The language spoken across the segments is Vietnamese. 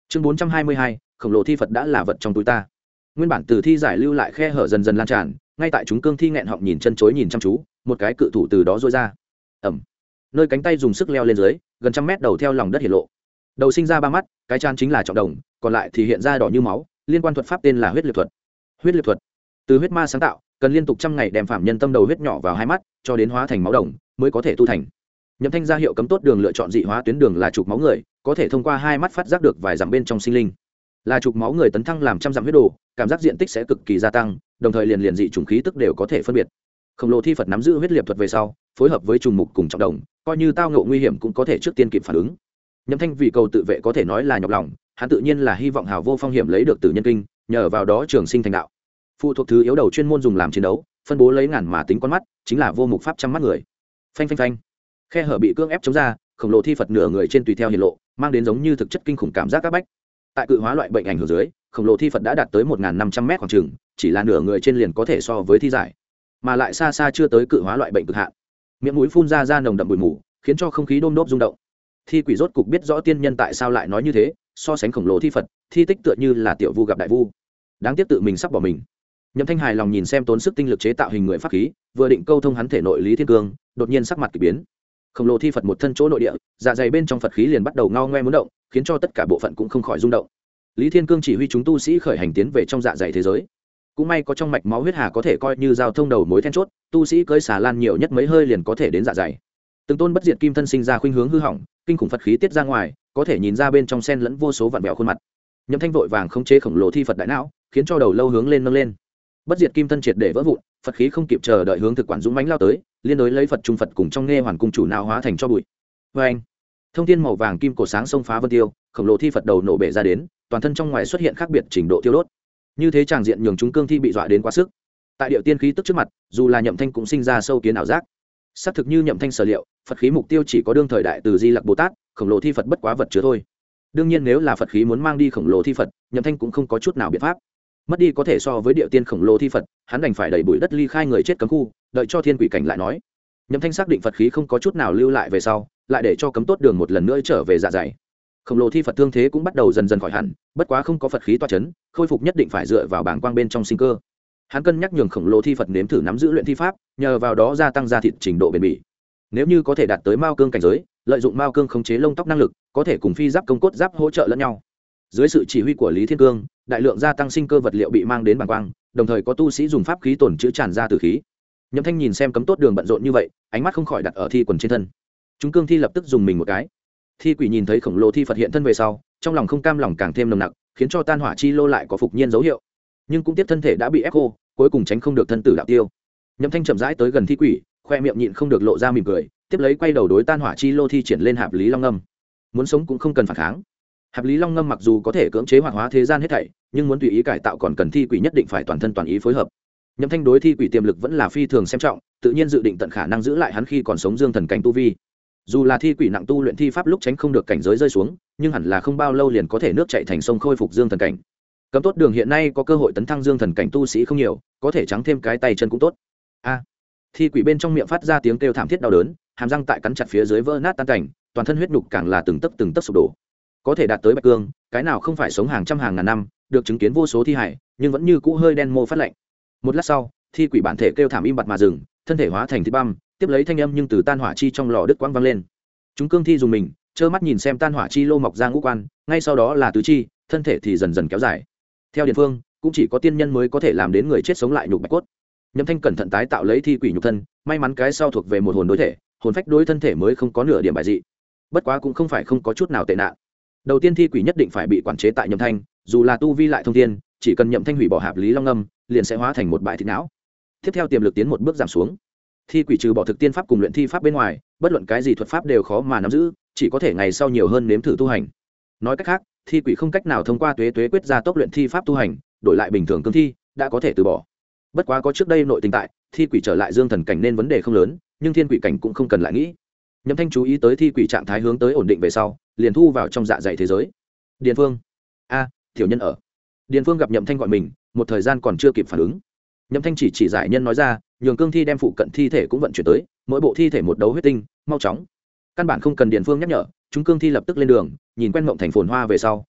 Chương 422, khổng lồ thi Phật đã là vật trong túi ta. Nguyên bản từ thi giải lưu lại khe hở dần dần lan tràn, ngay tại chúng cương thi nghẹn họng nhìn chân chối nhìn chăm chú, một cái cự thủ từ đó rũa ra. Ầm. Nơi cánh tay dùng sức leo lên dưới, gần trăm mét đầu theo lòng đất hiển lộ. Đầu sinh ra ba mắt, cái trán chính là trọng đồng, còn lại thì hiện ra đỏ như máu, liên quan thuật pháp tên là huyết liệt thuật. Huyết liệt thuật, từ huyết ma sáng tạo, cần liên tục trăm ngày đem phạm nhân tâm đầu huyết nhỏ vào hai mắt, cho đến hóa thành máu đồng, mới có thể tu thành. Nhậm Thanh ra hiệu cấm tốt đường lựa chọn dị hóa tuyến đường là trục máu người, có thể thông qua hai mắt phát giác được vài dặm bên trong sinh linh. Là trục máu người tấn thăng làm trăm dặm huyết đồ, cảm giác diện tích sẽ cực kỳ gia tăng, đồng thời liền dị trùng khí tức đều có thể phân biệt. Khổng lồ thi Phật nắm giữ huyết liệt thuật về sau, phối hợp với trùng mục cùng trọng đồng, coi như tao ngộ nguy hiểm cũng có thể trước tiên kịp phản ứng. Nhậm Thanh vì cầu tự vệ có thể nói là nhọc lòng, hắn tự nhiên là hy vọng hào vô phong hiểm lấy được tử nhân kinh, nhờ vào đó trường sinh thành đạo. Phụ thuộc thứ yếu đầu chuyên môn dùng làm chiến đấu, phân bố lấy ngàn mà tính con mắt, chính là vô mục pháp trăm mắt người. Phanh phanh phanh. Khe hở bị cưỡng ép chống ra, khổng lồ thi Phật nửa người trên tùy theo hiện lộ, mang đến giống như thực chất kinh khủng cảm giác các bách. Tại cự hóa loại bệnh ảnh hưởng dưới, khổng lồ thi Phật đã đạt tới 1500 m khoảng chừng, chỉ là nửa người trên liền có thể so với thi giải, mà lại xa xa chưa tới cự hóa loại bệnh cực hạn. Miệng mũi phun ra nồng đậm bụi mù, khiến cho không khí đôm đốp rung động. Thi quỷ rốt cục biết rõ tiên nhân tại sao lại nói như thế, so sánh khổng lồ thi Phật, thi tích tựa như là tiểu vu gặp đại vu. Đáng tiếc tự mình sắp bỏ mình. Nhậm Thanh hài lòng nhìn xem tốn sức tinh lực chế tạo hình người pháp khí, vừa định câu thông hắn thể nội Lý Thiên Cương, đột nhiên sắc mặt kỳ biến. Khổng lồ thi Phật một thân chỗ nội địa, dạ dày bên trong Phật khí liền bắt đầu ngao ngoe muốn động, khiến cho tất cả bộ phận cũng không khỏi rung động. Lý Thiên Cương chỉ huy chúng tu sĩ khởi hành tiến về trong dạ dày thế giới. Cũng may có trong mạch máu huyết hà có thể coi như giao thông đầu mối then chốt, tu sĩ cưỡi xà lan nhiều nhất mấy hơi liền có thể đến dạ dày. Từng tôn bất diệt kim thân sinh ra khuynh hướng hư hỏng, kinh khủng Phật khí tiết ra ngoài, có thể nhìn ra bên trong xen lẫn vô số vạn vẹo khuôn mặt. Nhậm Thanh vội vàng khống chế khổng lồ thi Phật đại não, khiến cho đầu lâu hướng lên nâng lên. Bất diệt kim thân triệt để vỡ vụn, Phật khí không kịp chờ đợi hướng thực quản dũng mãnh lao tới, liên đối lấy Phật trung Phật cùng trong nghe hoàn cung chủ não hóa thành cho bụi. Và anh, thông thiên màu vàng kim cổ sáng xông phá vân tiêu, khổng lồ thi Phật đầu nổ bể ra đến, toàn thân trong ngoài xuất hiện khác biệt trình độ tiêu đốt. Như thế tràng diện nhường chúng cương thi bị dọa đến quá sức. Tại điệu tiên khí tức trước mặt, dù là Nhậm Thanh cũng sinh ra sâu kiến ảo giác. Xác thực như Nhậm Thanh sở liệu, Phật khí mục tiêu chỉ có đương thời đại từ Di Lặc Bồ Tát, khổng lồ thi Phật bất quá vật chứa thôi. Đương nhiên nếu là Phật khí muốn mang đi khổng lồ thi Phật, Nhậm Thanh cũng không có chút nào biện pháp. Mất đi có thể so với điệu tiên khổng lồ thi Phật, hắn đành phải đẩy bụi đất ly khai người chết cấm khu, đợi cho thiên quỷ cảnh lại nói. Nhậm Thanh xác định Phật khí không có chút nào lưu lại về sau, lại để cho cấm tốt đường một lần nữa trở về dạ dày. Khổng lồ thi Phật thương thế cũng bắt đầu dần dần khỏi hẳn, bất quá không có Phật khí toa chấn, khôi phục nhất định phải dựa vào bảng quang bên trong sinh cơ. Hắn cân nhắc nhường khổng lồ thi Phật nếm thử nắm giữ luyện thi pháp, nhờ vào đó gia tăng ra thịt trình độ bền bỉ. Nếu như có thể đạt tới mao cương cảnh giới, lợi dụng mao cương khống chế lông tóc năng lực, có thể cùng phi giáp công cốt giáp hỗ trợ lẫn nhau. Dưới sự chỉ huy của Lý Thiên Cương, đại lượng gia tăng sinh cơ vật liệu bị mang đến bảng quang, đồng thời có tu sĩ dùng pháp khí tổn chữa tràn ra từ khí. Nhậm Thanh nhìn xem cấm tốt đường bận rộn như vậy, ánh mắt không khỏi đặt ở thi quần trên thân. Chúng cương thi lập tức dùng mình một cái. Thi quỷ nhìn thấy khổng lồ thi Phật hiện thân về sau, trong lòng không cam lòng càng thêm nồng nặc, khiến cho tan hỏa chi lô lại có phục nhiên dấu hiệu. Nhưng cũng tiếp thân thể đã bị ép khô, cuối cùng tránh không được thân tử đạo tiêu. Nhậm Thanh chậm rãi tới gần thi quỷ, khoe miệng nhịn không được lộ ra mỉm cười, tiếp lấy quay đầu đối tan hỏa chi lô thi triển lên Hạp Lý Long Ngâm. Muốn sống cũng không cần phản kháng. Hạp Lý Long Ngâm mặc dù có thể cưỡng chế hoạt hóa thế gian hết thảy, nhưng muốn tùy ý cải tạo còn cần thi quỷ nhất định phải toàn thân toàn ý phối hợp. Nhậm Thanh đối thi quỷ tiềm lực vẫn là phi thường xem trọng, tự nhiên dự định tận khả năng giữ lại hắn khi còn sống dương thần cảnh tu vi. Dù là thi quỷ nặng tu luyện thi pháp lúc tránh không được cảnh giới rơi xuống, nhưng hẳn là không bao lâu liền có thể nước chảy thành sông khôi phục dương thần cảnh. Cấm tốt đường hiện nay có cơ hội tấn thăng dương thần cảnh tu sĩ không nhiều, có thể trắng thêm cái tay chân cũng tốt. A, thi quỷ bên trong miệng phát ra tiếng kêu thảm thiết đau đớn, hàm răng tại cắn chặt phía dưới vỡ nát tan cảnh, toàn thân huyết nhục càng là từng tấc sụp đổ. Có thể đạt tới bạch cương, cái nào không phải sống hàng trăm hàng ngàn năm, được chứng kiến vô số thi hải, nhưng vẫn như cũ hơi đen mô phát lạnh. Một lát sau, thi quỷ bản thể kêu thảm im bặt mà dừng, thân thể hóa thành thịt băm, tiếp lấy thanh âm nhưng từ tan hỏa chi trong lò đứt quãng vang lên. Chúng cương thi dùng mình, trơ mắt nhìn xem tan hỏa chi lô mọc ra ngũ quan, ngay sau đó là tứ chi, thân thể thì dần dần kéo dài. Theo điện phương, cũng chỉ có tiên nhân mới có thể làm đến người chết sống lại nhục bạch cốt. Nhậm Thanh cẩn thận tái tạo lấy thi quỷ nhục thân, may mắn cái sau thuộc về một hồn đối thể, hồn phách đối thân thể mới không có nửa điểm bài dị. Bất quá cũng không phải không có chút nào tệ nạn. Đầu tiên thi quỷ nhất định phải bị quản chế tại Nhậm Thanh, dù là tu vi lại thông thiên, chỉ cần Nhậm Thanh hủy bỏ Hạp Lý Long Ngâm, liền sẽ hóa thành một bãi thịt não. Tiếp theo tiềm lực tiến một bước giảm xuống. Thi quỷ trừ bỏ thực tiên pháp cùng luyện thi pháp bên ngoài, bất luận cái gì thuật pháp đều khó mà nắm giữ, chỉ có thể ngày sau nhiều hơn nếm thử tu hành. Nói cách khác, thi quỷ không cách nào thông qua tuế quyết gia tốc luyện thi pháp tu hành, đổi lại bình thường cương thi đã có thể từ bỏ. Bất quá có trước đây nội tình tại, thi quỷ trở lại dương thần cảnh nên vấn đề không lớn, nhưng thiên quỷ cảnh cũng không cần lại nghĩ. Nhậm Thanh chú ý tới thi quỷ trạng thái hướng tới ổn định về sau, liền thu vào trong dạ dày thế giới. Điền Phương, a, tiểu nhân ở. Điền Phương gặp Nhậm Thanh gọi mình, một thời gian còn chưa kịp phản ứng. Nhậm Thanh chỉ giải nhân nói ra, nhường cương thi đem phụ cận thi thể cũng vận chuyển tới, mỗi bộ thi thể một đấu huyết tinh, mau chóng. Căn bản không cần Điền Phương nhắc nhở, chúng cương thi lập tức lên đường, nhìn quen mộng thành phồn hoa về sau,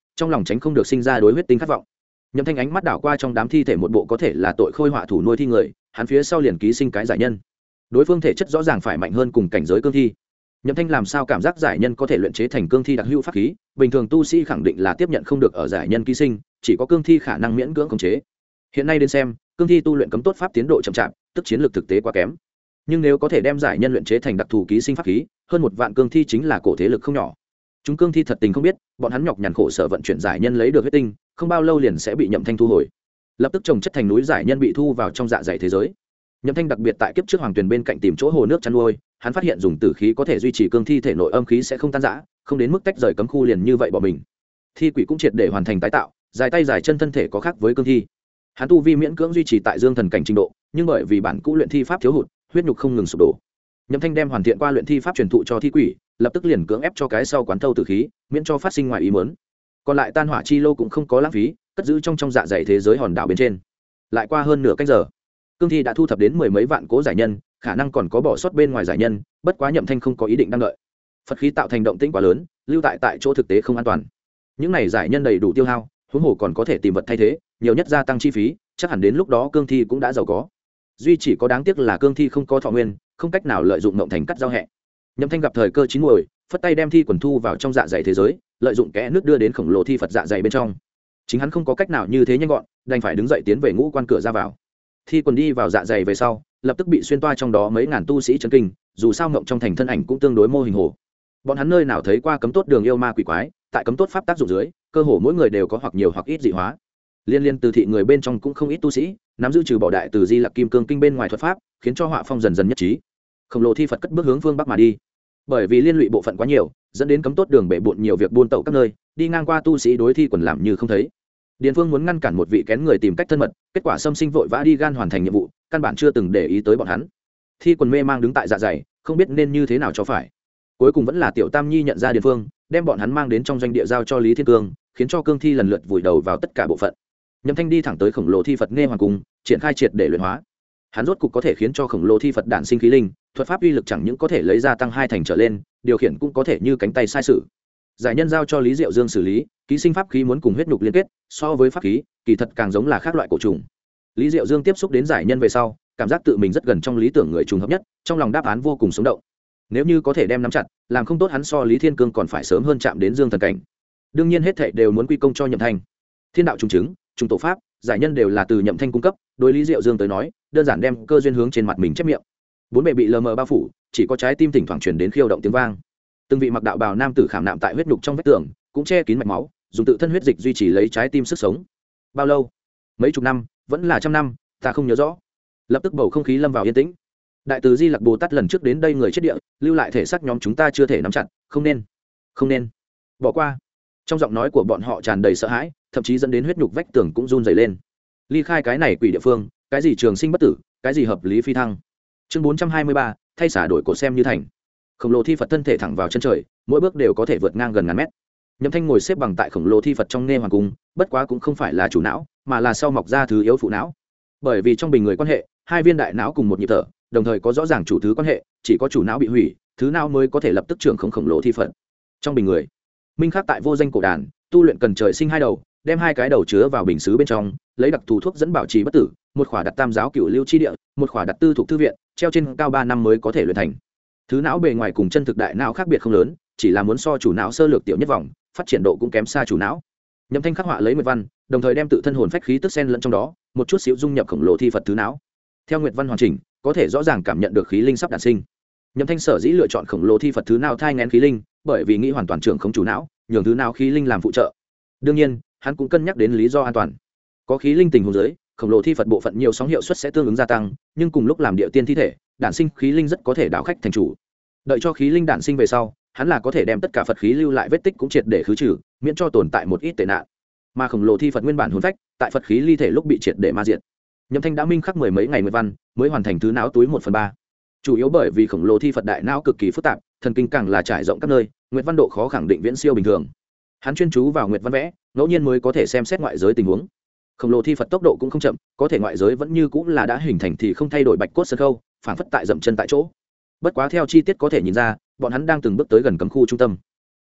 trong lòng tránh không được sinh ra đối huyết tinh khát vọng. Nhậm Thanh ánh mắt đảo qua trong đám thi thể một bộ có thể là tội khôi họa thủ nuôi thi người, hắn phía sau liền ký sinh cái giải nhân. Đối phương thể chất rõ ràng phải mạnh hơn cùng cảnh giới cương thi. Nhậm Thanh làm sao cảm giác giải nhân có thể luyện chế thành cương thi đặc hữu pháp khí, bình thường tu sĩ khẳng định là tiếp nhận không được ở giải nhân ký sinh, chỉ có cương thi khả năng miễn cưỡng khống chế. Hiện nay đến xem, cương thi tu luyện cấm tốt pháp tiến độ chậm chạp, tức chiến lược thực tế quá kém. Nhưng nếu có thể đem giải nhân luyện chế thành đặc thù ký sinh pháp khí, hơn 1 vạn cương thi chính là cổ thế lực không nhỏ. Chúng cương thi thật tình không biết, bọn hắn nhọc nhằn khổ sở vận chuyển giải nhân lấy được huyết tinh, không bao lâu liền sẽ bị Nhậm Thanh thu hồi. Lập tức trồng chất thành núi giải nhân bị thu vào trong dạ dày thế giới. Nhậm Thanh đặc biệt tại kiếp trước hoàng tuyền bên cạnh tìm chỗ hồ nước chăn nuôi, hắn phát hiện dùng tử khí có thể duy trì cương thi thể nội âm khí sẽ không tan rã, không đến mức tách rời cấm khu liền như vậy bỏ mình. Thi quỷ cũng triệt để hoàn thành tái tạo, dài tay dài chân thân thể có khác với cương thi. Hắn tu vi miễn cưỡng duy trì tại dương thần cảnh trình độ, nhưng bởi vì bản cũ luyện thi pháp thiếu hụt, huyết nhục không ngừng sụp đổ. Nhậm Thanh đem hoàn thiện qua luyện thi pháp truyền thụ cho thi quỷ, lập tức liền cưỡng ép cho cái sau quán thâu tử khí, miễn cho phát sinh ngoài ý muốn. Còn lại tan hỏa chi lô cũng không có lãng phí, cất giữ trong dạ dày thế giới hòn đảo bên trên. Lại qua hơn nửa canh giờ, cương thi đã thu thập đến 10 mấy vạn cố giải nhân, khả năng còn có bỏ sót bên ngoài giải nhân, bất quá Nhậm Thanh không có ý định đang đợi. Phật khí tạo thành động tĩnh quá lớn, lưu tại chỗ thực tế không an toàn. Những này giải nhân đầy đủ tiêu hao, huống hồ còn có thể tìm vật thay thế, nhiều nhất gia tăng chi phí, chắc hẳn đến lúc đó cương thi cũng đã giàu có. Duy chỉ có đáng tiếc là cương thi không có thọ nguyên, không cách nào lợi dụng mộng thành cắt giao hẹ. Nhậm Thanh gặp thời cơ chín muồi, phất tay đem thi quần thu vào trong dạ dày thế giới, lợi dụng kẽ nước đưa đến khổng lồ thi Phật dạ dày bên trong. Chính hắn không có cách nào như thế nhanh gọn, đành phải đứng dậy tiến về ngũ quan cửa ra vào. Thi quần đi vào dạ dày về sau, lập tức bị xuyên toa trong đó mấy ngàn tu sĩ chấn kinh, dù sao ngộng trong thành thân ảnh cũng tương đối mô hình hồ. Bọn hắn nơi nào thấy qua cấm tốt đường yêu ma quỷ quái, tại cấm tốt pháp tác dụng dưới, cơ hồ mỗi người đều có hoặc nhiều hoặc ít dị hóa. Liên từ thị người bên trong cũng không ít tu sĩ, nắm giữ trừ bỏ đại từ Di Lặc Kim Cương kinh bên ngoài thuật pháp, khiến cho họa phong dần dần nhất trí. Khổng lồ thi Phật cất bước hướng phương bắc mà đi. Bởi vì liên lụy bộ phận quá nhiều, dẫn đến cấm tốt đường bể bộn nhiều việc buôn tẩu các nơi, đi ngang qua tu sĩ đối thi quần làm như không thấy. Điền Phương muốn ngăn cản một vị kén người tìm cách thân mật, kết quả xâm sinh vội vã đi gan hoàn thành nhiệm vụ, căn bản chưa từng để ý tới bọn hắn. Thi quần mê mang đứng tại dạ dày, không biết nên như thế nào cho phải. Cuối cùng vẫn là Tiểu Tam Nhi nhận ra Điền Phương, đem bọn hắn mang đến trong doanh địa giao cho Lý Thiên Cương, khiến cho cương thi lần lượt vùi đầu vào tất cả bộ phận. Nhậm Thanh đi thẳng tới khổng lồ thi Phật nghe hoàng cung, triển khai triệt để luyện hóa. Hắn rốt cục có thể khiến cho khổng lồ thi Phật đản sinh khí linh, thuật pháp uy lực chẳng những có thể lấy ra tăng 2 thành trở lên, điều khiển cũng có thể như cánh tay sai sử. Giải nhân giao cho Lý Diệu Dương xử lý, ký sinh pháp khí muốn cùng huyết nhục liên kết, so với pháp khí, kỳ thật càng giống là khác loại cổ trùng. Lý Diệu Dương tiếp xúc đến giải nhân về sau, cảm giác tự mình rất gần trong lý tưởng người trùng hợp nhất, trong lòng đáp án vô cùng sống động. Nếu như có thể đem nắm chặt, làm không tốt hắn so Lý Thiên Cương còn phải sớm hơn chạm đến Dương thần cảnh. Đương nhiên hết thảy đều muốn quy công cho Nhậm Thanh. Thiên đạo trùng chứng, trùng tổ pháp, giải nhân đều là từ Nhậm Thanh cung cấp, đối Lý Diệu Dương tới nói, đơn giản đem cơ duyên hướng trên mặt mình chép miệng. Bốn bề bị lờ mờ bao phủ, chỉ có trái tim thỉnh thoảng truyền đến khiêu động tiếng vang. Từng vị mặc đạo bào nam tử khảm nạm tại huyết nhục trong vách tường, cũng che kín mạch máu, dùng tự thân huyết dịch duy trì lấy trái tim sức sống. Bao lâu? Mấy chục năm, vẫn là trăm năm, ta không nhớ rõ. Lập tức bầu không khí lâm vào yên tĩnh. Đại từ Di Lặc Bồ Tát lần trước đến đây người chết địa, lưu lại thể xác nhóm chúng ta chưa thể nắm chặt, không nên bỏ qua. Trong giọng nói của bọn họ tràn đầy sợ hãi, thậm chí dẫn đến huyết nhục vách tường cũng run rẩy lên. Ly khai cái này quỷ địa phương, cái gì trường sinh bất tử, cái gì hợp lý phi thăng. Chương 423, thay xả đổi cổ xem như thành. Khổng lồ thi Phật thân thể thẳng vào chân trời, mỗi bước đều có thể vượt ngang gần ngàn mét. Nhậm Thanh ngồi xếp bằng tại khổng lồ thi Phật trong nghe hoàng cung, bất quá cũng không phải là chủ não, mà là sau mọc ra thứ yếu phụ não. Bởi vì trong bình người quan hệ, 2 viên đại não cùng một nhịp thở, đồng thời có rõ ràng chủ thứ quan hệ, chỉ có chủ não bị hủy, thứ não mới có thể lập tức trưởng khống lồ thi Phật. Trong bình người, minh khắc tại vô danh cổ đàn, tu luyện cần trời sinh 2 đầu, đem 2 cái đầu chứa vào bình sứ bên trong, lấy đặc thù thuốc dẫn bảo trì bất tử, một khỏa đặt tam giáo cửu lưu chi địa, một khỏa đặt tư thuộc thư viện, treo trên cao 3 năm mới có thể luyện thành. Thứ não bề ngoài cùng chân thực đại não khác biệt không lớn, chỉ là muốn so chủ não sơ lược tiểu nhất vòng, phát triển độ cũng kém xa chủ não. Nhậm Thanh khắc họa lấy nguyệt văn, đồng thời đem tự thân hồn phách khí tức xen lẫn trong đó, một chút xíu dung nhập khổng lồ thi Phật thứ não. Theo nguyệt văn hoàn chỉnh, có thể rõ ràng cảm nhận được khí linh sắp đản sinh. Nhậm Thanh sở dĩ lựa chọn khổng lồ thi Phật thứ não thai nghén khí linh, bởi vì nghĩ hoàn toàn trưởng khống chủ não, nhường thứ não khí linh làm phụ trợ. Đương nhiên, hắn cũng cân nhắc đến lý do an toàn. Có khí linh tình huống dưới, khổng lồ thi Phật bộ phận nhiều sóng hiệu suất sẽ tương ứng gia tăng, nhưng cùng lúc làm địa tiên thi thể, đản sinh khí linh rất có thể đảo khách thành chủ. Đợi cho khí linh đản sinh về sau, hắn là có thể đem tất cả Phật khí lưu lại vết tích cũng triệt để khứ trừ, miễn cho tồn tại một ít tệ nạn. Mà khổng lồ thi Phật nguyên bản hồn phách, tại Phật khí ly thể lúc bị triệt để ma diệt. Nhậm Thanh đã minh khắc 10 mấy ngày nguyệt văn, mới hoàn thành thứ não túi 1/3. Chủ yếu bởi vì khổng lồ thi Phật đại não cực kỳ phức tạp, thần kinh càng là trải rộng các nơi, nguyệt văn độ khó khẳng định viễn siêu bình thường. Hắn chuyên chú vào nguyệt văn vẽ, ngẫu nhiên mới có thể xem xét ngoại giới tình huống. Khổng lồ thi Phật tốc độ cũng không chậm, có thể ngoại giới vẫn như cũng là đã hình thành thì không thay đổi bạch cốt sơn khâu, phản phất tại dậm chân tại chỗ. Bất quá theo chi tiết có thể nhìn ra, bọn hắn đang từng bước tới gần cấm khu trung tâm.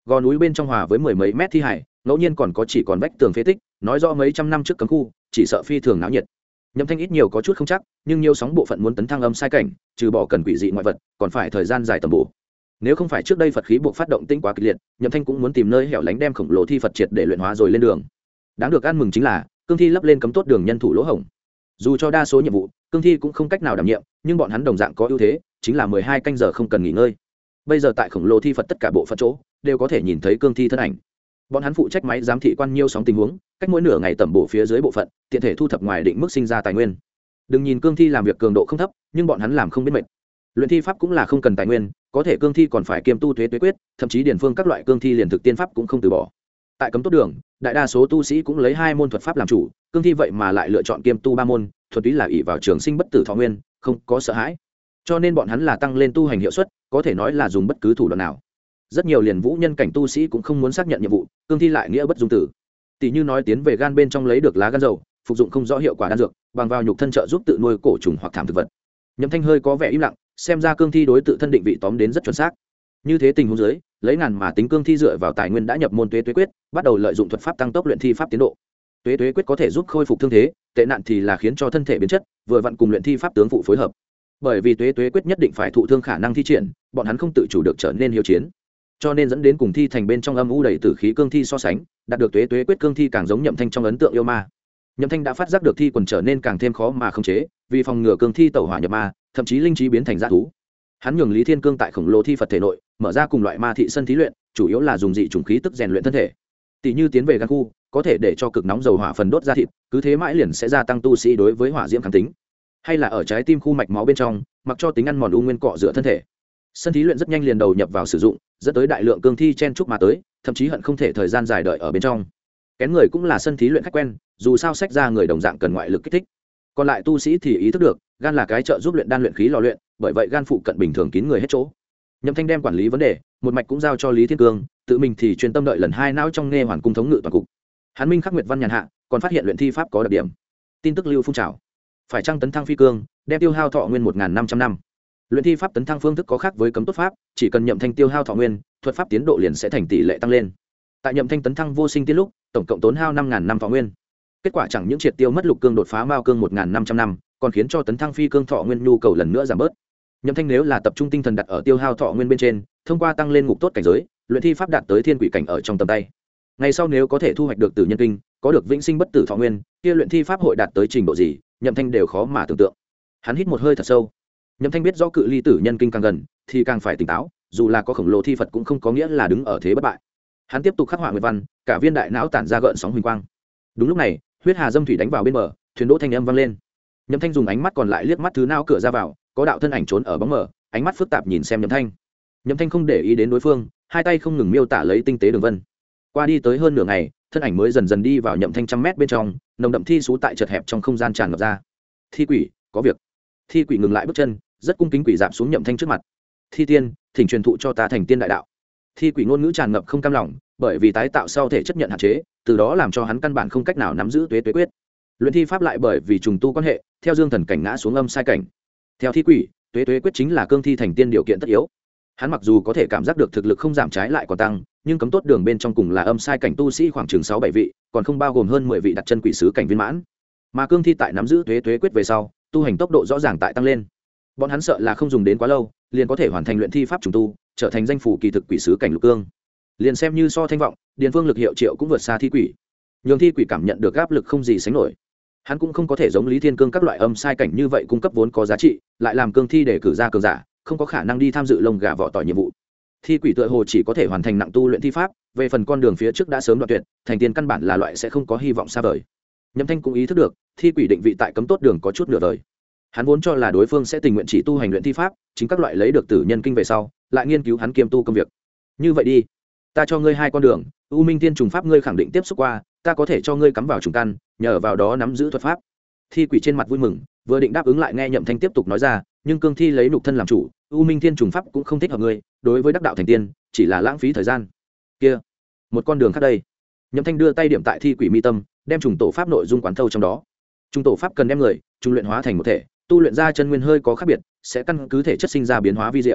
gò núi bên trong hòa với mười mấy mét thi hải, ngẫu nhiên còn có chỉ còn vách tường phế tích, nói rõ mấy trăm năm trước cấm khu, chỉ sợ phi thường náo nhiệt. Nhậm Thanh ít nhiều có chút không chắc, nhưng nhiều sóng bộ phận muốn tấn thăng âm sai cảnh, trừ bỏ cần quỷ dị ngoại vật, còn phải thời gian dài tầm bổ. Nếu không phải trước đây Phật khí buộc phát động tinh quá kịch liệt, Nhậm Thanh cũng muốn tìm nơi hẻo lánh đem khổng lồ thi Phật triệt để luyện hóa rồi lên đường. Đáng được ăn mừng chính là, cương thi lấp lên cấm tốt đường nhân thủ lỗ hổng. Dù cho đa số nhiệm vụ, cương thi cũng không cách nào đảm nhiệm, nhưng bọn hắn đồng dạng có ưu thế, chính là 12 canh giờ không cần nghỉ ngơi. Bây giờ tại khổng lồ thi Phật tất cả bộ phận chỗ, đều có thể nhìn thấy cương thi thân ảnh. Bọn hắn phụ trách máy giám thị quan nhiêu sóng tình huống, cách mỗi nửa ngày tầm bổ phía dưới bộ phận, tiện thể thu thập ngoài định mức sinh ra tài nguyên. Đừng nhìn cương thi làm việc cường độ không thấp, nhưng bọn hắn làm không biết mệt. Luyện thi pháp cũng là không cần tài nguyên, có thể cương thi còn phải kiêm tu tuế quyết, thậm chí điển phương các loại cương thi liền thực tiên pháp cũng không từ bỏ. Tại cấm tốt đường, đại đa số tu sĩ cũng lấy 2 môn thuật pháp làm chủ, cương thi vậy mà lại lựa chọn kiêm tu 3 môn, thuật túy là ỷ vào trường sinh bất tử thọ nguyên, không có sợ hãi. Cho nên bọn hắn là tăng lên tu hành hiệu suất, có thể nói là dùng bất cứ thủ đoạn nào. Rất nhiều liền vũ nhân cảnh tu sĩ cũng không muốn xác nhận nhiệm vụ, cương thi lại nghĩa bất dung tử. Tỷ như nói tiến về gan bên trong lấy được lá gan dầu, phục dụng không rõ hiệu quả đan dược, bằng vào nhục thân trợ giúp tự nuôi cổ trùng hoặc thảm thực vật. Nhậm Thanh hơi có vẻ im lặng, xem ra cương thi đối tự thân định vị tóm đến rất chuẩn xác. Như thế tình huống dưới, lấy ngàn mà tính cương thi dựa vào tài nguyên đã nhập môn tuế quyết, bắt đầu lợi dụng thuật pháp tăng tốc luyện thi pháp tiến độ. Tuế quyết có thể giúp khôi phục thương thế, tệ nạn thì là khiến cho thân thể biến chất, vừa vặn cùng luyện thi pháp tướng phụ phối hợp. Bởi vì tuế quyết nhất định phải thụ thương khả năng thi triển, bọn hắn không tự chủ được trở nên hiếu chiến, cho nên dẫn đến cùng thi thành bên trong âm u đầy tử khí cương thi so sánh, đạt được tuế quyết cương thi càng giống Nhậm Thanh trong ấn tượng yêu ma. Nhậm Thanh đã phát giác được thi quần trở nên càng thêm khó mà khống chế, vì phòng ngừa cương thi tẩu hỏa nhập ma, thậm chí linh trí biến thành dã thú. Hắn nhường Lý Thiên Cương tại khổng lồ thi Phật thể nội, mở ra cùng loại ma thị sân thí luyện, chủ yếu là dùng dị chủng khí tức rèn luyện thân thể. Tỷ như tiến về gan khu, có thể để cho cực nóng dầu hỏa phần đốt ra thịt, cứ thế mãi liền sẽ gia tăng tu sĩ đối với hỏa diễm kháng tính. Hay là ở trái tim khu mạch máu bên trong, mặc cho tính ăn mòn u nguyên cọ rửa thân thể. Sân thí luyện rất nhanh liền đầu nhập vào sử dụng, dẫn tới đại lượng cương thi chen chúc mà tới, thậm chí hận không thể thời gian dài đợi ở bên trong. Kén người cũng là sân thí luyện khách quen, dù sao sách ra người đồng dạng cần ngoại lực kích thích. Còn lại tu sĩ thì ý thức được, gan là cái trợ giúp luyện đan luyện khí lò luyện, bởi vậy gan phụ cận bình thường kín người hết chỗ. Nhậm Thanh đem quản lý vấn đề, một mạch cũng giao cho Lý Thiên Cương, tự mình thì chuyên tâm đợi lần 2 não trong nghe hoàn cung thống ngự toàn cục. Hắn minh khắc nguyệt văn nhàn hạ, còn phát hiện luyện thi pháp có đặc điểm. Tin tức lưu phun trào. Phải chăng tấn thăng phi cương, đem tiêu hao thọ nguyên 1500 năm. Luyện thi pháp tấn thăng phương thức có khác với cấm tốt pháp, chỉ cần Nhậm Thanh tiêu hao thọ nguyên, thuật pháp tiến độ liền sẽ thành tỷ lệ tăng lên. Tại Nhậm Thanh tấn thăng vô sinh tiên lúc, tổng cộng tốn hao 5000 năm thọ nguyên. Kết quả chẳng những triệt tiêu mất lục cương đột phá mao cương 1500 năm, còn khiến cho tấn thăng phi cương thọ nguyên nhu cầu lần nữa giảm bớt. Nhậm Thanh nếu là tập trung tinh thần đặt ở tiêu hao thọ nguyên bên trên, thông qua tăng lên ngục tốt cảnh giới, luyện thi pháp đạt tới thiên quỷ cảnh ở trong tầm tay. Ngày sau nếu có thể thu hoạch được tử nhân kinh, có được vĩnh sinh bất tử thọ nguyên, kia luyện thi pháp hội đạt tới trình độ gì, Nhậm Thanh đều khó mà tưởng tượng. Hắn hít một hơi thật sâu. Nhậm Thanh biết rõ cự ly tử nhân kinh càng gần, thì càng phải tỉnh táo, dù là có khổng lồ thi Phật cũng không có nghĩa là đứng ở thế bất bại. Hắn tiếp tục khắc họa nguyệt văn, cả viên đại não tản ra gợn sóng huỳnh quang. Đúng lúc này, huyết hà dâm thủy đánh vào bên bờ, thuyền đỗ thanh âm vang lên. Nhậm Thanh dùng ánh mắt còn lại liếc mắt thứ não cửa ra vào, có đạo thân ảnh trốn ở bóng mờ, ánh mắt phức tạp nhìn xem Nhậm Thanh. Nhậm Thanh không để ý đến đối phương, hai tay không ngừng miêu tả lấy tinh tế đường vân. Qua đi tới hơn nửa ngày, thân ảnh mới dần dần đi vào Nhậm Thanh trăm mét bên trong, nồng đậm thi sú tại chật hẹp trong không gian tràn ngập ra. Thi quỷ, có việc. Thi quỷ ngừng lại bước chân, rất cung kính quỷ dạp xuống Nhậm Thanh trước mặt. Thi tiên, thỉnh truyền thụ cho ta thành tiên đại đạo. Thi quỷ ngôn ngữ tràn ngập không cam lòng, bởi vì tái tạo sau thể chất nhận hạn chế, từ đó làm cho hắn căn bản không cách nào nắm giữ tuế quyết. Luyện thi pháp lại bởi vì trùng tu quan hệ, theo dương thần cảnh ngã xuống âm sai cảnh. Theo thi quỷ, tuế quyết chính là cương thi thành tiên điều kiện tất yếu. Hắn mặc dù có thể cảm giác được thực lực không giảm trái lại còn tăng, nhưng cấm tốt đường bên trong cùng là âm sai cảnh tu sĩ khoảng chừng 6-7 vị, còn không bao gồm hơn 10 vị đặt chân quỷ sứ cảnh viên mãn. Mà cương thi tại nắm giữ tuế quyết về sau, tu hành tốc độ rõ ràng tại tăng lên. Bọn hắn sợ là không dùng đến quá lâu, liền có thể hoàn thành luyện thi pháp trùng tu, trở thành danh phủ kỳ thực quỷ sứ cảnh lục cương. Liền xem như so thanh vọng, điền phương lực hiệu triệu cũng vượt xa thi quỷ. Nhường thi quỷ cảm nhận được áp lực không gì sánh nổi. Hắn cũng không có thể giống Lý Thiên Cương các loại âm sai cảnh như vậy cung cấp vốn có giá trị, lại làm cương thi để cử ra cường giả, không có khả năng đi tham dự lông gà vỏ tỏi nhiệm vụ. Thi quỷ tựa hồ chỉ có thể hoàn thành nặng tu luyện thi pháp, về phần con đường phía trước đã sớm đoạn tuyệt, thành tiên căn bản là loại sẽ không có hy vọng xa vời. Nhậm Thanh cũng ý thức được, thi quỷ định vị tại cấm tốt đường có chút nửa vời. Hắn vốn cho là đối phương sẽ tình nguyện chỉ tu hành luyện thi pháp, chính các loại lấy được tử nhân kinh về sau, lại nghiên cứu hắn kiêm tu công việc. Như vậy đi, ta cho ngươi 2 con đường, U Minh Tiên trùng pháp ngươi khẳng định tiếp xúc qua, ta có thể cho ngươi cắm vào trùng căn, nhờ vào đó nắm giữ thuật pháp. Thi quỷ trên mặt vui mừng, vừa định đáp ứng lại nghe Nhậm Thanh tiếp tục nói ra, nhưng cương thi lấy nhục thân làm chủ, U Minh Tiên trùng pháp cũng không thích hợp ngươi, đối với đắc đạo thành tiên, chỉ là lãng phí thời gian. Kia, một con đường khác đây. Nhậm Thanh đưa tay điểm tại thi quỷ mi tâm, đem trùng tổ pháp nội dung quán thâu trong đó. Trùng tổ pháp cần đem người trùng luyện hóa thành một thể, tu luyện ra chân nguyên hơi có khác biệt, sẽ căn cứ thể chất sinh ra biến hóa vi diệu.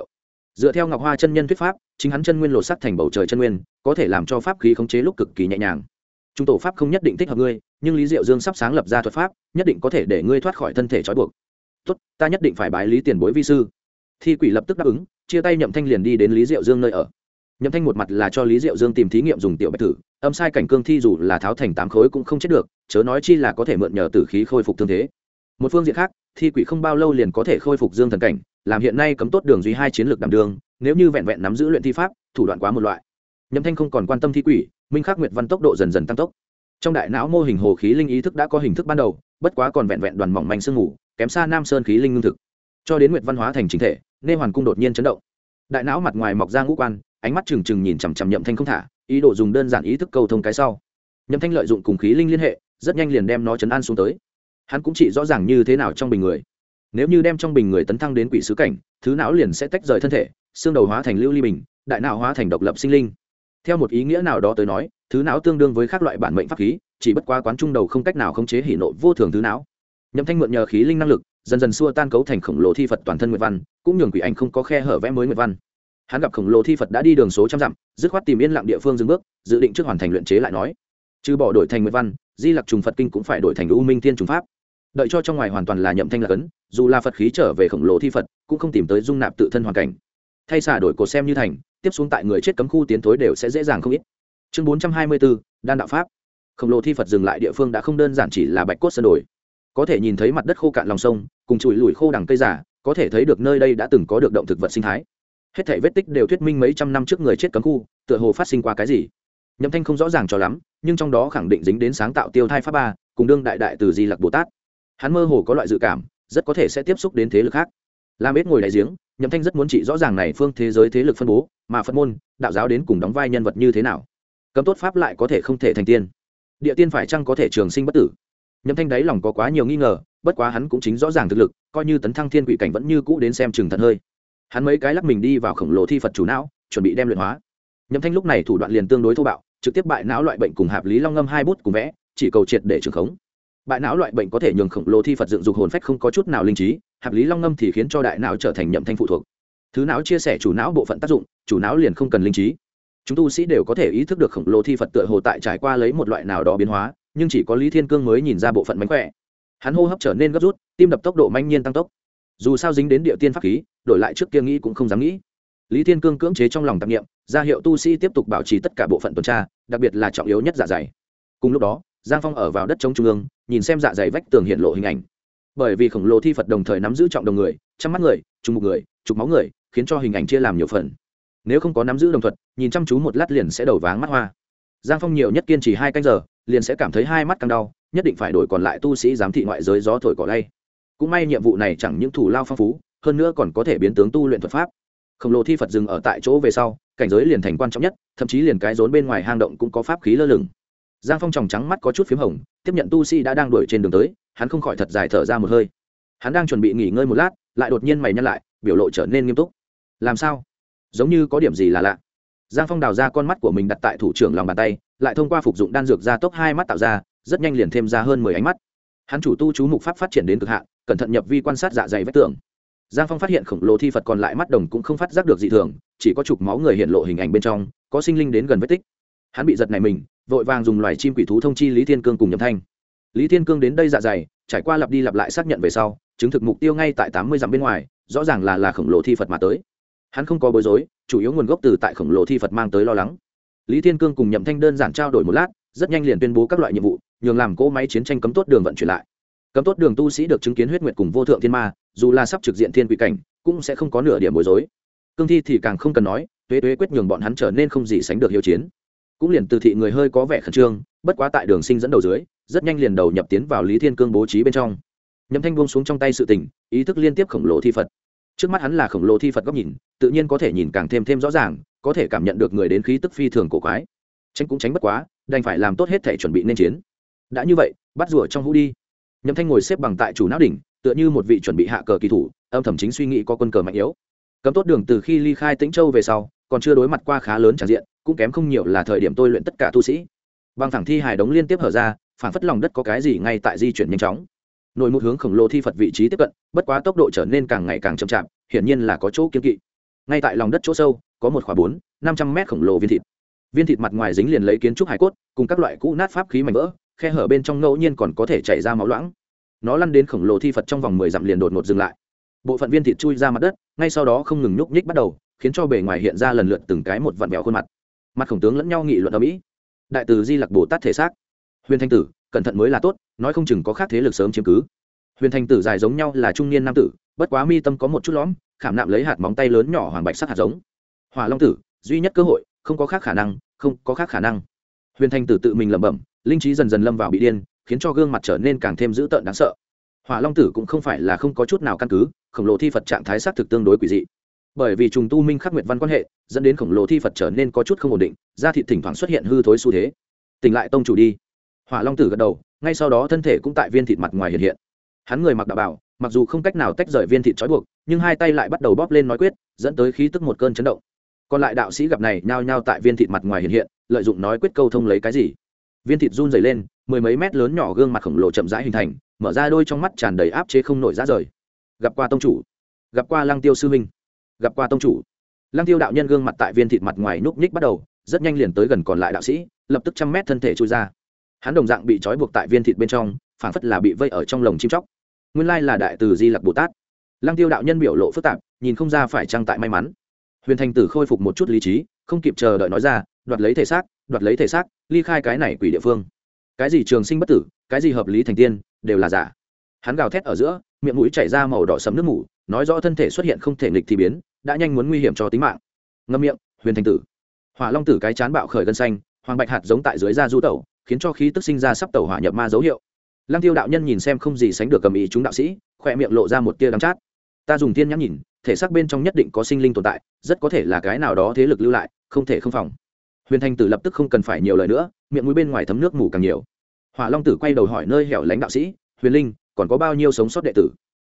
dựa theo ngọc hoa chân nhân thuyết pháp, chính hắn chân nguyên lột sắc thành bầu trời chân nguyên, có thể làm cho pháp khí khống chế lúc cực kỳ nhẹ nhàng. Trung tổ pháp không nhất định thích hợp ngươi, nhưng Lý Diệu Dương sắp sáng lập ra thuật pháp, nhất định có thể để ngươi thoát khỏi thân thể trói buộc. Tốt, ta nhất định phải bái Lý tiền bối vi sư. Thi quỷ lập tức đáp ứng, chia tay Nhậm Thanh liền đi đến Lý Diệu Dương nơi ở. Nhậm Thanh một mặt là cho Lý Diệu Dương tìm thí nghiệm dùng tiểu bạch tử, âm sai cảnh cương thi dù là tháo thành 8 khối cũng không chết được, chớ nói chi là có thể mượn nhờ tử khí khôi phục thương thế. Một phương diện khác, thi quỷ không bao lâu liền có thể khôi phục dương thần cảnh, làm hiện nay cấm tốt đường duy hai chiến lược đảm đường, nếu như vẹn vẹn nắm giữ luyện thi pháp, thủ đoạn quá một loại. Nhậm Thanh không còn quan tâm thi quỷ, minh khắc nguyệt văn tốc độ dần dần tăng tốc. Trong đại não mô hình hồ khí linh ý thức đã có hình thức ban đầu, bất quá còn vẹn vẹn đoàn mỏng manh sương ngủ, kém xa Nam Sơn khí linh ngưng thực. Cho đến nguyệt văn hóa thành chính thể, Nê Hoàn cung đột nhiên chấn động. Đại não mặt ngoài mọc ra ngũ quan, ánh mắt trừng trừng nhìn chằm chằm Nhậm Thanh không thả, ý đồ dùng đơn giản ý thức câu thông cái sau. Nhậm Thanh lợi dụng cùng khí linh liên hệ, rất nhanh liền đem nó trấn an xuống tới. Hắn cũng chỉ rõ ràng như thế nào trong bình người. Nếu như đem trong bình người tấn thăng đến quỷ sứ cảnh, thứ não liền sẽ tách rời thân thể, xương đầu hóa thành lưu ly bình, đại não hóa thành độc lập sinh linh. Theo một ý nghĩa nào đó tới nói, thứ não tương đương với các loại bản mệnh pháp khí, chỉ bất quá quán trung đầu không cách nào khống chế hỉ nộ vô thường thứ não. Nhậm Thanh mượn nhờ khí linh năng lực, dần dần xua tan cấu thành khổng lồ thi Phật toàn thân nguyệt văn, cũng nhường quỷ ảnh không có khe hở vẽ mới nguyệt văn. Hắn gặp khổng lồ thi Phật đã đi đường số trăm dặm, dứt khoát tìm yên lặng địa phương dừng bước, dự định trước hoàn thành luyện chế lại nói. Trừ bỏ đổi thành nguyệt văn, Di Lặc trùng Phật kinh cũng phải đổi thành U Minh Thiên trùng pháp. Đợi cho trong ngoài hoàn toàn là Nhậm Thanh là cấn, dù là Phật khí trở về khổng lồ thi Phật, cũng không tìm tới dung nạp tự thân hoàn cảnh. Thay xả đổi cột xem như thành, tiếp xuống tại người chết cấm khu tiến thối đều sẽ dễ dàng không ít. Chương 424, đan đạo pháp. Khổng lồ thi Phật dừng lại địa phương đã không đơn giản chỉ là bạch cốt sơn đổi, có thể nhìn thấy mặt đất khô cạn lòng sông, cùng chùi lùi khô đằng cây giả, có thể thấy được nơi đây đã từng có được động thực vật sinh thái. Hết thảy vết tích đều thuyết minh mấy trăm năm trước người chết cấm khu, tựa hồ phát sinh qua cái gì. Nhậm Thanh không rõ ràng cho lắm, nhưng trong đó khẳng định dính đến sáng tạo tiêu thai pháp ba, cùng đương đại đại từ Di Lặc Bồ Tát. Hắn mơ hồ có loại dự cảm, rất có thể sẽ tiếp xúc đến thế lực khác. Lam Bết ngồi đại giếng, Nhậm Thanh rất muốn trị rõ ràng này phương thế giới thế lực phân bố, mà Phật môn, đạo giáo đến cùng đóng vai nhân vật như thế nào. Cấm tốt pháp lại có thể không thể thành tiên, địa tiên phải chăng có thể trường sinh bất tử. Nhậm Thanh đáy lòng có quá nhiều nghi ngờ, bất quá hắn cũng chính rõ ràng thực lực, coi như tấn thăng thiên quỷ cảnh vẫn như cũ đến xem chừng thật hơi. Hắn mấy cái lắc mình đi vào khổng lồ thi Phật chủ não, chuẩn bị đem luyện hóa. Nhậm Thanh lúc này thủ đoạn liền tương đối thô bạo, trực tiếp bại não loại bệnh cùng Hạp Lý Long ngâm hai bút cùng vẽ, chỉ cầu triệt để trường khống. Bại não loại bệnh có thể nhường khổng lồ thi Phật dựng dục hồn phách không có chút nào linh trí, Hạp Lý Long ngâm thì khiến cho đại não trở thành Nhậm Thanh phụ thuộc. Thứ não chia sẻ chủ não bộ phận tác dụng, chủ não liền không cần linh trí. Chúng tu sĩ đều có thể ý thức được khổng lồ thi Phật tựa hồ tại trải qua lấy một loại nào đó biến hóa, nhưng chỉ có Lý Thiên Cương mới nhìn ra bộ phận mánh khỏe. Hắn hô hấp trở nên gấp rút, tim đập tốc độ manh nhiên tăng tốc. Dù sao dính đến địa tiên pháp khí, đổi lại trước kia nghĩ cũng không dám nghĩ. Lý Thiên Cương cưỡng chế trong lòng tạp niệm, ra hiệu tu sĩ tiếp tục bảo trì tất cả bộ phận tuần tra, đặc biệt là trọng yếu nhất dạ dày. Cùng lúc đó, Giang Phong ở vào đất trống trung ương, nhìn xem dạ dày vách tường hiện lộ hình ảnh. Bởi vì khổng lồ thi Phật đồng thời nắm giữ trọng đồng người, trăm mắt người, trùng mục người, trục máu người, khiến cho hình ảnh chia làm nhiều phần. Nếu không có nắm giữ đồng thuật, nhìn chăm chú một lát liền sẽ đầu váng mắt hoa. Giang Phong nhiều nhất kiên trì 2 canh giờ, liền sẽ cảm thấy hai mắt căng đau, nhất định phải đổi còn lại tu sĩ giám thị ngoại giới gió thổi cỏ lay. Cũng may nhiệm vụ này chẳng những thủ lao phong phú, hơn nữa còn có thể biến tướng tu luyện thuật pháp. Khổng lồ thi Phật dừng ở tại chỗ về sau, cảnh giới liền thành quan trọng nhất, thậm chí liền cái rốn bên ngoài hang động cũng có pháp khí lơ lửng. Giang Phong tròng trắng mắt có chút phím hồng, tiếp nhận tu sĩ đã đang đuổi trên đường tới, hắn không khỏi thật dài thở ra một hơi. Hắn đang chuẩn bị nghỉ ngơi một lát, lại đột nhiên mày nhăn lại, biểu lộ trở nên nghiêm túc. Làm sao? Giống như có điểm gì là lạ. Giang Phong đào ra con mắt của mình đặt tại thủ trưởng lòng bàn tay, lại thông qua phục dụng đan dược gia tốc hai mắt tạo ra, rất nhanh liền thêm ra hơn 10 ánh mắt. Hắn chủ tu chú mục pháp phát triển đến cực hạn, cẩn thận nhập vi quan sát dạ dày vách tường. Giang Phong phát hiện khổng lồ thi Phật còn lại mắt đồng cũng không phát giác được dị thường, chỉ có trục máu người hiện lộ hình ảnh bên trong, có sinh linh đến gần vết tích. Hắn bị giật này mình, vội vàng dùng loài chim quỷ thú thông chi Lý Thiên Cương cùng Nhậm Thanh. Lý Thiên Cương đến đây dạ dày, trải qua lặp đi lặp lại xác nhận về sau, chứng thực mục tiêu ngay tại 80 dặm bên ngoài, rõ ràng là khổng lồ thi Phật mà tới. Hắn không có bối rối, chủ yếu nguồn gốc từ tại khổng lồ thi Phật mang tới lo lắng. Lý Thiên Cương cùng Nhậm Thanh đơn giản trao đổi một lát, rất nhanh liền tuyên bố các loại nhiệm vụ, nhường làm cỗ máy chiến tranh cấm tốt đường vận chuyển lại. Cấm tốt đường tu sĩ được chứng kiến huyết nguyệt cùng vô thượng thiên ma, dù là sắp trực diện thiên quỷ cảnh, cũng sẽ không có nửa điểm bối rối. Cương thi thì càng không cần nói, tuế tuế quyết nhường bọn hắn trở nên không gì sánh được hiếu chiến. Cũng liền từ thị người hơi có vẻ khẩn trương, bất quá tại đường sinh dẫn đầu dưới, rất nhanh liền đầu nhập tiến vào Lý Thiên Cương bố trí bên trong. Nhậm Thanh buông xuống trong tay sự tình, ý thức liên tiếp khổng lồ thi Phật. Trước mắt hắn là khổng lồ thi Phật góc nhìn, tự nhiên có thể nhìn càng thêm rõ ràng, có thể cảm nhận được người đến khí tức phi thường cổ quái. Tránh cũng tránh bất quá, đành phải làm tốt hết thể chuẩn bị nên chiến. Đã như vậy, bắt rùa trong hũ đi. Nhậm Thanh ngồi xếp bằng tại chủ não đỉnh, tựa như một vị chuẩn bị hạ cờ kỳ thủ, âm thầm chính suy nghĩ có quân cờ mạnh yếu. Cấm tốt đường từ khi ly khai Tĩnh Châu về sau, còn chưa đối mặt qua khá lớn tràn diện, cũng kém không nhiều là thời điểm tôi luyện tất cả tu sĩ. Băng thẳng thi hài đống liên tiếp hở ra, phản phất lòng đất có cái gì ngay tại di chuyển nhanh chóng. Nổi một hướng khổng lồ thi Phật vị trí tiếp cận, bất quá tốc độ trở nên càng ngày càng chậm chạp, hiển nhiên là có chỗ kiêng kỵ. ngay tại lòng đất chỗ sâu có một khoảng 400-500 mét khổng lồ viên thịt mặt ngoài dính liền lấy kiến trúc hải cốt cùng các loại cũ nát pháp khí mảnh vỡ, khe hở bên trong ngẫu nhiên còn có thể chảy ra máu loãng. Nó lăn đến khổng lồ thi Phật trong vòng 10 dặm liền đột ngột dừng lại. Bộ phận viên thịt chui ra mặt đất, ngay sau đó không ngừng nhúc nhích bắt đầu, khiến cho bề ngoài hiện ra lần lượt từng cái một vặn vẹo khuôn mặt khổng tướng lẫn nhau nghị luận ở mỹ. Đại từ Di Lặc Bồ Tát thể xác. Huyền Thanh Tử, cẩn thận mới là tốt, nói không chừng có khác thế lực sớm chiếm cứ. Huyền Thanh Tử dài giống nhau là trung niên nam tử, bất quá mi tâm có một chút lõm, khảm nạm lấy hạt móng tay lớn nhỏ hoàng bạch sắc hạt giống. Hỏa Long Tử, duy nhất cơ hội, không có khác khả năng. Huyền Thanh Tử tự mình lẩm bẩm, linh trí dần dần lâm vào bị điên, khiến cho gương mặt trở nên càng thêm dữ tợn đáng sợ. Hỏa Long Tử cũng không phải là không có chút nào căn cứ, khổng lồ thi Phật trạng thái xác thực tương đối quỷ dị. Bởi vì trùng tu minh khắc nguyệt văn quan hệ, dẫn đến khổng lồ thi Phật trở nên có chút không ổn định, da thịt thỉnh thoảng xuất hiện hư thối xu thế. Tỉnh lại tông chủ đi. Hỏa Long Tử gật đầu, ngay sau đó thân thể cũng tại viên thịt mặt ngoài hiện. Hắn người mặc đạo bào, mặc dù không cách nào tách rời viên thịt trói buộc, nhưng hai tay lại bắt đầu bóp lên nói quyết, dẫn tới khí tức một cơn chấn động. Còn lại đạo sĩ gặp này nhao nhao tại viên thịt mặt ngoài hiện, lợi dụng nói quyết câu thông lấy cái gì. Viên thịt run rẩy lên, mười mấy mét lớn nhỏ gương mặt khổng lồ chậm rãi hình thành, mở ra đôi trong mắt tràn đầy áp chế không nổi ra rời. Gặp qua tông chủ, gặp qua Lăng Tiêu sư huynh, gặp qua tông chủ. Lăng Tiêu đạo nhân gương mặt tại viên thịt mặt ngoài núc ních bắt đầu, rất nhanh liền tới gần còn lại đạo sĩ, lập tức 100 mét thân thể chui ra. Hắn đồng dạng bị trói buộc tại viên thịt bên trong, phảng phất là bị vây ở trong lồng chim chóc. Nguyên lai là đại từ Di Lặc Bồ Tát. Lăng Tiêu đạo nhân biểu lộ phức tạp, nhìn không ra phải chăng tại may mắn. Huyền Thanh Tử khôi phục một chút lý trí, không kịp chờ đợi nói ra, đoạt lấy thể xác, ly khai cái này quỷ địa phương. Cái gì trường sinh bất tử, cái gì hợp lý thành tiên, đều là giả. Hắn gào thét ở giữa, miệng mũi chảy ra màu đỏ sẫm nước mủ, nói rõ thân thể xuất hiện không thể nghịch thì biến, đã nhanh muốn nguy hiểm cho tính mạng. Ngậm miệng, Huyền Thanh Tử. Hỏa Long Tử cái chán bạo khởi gân xanh, hoàng bạch hạt giống tại dưới da du tẩu, khiến cho khí tức sinh ra sắp tẩu hỏa nhập ma dấu hiệu. Lăng Tiêu đạo nhân nhìn xem không gì sánh được cầm ý chúng đạo sĩ, khỏe miệng lộ ra một tia đắng chát. Ta dùng tiên nhãn nhìn, thể xác bên trong nhất định có sinh linh tồn tại, rất có thể là cái nào đó thế lực lưu lại, không thể không phòng. Huyền Thanh Tử lập tức không cần phải nhiều lời nữa, miệng mũi bên ngoài thấm nước mù càng nhiều. Hỏa Long Tử quay đầu hỏi nơi hẻo lánh đạo sĩ, Huyền Linh, còn có bao nhiêu sống sót đệ tử?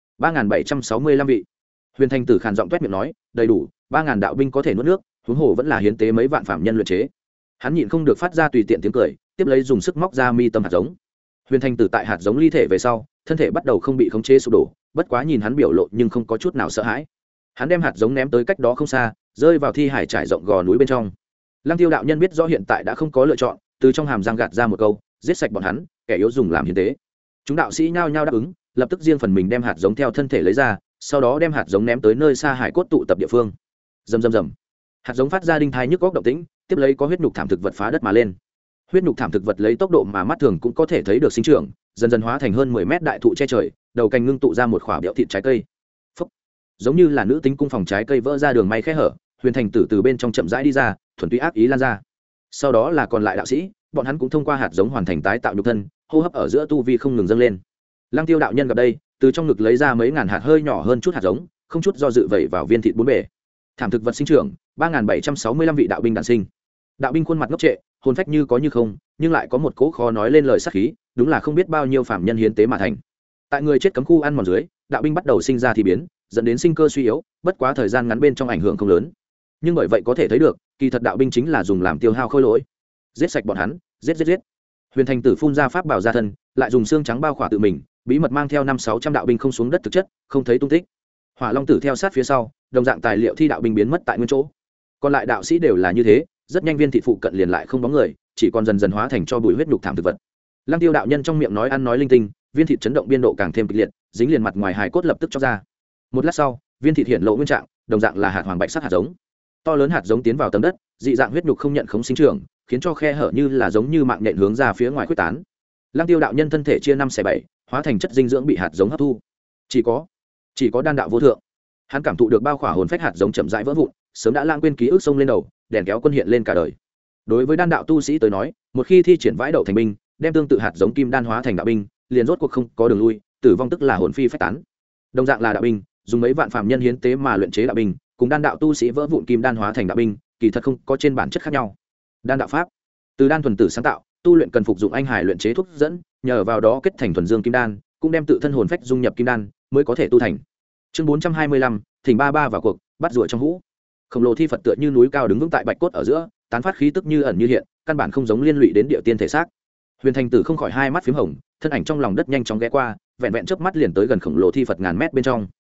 3765 vị. Huyền Thanh Tử khàn giọng toét miệng nói, đầy đủ, 3000 đạo binh có thể nuốt nước, huống hồ vẫn là hiến tế mấy vạn phạm nhân luyện chế. Hắn nhịn không được phát ra tùy tiện tiếng cười, tiếp lấy dùng sức móc ra mi tâm hạt giống. Huyền Thanh Tử tại hạt giống ly thể về sau, thân thể bắt đầu không bị khống chế sụp đổ, bất quá nhìn hắn biểu lộ nhưng không có chút nào sợ hãi. Hắn đem hạt giống ném tới cách đó không xa, rơi vào thi hải trải rộng gò núi bên trong. Lăng Tiêu đạo nhân biết rõ hiện tại đã không có lựa chọn, từ trong hàm răng gạt ra một câu, giết sạch bọn hắn, kẻ yếu dùng làm hiến tế. Chúng đạo sĩ nhao nhao đáp ứng, lập tức riêng phần mình đem hạt giống theo thân thể lấy ra, sau đó đem hạt giống ném tới nơi xa hải cốt tụ tập địa phương. Rầm rầm rầm. Hạt giống phát ra đinh thai nhức góc động tĩnh, tiếp lấy có huyết nhục thảm thực vật phá đất mà lên. Huyết nhục thảm thực vật lấy tốc độ mà mắt thường cũng có thể thấy được sinh trưởng, dần dần hóa thành hơn 10 mét đại thụ che trời, đầu cành ngưng tụ ra một khỏa béo thịt trái cây. Phốc. Giống như là nữ tính cung phòng trái cây vỡ ra đường may khe hở, Huyền Thanh Tử từ bên trong chậm rãi đi ra, thuần túy ác ý lan ra. Sau đó là còn lại đạo sĩ, bọn hắn cũng thông qua hạt giống hoàn thành tái tạo nhục thân, hô hấp ở giữa tu vi không ngừng dâng lên. Lăng Tiêu đạo nhân gặp đây, từ trong ngực lấy ra mấy ngàn hạt hơi nhỏ hơn chút hạt giống, không chút do dự vẩy vào viên thịt bốn bề. Thảm thực vật sinh trưởng, 3765 vị đạo binh đản sinh. Đạo binh khuôn mặt ngốc trệ, hồn phách như có như không, nhưng lại có một cỗ khó nói lên lời sát khí, đúng là không biết bao nhiêu phàm nhân hiến tế mà thành. Tại người chết cấm khu ăn mòn dưới, đạo binh bắt đầu sinh ra thì biến, dẫn đến sinh cơ suy yếu, bất quá thời gian ngắn bên trong ảnh hưởng không lớn. Nhưng bởi vậy có thể thấy được, kỳ thật đạo binh chính là dùng làm tiêu hao khôi lỗi. Giết sạch bọn hắn, giết. Huyền Thanh Tử phun ra pháp bảo ra thân, lại dùng xương trắng bao khỏa tự mình, bí mật mang theo 500-600 đạo binh không xuống đất thực chất, không thấy tung tích. Hỏa Long Tử theo sát phía sau, đồng dạng tài liệu thi đạo binh biến mất tại nguyên chỗ. Còn lại đạo sĩ đều là như thế, rất nhanh viên thị phụ cận liền lại không bóng người, chỉ còn dần dần hóa thành cho bụi huyết nhục thảm thực vật. Lăng Tiêu đạo nhân trong miệng nói ăn nói linh tinh, viên thịt chấn động biên độ càng thêm kịch liệt, dính liền mặt ngoài hài cốt lập tức chóc ra. Một lát sau, viên thịt hiện lộ nguyên trạng, đồng dạng là hạt hoàng bạch sắc hạt giống. To lớn hạt giống tiến vào tấm đất, dị dạng huyết nhục không nhận khống sinh trưởng, khiến cho khe hở như là giống như mạng nhện hướng ra phía ngoài khuếch tán. Lăng Tiêu đạo nhân thân thể chia 5/7, hóa thành chất dinh dưỡng bị hạt giống hấp thu. Chỉ có đan đạo vô thượng. Hắn cảm thụ được bao khỏa hồn phách hạt giống chậm rãi vỡ vụn, sớm đã lãng quên ký ức sông lên đầu, đèn kéo quân hiện lên cả đời. Đối với đan đạo tu sĩ tới nói, một khi thi triển vãi đậu thành binh, đem tương tự hạt giống kim đan hóa thành đạo binh, liền rốt cuộc không có đường lui, tử vong tức là hồn phi phách tán. Đồng dạng là đạo binh, dùng mấy vạn phàm nhân hiến tế mà luyện chế đạo binh, cùng đan đạo tu sĩ vỡ vụn kim đan hóa thành đạo binh, kỳ thật không có trên bản chất khác nhau. Đan đạo pháp, từ đan thuần tử sáng tạo, tu luyện cần phục dụng anh hải luyện chế thuốc dẫn, nhờ vào đó kết thành thuần dương kim đan, cũng đem tự thân hồn phách dung nhập kim đan, mới có thể tu thành. Chương 425, thỉnh ba vào cuộc, bắt rùa trong hũ. Khổng lồ thi Phật tựa như núi cao đứng vững tại bạch cốt ở giữa, tán phát khí tức như ẩn như hiện, căn bản không giống liên lụy đến địa tiên thể xác. Huyền Thanh Tử không khỏi hai mắt phím hồng, thân ảnh trong lòng đất nhanh chóng ghé qua, vẹn vẹn chớp mắt liền tới gần khổng lồ thi Phật ngàn mét bên trong.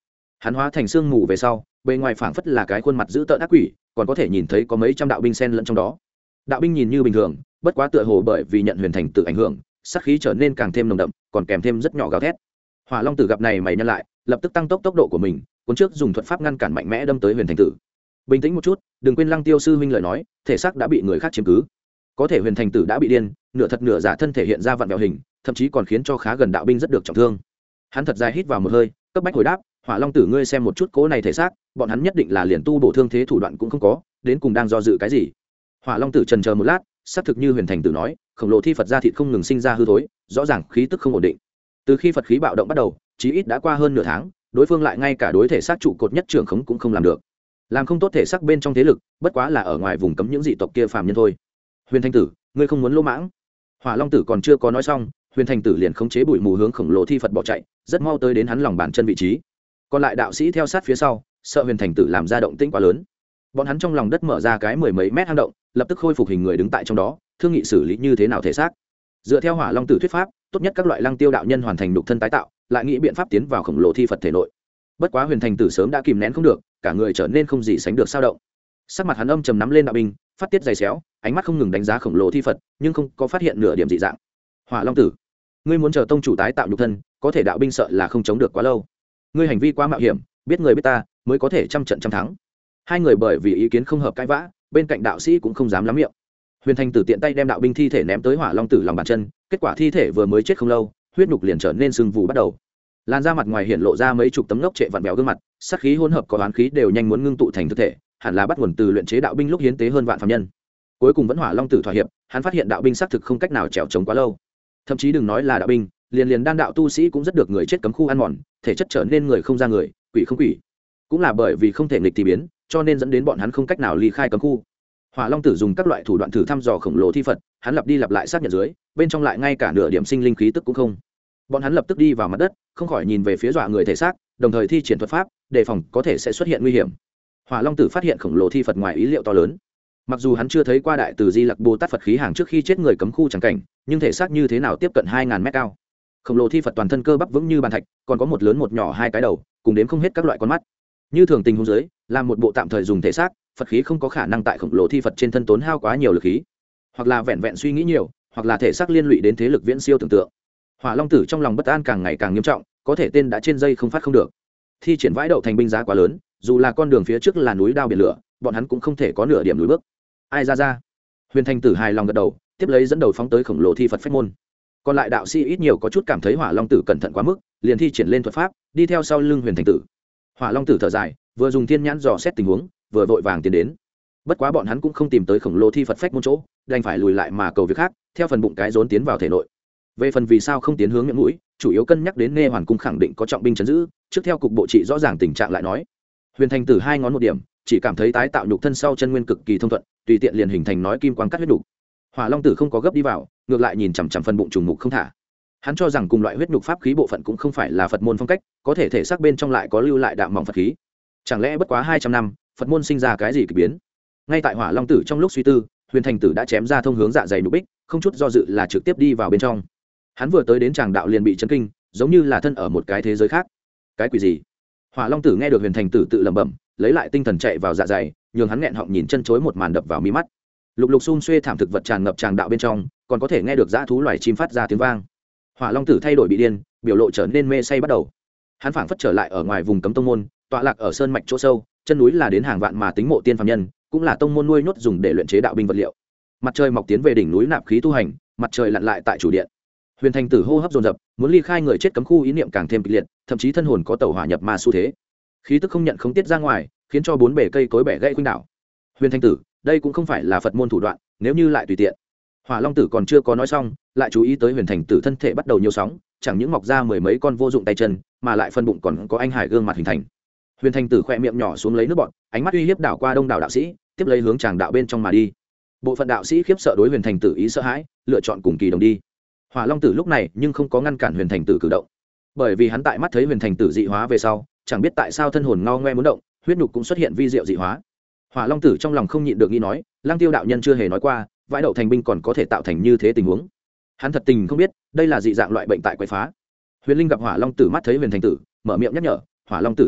hắn hóa thành sương mù về sau, bề ngoài phảng phất là cái khuôn mặt dữ tợn ác quỷ, còn có thể nhìn thấy có mấy trăm đạo binh xen lẫn trong đó. Đạo binh nhìn như bình thường, bất quá tựa hồ bởi vì nhận huyền thành tử ảnh hưởng, sát khí trở nên càng thêm nồng đậm, còn kèm thêm rất nhỏ gào thét. Hỏa Long Tử gặp này mày nhăn lại, lập tức tăng tốc độ của mình, cuốn trước dùng thuật pháp ngăn cản mạnh mẽ đâm tới huyền thành tử. Bình tĩnh một chút, đừng quên Lăng Tiêu sư huynh lời nói, thể xác đã bị người khác chiếm cứ. Có thể huyền thành tử đã bị điên, nửa thật nửa giả thân thể hiện ra vặn vẹo hình, thậm chí còn khiến cho khá gần đạo binh rất được trọng thương. Hắn thật dài hít vào một hơi, cấp bách hồi đáp, Hỏa Long Tử ngươi xem một chút cố này thể xác, bọn hắn nhất định là liền tu bổ thương thế thủ đoạn cũng không có, đến cùng đang do dự cái gì. Hỏa Long Tử trần chờ một lát, xác thực như huyền thành tử nói, khổng lồ thi Phật ra thịt không ngừng sinh ra hư thối, rõ ràng khí tức không ổn định. Từ khi Phật khí bạo động bắt đầu, chí ít đã qua hơn nửa tháng, đối phương lại ngay cả đối thể xác trụ cột nhất trưởng khống cũng không làm được. Làm không tốt thể xác bên trong thế lực, bất quá là ở ngoài vùng cấm những dị tộc kia phàm nhân thôi. Huyền Thành Tử, ngươi không muốn lỗ mãng. Hỏa Long Tử còn chưa có nói xong, Huyền Thành Tử liền khống chế bụi mù hướng khổng lồ thi Phật bỏ chạy, rất mau tới đến hắn lòng bàn chân vị trí. Còn lại đạo sĩ theo sát phía sau, sợ Huyền Thành Tử làm ra động tĩnh quá lớn. Bọn hắn trong lòng đất mở ra cái mười mấy mét hang động, lập tức khôi phục hình người đứng tại trong đó, thương nghị xử lý như thế nào thể xác. Dựa theo Hỏa Long Tử thuyết pháp, tốt nhất các loại lăng tiêu đạo nhân hoàn thành nhục thân tái tạo, lại nghĩ biện pháp tiến vào khổng lồ thi Phật thể nội. Bất quá Huyền Thành Tử sớm đã kìm nén không được, cả người trở nên không gì sánh được sao động. Sắc mặt hắn âm trầm nắm lên đạo binh, phát tiết dày xéo, ánh mắt không ngừng đánh giá khổng lồ thi Phật, nhưng không có phát hiện nửa điểm dị dạng. Hỏa Long Tử, ngươi muốn chờ tông chủ tái tạo nhục thân, có thể đạo binh sợ là không chống được quá lâu. Ngươi hành vi quá mạo hiểm, biết người biết ta, mới có thể trăm trận trăm thắng. Hai người bởi vì ý kiến không hợp cãi vã, bên cạnh đạo sĩ cũng không dám lắm miệng. Huyền Thành Tử tiện tay đem đạo binh thi thể ném tới Hỏa Long Tử lòng bàn chân, kết quả thi thể vừa mới chết không lâu, huyết nhục liền trở nên sưng vù bắt đầu. Làn da mặt ngoài hiện lộ ra mấy chục tấm ngốc trệ vặn vẹo gương mặt, sát khí hỗn hợp có oán khí đều nhanh muốn ngưng tụ thành thực thể, hẳn là bắt nguồn từ luyện chế đạo binh lúc hiến tế hơn vạn phàm nhân. Cuối cùng vẫn Hỏa Long Tử thỏa hiệp, hắn phát hiện đạo binh xác thực không cách nào trèo chống quá lâu. Thậm chí đừng nói là đạo binh, liền đan đạo tu sĩ cũng rất được người chết cấm khu ăn mòn, thể chất trở nên người không ra người, quỷ không quỷ. Cũng là bởi vì không thể nghịch thì biến, cho nên dẫn đến bọn hắn không cách nào ly khai cấm khu. Hỏa Long Tử dùng các loại thủ đoạn thử thăm dò khổng lồ thi Phật, hắn lặp đi lặp lại xác nhận dưới, bên trong lại ngay cả nửa điểm sinh linh khí tức cũng không. Bọn hắn lập tức đi vào mặt đất, không khỏi nhìn về phía dọa người thể xác, đồng thời thi triển thuật pháp, đề phòng có thể sẽ xuất hiện nguy hiểm. Hỏa Long Tử phát hiện khổng lồ thi Phật ngoài ý liệu to lớn. Mặc dù hắn chưa thấy qua đại từ Di Lặc Bồ Tát Phật khí hàng trước khi chết người cấm khu chẳng cảnh, nhưng thể xác như thế nào tiếp cận 2000 mét cao. Khổng lồ thi Phật toàn thân cơ bắp vững như bàn thạch, còn có một lớn một nhỏ hai cái đầu, cùng đếm không hết các loại con mắt. Như thường tình huống dưới, làm một bộ tạm thời dùng thể xác, Phật khí không có khả năng tại khổng lồ thi Phật trên thân tốn hao quá nhiều lực khí, hoặc là vẹn vẹn suy nghĩ nhiều, hoặc là thể xác liên lụy đến thế lực viễn siêu tưởng tượng. Hỏa Long Tử trong lòng bất an càng ngày càng nghiêm trọng, có thể tên đã trên dây không phát không được. Thi triển vãi đậu thành binh giá quá lớn, dù là con đường phía trước là núi đao biển lửa, bọn hắn cũng không thể có nửa điểm lùi bước. Ai ra. Huyền Thành Tử hài lòng gật đầu, tiếp lấy dẫn đầu phóng tới khổng lồ thi Phật phách môn. Còn lại đạo sĩ ít nhiều có chút cảm thấy Hỏa Long Tử cẩn thận quá mức, liền thi triển lên thuật pháp, đi theo sau lưng Huyền Thành Tử. Hỏa Long Tử thở dài, vừa dùng thiên nhãn dò xét tình huống, vừa vội vàng tiến đến. Bất quá bọn hắn cũng không tìm tới khổng lồ thi Phật phách môn chỗ, đành phải lùi lại mà cầu việc khác, theo phần bụng cái rốn tiến vào thể nội. Về phần vì sao không tiến hướng miệng mũi, chủ yếu cân nhắc đến Nghe Hoàn cung khẳng định có trọng binh trấn giữ, trước theo cục bộ trị rõ ràng tình trạng lại nói. Huyền Thành Tử hai ngón một điểm, chỉ cảm thấy tái tạo nhục thân sau chân nguyên cực kỳ thông thuận, tùy tiện liền hình thành nói kim quang cắt huyết đủ. Hỏa Long Tử không có gấp đi vào, ngược lại nhìn chằm chằm phần bụng trùng mục không thả. Hắn cho rằng cùng loại huyết nhục pháp khí bộ phận cũng không phải là Phật môn phong cách, có thể thể xác bên trong lại có lưu lại đạm mỏng Phật khí. Chẳng lẽ bất quá 200 năm, Phật môn sinh ra cái gì kỳ biến? Ngay tại Hỏa Long Tử trong lúc suy tư, Huyền Thành Tử đã chém ra thông hướng dạ dày nhục bích, không chút do dự là trực tiếp đi vào bên trong. Hắn vừa tới đến tràng đạo liền bị chấn kinh, giống như là thân ở một cái thế giới khác. Cái quỷ gì? Hỏa Long Tử nghe được Huyền Thành Tử tự lẩm bẩm, lấy lại tinh thần chạy vào dạ dày, nhường hắn nghẹn họng nhìn chân chối một màn đập vào mi mắt. Lục lục xun xuê thảm thực vật tràn ngập tràng đạo bên trong, còn có thể nghe được dã thú loài chim phát ra tiếng vang. Hỏa Long Tử thay đổi bị điên, biểu lộ trở nên mê say bắt đầu. Hắn phảng phất trở lại ở ngoài vùng cấm tông môn, tọa lạc ở sơn mạch chỗ sâu, chân núi là đến hàng vạn mà tính mộ tiên phàm nhân, cũng là tông môn nuôi nhốt dùng để luyện chế đạo binh vật liệu. Mặt trời mọc tiến về đỉnh núi nạp khí tu hành, mặt trời lặn lại tại chủ điện. Huyền Thành Tử hô hấp dồn dập, muốn ly khai người chết cấm khu ý niệm càng thêm kịch liệt, thậm chí thân hồn có tẩu hỏa nhập ma xu thế. Khí tức không nhận không tiết ra ngoài, khiến cho bốn bể cây cối bẻ gãy khuynh đảo. Huyền Thành Tử, đây cũng không phải là Phật môn thủ đoạn, nếu như lại tùy tiện. Hỏa Long Tử còn chưa có nói xong, lại chú ý tới Huyền Thành Tử thân thể bắt đầu nhiều sóng, chẳng những mọc ra mười mấy con vô dụng tay chân, mà lại phân bụng còn có anh hải gương mặt hình thành. Huyền Thành Tử khẽ miệng nhỏ xuống lấy nước bọt, ánh mắt uy hiếp đảo qua đông đảo đạo sĩ, tiếp lấy hướng tràng đạo bên trong mà đi. Bộ phận đạo sĩ khiếp sợ đối Huyền Thành Tử ý sợ hãi, lựa chọn cùng kỳ đồng đi. Hỏa Long Tử lúc này nhưng không có ngăn cản Huyền Thành Tử cử động, bởi vì hắn tại mắt thấy Huyền Thành Tử dị hóa về sau, chẳng biết tại sao thân hồn ngao ngoe muốn động, huyết nhục cũng xuất hiện vi diệu dị hóa. Hỏa Long Tử trong lòng không nhịn được nghĩ nói, Lăng Tiêu đạo nhân chưa hề nói qua, vãi đậu thành binh còn có thể tạo thành như thế tình huống. Hắn thật tình không biết, đây là dị dạng loại bệnh tại quái phá. Huyền Linh gặp Hỏa Long Tử mắt thấy Huyền Thành Tử, mở miệng nhắc nhở, Hỏa Long Tử sư thúc,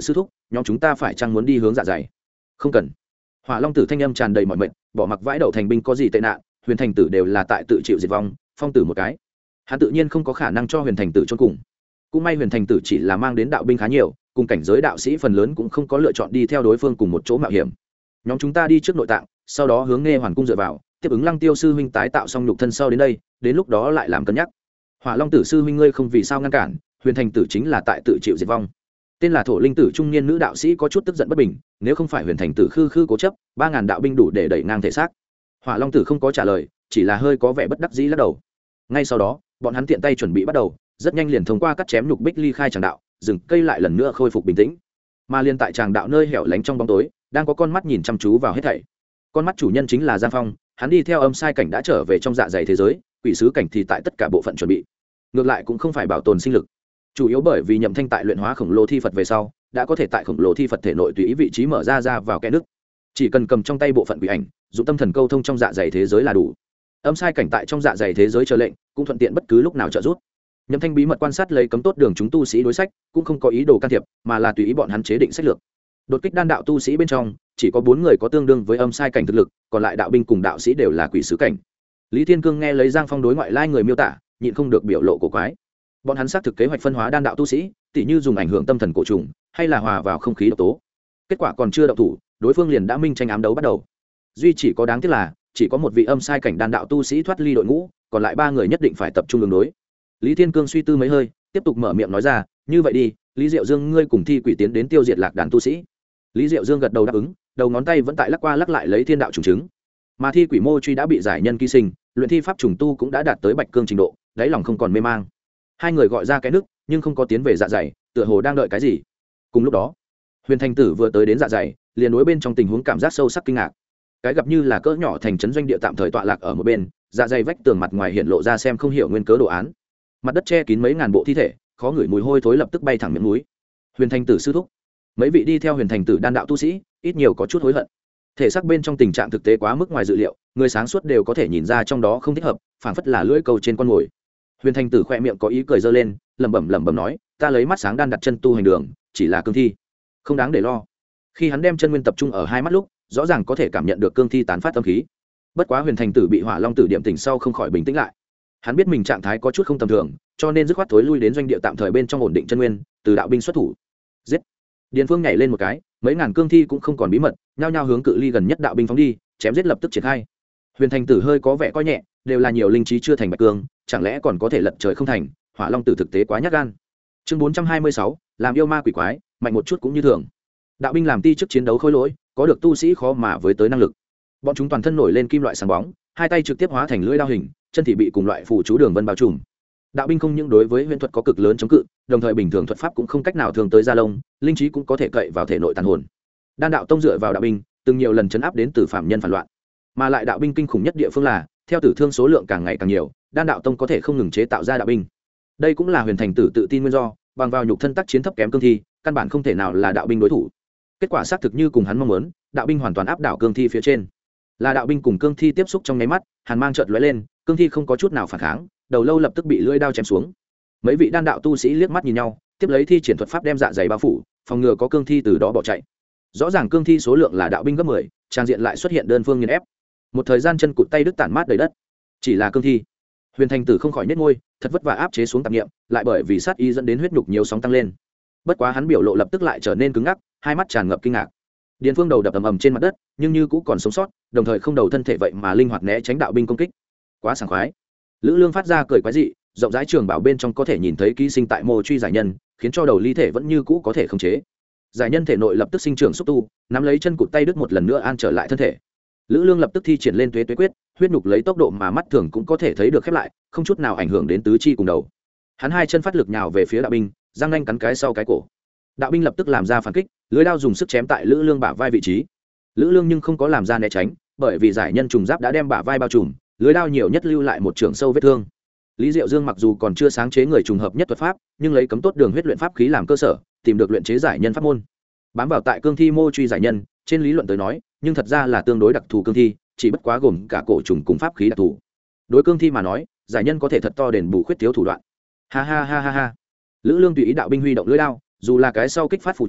nhóm chúng ta phải chăng muốn đi hướng dạ dày? Không cần. Hỏa Long Tử thanh âm tràn đầy mọi mệnh, bỏ mặc vãi đậu thành binh có gì tệ nạn, Huyền Thành Tử đều là tại tự chịu diệt vong, phong tử một cái, hắn tự nhiên không có khả năng cho Huyền Thành Tử chôn cùng. Cũng may Huyền Thành Tử chỉ là mang đến đạo binh khá nhiều, cùng cảnh giới đạo sĩ phần lớn cũng không có lựa chọn đi theo đối phương cùng một chỗ mạo hiểm. Nhóm chúng ta đi trước nội tạng, sau đó hướng Nghe Hoàn cung dựa vào, tiếp ứng Lăng Tiêu sư huynh tái tạo xong nhục thân sau đến đây, đến lúc đó lại làm cân nhắc. Hỏa Long Tử sư huynh ngươi không vì sao ngăn cản, Huyền Thành Tử chính là tại tự chịu diệt vong. Tên là Thổ Linh Tử trung niên nữ đạo sĩ có chút tức giận bất bình, nếu không phải Huyền Thành Tử khư khư cố chấp, 3000 đạo binh đủ để đẩy ngang thể xác. Hỏa Long Tử không có trả lời, chỉ là hơi có vẻ bất đắc dĩ lắc đầu. Ngay sau đó, bọn hắn tiện tay chuẩn bị bắt đầu, rất nhanh liền thông qua cắt chém nhục bích ly khai tràng đạo, rừng cây lại lần nữa khôi phục bình tĩnh. Mà liên tại tràng đạo nơi hẻo lánh trong bóng tối, đang có con mắt nhìn chăm chú vào hết thảy. Con mắt chủ nhân chính là Giang Phong, hắn đi theo âm sai cảnh đã trở về trong dạ dày thế giới, quỷ sứ cảnh thì tại tất cả bộ phận chuẩn bị. Ngược lại cũng không phải bảo tồn sinh lực, chủ yếu bởi vì Nhậm Thanh tại luyện hóa khổng lồ thi Phật về sau, đã có thể tại khổng lồ thi Phật thể nội tùy ý vị trí mở ra vào kẽ nước. Chỉ cần cầm trong tay bộ phận quỷ ảnh, dùng tâm thần câu thông trong dạ dày thế giới là đủ. Âm sai cảnh tại trong dạ dày thế giới chờ lệnh, cũng thuận tiện bất cứ lúc nào trợ giúp. Nhậm Thanh bí mật quan sát lấy cấm tốt đường chúng tu sĩ đối sách, cũng không có ý đồ can thiệp, mà là tùy ý bọn hắn chế định sách lược. Đột kích đan đạo tu sĩ bên trong, chỉ có 4 người có tương đương với âm sai cảnh thực lực, còn lại đạo binh cùng đạo sĩ đều là quỷ sứ cảnh. Lý Thiên Cương nghe lấy Giang Phong đối ngoại lai người miêu tả, nhịn không được biểu lộ cổ quái. Bọn hắn xác thực kế hoạch phân hóa đan đạo tu sĩ, tỉ như dùng ảnh hưởng tâm thần cổ trùng, hay là hòa vào không khí độc tố. Kết quả còn chưa động thủ, đối phương liền đã minh tranh ám đấu bắt đầu. Duy chỉ có đáng tiếc là, chỉ có một vị âm sai cảnh đan đạo tu sĩ thoát ly đội ngũ, còn lại 3 người nhất định phải tập trung ứng đối. Lý Thiên Cương suy tư mấy hơi, tiếp tục mở miệng nói ra, như vậy đi, Lý Diệu Dương ngươi cùng thi quỷ tiến đến tiêu diệt lạc đàn tu sĩ. Lý Diệu Dương gật đầu đáp ứng, đầu ngón tay vẫn tại lắc qua lắc lại lấy thiên đạo trùng chứng. Mà thi quỷ mô truy đã bị giải nhân ký sinh, luyện thi pháp trùng tu cũng đã đạt tới bạch cương trình độ, đáy lòng không còn mê mang. Hai người gọi ra cái nước, nhưng không có tiến về dạ dày, tựa hồ đang đợi cái gì. Cùng lúc đó, Huyền Thành Tử vừa tới đến dạ dày, liền đối bên trong tình huống cảm giác sâu sắc kinh ngạc. Cái gặp như là cỡ nhỏ thành trấn doanh địa tạm thời tọa lạc ở một bên, dạ dày vách tường mặt ngoài hiện lộ ra xem không hiểu nguyên cớ đồ án. Mặt đất che kín mấy ngàn bộ thi thể, khó ngửi mùi hôi thối lập tức bay thẳng miệng núi. Huyền Thành Tử sư thúc, mấy vị đi theo Huyền Thành Tử đan đạo tu sĩ, ít nhiều có chút hối hận. Thể xác bên trong tình trạng thực tế quá mức ngoài dự liệu, người sáng suốt đều có thể nhìn ra trong đó không thích hợp, phảng phất là lưỡi câu trên con mồi. Huyền Thành Tử khoe miệng có ý cười giơ lên, lẩm bẩm nói, ta lấy mắt sáng đan đặt chân tu hành đường, chỉ là cương thi, không đáng để lo. Khi hắn đem chân nguyên tập trung ở hai mắt lúc, rõ ràng có thể cảm nhận được cương thi tán phát tâm khí. Bất quá Huyền Thành Tử bị Hỏa Long Tử điểm tỉnh sau không khỏi bình tĩnh lại. Hắn biết mình trạng thái có chút không tầm thường, cho nên dứt khoát thối lui đến doanh địa tạm thời bên trong ổn định chân nguyên, từ đạo binh xuất thủ. Giết! Điền Phương nhảy lên một cái, mấy ngàn cương thi cũng không còn bí mật, nhao nhao hướng cự ly gần nhất đạo binh phóng đi, chém giết lập tức triển khai. Huyền Thành Tử hơi có vẻ coi nhẹ, đều là nhiều linh trí chưa thành bạch cương, chẳng lẽ còn có thể lật trời không thành. Hỏa Long Tử thực tế quá nhát gan. Chương 426, làm yêu ma quỷ quái, mạnh một chút cũng như thường. Đạo binh làm ti trước chiến đấu khôi lỗi, có được tu sĩ khó mà với tới năng lực. Bọn chúng toàn thân nổi lên kim loại sáng bóng, hai tay trực tiếp hóa thành lưỡi đao hình, chân thì bị cùng loại phù chú đường vân bao trùm. Đạo binh không những đối với huyền thuật có cực lớn chống cự, đồng thời bình thường thuật pháp cũng không cách nào thường tới da lông, linh trí cũng có thể cậy vào thể nội tàn hồn. Đan đạo tông dựa vào đạo binh, từng nhiều lần chấn áp đến từ phạm nhân phản loạn. Mà lại đạo binh kinh khủng nhất địa phương là, theo tử thương số lượng càng ngày càng nhiều, đan đạo tông có thể không ngừng chế tạo ra đạo binh. Đây cũng là Huyền Thành Tử tự tin nguyên do, bằng vào nhục thân tác chiến thấp kém cương thi, căn bản không thể nào là đạo binh đối thủ. Kết quả xác thực như cùng hắn mong muốn, đạo binh hoàn toàn áp đảo cương thi phía trên. Là đạo binh cùng cương thi tiếp xúc trong nháy mắt, hàn mang chợt lóe lên, cương thi không có chút nào phản kháng, đầu lâu lập tức bị lưỡi đao chém xuống. Mấy vị đan đạo tu sĩ liếc mắt nhìn nhau, tiếp lấy thi triển thuật pháp đem dạ dày bao phủ, phòng ngừa có cương thi từ đó bỏ chạy. Rõ ràng cương thi số lượng là đạo binh gấp 10, trang diện lại xuất hiện đơn phương nghiền ép. Một thời gian chân cụt tay đứt tản mát đầy đất. Chỉ là cương thi. Huyền Thành Tử không khỏi nhếch môi, thật vất vả áp chế xuống tạp niệm, lại bởi vì sát ý dẫn đến huyết nhục nhiều sóng tăng lên. Bất quá hắn biểu lộ lập tức lại trở nên cứng ngắc, hai mắt tràn ngập kinh ngạc. Điền Phương đầu đập ầm ầm trên mặt đất, nhưng như cũng còn sống sót, đồng thời không đầu thân thể vậy mà linh hoạt né tránh đạo binh công kích. Quá sảng khoái. Lữ Lương phát ra cười quái dị, rộng rãi trường bảo bên trong có thể nhìn thấy ký sinh tại mô truy giải nhân, khiến cho đầu ly thể vẫn như cũ có thể khống chế. Giải nhân thể nội lập tức sinh trưởng xúc tu, nắm lấy chân cụt tay đứt một lần nữa an trở lại thân thể. Lữ Lương lập tức thi triển lên tuế quyết, huyết nhục lấy tốc độ mà mắt thường cũng có thể thấy được khép lại, không chút nào ảnh hưởng đến tứ chi cùng đầu. Hắn hai chân phát lực nhào về phía đạo binh, răng nanh cắn cái sau cái cổ. Đạo binh lập tức làm ra phản kích, lưỡi đao dùng sức chém tại Lữ Lương bả vai vị trí. Lữ Lương nhưng không có làm ra né tránh, bởi vì giải nhân trùng giáp đã đem bả vai bao trùm, lưỡi đao nhiều nhất lưu lại một trường sâu vết thương. Lý Diệu Dương mặc dù còn chưa sáng chế người trùng hợp nhất thuật pháp, nhưng lấy cấm tốt đường huyết luyện pháp khí làm cơ sở, tìm được luyện chế giải nhân pháp môn. Bám vào tại cương thi mô truy giải nhân, trên lý luận tới nói, nhưng thật ra là tương đối đặc thù cương thi, chỉ bất quá gồm cả cổ trùng cùng pháp khí đặc thù. Đối cương thi mà nói, giải nhân có thể thật to đền bù khuyết thiếu thủ đoạn. Ha ha ha ha ha. Lữ Lương tùy ý đạo binh huy động lưỡi đao, dù là cái sau kích phát phù chú,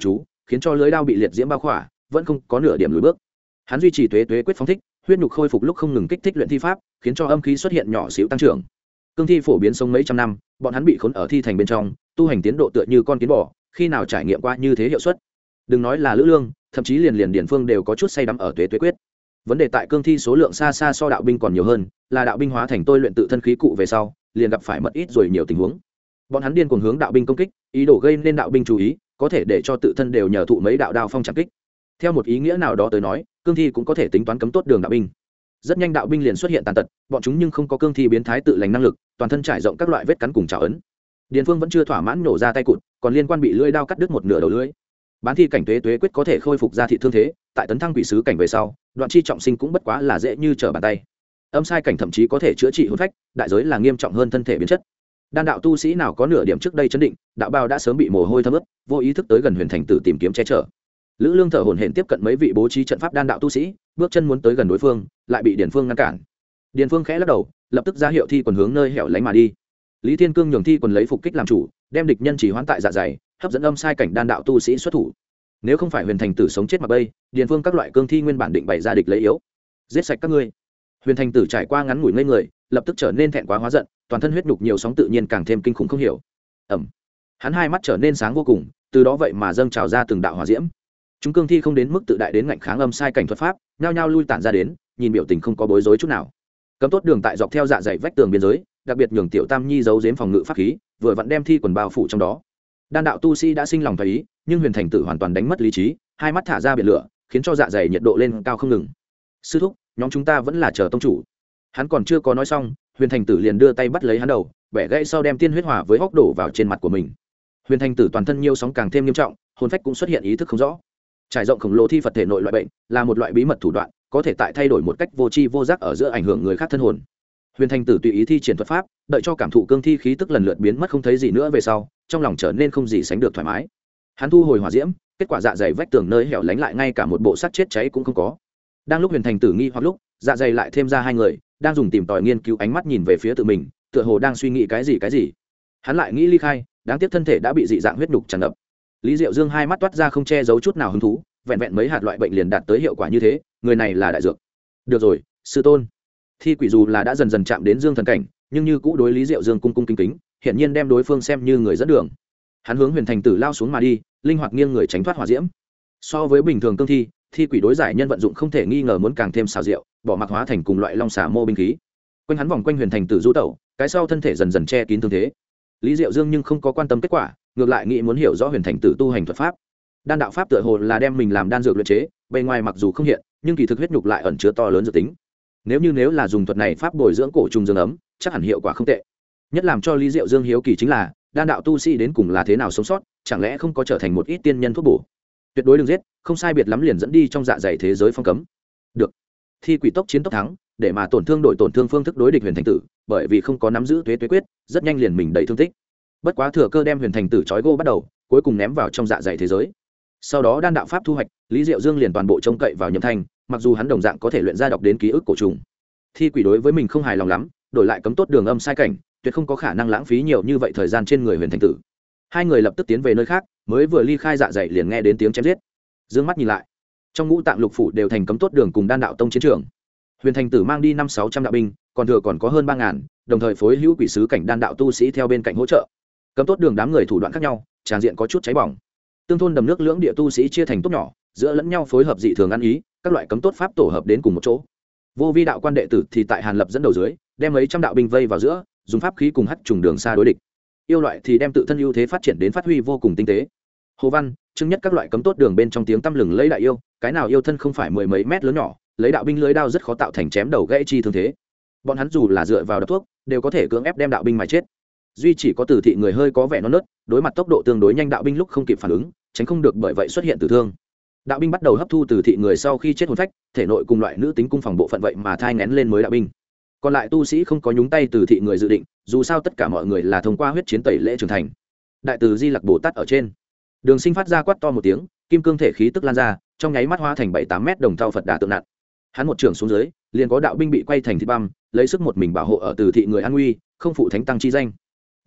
khiến cho lưới đao bị liệt diễm bao khỏa, vẫn không có nửa điểm lùi bước. Hắn duy trì tuế quyết phóng thích, huyết nhục khôi phục lúc không ngừng kích thích luyện thi pháp, khiến cho âm khí xuất hiện nhỏ xíu tăng trưởng. Cương thi phổ biến sống mấy trăm năm, bọn hắn bị khốn ở thi thành bên trong, tu hành tiến độ tựa như con kiến bò, khi nào trải nghiệm qua như thế hiệu suất. Đừng nói là Lữ Lương, thậm chí liền Điền Phương đều có chút say đắm ở tuế quyết. Vấn đề tại cương thi số lượng xa xa so đạo binh còn nhiều hơn, là đạo binh hóa thành tôi luyện tự thân khí cụ về sau, liền gặp phải mất ít rồi nhiều tình huống. Bọn hắn điên cuồng hướng đạo binh công kích, ý đồ gây nên đạo binh chú ý, có thể để cho tự thân đều nhờ thụ mấy đạo đao phong chạm kích. Theo một ý nghĩa nào đó tới nói, cương thi cũng có thể tính toán cấm tốt đường đạo binh. Rất nhanh đạo binh liền xuất hiện tàn tật, bọn chúng nhưng không có cương thi biến thái tự lành năng lực, toàn thân trải rộng các loại vết cắn cùng trảo ấn. Điền Phương vẫn chưa thỏa mãn nổ ra tay cụt, còn liên quan bị lưỡi đao cắt đứt một nửa đầu lưỡi. Bán thi cảnh tuế quyết có thể khôi phục ra thị thương thế, tại tấn thăng quỷ sứ cảnh về sau, đoạn chi trọng sinh cũng bất quá là dễ như trở bàn tay. Âm sai cảnh thậm chí có thể chữa trị hồn phách, đại giới là nghiêm trọng hơn thân thể biến chất. Đan đạo tu sĩ nào có nửa điểm trước đây chấn định, đạo bào đã sớm bị mồ hôi thấm ướt, vô ý thức tới gần Huyền Thành Tử tìm kiếm che chở. Lữ Lương thở hổn hển tiếp cận mấy vị bố trí trận pháp đan đạo tu sĩ, bước chân muốn tới gần đối phương, lại bị Điền Phương ngăn cản. Điền Phương khẽ lắc đầu, lập tức ra hiệu thi quần hướng nơi hẻo lánh mà đi. Lý Thiên Cương nhường thi quần lấy phục kích làm chủ, đem địch nhân chỉ hoãn tại dạ dày, hấp dẫn âm sai cảnh đan đạo tu sĩ xuất thủ. Nếu không phải Huyền Thành Tử sống chết mặc bay, Điền Phương các loại cương thi nguyên bản định bày ra địch lấy yếu, giết sạch các ngươi. Huyền Thành Tử trải qua ngắn ngủi ngây người, lập tức trở nên thẹn quá hóa giận, toàn thân huyết nhục nhiều sóng tự nhiên càng thêm kinh khủng không hiểu. Hắn hai mắt trở nên sáng vô cùng, từ đó vậy mà dâng trào ra từng đạo hỏa diễm. Chúng cương thi không đến mức tự đại đến ngạnh kháng âm sai cảnh thuật pháp, nhao nhao lui tản ra đến, nhìn biểu tình không có bối rối chút nào. Cấm tốt đường tại dọc theo dạ dày vách tường biên giới, đặc biệt nhường tiểu Tam Nhi giấu giếm phòng ngự pháp khí, vừa vặn đem thi quần bao phủ trong đó. Đan đạo tu sĩ đã sinh lòng thấy ý, nhưng Huyền Thành Tử hoàn toàn đánh mất lý trí, hai mắt thả ra biển lửa, khiến cho dạ dày nhiệt độ lên cao không ngừng. Sư thúc, nhóm chúng ta vẫn là chờ tông chủ. Hắn còn chưa có nói xong, Huyền Thành Tử liền đưa tay bắt lấy hắn đầu, bẻ gãy sau đem tiên huyết hòa với hốc đổ vào trên mặt của mình. Huyền Thành Tử toàn thân nhiều sóng càng thêm nghiêm trọng, hồn phách cũng xuất hiện ý thức không rõ. Trải rộng khổng lồ thi Phật thể nội loại bệnh, là một loại bí mật thủ đoạn, có thể tại thay đổi một cách vô tri vô giác ở giữa ảnh hưởng người khác thân hồn. Huyền Thành Tử tùy ý thi triển thuật pháp, đợi cho cảm thụ cương thi khí tức lần lượt biến mất không thấy gì nữa về sau, trong lòng trở nên không gì sánh được thoải mái. Hắn thu hồi hỏa diễm, kết quả dạ dày vách tường nơi hẻo lánh lại ngay cả một bộ xác chết cháy cũng không có. Đang lúc Huyền Thành Tử nghi hoặc lúc, dạ dày lại thêm ra hai người, đang dùng tìm tòi nghiên cứu ánh mắt nhìn về phía tự mình, tựa hồ đang suy nghĩ cái gì. Hắn lại nghĩ ly khai, đáng tiếc thân thể đã bị dị dạng huyết nhục tràn ngập. Lý Diệu Dương hai mắt toát ra không che giấu chút nào hứng thú, vẹn vẹn mấy hạt loại bệnh liền đạt tới hiệu quả như thế, người này là đại dược. Được rồi, sư tôn. Thi quỷ dù là đã dần dần chạm đến dương thần cảnh, nhưng như cũ đối Lý Diệu Dương cung kính kính, hiển nhiên đem đối phương xem như người dẫn đường. Hắn hướng Huyền Thành Tử lao xuống mà đi, linh hoạt nghiêng người tránh thoát hỏa diễm. So với bình thường cương thi, thi quỷ đối giải nhân vận dụng không thể nghi ngờ muốn càng thêm xảo diệu, bỏ mặc hóa thành cùng loại long xà mô binh khí. Quanh hắn vòng quanh Huyền Thành Tử du tẩu, cái sau thân thể dần dần che kín thương thế. Lý Diệu Dương nhưng không có quan tâm kết quả, ngược lại nghĩ muốn hiểu rõ Huyền Thành Tử tu hành thuật pháp. Đan đạo pháp tựa hồ là đem mình làm đan dược luyện chế, bề ngoài mặc dù không hiện, nhưng kỳ thực huyết nhục lại ẩn chứa to lớn dược tính. Nếu là dùng thuật này pháp bồi dưỡng cổ trùng dương ấm, chắc hẳn hiệu quả không tệ. Nhất làm cho Lý Diệu Dương hiếu kỳ chính là, đan đạo tu sĩ đến cùng là thế nào sống sót, chẳng lẽ không có trở thành một ít tiên nhân thuốc bổ. Tuyệt đối đừng giết, không sai biệt lắm liền dẫn đi trong dạ dày thế giới phong cấm. Được. Thi quỷ tốc chiến tốc thắng, để mà tổn thương đổi tổn thương phương thức đối địch Huyền Thành Tử, bởi vì không có nắm giữ tuế quyết, rất nhanh liền mình đầy thương tích. Bất quá thừa cơ đem Huyền Thành Tử trói gô bắt đầu, cuối cùng ném vào trong dạ dày thế giới. Sau đó đan đạo pháp thu hoạch, Lý Diệu Dương liền toàn bộ trông cậy vào Nhậm Thanh, mặc dù hắn đồng dạng có thể luyện ra đọc đến ký ức cổ trùng. Thi quỷ đối với mình không hài lòng lắm, đổi lại cấm tốt đường âm sai cảnh, tuyệt không có khả năng lãng phí nhiều như vậy thời gian trên người Huyền Thành Tử. Hai người lập tức tiến về nơi khác, mới vừa ly khai dạ dày liền nghe đến tiếng chém giết. Dương mắt nhìn lại, trong ngũ tạng lục phủ đều thành cấm tốt đường cùng đan đạo tông chiến trường. Huyền Thành Tử mang đi 500-600 đạo binh, còn thừa còn có hơn 3000, đồng thời phối hữu quỷ sứ cảnh đan đạo tu sĩ theo bên cạnh hỗ trợ. Cấm tốt đường đám người thủ đoạn khác nhau, tràn diện có chút cháy bỏng. Tương thôn đầm nước lưỡng địa tu sĩ chia thành tốt nhỏ, giữa lẫn nhau phối hợp dị thường ăn ý, các loại cấm tốt pháp tổ hợp đến cùng một chỗ. Vô vi đạo quan đệ tử thì tại Hàn Lập dẫn đầu dưới, đem mấy trăm đạo binh vây vào giữa, dùng pháp khí cùng hắc trùng đường xa đối địch. Yêu loại thì đem tự thân ưu thế phát triển đến phát huy vô cùng tinh tế. Hồ Văn, chứng nhất các loại cấm tốt đường bên trong tiếng tăm lừng lấy đại yêu, cái nào yêu thân không phải mười mấy mét lớn nhỏ, lấy đạo binh lưới đao rất khó tạo thành chém đầu gãy chi thương thế. Bọn hắn dù là dựa vào đập thuốc, đều có thể cưỡng ép đem đạo binh mà chết. Duy chỉ có Từ Thị người hơi có vẻ non nớt, đối mặt tốc độ tương đối nhanh đạo binh lúc không kịp phản ứng, tránh không được bởi vậy xuất hiện tử thương. Đạo binh bắt đầu hấp thu Từ Thị người sau khi chết hồn phách, thể nội cùng loại nữ tính cung phòng bộ phận vậy mà thai nghén lên mới đạo binh. Còn lại tu sĩ không có nhúng tay Từ Thị người dự định, dù sao tất cả mọi người là thông qua huyết chiến tẩy lễ trưởng thành. Đại từ Di Lặc Bồ Tát ở trên, Đường Sinh phát ra quát to một tiếng, kim cương thể khí tức lan ra, trong nháy mắt hóa thành 7-8 mét đồng thau Phật Đà tượng nặng. Hắn một trường xuống dưới, liền có đạo binh bị quay thành thịt băm, lấy sức một mình bảo hộ ở Từ Thị người an nguy, không phụ thánh tăng chi danh.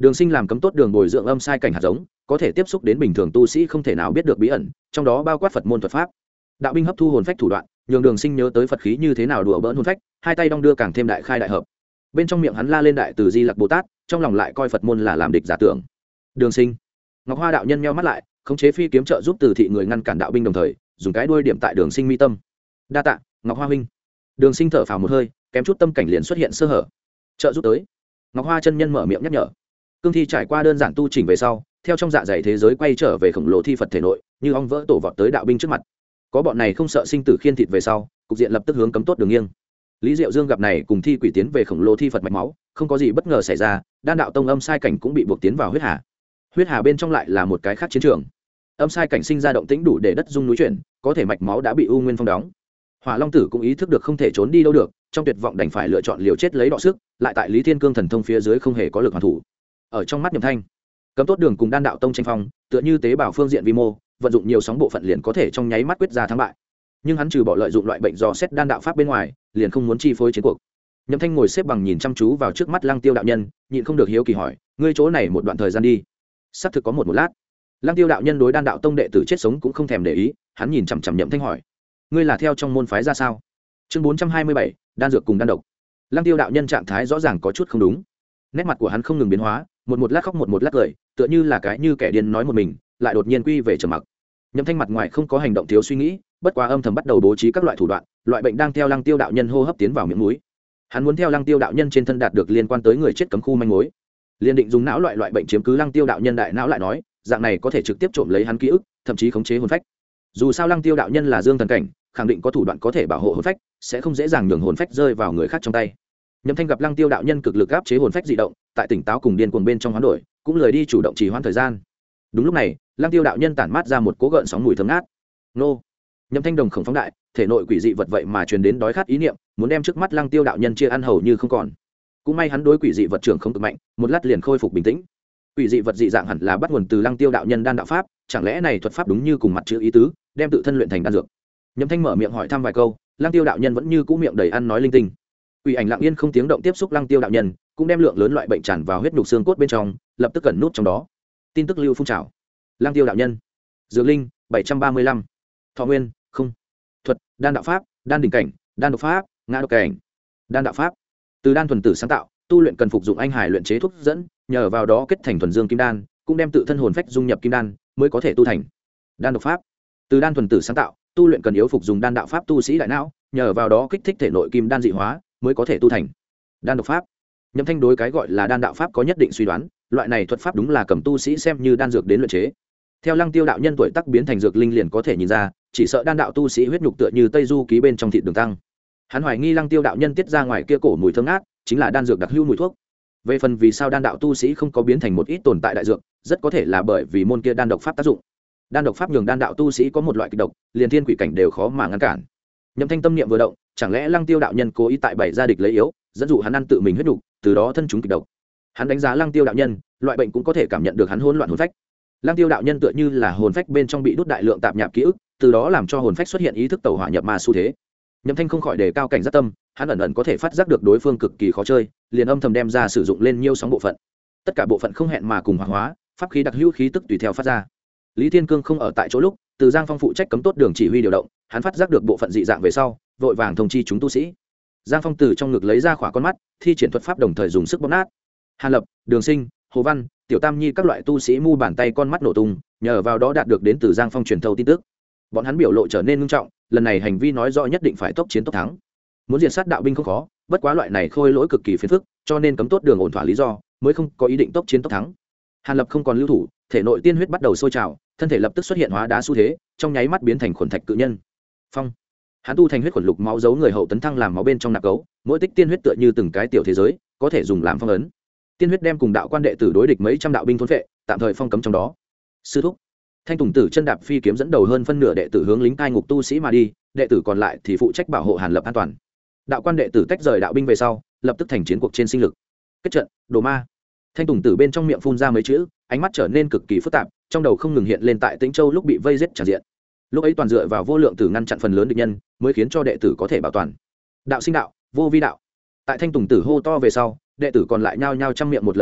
Đường Sinh làm cấm tốt đường bồi dưỡng âm sai cảnh hạt giống, có thể tiếp xúc đến bình thường tu sĩ không thể nào biết được bí ẩn, trong đó bao quát Phật môn thuật pháp. Đạo binh hấp thu hồn phách thủ đoạn, nhường Đường Sinh nhớ tới Phật khí như thế nào đùa bỡn hồn phách, hai tay đong đưa càng thêm đại khai đại hợp. Bên trong miệng hắn la lên đại từ Di Lặc Bồ Tát, trong lòng lại coi Phật môn là làm địch giả tưởng. Đường Sinh, Ngọc Hoa đạo nhân nheo mắt lại, khống chế phi kiếm trợ giúp Từ thị người ngăn cản đạo binh, đồng thời dùng cái đuôi điểm tại Đường Sinh mi tâm. Đa tạ, Ngọc Hoa huynh. Đường Sinh thở phào một hơi, kém chút tâm cảnh liền xuất hiện sơ hở. Trợ giúp tới. Ngọc Hoa chân nhân mở miệng nhắc nhở. Cương thi trải qua đơn giản tu chỉnh về sau, theo trong dạ dày thế giới quay trở về khổng lồ thi Phật thể nội, như ong vỡ tổ vọt tới đạo binh trước mặt. Có bọn này không sợ sinh tử khiên thịt về sau, cục diện lập tức hướng cấm tốt đường nghiêng. Lý Diệu Dương gặp này cùng thi quỷ tiến về khổng lồ thi Phật mạch máu, không có gì bất ngờ xảy ra, Đan đạo tông âm sai cảnh cũng bị buộc tiến vào huyết hà. Huyết hà bên trong lại là một cái khác chiến trường. Âm sai cảnh sinh ra động tĩnh đủ để đất rung núi chuyển, có thể mạch máu đã bị u nguyên phong đóng. Hỏa Long Tử cũng ý thức được không thể trốn đi đâu được, trong tuyệt vọng đành phải lựa chọn liều chết lấy đọ sức, lại tại Lý Thiên Cương thần thông phía dưới không hề có lực hoàn thủ. Ở trong mắt Nhậm Thanh, cấm tốt đường cùng Đan đạo tông tranh phong, tựa như tế bào phương diện vi mô, vận dụng nhiều sóng bộ phận liền có thể trong nháy mắt quyết ra thắng bại. Nhưng hắn trừ bỏ lợi dụng loại bệnh dò xét đan đạo pháp bên ngoài, liền không muốn chi phối chiến cuộc. Nhậm Thanh ngồi xếp bằng nhìn chăm chú vào trước mắt Lăng Tiêu đạo nhân, nhịn không được hiếu kỳ hỏi: "Ngươi chỗ này một đoạn thời gian đi?" Sắp thực có một lát. Lăng Tiêu đạo nhân đối Đan đạo tông đệ tử chết sống cũng không thèm để ý, hắn nhìn chằm chằm Nhậm Thanh hỏi: "Ngươi là theo trong môn phái ra sao?" Chương 427, đan dược cùng đan độc. Lăng Tiêu đạo nhân trạng thái rõ ràng có chút không đúng. Nét mặt của hắn không ngừng biến hóa, một lát khóc một lát cười, tựa như là cái như kẻ điên nói một mình, lại đột nhiên quy về trầm mặc. Nhậm Thanh mặt ngoài không có hành động thiếu suy nghĩ, bất quá âm thầm bắt đầu bố trí các loại thủ đoạn, loại bệnh đang theo Lăng Tiêu đạo nhân hô hấp tiến vào miệng mũi. Hắn muốn theo Lăng Tiêu đạo nhân trên thân đạt được liên quan tới người chết cấm khu manh mối. Liên định dùng não loại bệnh chiếm cứ Lăng Tiêu đạo nhân đại não lại nói, dạng này có thể trực tiếp trộm lấy hắn ký ức, thậm chí khống chế hồn phách. Dù sao Lăng Tiêu đạo nhân là dương thần cảnh, khẳng định có thủ đoạn có thể bảo hộ hồn phách, sẽ không dễ dàng nhường hồn phách rơi vào người khác trong tay. Nhậm Thanh gặp Lăng Tiêu đạo nhân cực lực áp chế hồn phách dị động, tại tỉnh táo cùng điên cuồng bên trong hoán đổi, cũng lười đi chủ động trì hoãn thời gian. Đúng lúc này, Lăng Tiêu đạo nhân tản mát ra một cỗ gợn sóng mùi thơm ngát. Nô! Nhậm Thanh đồng khổng phóng đại, thể nội quỷ dị vật vậy mà truyền đến đói khát ý niệm, muốn đem trước mắt Lăng Tiêu đạo nhân chia ăn hầu như không còn. Cũng may hắn đối quỷ dị vật trưởng không cực mạnh, một lát liền khôi phục bình tĩnh. Quỷ dị vật dị dạng hẳn là bắt nguồn từ Lăng Tiêu đạo nhân đan đạo pháp, chẳng lẽ này thuật pháp đúng như cùng mặt chữ ý tứ, đem tự thân luyện thành đan dược. Nhậm Thanh mở miệng hỏi thăm vài câu, Lăng Tiêu đạo nhân vẫn như cũ miệng đầy ăn nói linh tinh. Quỷ ảnh lặng yên không tiếng động tiếp xúc Lăng Tiêu đạo nhân, cũng đem lượng lớn loại bệnh tràn vào huyết nhục xương cốt bên trong, lập tức cẩn nút trong đó. Tin tức lưu phun trào. Lăng Tiêu đạo nhân, dược linh 735, thọ nguyên không, thuật đan đạo pháp, đan đỉnh cảnh, đan độc pháp, ngã độc cảnh, đan đạo pháp. Từ đan thuần tử sáng tạo, tu luyện cần phục dụng anh hải luyện chế thuốc dẫn, nhờ vào đó kết thành thuần dương kim đan, cũng đem tự thân hồn phách dung nhập kim đan, mới có thể tu thành. Đan độc pháp. Từ đan thuần tử sáng tạo, tu luyện cần yếu phục dùng đan đạo pháp tu sĩ đại não, nhờ vào đó kích thích thể nội kim đan dị hóa, mới có thể tu thành. Đan độc pháp. Nhậm Thanh đối cái gọi là đan đạo pháp có nhất định suy đoán, loại này thuật pháp đúng là cầm tu sĩ xem như đan dược đến luyện chế. Theo Lăng Tiêu đạo nhân tuổi tác biến thành dược linh liền có thể nhìn ra, chỉ sợ đan đạo tu sĩ huyết nhục tựa như tây du ký bên trong thịt đường tăng. Hắn hoài nghi Lăng Tiêu đạo nhân tiết ra ngoài kia cổ mùi thơm ngát, chính là đan dược đặc hữu mùi thuốc. Về phần vì sao đan đạo tu sĩ không có biến thành một ít tồn tại đại dược, rất có thể là bởi vì môn kia đan độc pháp tác dụng. Đan độc pháp nhường đan đạo tu sĩ có một loại kịch độc, liền thiên quỷ cảnh đều khó mà ngăn cản. Nhậm Thanh tâm niệm vừa động, chẳng lẽ Lăng Tiêu đạo nhân cố ý tại bảy gia địch lấy yếu, dẫn dụ hắn ăn tự mình huyết nhục, từ đó thân chúng kịch độc. Hắn đánh giá Lăng Tiêu đạo nhân, loại bệnh cũng có thể cảm nhận được hắn hỗn loạn hồn phách. Lăng Tiêu đạo nhân tựa như là hồn phách bên trong bị đốt đại lượng tạp nhạp ký ức, từ đó làm cho hồn phách xuất hiện ý thức tẩu hỏa nhập ma xu thế. Nhậm Thanh không khỏi đề cao cảnh giác tâm, hắn ẩn ẩn có thể phát giác được đối phương cực kỳ khó chơi, liền âm thầm đem ra sử dụng lên nhiều sóng bộ phận. Tất cả bộ phận không hẹn mà cùng hoạt hóa, pháp khí đặc hữu khí tức tùy theo phát ra. Lý Thiên Cương không ở tại chỗ lúc, từ Giang Phong phụ trách cấm tốt đường chỉ huy điều động, hắn phát giác được bộ phận dị dạng về sau, vội vàng thông chi chúng tu sĩ. Giang Phong từ trong ngực lấy ra khỏa con mắt, thi triển thuật pháp đồng thời dùng sức bóp nát. Hàn Lập, Đường Sinh, Hồ Văn, Tiểu Tam Nhi các loại tu sĩ mu bàn tay con mắt nổ tung, nhờ vào đó đạt được đến từ Giang Phong truyền thâu tin tức. Bọn hắn biểu lộ trở nên nghiêm trọng, lần này hành vi nói rõ nhất định phải tốc chiến tốc thắng. Muốn diệt sát đạo binh không khó, bất quá loại này khôi lỗi cực kỳ phiền phức, cho nên cấm tốt đường ổn thỏa lý do, mới không có ý định tốc chiến tốc thắng. Hàn Lập không còn lưu thủ, thể nội tiên huyết bắt đầu sôi trào, thân thể lập tức xuất hiện hóa đá xu thế, trong nháy mắt biến thành khuẩn thạch cự nhân. Phong, hắn tu thành huyết khuẩn lục máu giấu người hậu tấn thăng làm máu bên trong nạp gấu, mỗi tích tiên huyết tựa như từng cái tiểu thế giới, có thể dùng làm phong ấn. Tiên huyết đem cùng đạo quan đệ tử đối địch mấy trăm đạo binh thôn phệ, tạm thời phong cấm trong đó. Sư thúc, Thanh Tùng Tử chân đạp phi kiếm dẫn đầu hơn phân nửa đệ tử hướng lính cai ngục tu sĩ mà đi, đệ tử còn lại thì phụ trách bảo hộ Hàn Lập an toàn. Đạo quan đệ tử tách rời đạo binh về sau, lập tức thành chiến cuộc trên sinh lực. Kết trận, đồ ma. Thanh Tùng Tử bên trong miệng phun ra mấy chữ, ánh mắt trở nên cực kỳ phức tạp, trong đầu không ngừng hiện lên tại Tĩnh Châu lúc bị vây giết tràn diện. Lúc ấy toàn dựa vào vô lượng tử ngăn chặn phần lớn địch nhân, mới khiến cho đệ tử có thể bảo toàn. Đạo sinh đạo, vô vi đạo. Tại Thanh Tùng Tử hô to về sau, đệ tử còn lại nhao nhao trăm miệng một lời hô,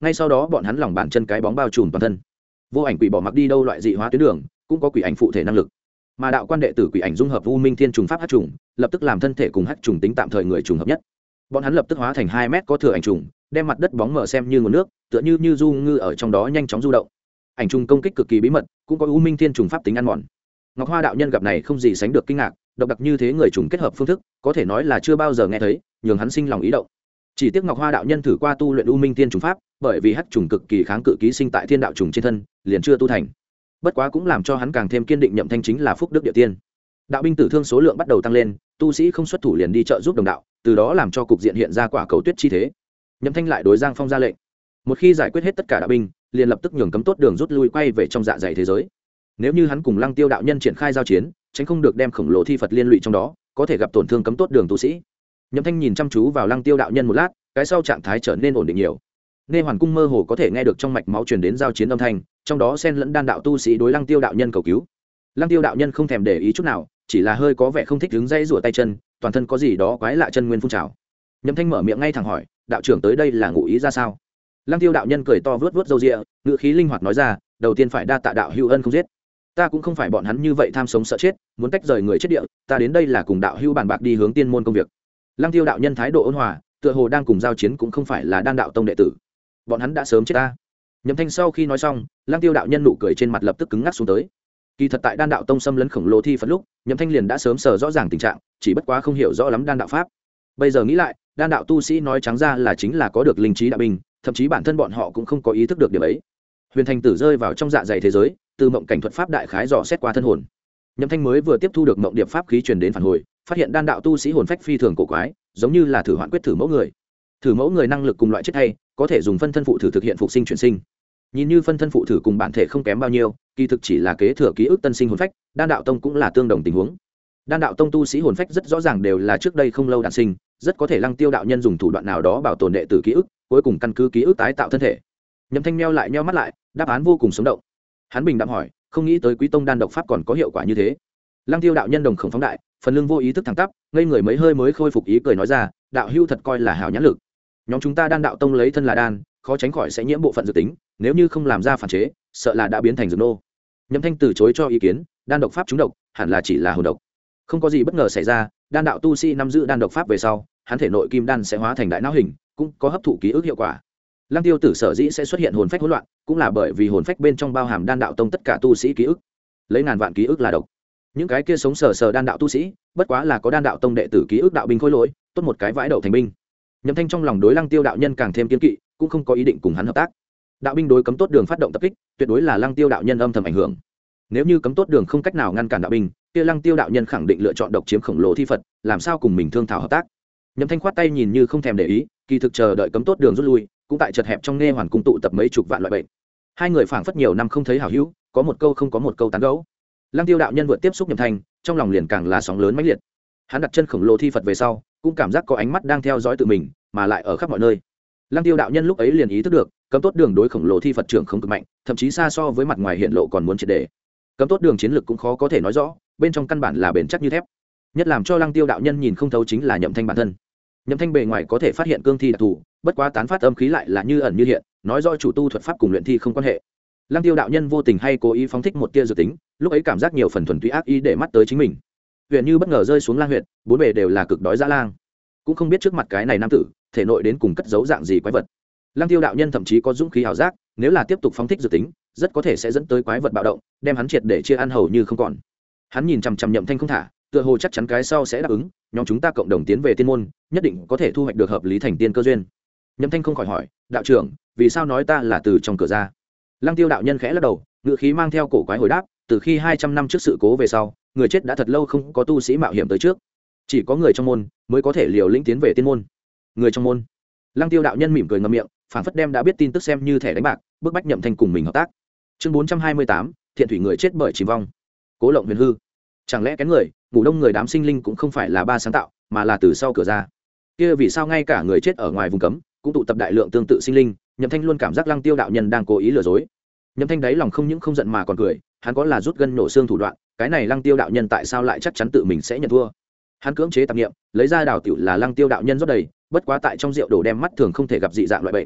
ngay sau đó bọn hắn lòng bàn chân cái bóng bao trùm toàn thân. Vô ảnh quỷ bỏ mặc đi đâu loại dị hóa tuyến đường cũng có quỷ ảnh phụ thể năng lực, mà đạo quan đệ tử quỷ ảnh dung hợp u minh thiên trùng pháp hắc trùng, lập tức làm thân thể cùng hắc trùng tính tạm thời người trùng hợp nhất. Bọn hắn lập tức hóa thành 2 mét có thừa ảnh trùng, đem mặt đất bóng mở xem như nguồn nước, tựa như du ngư ở trong đó nhanh chóng du động. Ảnh trùng công kích cực kỳ bí mật, cũng có u minh thiên trùng pháp tính ăn mòn. Ngọc Hoa đạo nhân gặp này không gì sánh được kinh ngạc, độc đặc như thế người trùng kết hợp phương thức, có thể nói là chưa bao giờ nghe thấy, nhường hắn sinh lòng ý động. Chỉ tiếc Ngọc Hoa đạo nhân thử qua tu luyện u minh thiên trùng pháp, bởi vì hắc trùng cực kỳ kháng cự ký sinh tại thiên đạo trùng trên thân, liền chưa tu thành. Bất quá cũng làm cho hắn càng thêm kiên định Nhậm Thanh chính là phúc đức địa tiên. Đạo binh tử thương số lượng bắt đầu tăng lên, tu sĩ không xuất thủ liền đi trợ giúp đồng đạo, từ đó làm cho cục diện hiện ra quả cầu tuyết chi thế. Nhậm Thanh lại đối Giang Phong ra lệnh, một khi giải quyết hết tất cả đạo binh, liền lập tức nhường cấm tốt đường rút lui quay về trong dạ dày thế giới. Nếu như hắn cùng Lăng Tiêu đạo nhân triển khai giao chiến, tránh không được đem khổng lồ thi Phật liên lụy trong đó, có thể gặp tổn thương cấm tốt đường tu sĩ. Nhậm Thanh nhìn chăm chú vào Lăng Tiêu đạo nhân một lát, cái sau trạng thái trở nên ổn định nhiều. Nghe hoàn cung mơ hồ có thể nghe được trong mạch máu truyền đến giao chiến âm thanh, trong đó xen lẫn đan đạo tu sĩ đối Lăng Tiêu đạo nhân cầu cứu. Lăng Tiêu đạo nhân không thèm để ý chút nào, chỉ là hơi có vẻ không thích đứng dây rủa tay chân, toàn thân có gì đó quái lạ chân nguyên phun trào. Nhậm Thanh mở miệng ngay thẳng hỏi, đạo trưởng tới đây là ngụ ý ra sao? Lăng Tiêu đạo nhân cười to vớt vớt râu ria, ngữ khí linh hoạt nói ra, đầu tiên phải đa tạ đạo hữu ân không giết. Ta cũng không phải bọn hắn như vậy tham sống sợ chết, muốn tách rời người chết địa, ta đến đây là cùng đạo hữu bàn bạc đi hướng tiên môn công việc. Lăng Tiêu đạo nhân thái độ ôn hòa, tựa hồ đang cùng giao chiến cũng không phải là đan đạo tông đệ tử. Bọn hắn đã sớm chết ta. Nhậm Thanh sau khi nói xong, Lăng Tiêu đạo nhân nụ cười trên mặt lập tức cứng ngắc xuống tới. Kỳ thật tại đan đạo tông xâm lấn khổng lồ thi Phật lúc, Nhậm Thanh liền đã sớm sờ rõ ràng tình trạng, chỉ bất quá không hiểu rõ lắm đan đạo pháp. Bây giờ nghĩ lại, đan đạo tu sĩ nói trắng ra là chính là có được linh trí đạo binh, thậm chí bản thân bọn họ cũng không có ý thức được điểm ấy. Huyền Thành Tử rơi vào trong dạ dày thế giới, từ mộng cảnh thuật pháp đại khái dò xét qua thân hồn. Nhậm Thanh mới vừa tiếp thu được mộng điệp pháp khí truyền đến phản hồi, phát hiện đan đạo tu sĩ hồn phách phi thường cổ quái, giống như là thử hoạn quyết thử mẫu người. Thử mẫu người năng lực cùng loại chết hay, có thể dùng phân thân phụ thử thực hiện phục sinh chuyển sinh. Nhìn như phân thân phụ thử cùng bản thể không kém bao nhiêu, kỳ thực chỉ là kế thừa ký ức tân sinh hồn phách, đan đạo tông cũng là tương đồng tình huống. Đan đạo tông tu sĩ hồn phách rất rõ ràng đều là trước đây không lâu đản sinh, rất có thể Lăng Tiêu đạo nhân dùng thủ đoạn nào đó bảo tồn đệ tử ký ức, cuối cùng căn cứ ký ức tái tạo thân thể. Nhậm Thanh meo lại meo mắt lại, đáp án vô cùng sống động. Hắn bình đạm hỏi, không nghĩ tới Quý tông đan độc pháp còn có hiệu quả như thế. Lăng Tiêu đạo nhân đồng khổng phóng đại, phần lưng vô ý thức thẳng tắp, ngây người mấy hơi mới khôi phục ý cười nói ra, đạo hưu thật coi là hảo nhãn lực. Nhóm chúng ta đan đạo tông lấy thân là đan, khó tránh khỏi sẽ nhiễm bộ phận dự tính, nếu như không làm ra phản chế, sợ là đã biến thành dược nô. Nhậm Thanh từ chối cho ý kiến, đan độc pháp trúng độc, hẳn là chỉ là hồn độc. Không có gì bất ngờ xảy ra, đan đạo tu sĩ nắm giữ đan độc pháp về sau, hắn thể nội kim đan sẽ hóa thành đại não hình, cũng có hấp thụ ký ức hiệu quả. Lăng Tiêu tử sở dĩ sẽ xuất hiện hồn phách hỗn loạn, cũng là bởi vì hồn phách bên trong bao hàm đan đạo tông tất cả tu sĩ ký ức. Lấy ngàn vạn ký ức là độc. Những cái kia sống sờ đan đạo tu sĩ, bất quá là có đan đạo tông đệ tử ký ức đạo binh khôi lỗi, tốt một cái vãi đậu thành binh. Nhậm Thanh trong lòng đối Lăng Tiêu đạo nhân càng thêm kiên kỵ, cũng không có ý định cùng hắn hợp tác. Đạo binh đối cấm tốt đường phát động tập kích, tuyệt đối là Lăng Tiêu đạo nhân âm thầm ảnh hưởng. Nếu như cấm tốt đường không cách nào ngăn cản đạo binh, kia Lăng Tiêu đạo nhân khẳng định lựa chọn độc chiếm khổng lồ thi Phật, làm sao cùng mình thương thảo hợp tác. Nhậm Thanh khoát tay nhìn như không thèm để ý, kỳ thực chờ đợi cấm tốt đường rút lui, cũng tại chật hẹp trong nghe hoàn cung tụ tập mấy chục vạn loại bệnh. Hai người phảng phất nhiều năm không thấy hảo hữu, có một câu không có một câu tán gẫu. Lăng Tiêu đạo nhân vượt tiếp xúc Nhậm Thanh, trong lòng liền càng là sóng lớn mãnh liệt. Hắn đặt chân khổng lồ thi Phật về sau, cũng cảm giác có ánh mắt đang theo dõi tự mình, mà lại ở khắp mọi nơi. Lăng Tiêu đạo nhân lúc ấy liền ý thức được, cấm tốt đường đối khổng lồ thi Phật trưởng không cực mạnh, thậm chí xa so với mặt ngoài hiện lộ còn muốn triệt để. Cấm tốt đường chiến lực cũng khó có thể nói rõ, bên trong căn bản là bền chắc như thép. Nhất làm cho Lăng Tiêu đạo nhân nhìn không thấu chính là Nhậm Thanh bản thân. Nhậm Thanh bề ngoài có thể phát hiện cương thi đặc thù, bất quá tán phát âm khí lại là như ẩn như hiện, nói rõ chủ tu thuật pháp cùng luyện thi không quan hệ. Lăng Tiêu đạo nhân vô tình hay cố ý phóng thích một tia dự tính, lúc ấy cảm giác nhiều phần thuần túy ác ý để mắt tới chính mình. Huyền như bất ngờ rơi xuống lang huyệt, bốn bề đều là cực đói dã lang. Cũng không biết trước mặt cái này nam tử, thể nội đến cùng cất giấu dạng gì quái vật. Lăng Tiêu đạo nhân thậm chí có dũng khí hào giác, nếu là tiếp tục phóng thích dự tính, rất có thể sẽ dẫn tới quái vật bạo động, đem hắn triệt để chia ăn hầu như không còn. Hắn nhìn chằm chằm Nhậm Thanh không thả, tựa hồ chắc chắn cái sau sẽ đáp ứng, nhóm chúng ta cộng đồng tiến về tiên môn, nhất định có thể thu hoạch được hợp lý thành tiên cơ duyên. Nhậm Thanh không khỏi hỏi, đạo trưởng, vì sao nói ta là từ trong cửa ra? Lăng Tiêu đạo nhân khẽ lắc đầu, ngữ khí mang theo cổ quái hồi đáp, từ khi 200 năm trước sự cố về sau, người chết đã thật lâu không có tu sĩ mạo hiểm tới trước, chỉ có người trong môn mới có thể liều lĩnh tiến về tiên môn. Người trong môn? Lăng Tiêu đạo nhân mỉm cười ngậm miệng, phảng phất đem đã biết tin tức xem như thẻ đánh bạc, bức bách Nhậm Thanh cùng mình hợp tác. Chương 428, thiện thủy người chết bởi chìm vong. Cố Lộng Huyền hư. Chẳng lẽ cái người ngủ đông người đám sinh linh cũng không phải là ba sáng tạo, mà là từ sau cửa ra? Kia vì sao ngay cả người chết ở ngoài vùng cấm cũng tụ tập đại lượng tương tự sinh linh? Nhậm Thanh luôn cảm giác Lăng Tiêu đạo nhân đang cố ý lừa dối. Nhậm Thanh đáy lòng không những không giận mà còn cười, hắn có là rút gân nổ xương thủ đoạn, cái này Lăng Tiêu đạo nhân tại sao lại chắc chắn tự mình sẽ nhận thua? Hắn cưỡng chế tạp niệm, lấy ra đào tiểu là Lăng Tiêu đạo nhân rót đầy, bất quá tại trong rượu đổ đem mắt thường không thể gặp dị dạng loại bệnh.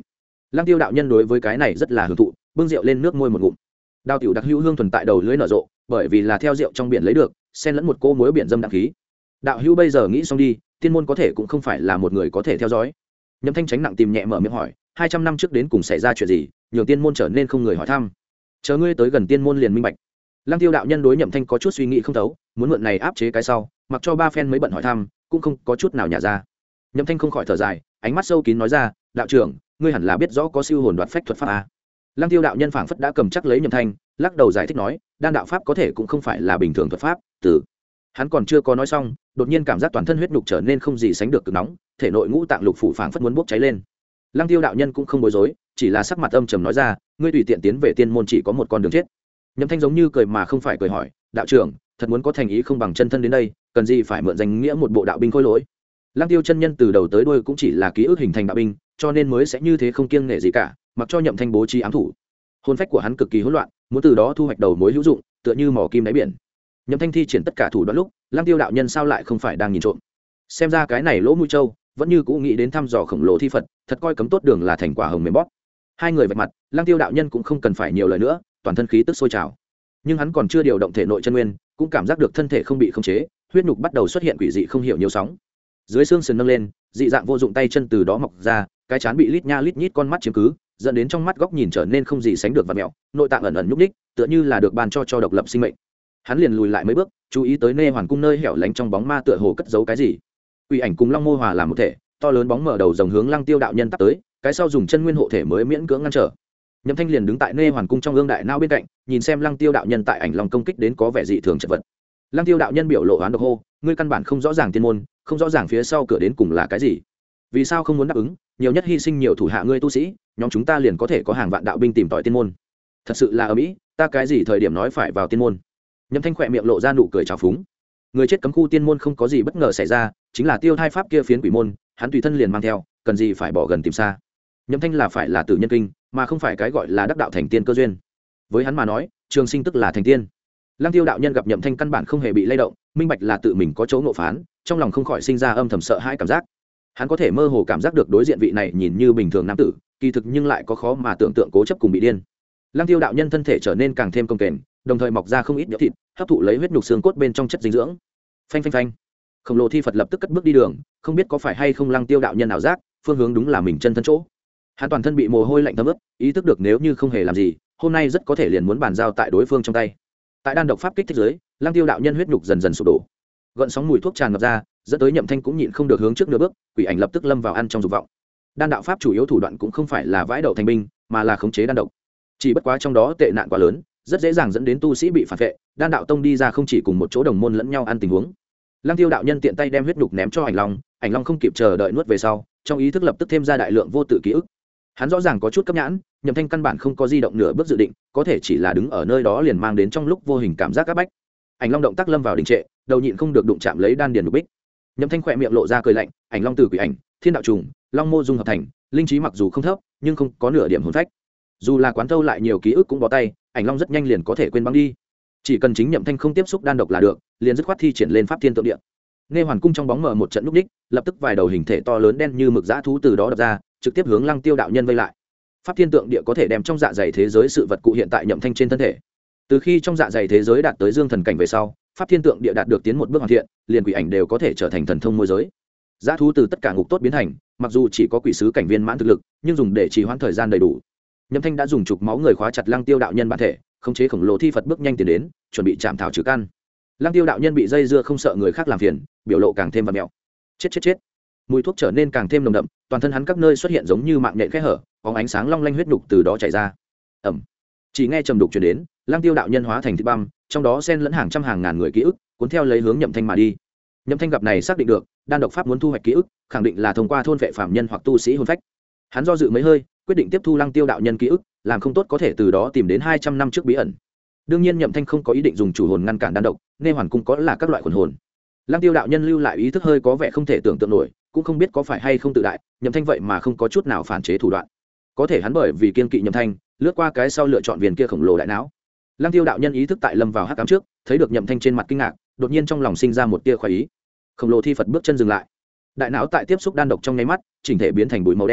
Lăng Tiêu đạo nhân đối với cái này rất là hưởng thụ, bưng rượu lên nước môi một ngụm. Đao tiểu đặc hữu hương thuần tại đầu lưỡi nở rộ, bởi vì là theo rượu trong biển lấy được, xen lẫn một cô muối biển dâm đậm khí. Đạo hữu bây giờ nghĩ xong đi, tiên môn có thể cũng không phải là một người có thể theo dõi. Nhậm Thanh tránh nặng tìm nhẹ mở miệng hỏi, 200 năm trước đến cùng xảy ra chuyện gì, nhường tiên môn trở nên không người hỏi thăm. Chờ ngươi tới gần tiên môn liền minh bạch. Lăng Tiêu đạo nhân đối Nhậm Thanh có chút suy nghĩ không thấu, muốn mượn này áp chế cái sau, mặc cho ba phen mới bận hỏi thăm, cũng không có chút nào nhả ra. Nhậm Thanh không khỏi thở dài, ánh mắt sâu kín nói ra, đạo trưởng, ngươi hẳn là biết rõ có siêu hồn đoạt phách thuật pháp a. Lăng Tiêu đạo nhân phảng phất đã cầm chắc lấy Nhậm Thanh, lắc đầu giải thích nói, đan đạo pháp có thể cũng không phải là bình thường thuật pháp. Từ hắn còn chưa có nói xong, đột nhiên cảm giác toàn thân huyết nhục trở nên không gì sánh được cực nóng, thể nội ngũ tạng lục phủ phảng phất muốn bốc cháy lên. Lăng Tiêu đạo nhân cũng không bối rối, chỉ là sắc mặt âm trầm nói ra, ngươi tùy tiện tiến về tiên môn chỉ có một con đường chết. Nhậm Thanh giống như cười mà không phải cười hỏi, đạo trưởng, thật muốn có thành ý không bằng chân thân đến đây, cần gì phải mượn danh nghĩa một bộ đạo binh khôi lỗi. Lăng Tiêu chân nhân từ đầu tới đuôi cũng chỉ là ký ức hình thành đạo binh, cho nên mới sẽ như thế không kiêng nể gì cả, mặc cho Nhậm Thanh bố trí ám thủ. Hồn phách của hắn cực kỳ hỗn loạn, muốn từ đó thu hoạch đầu mối hữu dụng, tựa như mỏ kim đáy biển. Nhậm Thanh thi triển tất cả thủ đoạn lúc, Lăng Tiêu đạo nhân sao lại không phải đang nhìn trộm. Xem ra cái này lỗ mũi trâu, vẫn như cũ nghĩ đến thăm dò khổng lồ thi Phật, thật coi cấm tốt đường là thành quả hồng mềm bóp. Hai người vạch mặt, Lăng Tiêu đạo nhân cũng không cần phải nhiều lời nữa, toàn thân khí tức sôi trào. Nhưng hắn còn chưa điều động thể nội chân nguyên, cũng cảm giác được thân thể không bị khống chế, huyết nhục bắt đầu xuất hiện quỷ dị không hiểu nhiều sóng. Dưới xương sườn nâng lên, dị dạng vô dụng tay chân từ đó mọc ra, cái trán bị lít nha lít nhít con mắt chiếm cứ, dẫn đến trong mắt góc nhìn trở nên không gì sánh được vặn mèo, nội tạng ẩn ẩn nhúc nhích, tựa như là được ban cho độc lập sinh mệnh. Hắn liền lùi lại mấy bước, chú ý tới Nê Hoàn cung nơi hẻo lánh trong bóng ma tựa hồ cất giấu cái gì. Quỷ ảnh cùng Long Mô hòa làm một thể, to lớn bóng mở đầu rồng hướng Lăng Tiêu đạo nhân tấp tới, cái sau dùng chân nguyên hộ thể mới miễn cưỡng ngăn trở. Nhậm Thanh liền đứng tại Nê Hoàn cung trong ương đại nao bên cạnh, nhìn xem Lăng Tiêu đạo nhân tại ảnh long công kích đến có vẻ dị thường chật vật. Lăng Tiêu đạo nhân biểu lộ oán độc hô, ngươi căn bản không rõ ràng tiên môn, không rõ ràng phía sau cửa đến cùng là cái gì. Vì sao không muốn đáp ứng, nhiều nhất hy sinh nhiều thủ hạ ngươi tu sĩ, nhóm chúng ta liền có thể có hàng vạn đạo binh tìm tòi tiên môn. Thật sự là ở mỹ, ta cái gì thời điểm nói phải vào tiên môn. Nhậm Thanh khỏe miệng lộ ra nụ cười trào phúng. Người chết cấm khu tiên môn không có gì bất ngờ xảy ra, chính là Tiêu Thai pháp kia phiến quỷ môn, hắn tùy thân liền mang theo, cần gì phải bỏ gần tìm xa. Nhậm Thanh là phải là tử nhân kinh, mà không phải cái gọi là đắc đạo thành tiên cơ duyên. Với hắn mà nói, trường sinh tức là thành tiên. Lăng Tiêu đạo nhân gặp Nhậm Thanh căn bản không hề bị lay động, minh bạch là tự mình có chỗ ngộ phán, trong lòng không khỏi sinh ra âm thầm sợ hãi cảm giác. Hắn có thể mơ hồ cảm giác được đối diện vị này nhìn như bình thường nam tử, kỳ thực nhưng lại có khó mà tưởng tượng cố chấp cùng bị điên. Lăng Tiêu đạo nhân thân thể trở nên càng thêm cồng kềnh, đồng thời mọc ra không ít nhỡ thịt, hấp thụ lấy huyết nhục xương cốt bên trong chất dinh dưỡng. Phanh phanh phanh. Khổng lồ thi Phật lập tức cất bước đi đường, không biết có phải hay không Lăng Tiêu đạo nhân ảo giác, phương hướng đúng là mình chân thân chỗ. Hắn toàn thân bị mồ hôi lạnh thấm ướt, ý thức được nếu như không hề làm gì, hôm nay rất có thể liền muốn bàn giao tại đối phương trong tay. Tại đan độc pháp kích thích giới, Lăng Tiêu đạo nhân huyết nhục dần dần sụp đổ, gợn sóng mùi thuốc tràn ngập ra, dẫn tới Nhậm Thanh cũng nhịn không được hướng trước nửa bước, quỷ ảnh lập tức lâm vào ăn trong dục vọng. Đan đạo pháp chủ yếu thủ đoạn cũng không phải là vãi đậu thành binh, mà là khống chế đan độc. Chỉ bất quá trong đó tệ nạn quá lớn, rất dễ dàng dẫn đến tu sĩ bị phản vệ, đan đạo tông đi ra không chỉ cùng một chỗ đồng môn lẫn nhau ăn tình huống. Lăng Tiêu đạo nhân tiện tay đem huyết nhục ném cho ảnh long không kịp chờ đợi nuốt về sau, trong ý thức lập tức thêm ra đại lượng vô tự ký ức. Hắn rõ ràng có chút cấp nhãn, Nhậm Thanh căn bản không có di động nửa bước dự định, có thể chỉ là đứng ở nơi đó liền mang đến trong lúc vô hình cảm giác áp bách. Ảnh long động tác lâm vào đình trệ, đầu nhịn không được đụng chạm lấy đan điền lục bích. Nhậm Thanh khỏe miệng lộ ra cười lạnh, ảnh long từ quỷ ảnh, thiên đạo trùng, long mô dung hợp thành, linh trí mặc dù không thấp, nhưng không có nửa điểm hồn phách. Dù là quán thâu lại nhiều ký ức cũng bó tay, ảnh long rất nhanh liền có thể quên băng đi. Chỉ cần chính Nhậm Thanh không tiếp xúc đan độc là được, liền dứt khoát thi triển lên pháp thiên tượng địa. Nghe Hoàn cung trong bóng mờ một trận lúc đích, lập tức vài đầu hình thể to lớn đen như mực dã thú từ đó đập ra, trực tiếp hướng Lăng Tiêu đạo nhân vây lại. Pháp thiên tượng địa có thể đem trong dạ dày thế giới sự vật cụ hiện tại Nhậm Thanh trên thân thể. Từ khi trong dạ dày thế giới đạt tới dương thần cảnh về sau, pháp thiên tượng địa đạt được tiến một bước hoàn thiện, liền quỷ ảnh đều có thể trở thành thần thông môi giới. Dã thú từ tất cả ngục tốt biến thành, mặc dù chỉ có quỷ sứ cảnh viên mãn thực lực, nhưng dùng để trì hoãn thời gian đầy đủ. Nhậm Thanh đã dùng trục máu người khóa chặt Lăng Tiêu đạo nhân bản thể, khống chế khổng lồ thi Phật bước nhanh tiến đến, chuẩn bị chạm thảo trừ căn. Lăng Tiêu đạo nhân bị dây dưa không sợ người khác làm phiền, biểu lộ càng thêm vặn mèo. Chết. Mùi thuốc trở nên càng thêm nồng đậm, toàn thân hắn các nơi xuất hiện giống như mạng nhện kẽ hở, bóng ánh sáng long lanh huyết nhục từ đó chảy ra. Ầm. Chỉ nghe trầm đục truyền đến, Lăng Tiêu đạo nhân hóa thành thịt băm, trong đó xen lẫn hàng trăm hàng ngàn người ký ức, cuốn theo lấy hướng Nhậm Thanh mà đi. Nhậm Thanh gặp này xác định được, đan độc pháp muốn thu hoạch ký ức, khẳng định là thông qua thôn vệ phàm nhân hoặc tu sĩ hồn phách. Hắn do dự mấy hơi, quyết định tiếp thu Lăng Tiêu đạo nhân ký ức, làm không tốt có thể từ đó tìm đến 200 năm trước bí ẩn. Đương nhiên Nhậm Thanh không có ý định dùng chủ hồn ngăn cản đan độc, nên hoàn cung có là các loại quần hồn. Lăng Tiêu đạo nhân lưu lại ý thức hơi có vẻ không thể tưởng tượng nổi, cũng không biết có phải hay không tự đại, Nhậm Thanh vậy mà không có chút nào phản chế thủ đoạn. Có thể hắn bởi vì kiên kỵ Nhậm Thanh, lướt qua cái sau lựa chọn viên kia khổng lồ đại não. Lăng Tiêu đạo nhân ý thức tại lâm vào hắc ám trước, thấy được Nhậm Thanh trên mặt kinh ngạc, đột nhiên trong lòng sinh ra một tia khoái ý. Khổng lồ thi Phật bước chân dừng lại. Đại não tại tiếp xúc đan độc trong nháy mắt, chỉnh thể biến thành bụi màu đen,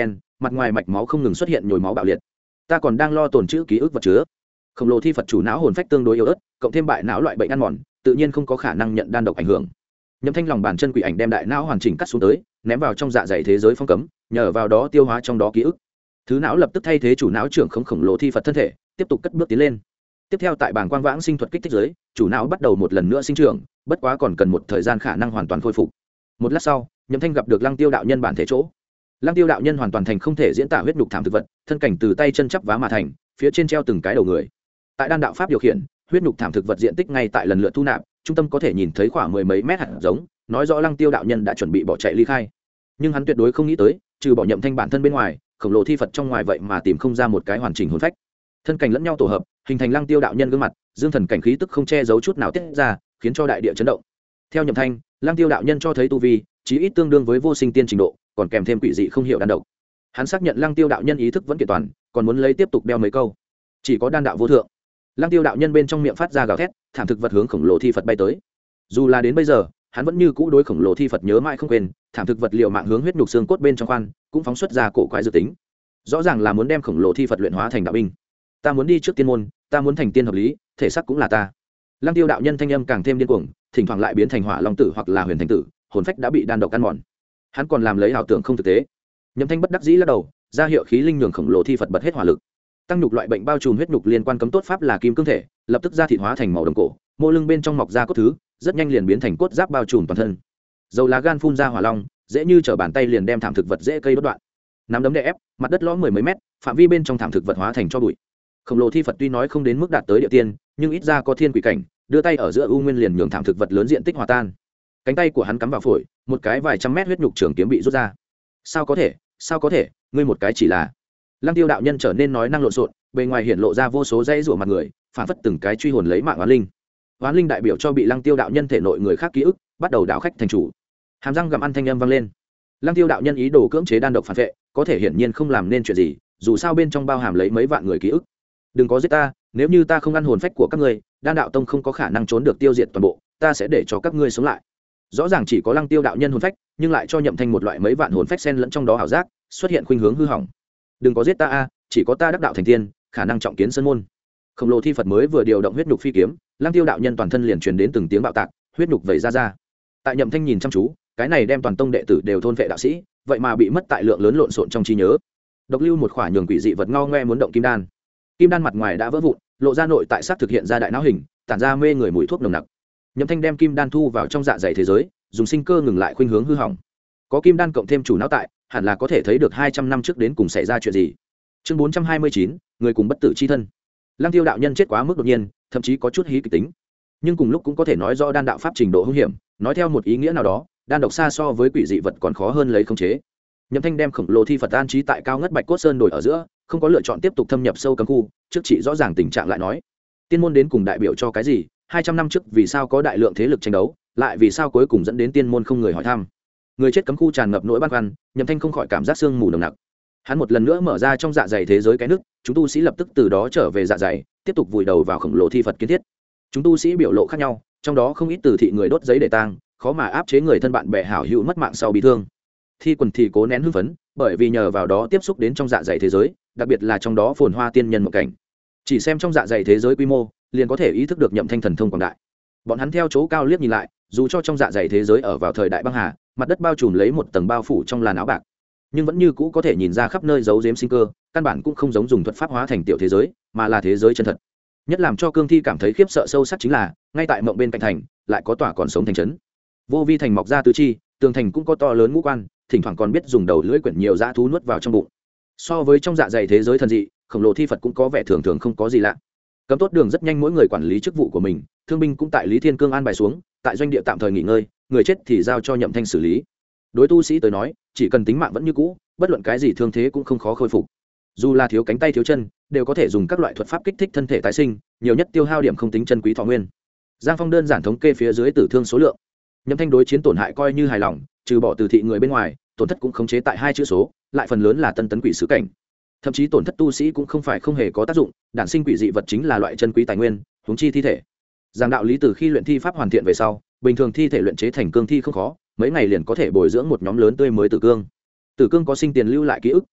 mặt ngoài mạch máu không ngừng xuất hiện nhồi máu bạo liệt. Ta còn đang lo tồn trữ ký ức vật chứa. Khổng lồ thi Phật chủ não hồn phách tương đối yếu ớt, cộng thêm bại não loại bệnh ăn mòn, tự nhiên không có khả năng nhận đan độc ảnh hưởng. Nhậm Thanh lòng bàn chân quỷ ảnh đem đại não hoàn chỉnh cắt xuống tới, ném vào trong dạ dày thế giới phong cấm, nhờ vào đó tiêu hóa trong đó ký ức. Thứ não lập tức thay thế chủ não trưởng khổng lồ thi Phật thân thể, tiếp tục cất bước tiến lên. Tiếp theo tại bảng quang vãng sinh thuật kích thích giới, chủ não bắt đầu một lần nữa sinh trưởng, bất quá còn cần một thời gian khả năng hoàn toàn khôi phục. Một lát sau, Nhậm Thanh gặp được Lăng Tiêu đạo nhân bản thể chỗ. Lăng Tiêu đạo nhân hoàn toàn thành không thể diễn tả huyết nhục thảm thực vật, thân cảnh từ tay chân chắp vá mà thành, phía trên treo từng cái đầu người. Tại đan đạo pháp điều khiển, huyết nhục thảm thực vật diện tích ngay tại lần lượt thu nạp, trung tâm có thể nhìn thấy khoảng mười mấy mét hạt giống, nói rõ Lăng Tiêu đạo nhân đã chuẩn bị bỏ chạy ly khai. Nhưng hắn tuyệt đối không nghĩ tới, trừ bỏ Nhậm Thanh bản thân bên ngoài, khổng lồ thi Phật trong ngoài vậy mà tìm không ra một cái hoàn chỉnh hồn phách. Thân cảnh lẫn nhau tổ hợp, hình thành Lăng Tiêu đạo nhân gương mặt, dương thần cảnh khí tức không che giấu chút nào tiết ra, khiến cho đại địa chấn động. Theo Nhậm Thanh, Lăng Tiêu đạo nhân cho thấy tu vi, chí ít tương đương với vô sinh tiên trình độ, còn kèm thêm quỷ dị không hiểu đan độc. Hắn xác nhận Lăng Tiêu đạo nhân ý thức vẫn kiện toàn, còn muốn lấy tiếp tục đeo mấy câu. Chỉ có đan đạo vô thượng. Lăng Tiêu đạo nhân bên trong miệng phát ra gào thét, thảm thực vật hướng khổng lồ thi Phật bay tới. Dù là đến bây giờ, hắn vẫn như cũ đối khổng lồ thi Phật nhớ mãi không quên, thảm thực vật liều mạng hướng huyết nhục xương cốt bên trong khoan, cũng phóng xuất ra cổ quái dự tính. Rõ ràng là muốn đem khổng lồ thi Phật luyện hóa thành đạo binh. Ta muốn đi trước tiên môn, ta muốn thành tiên hợp lý, thể xác cũng là ta. Lăng Tiêu đạo nhân thanh âm càng thêm điên cuồng, thỉnh thoảng lại biến thành hỏa long tử hoặc là huyền thành tử, hồn phách đã bị đan độc ăn mòn. Hắn còn làm lấy ảo tưởng không thực tế. Nhậm Thanh bất đắc dĩ lắc đầu, ra hiệu khí linh nhường khổng lồ thi Phật bật hết hỏa lực. Tăng nhục loại bệnh bao trùm huyết nhục liên quan cấm tốt pháp là kim cương thể, lập tức ra thịt hóa thành màu đồng cổ, mô lưng bên trong mọc ra cốt thứ, rất nhanh liền biến thành cốt giáp bao trùm toàn thân. Dầu lá gan phun ra hỏa long, dễ như trở bàn tay liền đem thảm thực vật dễ cây đốt đoạn. Nắm đấm đè ép, mặt đất lõm mười mấy mét, phạm vi bên trong thảm thực vật hóa thành cho bụi. Khổng lồ thi Phật tuy nói không đến mức đạt tới địa tiên, nhưng ít ra có thiên quỷ cảnh, đưa tay ở giữa u nguyên liền nhường thảm thực vật lớn diện tích hòa tan. Cánh tay của hắn cắm vào phổi, một cái vài trăm mét huyết nhục trường kiếm bị rút ra. Sao có thể, sao có thể, ngươi một cái chỉ là. Lăng Tiêu đạo nhân trở nên nói năng lộn xộn, bề ngoài hiện lộ ra vô số dãy rủa mặt người, phản phất từng cái truy hồn lấy mạng oán linh. Oán linh đại biểu cho bị Lăng Tiêu đạo nhân thể nội người khác ký ức, bắt đầu đảo khách thành chủ. Hàm răng gặm ăn thanh âm vang lên. Lăng Tiêu đạo nhân ý đồ cưỡng chế đan độc phản vệ, có thể hiển nhiên không làm nên chuyện gì, dù sao bên trong bao hàm lấy mấy vạn người ký ức. Đừng có giết ta, nếu như ta không ăn hồn phách của các ngươi, đan đạo tông không có khả năng trốn được tiêu diệt toàn bộ, ta sẽ để cho các ngươi sống lại. Rõ ràng chỉ có Lăng Tiêu đạo nhân hồn phách, nhưng lại cho Nhậm Thanh một loại mấy vạn hồn phách xen lẫn trong đó ảo giác, xuất hiện khuynh hướng hư hỏng. Đừng có giết ta a, chỉ có ta đắc đạo thành tiên, khả năng trọng kiến sơn môn. Khổng lồ thi Phật mới vừa điều động huyết nhục phi kiếm, Lăng Tiêu đạo nhân toàn thân liền truyền đến từng tiếng bạo tạc, huyết nhục vẩy ra. Tại Nhậm Thanh nhìn chăm chú, cái này đem toàn tông đệ tử đều thôn vệ đạo sĩ, vậy mà bị mất tại lượng lớn lộn xộn trong trí nhớ. Độc lưu một khỏa nhường quỷ dị vật ngao ngoe muốn động kim đan. Kim đan mặt ngoài đã vỡ vụn, lộ ra nội tại xác thực hiện ra đại não hình, tản ra mê người mùi thuốc nồng nặc. Nhậm Thanh đem kim đan thu vào trong dạ dày thế giới, dùng sinh cơ ngừng lại khuynh hướng hư hỏng. Có kim đan cộng thêm chủ não tại, hẳn là có thể thấy được 200 năm trước đến cùng xảy ra chuyện gì. Chương 429, người cùng bất tử chi thân. Lăng Tiêu đạo nhân chết quá mức đột nhiên, thậm chí có chút hí kịch tính, nhưng cùng lúc cũng có thể nói rõ đan đạo pháp trình độ hung hiểm, nói theo một ý nghĩa nào đó, đan độc xa so với quỷ dị vật còn khó hơn lấy khống chế. Nhậm Thanh đem khổng lồ thi Phật an trí tại cao ngất Bạch Cốt Sơn đồi ở giữa, không có lựa chọn tiếp tục thâm nhập sâu cấm khu, trước chỉ rõ ràng tình trạng lại nói. Tiên môn đến cùng đại biểu cho cái gì? 200 năm trước vì sao có đại lượng thế lực tranh đấu, lại vì sao cuối cùng dẫn đến tiên môn không người hỏi thăm. Người chết cấm khu tràn ngập nỗi băn khoăn, Nhậm Thanh không khỏi cảm giác sương mù nồng nặc. Hắn một lần nữa mở ra trong dạ dày thế giới cái nước, chúng tu sĩ lập tức từ đó trở về dạ dày, tiếp tục vùi đầu vào khổng lồ thi Phật kiến thiết. Chúng tu sĩ biểu lộ khác nhau, trong đó không ít từ thị người đốt giấy để tang, khó mà áp chế người thân bạn bè hảo hữu mất mạng sau bị thương. Thi quần thì cố nén hưng phấn, bởi vì nhờ vào đó tiếp xúc đến trong dạ dày thế giới, đặc biệt là trong đó phồn hoa tiên nhân một cảnh. Chỉ xem trong dạ dày thế giới quy mô, liền có thể ý thức được Nhậm Thanh thần thông quảng đại. Bọn hắn theo chỗ cao liếc nhìn lại, dù cho trong dạ dày thế giới ở vào thời đại băng hà, mặt đất bao trùm lấy một tầng bao phủ trong làn áo bạc, nhưng vẫn như cũ có thể nhìn ra khắp nơi giấu giếm sinh cơ, căn bản cũng không giống dùng thuật pháp hóa thành tiểu thế giới, mà là thế giới chân thật. Nhất làm cho Cương Thi cảm thấy khiếp sợ sâu sắc chính là, ngay tại mộng bên cạnh thành, lại có tòa còn sống thành trấn. Vô vi thành mọc ra tứ chi, tường thành cũng có to lớn ngũ quan, thỉnh thoảng còn biết dùng đầu lưỡi quyển nhiều dã thú nuốt vào trong bụng. So với trong dạ dày thế giới thần dị, khổng lồ thi Phật cũng có vẻ thường thường không có gì lạ. Cấm tốt đường rất nhanh mỗi người quản lý chức vụ của mình, thương binh cũng tại Lý Thiên Cương an bài xuống, tại doanh địa tạm thời nghỉ ngơi, người chết thì giao cho Nhậm Thanh xử lý. Đối tu sĩ tới nói, chỉ cần tính mạng vẫn như cũ, bất luận cái gì thương thế cũng không khó khôi phục. Dù là thiếu cánh tay thiếu chân, đều có thể dùng các loại thuật pháp kích thích thân thể tái sinh, nhiều nhất tiêu hao điểm không tính chân quý thọ nguyên. Giang Phong đơn giản thống kê phía dưới tử thương số lượng. Nhậm Thanh đối chiến tổn hại coi như hài lòng, trừ bỏ từ thị người bên ngoài, tổn thất cũng khống chế tại 2 chữ số, lại phần lớn là tân tấn quỷ sứ cảnh. Thậm chí tổn thất tu sĩ cũng không phải không hề có tác dụng, đản sinh quỷ dị vật chính là loại chân quý tài nguyên, huống chi thi thể. Giang đạo lý từ khi luyện thi pháp hoàn thiện về sau, bình thường thi thể luyện chế thành cương thi không khó, mấy ngày liền có thể bồi dưỡng một nhóm lớn tươi mới tử cương. Tử cương có sinh tiền lưu lại ký ức,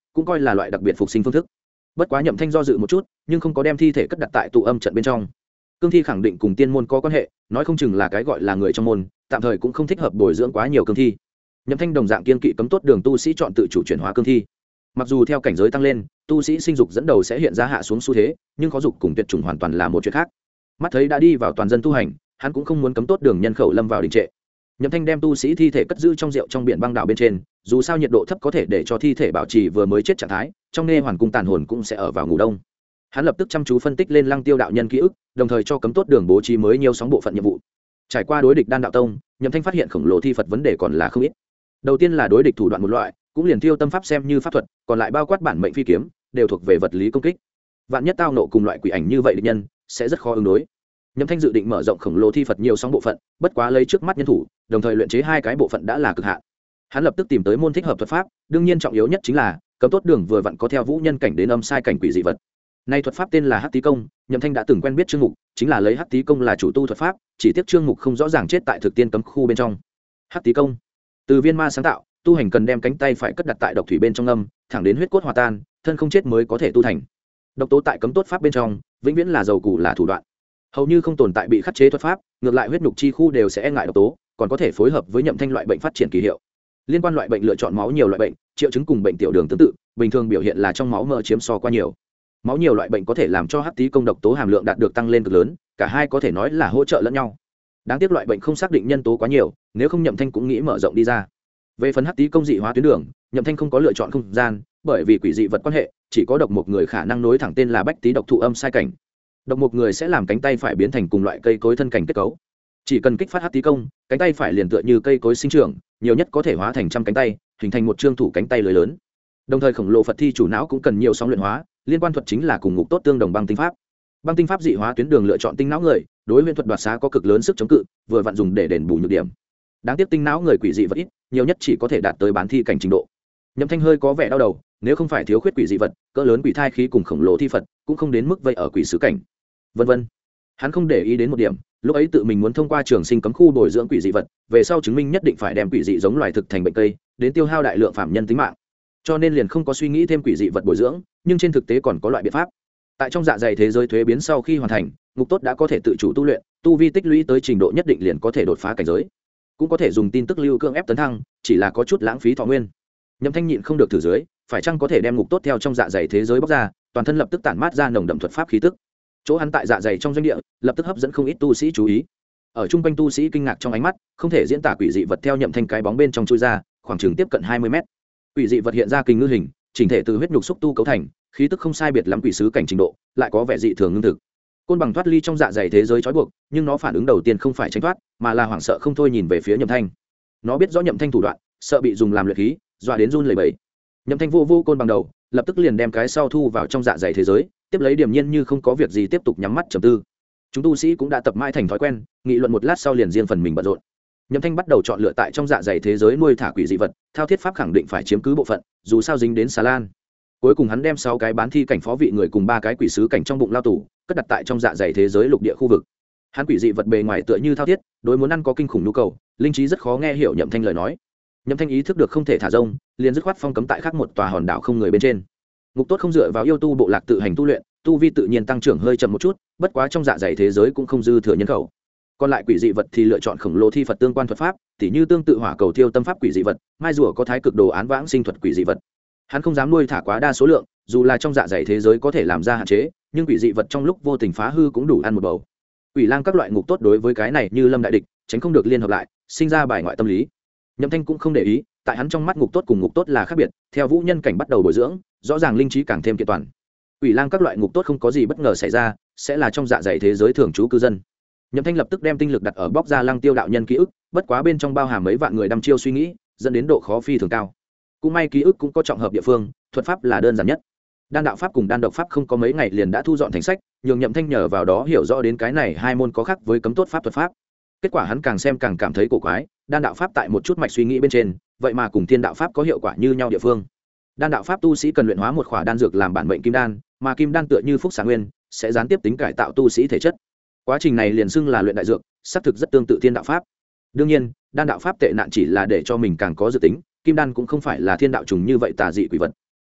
cũng coi là loại đặc biệt phục sinh phương thức. Bất quá Nhậm Thanh do dự một chút, nhưng không có đem thi thể cất đặt tại tụ âm trận bên trong. Cương thi khẳng định cùng tiên môn có quan hệ, nói không chừng là cái gọi là người trong môn, tạm thời cũng không thích hợp bồi dưỡng quá nhiều cương thi. Nhậm Thanh đồng dạng kiên kỵ cấm tốt đường tu sĩ chọn tự chủ chuyển hóa cương thi. Mặc dù theo cảnh giới tăng lên, tu sĩ sinh dục dẫn đầu sẽ hiện ra hạ xuống xu thế, nhưng có dục cùng tuyệt chủng hoàn toàn là một chuyện khác. Mắt thấy đã đi vào toàn dân tu hành, hắn cũng không muốn cấm tốt đường nhân khẩu lâm vào đình trệ. Nhậm Thanh đem tu sĩ thi thể cất giữ trong rượu trong biển băng đảo bên trên, dù sao nhiệt độ thấp có thể để cho thi thể bảo trì vừa mới chết trạng thái, trong nghe hoàn cung tàn hồn cũng sẽ ở vào ngủ đông. Hắn lập tức chăm chú phân tích lên Lăng Tiêu đạo nhân ký ức, đồng thời cho cấm tốt đường bố trí mới nhiều sóng bộ phận nhiệm vụ. Trải qua đối địch Đan đạo tông, Nhậm Thanh phát hiện khổng lồ thi Phật vấn đề còn là không ít. Đầu tiên là đối địch thủ đoạn một loại, cũng liền tiêu tâm pháp xem như pháp thuật, còn lại bao quát bản mệnh phi kiếm, đều thuộc về vật lý công kích. Vạn nhất tao nộ cùng loại quỷ ảnh như vậy địch nhân, sẽ rất khó ứng đối. Nhậm Thanh dự định mở rộng khổng lồ thi Phật nhiều sóng bộ phận, bất quá lấy trước mắt nhân thủ, đồng thời luyện chế 2 cái bộ phận đã là cực hạn. Hắn lập tức tìm tới môn thích hợp thuật pháp, đương nhiên trọng yếu nhất chính là cấm tốt đường vừa vặn có theo vũ nhân cảnh đến âm sai cảnh quỷ dị vật. Nay thuật pháp tên là Hắc Tý công, Nhậm Thanh đã từng quen biết Trương Mục, chính là lấy Hắc Tý công là chủ tu thuật pháp, chỉ tiếc Trương Mục không rõ ràng chết tại thực tiên cấm khu bên trong. Hắc Tý công, từ viên ma sáng tạo, tu hành cần đem cánh tay phải cất đặt tại độc thủy bên trong âm, thẳng đến huyết cốt hòa tan, thân không chết mới có thể tu thành. Độc tố tại cấm tốt pháp bên trong, vĩnh viễn là dầu củ là thủ đoạn. Hầu như không tồn tại bị khắc chế thuật pháp, ngược lại huyết nhục chi khu đều sẽ e ngại độc tố, còn có thể phối hợp với Nhậm Thanh loại bệnh phát triển kỳ hiệu. Liên quan loại bệnh lựa chọn máu nhiều loại bệnh, triệu chứng cùng bệnh tiểu đường tương tự, bình thường biểu hiện là trong máu mỡ chiếm so qua nhiều. Máu nhiều loại bệnh có thể làm cho Hắc Tý công độc tố hàm lượng đạt được tăng lên cực lớn, cả hai có thể nói là hỗ trợ lẫn nhau. Đáng tiếc loại bệnh không xác định nhân tố quá nhiều, nếu không Nhậm Thanh cũng nghĩ mở rộng đi ra. Về phần Hắc Tý công dị hóa tuyến đường, Nhậm Thanh không có lựa chọn không gian, bởi vì quỷ dị vật quan hệ, chỉ có độc một người khả năng nối thẳng tên là Bách Tý độc thụ âm sai cảnh. Độc một người sẽ làm cánh tay phải biến thành cùng loại cây cối thân cảnh kết cấu. Chỉ cần kích phát Hắc Tý công, cánh tay phải liền tựa như cây cối sinh trưởng, nhiều nhất có thể hóa thành trăm cánh tay, hình thành một trương thủ cánh tay lưới lớn. Đồng thời khổng lồ Phật thi chủ não cũng cần nhiều sóng luyện hóa, liên quan thuật chính là cùng ngục tốt tương đồng băng tinh pháp. Băng tinh pháp dị hóa tuyến đường lựa chọn tinh não người, đối huyền thuật đoạt xá có cực lớn sức chống cự, vừa vặn dùng để đền bù nhược điểm. Đáng tiếc tinh não người quỷ dị vật ít, nhiều nhất chỉ có thể đạt tới bán thi cảnh trình độ. Nhậm Thanh hơi có vẻ đau đầu, nếu không phải thiếu khuyết quỷ dị vật, cỡ lớn quỷ thai khí cùng khổng lồ thi Phật, cũng không đến mức vây ở quỷ sứ cảnh. Vân vân. Hắn không để ý đến một điểm, lúc ấy tự mình muốn thông qua trường sinh cấm khu bồi dưỡng quỷ dị vật, về sau chứng minh nhất định phải đem quỷ dị giống loài thực thành bệnh cây, đến tiêu hao đại lượng phạm nhân tính mạng. Cho nên liền không có suy nghĩ thêm quỷ dị vật bồi dưỡng, nhưng trên thực tế còn có loại biện pháp. Tại trong dạ dày thế giới thuế biến sau khi hoàn thành, ngục tốt đã có thể tự chủ tu luyện, tu vi tích lũy tới trình độ nhất định liền có thể đột phá cảnh giới. Cũng có thể dùng tin tức lưu cưỡng ép tấn thăng, chỉ là có chút lãng phí thọ nguyên. Nhậm Thanh nhịn không được thử dưới, phải chăng có thể đem ngục tốt theo trong dạ dày thế giới bóc ra, toàn thân lập tức tản mát ra nồng đậm thuật pháp khí tức. Chỗ hắn tại dạ dày trong doanh địa, lập tức hấp dẫn không ít tu sĩ chú ý. Ở trung quanh tu sĩ kinh ngạc trong ánh mắt, không thể diễn tả quỷ dị vật theo Nhậm Thanh cái bóng bên trong chui ra, khoảng chừng tiếp cận 20 mét. Quỷ dị vật hiện ra kình ngư hình, chỉnh thể từ huyết nhục xúc tu cấu thành, khí tức không sai biệt lắm quỷ sứ cảnh trình độ, lại có vẻ dị thường ngưng thực. Côn bằng thoát ly trong dạ dày thế giới trói buộc, nhưng nó phản ứng đầu tiên không phải tránh thoát, mà là hoảng sợ không thôi nhìn về phía Nhậm Thanh. Nó biết rõ Nhậm Thanh thủ đoạn, sợ bị dùng làm luyện khí, dọa đến run lẩy bẩy. Nhậm Thanh vô côn bằng đầu, lập tức liền đem cái sau thu vào trong dạ dày thế giới, tiếp lấy điềm nhiên như không có việc gì tiếp tục nhắm mắt trầm tư. Chúng tu sĩ cũng đã tập mãi thành thói quen, nghị luận một lát sau liền riêng phần mình bận rộn. Nhậm Thanh bắt đầu chọn lựa tại trong dạ dày thế giới nuôi thả quỷ dị vật, thao thiết pháp khẳng định phải chiếm cứ bộ phận, dù sao dính đến xà lan. Cuối cùng hắn đem 6 cái bán thi cảnh phó vị người cùng 3 cái quỷ sứ cảnh trong bụng lao tù, cất đặt tại trong dạ dày thế giới lục địa khu vực. Hắn quỷ dị vật bề ngoài tựa như thao thiết, đối muốn ăn có kinh khủng nhu cầu, linh trí rất khó nghe hiểu Nhậm Thanh lời nói. Nhậm Thanh ý thức được không thể thả rông, liền dứt khoát phong cấm tại khác một tòa hòn đảo không người bên trên. Ngục tốt không dựa vào yêu tu bộ lạc tự hành tu luyện, tu vi tự nhiên tăng trưởng hơi chậm một chút, bất quá trong dạ dày thế giới cũng không dư thừa nhân khẩu. Còn lại quỷ dị vật thì lựa chọn khổng lồ thi Phật tương quan thuật pháp, tỉ như tương tự hỏa cầu thiêu tâm pháp quỷ dị vật, mai rùa có thái cực đồ án vãng sinh thuật quỷ dị vật. Hắn không dám nuôi thả quá đa số lượng, dù là trong dạ dày thế giới có thể làm ra hạn chế, nhưng quỷ dị vật trong lúc vô tình phá hư cũng đủ ăn một bầu. Quỷ lang các loại ngục tốt đối với cái này như lâm đại địch, tránh không được liên hợp lại, sinh ra bài ngoại tâm lý. Nhậm Thanh cũng không để ý, tại hắn trong mắt ngục tốt cùng ngục tốt là khác biệt, theo vũ nhân cảnh bắt đầu bồi dưỡng, rõ ràng linh trí càng thêm kiện toàn. Quỷ lang các loại ngục tốt không có gì bất ngờ xảy ra, sẽ là trong dạ dày thế giới thường trú cư dân. Nhậm Thanh lập tức đem tinh lực đặt ở bóc ra Lăng Tiêu đạo nhân ký ức, bất quá bên trong bao hàm mấy vạn người đăm chiêu suy nghĩ, dẫn đến độ khó phi thường cao. Cũng may ký ức cũng có trọng hợp địa phương, thuật pháp là đơn giản nhất. Đan đạo pháp cùng đan độc pháp không có mấy ngày liền đã thu dọn thành sách, nhường Nhậm Thanh nhờ vào đó hiểu rõ đến cái này hai môn có khác với cấm tốt pháp thuật pháp. Kết quả hắn càng xem càng cảm thấy cổ quái, đan đạo pháp tại một chút mạch suy nghĩ bên trên, vậy mà cùng thiên đạo pháp có hiệu quả như nhau địa phương. Đan đạo pháp tu sĩ cần luyện hóa một khỏa đan dược làm bản mệnh kim đan, mà kim đan tựa như phúc xạ nguyên, sẽ gián tiếp tính cải tạo tu sĩ thể chất. Quá trình này liền xưng là luyện đại dược, xác thực rất tương tự thiên đạo pháp. Đương nhiên, đan đạo pháp tệ nạn chỉ là để cho mình càng có dự tính, kim đan cũng không phải là thiên đạo trùng như vậy tà dị quỷ vật.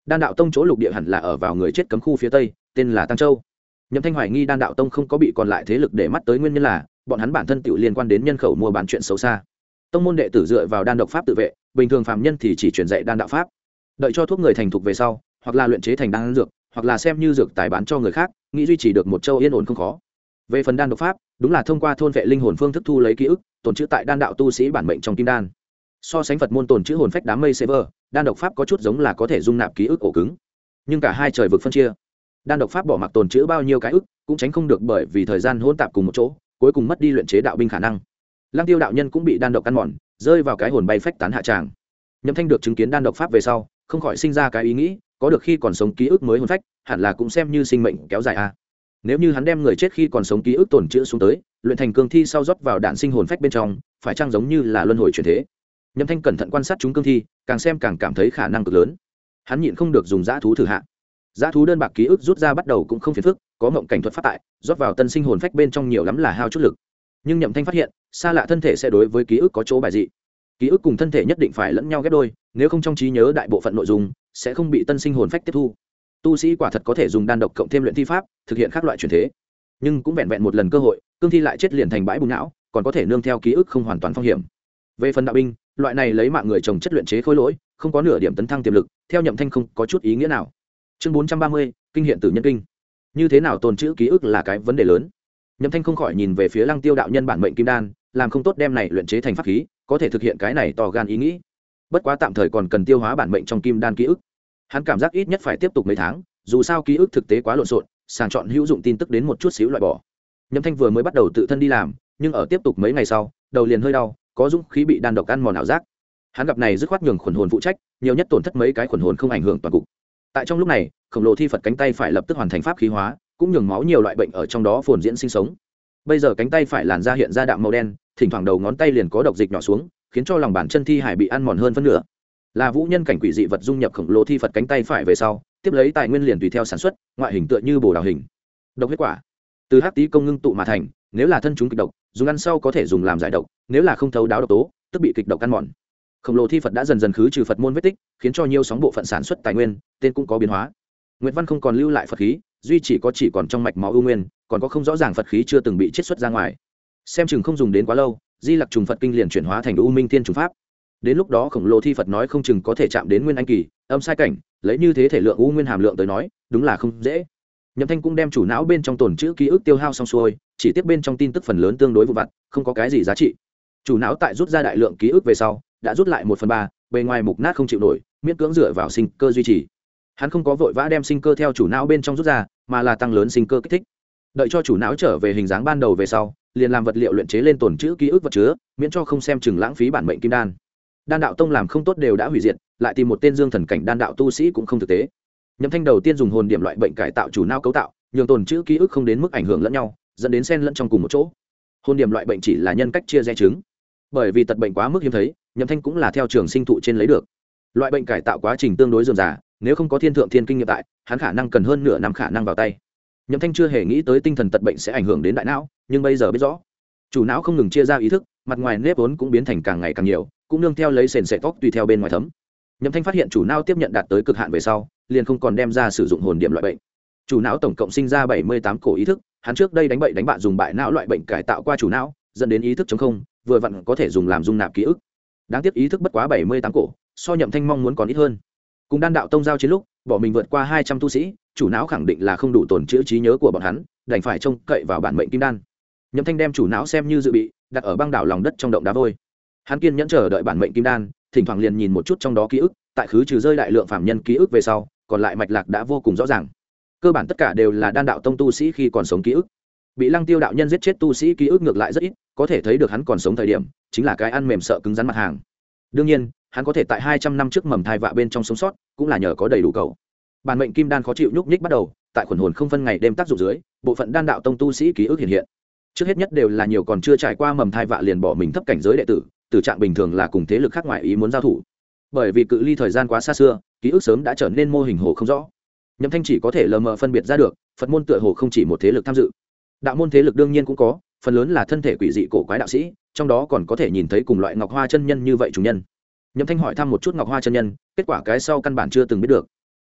Đan đạo tông chỗ lục địa hẳn là ở vào người chết cấm khu phía tây, tên là Tăng Châu. Nhậm Thanh hoài nghi Đan đạo tông không có bị còn lại thế lực để mắt tới, nguyên nhân là bọn hắn bản thân tự liên quan đến nhân khẩu mua bán chuyện xấu xa. Tông môn đệ tử dựa vào đan độc pháp tự vệ, bình thường phàm nhân thì chỉ truyền dạy đan đạo pháp. Đợi cho thuốc người thành thục về sau, hoặc là luyện chế thành đan dược, hoặc là xem như dược tài bán cho người khác, nghĩ duy trì được một châu yên ổn không khó. Về phần đan độc pháp, đúng là thông qua thôn vệ linh hồn phương thức thu lấy ký ức, tồn trữ tại đan đạo tu sĩ bản mệnh trong kim đan. So sánh Phật môn tồn trữ hồn phách đám mây server, đan độc pháp có chút giống là có thể dung nạp ký ức ổ cứng. Nhưng cả hai trời vực phân chia. Đan độc pháp bỏ mặc tồn trữ bao nhiêu cái ức, cũng tránh không được bởi vì thời gian hỗn tạp cùng một chỗ, cuối cùng mất đi luyện chế đạo binh khả năng. Lăng Tiêu đạo nhân cũng bị đan độc ăn mòn, rơi vào cái hồn bay phách tán hạ tràng. Nhậm Thanh được chứng kiến đan độc pháp về sau, không khỏi sinh ra cái ý nghĩ, có được khi còn sống ký ức mới hồn phách, hẳn là cũng xem như sinh mệnh kéo dài a. Nếu như hắn đem người chết khi còn sống ký ức tồn trữ xuống tới, luyện thành cương thi sau rót vào đạn sinh hồn phách bên trong, phải chăng giống như là luân hồi chuyển thế? Nhậm Thanh cẩn thận quan sát chúng cương thi, càng xem càng cảm thấy khả năng cực lớn. Hắn nhịn không được dùng dã thú thử hạ. Dã thú đơn bạc ký ức rút ra bắt đầu cũng không phiền phức, có mộng cảnh thuật pháp tại, rót vào tân sinh hồn phách bên trong nhiều lắm là hao chút lực. Nhưng Nhậm Thanh phát hiện, xa lạ thân thể sẽ đối với ký ức có chỗ bài dị. Ký ức cùng thân thể nhất định phải lẫn nhau ghép đôi, nếu không trong trí nhớ đại bộ phận nội dung sẽ không bị tân sinh hồn phách tiếp thu. Tu sĩ quả thật có thể dùng đan độc cộng thêm luyện thi pháp, thực hiện các loại chuyển thế. Nhưng cũng vẹn vẹn một lần cơ hội, cương thi lại chết liền thành bãi bùn não, còn có thể nương theo ký ức không hoàn toàn phong hiểm. Về phần đạo binh, loại này lấy mạng người trồng chất luyện chế khối lỗi, không có nửa điểm tấn thăng tiềm lực, theo Nhậm Thanh không có chút ý nghĩa nào. Chương 430, kinh hiện tử nhân kinh. Như thế nào tồn trữ ký ức là cái vấn đề lớn. Nhậm Thanh không khỏi nhìn về phía Lăng Tiêu đạo nhân bản mệnh kim đan, làm không tốt đem này luyện chế thành pháp khí, có thể thực hiện cái này to gan ý nghĩ. Bất quá tạm thời còn cần tiêu hóa bản mệnh trong kim đan ký ức. Hắn cảm giác ít nhất phải tiếp tục mấy tháng, dù sao ký ức thực tế quá lộn xộn, sàng chọn hữu dụng tin tức đến một chút xíu loại bỏ. Nhậm Thanh vừa mới bắt đầu tự thân đi làm, nhưng ở tiếp tục mấy ngày sau, đầu liền hơi đau, có dũng khí bị đan độc ăn mòn ảo giác. Hắn gặp này dứt khoát nhường khuẩn hồn phụ trách, nhiều nhất tổn thất mấy cái khuẩn hồn không ảnh hưởng toàn cục. Tại trong lúc này, khổng lồ thi Phật cánh tay phải lập tức hoàn thành pháp khí hóa, cũng nhường máu nhiều loại bệnh ở trong đó phồn diễn sinh sống. Bây giờ cánh tay phải làn da hiện ra đạm màu đen, thỉnh thoảng đầu ngón tay liền có độc dịch nhỏ xuống, khiến cho lòng bàn chân thi hải bị ăn mòn hơn phân nửa. Là vũ nhân cảnh quỷ dị vật dung nhập khổng lồ thi Phật cánh tay phải về sau, tiếp lấy tài nguyên liền tùy theo sản xuất, ngoại hình tựa như bồ đào hình. Độc huyết quả từ hắc tí công ngưng tụ mà thành, nếu là thân chúng kịch độc, dùng ăn sau có thể dùng làm giải độc, nếu là không thấu đáo độc tố, tức bị kịch độc ăn mòn. Khổng lồ thi Phật đã dần dần khứ trừ Phật môn vết tích, khiến cho nhiều sóng bộ phận sản xuất tài nguyên, tên cũng có biến hóa. Nguyệt Văn không còn lưu lại Phật khí, duy chỉ còn trong mạch máu ưu nguyên, còn có không rõ ràng Phật khí chưa từng bị chiết xuất ra ngoài. Xem chừng không dùng đến quá lâu, Di Lặc trùng Phật kinh liền chuyển hóa thành U Minh Thiên trùng pháp. Đến lúc đó khổng lồ thi Phật nói không chừng có thể chạm đến nguyên anh kỳ, âm sai cảnh, lấy như thế thể lượng u nguyên hàm lượng tới nói, đúng là không dễ. Nhậm Thanh cũng đem chủ não bên trong tồn trữ ký ức tiêu hao xong xuôi, chỉ tiếc bên trong tin tức phần lớn tương đối vụn vặt, không có cái gì giá trị. Chủ não tại rút ra đại lượng ký ức về sau, đã rút lại 1/3, bề ngoài mục nát không chịu nổi, miễn cưỡng dựa vào sinh cơ duy trì. Hắn không có vội vã đem sinh cơ theo chủ não bên trong rút ra, mà là tăng lớn sinh cơ kích thích. Đợi cho chủ não trở về hình dáng ban đầu về sau, liền làm vật liệu luyện chế lên tồn trữ ký ức vật chứa, miễn cho không xem chừng lãng phí bản mệnh kim đan. Đan đạo tông làm không tốt đều đã hủy diệt, lại tìm một tên dương thần cảnh đan đạo tu sĩ cũng không thực tế. Nhậm Thanh đầu tiên dùng hồn điểm loại bệnh cải tạo chủ não cấu tạo, nhường tồn trữ ký ức không đến mức ảnh hưởng lẫn nhau, dẫn đến xen lẫn trong cùng một chỗ. Hồn điểm loại bệnh chỉ là nhân cách chia rẽ chứng, bởi vì tật bệnh quá mức hiếm thấy, Nhậm Thanh cũng là theo trường sinh thụ trên lấy được. Loại bệnh cải tạo quá trình tương đối dườm già, nếu không có thiên thượng thiên kinh nghiệm tại, hắn khả năng cần hơn nửa năm khả năng vào tay. Nhậm Thanh chưa hề nghĩ tới tinh thần tật bệnh sẽ ảnh hưởng đến đại não, nhưng bây giờ biết rõ, chủ não không ngừng chia ra ý thức, mặt ngoài nếp vốn cũng biến thành càng ngày càng nhiều, cũng nương theo lấy sền sệt tóc tùy theo bên ngoài thấm. Nhậm Thanh phát hiện chủ não tiếp nhận đạt tới cực hạn về sau, liền không còn đem ra sử dụng hồn điểm loại bệnh. Chủ não tổng cộng sinh ra 78 cổ ý thức, hắn trước đây đánh bậy đánh bạn dùng bại não loại bệnh cải tạo qua chủ não, dẫn đến ý thức trống không, vừa vặn có thể dùng làm dung nạp ký ức. Đáng tiếc ý thức bất quá 78 cổ, so Nhậm Thanh mong muốn còn ít hơn. Cùng đan đạo tông giao chiến lúc, bỏ mình vượt qua 200 tu sĩ, chủ não khẳng định là không đủ tổn chữa trí nhớ của bọn hắn, đành phải trông cậy vào bản mệnh kim đan. Nhậm Thanh đem chủ não xem như dự bị, đặt ở băng đảo lòng đất trong động đá vôi. Hắn kiên nhẫn chờ đợi bản mệnh kim đan, thỉnh thoảng liền nhìn một chút trong đó ký ức, tại khứ trừ rơi đại lượng phạm nhân ký ức về sau, còn lại mạch lạc đã vô cùng rõ ràng. Cơ bản tất cả đều là đan đạo tông tu sĩ khi còn sống ký ức. Bị Lăng Tiêu đạo nhân giết chết tu sĩ ký ức ngược lại rất ít, có thể thấy được hắn còn sống thời điểm, chính là cái ăn mềm sợ cứng rắn mặt hàng. Đương nhiên, hắn có thể tại 200 năm trước mầm thai vạ bên trong sống sót, cũng là nhờ có đầy đủ cầu. Bản mệnh kim đan khó chịu nhúc nhích bắt đầu, tại khuẩn hồn không phân ngày đêm tác dụng dưới, bộ phận đan đạo tông tu sĩ ký ức hiện hiện. Trước hết nhất đều là nhiều còn chưa trải qua mầm thai vạ liền bỏ mình thấp cảnh giới đệ tử, tử trạng bình thường là cùng thế lực khác ngoại ý muốn giao thủ. Bởi vì cự ly thời gian quá xa xưa, ký ức sớm đã trở nên mô hình hồ không rõ. Nhậm Thanh chỉ có thể lờ mờ phân biệt ra được, Phật môn tựa hồ không chỉ một thế lực tham dự. Đạo môn thế lực đương nhiên cũng có, phần lớn là thân thể quỷ dị cổ quái đạo sĩ, trong đó còn có thể nhìn thấy cùng loại Ngọc Hoa chân nhân như vậy chủ nhân. Nhậm Thanh hỏi thăm một chút Ngọc Hoa chân nhân, kết quả cái sau căn bản chưa từng biết được.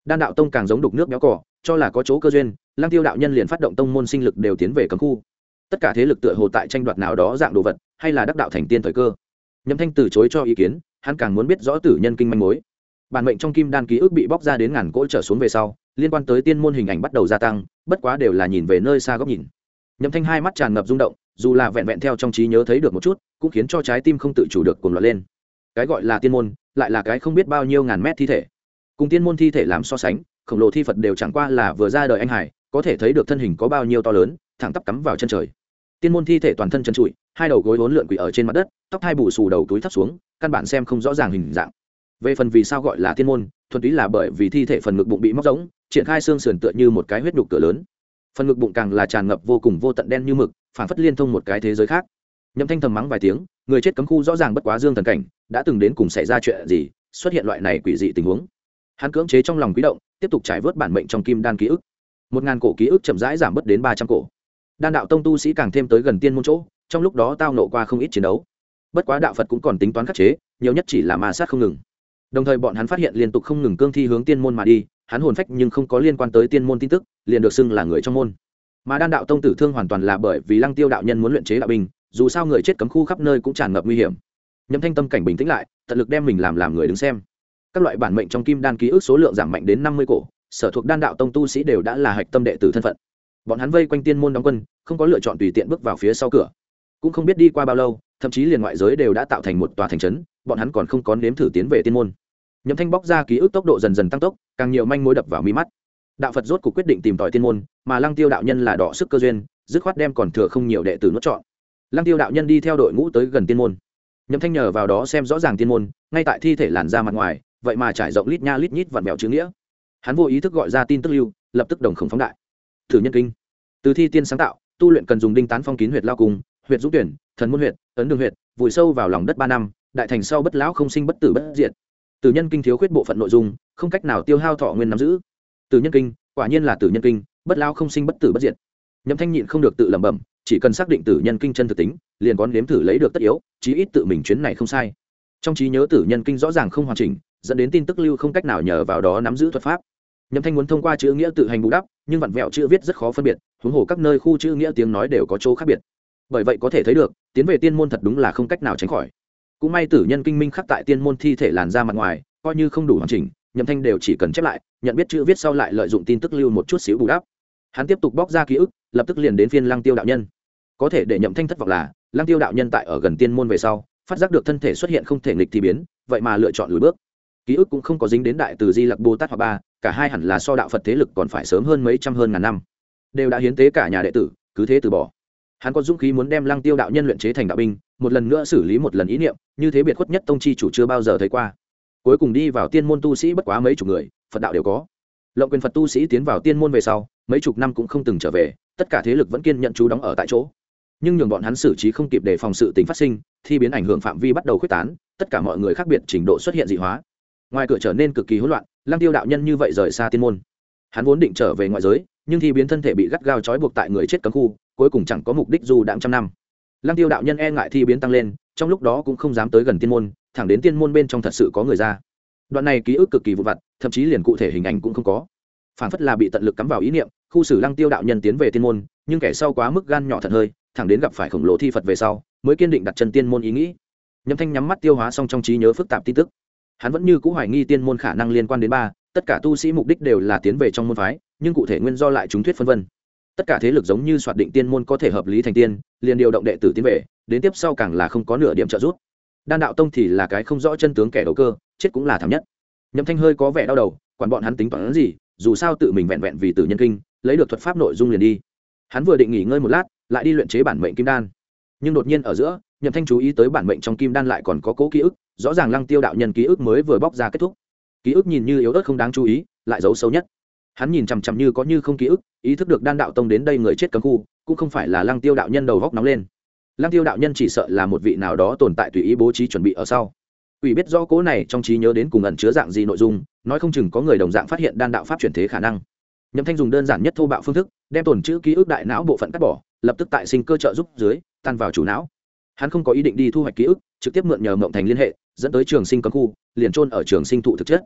Đan đạo tông càng giống đục nước béo cỏ, cho là có chỗ cơ duyên, Lăng Tiêu đạo nhân liền phát động tông môn sinh lực đều tiến về cấm khu. Tất cả thế lực tựa hồ tại tranh đoạt nào đó dạng đồ vật, hay là đắc đạo thành tiên thời cơ. Nhậm Thanh từ chối cho ý kiến, hắn càng muốn biết rõ tử nhân kinh manh mối. Bản mệnh trong kim đan ký ức bị bóc ra đến ngàn cỗ trở xuống về sau, liên quan tới tiên môn hình ảnh bắt đầu gia tăng, bất quá đều là nhìn về nơi xa góc nhìn. Nhậm Thanh hai mắt tràn ngập rung động, dù là vẹn vẹn theo trong trí nhớ thấy được một chút, cũng khiến cho trái tim không tự chủ được cuồng loạn lên. Cái gọi là tiên môn, lại là cái không biết bao nhiêu ngàn mét thi thể. Cùng tiên môn thi thể làm so sánh, khổng lồ thi Phật đều chẳng qua là vừa ra đời anh hải, có thể thấy được thân hình có bao nhiêu to lớn, thẳng tắp cắm vào chân trời. Tiên môn thi thể toàn thân trần trụi, hai đầu gối uốn lượn quỳ ở trên mặt đất, tóc hai bù xù đầu túi thấp xuống, căn bản xem không rõ ràng hình dạng. Về phần vì sao gọi là tiên môn, thuần túy là bởi vì thi thể phần ngực bụng bị móc rỗng, triển khai xương sườn tựa như một cái huyết đục cửa lớn. Phần ngực bụng càng là tràn ngập vô cùng vô tận đen như mực, phảng phất liên thông một cái thế giới khác. Nhậm Thanh thầm mắng vài tiếng, người chết cấm khu rõ ràng bất quá dương thần cảnh, đã từng đến cùng xảy ra chuyện gì, xuất hiện loại này quỷ dị tình huống. Hắn cưỡng chế trong lòng quý động, tiếp tục trải vớt bản mệnh trong kim đan ký ức. 1000 cổ ký ức chậm rãi giảm bớt đến 300 cổ. Đan đạo tông tu sĩ càng thêm tới gần tiên môn chỗ, trong lúc đó tao nộ qua không ít chiến đấu. Bất quá đạo Phật cũng còn tính toán khắc chế, nhiều nhất chỉ là ma sát không ngừng. Đồng thời bọn hắn phát hiện liên tục không ngừng cương thi hướng tiên môn mà đi, hắn hồn phách nhưng không có liên quan tới tiên môn tin tức, liền được xưng là người trong môn. Mà Đan đạo tông tử thương hoàn toàn là bởi vì Lăng Tiêu đạo nhân muốn luyện chế đạo binh, dù sao người chết cấm khu khắp nơi cũng tràn ngập nguy hiểm. Nhậm Thanh tâm cảnh bình tĩnh lại, tận lực đem mình làm người đứng xem. Các loại bản mệnh trong kim đan ký ức số lượng giảm mạnh đến 50 cổ, sở thuộc Đan đạo tông tu sĩ đều đã là hạch tâm đệ tử thân phận. Bọn hắn vây quanh tiên môn đóng quân, không có lựa chọn tùy tiện bước vào phía sau cửa. Cũng không biết đi qua bao lâu, thậm chí liền ngoại giới đều đã tạo thành một tòa thành trấn, bọn hắn còn không có nếm thử tiến về tiên môn. Nhậm Thanh bóc ra ký ức tốc độ dần dần tăng tốc, càng nhiều manh mối đập vào mi mắt. Đạo Phật rốt cuộc quyết định tìm tòi tiên môn, mà Lăng Tiêu đạo nhân là đọ sức cơ duyên, dứt khoát đem còn thừa không nhiều đệ tử nuốt trọn. Lăng Tiêu đạo nhân đi theo đội ngũ tới gần tiên môn. Nhậm Thanh nhờ vào đó xem rõ ràng tiên môn, ngay tại thi thể làn ra mặt ngoài, vậy mà trải rộng lít nha lít nhít vặn vẹo chữ nghĩa. Hắn vô ý thức gọi ra tin tức lưu, lập tức đồng khổng phóng đại. Thử nhân kinh, từ thi tiên sáng tạo, tu luyện cần dùng đinh tán phong kín huyệt lao cung, huyệt dũng tuyển, thần môn huyệt, ấn đường huyệt, vùi sâu vào lòng đất 3 năm, đại thành sau bất lão không sinh bất tử bất diệt. Tử nhân kinh thiếu khuyết bộ phận nội dung, không cách nào tiêu hao thọ nguyên nắm giữ. Tử nhân kinh, quả nhiên là tử nhân kinh, bất lão không sinh bất tử bất diệt. Nhậm Thanh nhịn không được tự lẩm bẩm, chỉ cần xác định tử nhân kinh chân thực tính, liền có nếm thử lấy được tất yếu, chí ít tự mình chuyến này không sai. Trong trí nhớ tử nhân kinh rõ ràng không hoàn chỉnh, dẫn đến tin tức lưu không cách nào nhờ vào đó nắm giữ thuật pháp. Nhậm Thanh muốn thông qua chữ nghĩa tự hành bù đắp, nhưng vặn vẹo chữ viết rất khó phân biệt, huống hồ các nơi khu chữ nghĩa tiếng nói đều có chỗ khác biệt. Bởi vậy có thể thấy được, tiến về tiên môn thật đúng là không cách nào tránh khỏi. Cũng may tử nhân kinh minh khắc tại tiên môn thi thể làn ra mặt ngoài, coi như không đủ hoàn chỉnh, Nhậm Thanh đều chỉ cần chép lại, nhận biết chữ viết sau lại lợi dụng tin tức lưu một chút xíu bù đắp. Hắn tiếp tục bóc ra ký ức, lập tức liền đến phiên Lăng Tiêu đạo nhân. Có thể để Nhậm Thanh thất vọng là, Lăng Tiêu đạo nhân tại ở gần tiên môn về sau, phát giác được thân thể xuất hiện không thể nghịch thì biến, vậy mà lựa chọn lùi bước. Ký ức cũng không có dính đến đại từ Di Lặc Bồ Tát hoặc ba, cả hai hẳn là so đạo Phật thế lực còn phải sớm hơn mấy trăm hơn ngàn năm. Đều đã hiến tế cả nhà đệ tử, cứ thế từ bỏ. Hắn có dũng khí muốn đem Lăng Tiêu đạo nhân luyện chế thành đạo binh, một lần nữa xử lý một lần ý niệm, như thế biệt khuất nhất tông chi chủ chưa bao giờ thấy qua. Cuối cùng đi vào tiên môn tu sĩ bất quá mấy chục người, Phật đạo đều có. Lộng quyền Phật tu sĩ tiến vào tiên môn về sau, mấy chục năm cũng không từng trở về, tất cả thế lực vẫn kiên nhận trú đóng ở tại chỗ. Nhưng nhường bọn hắn xử trí không kịp để phòng sự tình phát sinh, thi biến ảnh hưởng phạm vi bắt đầu khuếch tán, tất cả mọi người khác biệt trình độ xuất hiện dị hóa. Ngoài cửa trở nên cực kỳ hỗn loạn, Lăng Tiêu đạo nhân như vậy rời xa tiên môn. Hắn vốn định trở về ngoại giới, nhưng thi biến thân thể bị gắt gao trói buộc tại người chết cấm khu, cuối cùng chẳng có mục đích dù đãng trăm năm. Lăng Tiêu đạo nhân e ngại thi biến tăng lên, trong lúc đó cũng không dám tới gần tiên môn, thẳng đến tiên môn bên trong thật sự có người ra. Đoạn này ký ức cực kỳ vụn vặt, thậm chí liền cụ thể hình ảnh cũng không có. Phản phất là bị tận lực cắm vào ý niệm, khu xử Lăng Tiêu đạo nhân tiến về tiên môn, nhưng kẻ sau quá mức gan nhỏ thật hơi, thẳng đến gặp phải khổng lồ thi Phật về sau, mới kiên định đặt chân tiên môn ý nghĩ. Nhậm Thanh nhắm mắt tiêu hóa xong trong trí nhớ phức tạp tin tức. Hắn vẫn như cũ hoài nghi tiên môn khả năng liên quan đến ba, tất cả tu sĩ mục đích đều là tiến về trong môn phái, nhưng cụ thể nguyên do lại chúng thuyết phân vân. Tất cả thế lực giống như soạt định tiên môn có thể hợp lý thành tiên, liền điều động đệ tử tiến về, đến tiếp sau càng là không có nửa điểm trợ giúp. Đan đạo tông thì là cái không rõ chân tướng kẻ đầu cơ, chết cũng là thảm nhất. Nhậm Thanh hơi có vẻ đau đầu, quản bọn hắn tính toán gì, dù sao tự mình vẹn vẹn vì tử nhân kinh, lấy được thuật pháp nội dung liền đi. Hắn vừa định nghỉ ngơi một lát, lại đi luyện chế bản mệnh kim đan. Nhưng đột nhiên ở giữa, Nhậm Thanh chú ý tới bản mệnh trong kim đan lại còn có cố ký ức, rõ ràng Lăng Tiêu đạo nhân ký ức mới vừa bóc ra kết thúc. Ký ức nhìn như yếu ớt không đáng chú ý, lại giấu sâu nhất. Hắn nhìn chằm chằm như có như không ký ức, ý thức được Đan đạo tông đến đây người chết cấm khu, cũng không phải là Lăng Tiêu đạo nhân đầu góc nóng lên. Lăng Tiêu đạo nhân chỉ sợ là một vị nào đó tồn tại tùy ý bố trí chuẩn bị ở sau. Quỷ biết rõ cố này trong trí nhớ đến cùng ẩn chứa dạng gì nội dung, nói không chừng có người đồng dạng phát hiện đan đạo pháp chuyển thế khả năng. Nhậm Thanh dùng đơn giản nhất thô bạo phương thức, đem tồn trữ ký ức đại não bộ phận cắt bỏ, lập tức tại sinh cơ trợ giúp dưới, tan vào chủ não. Hắn không có ý định đi thu hoạch ký ức, trực tiếp mượn nhờ mộng thành liên hệ, dẫn tới trường sinh cấm khu, liền chôn ở trường sinh thụ thực chất.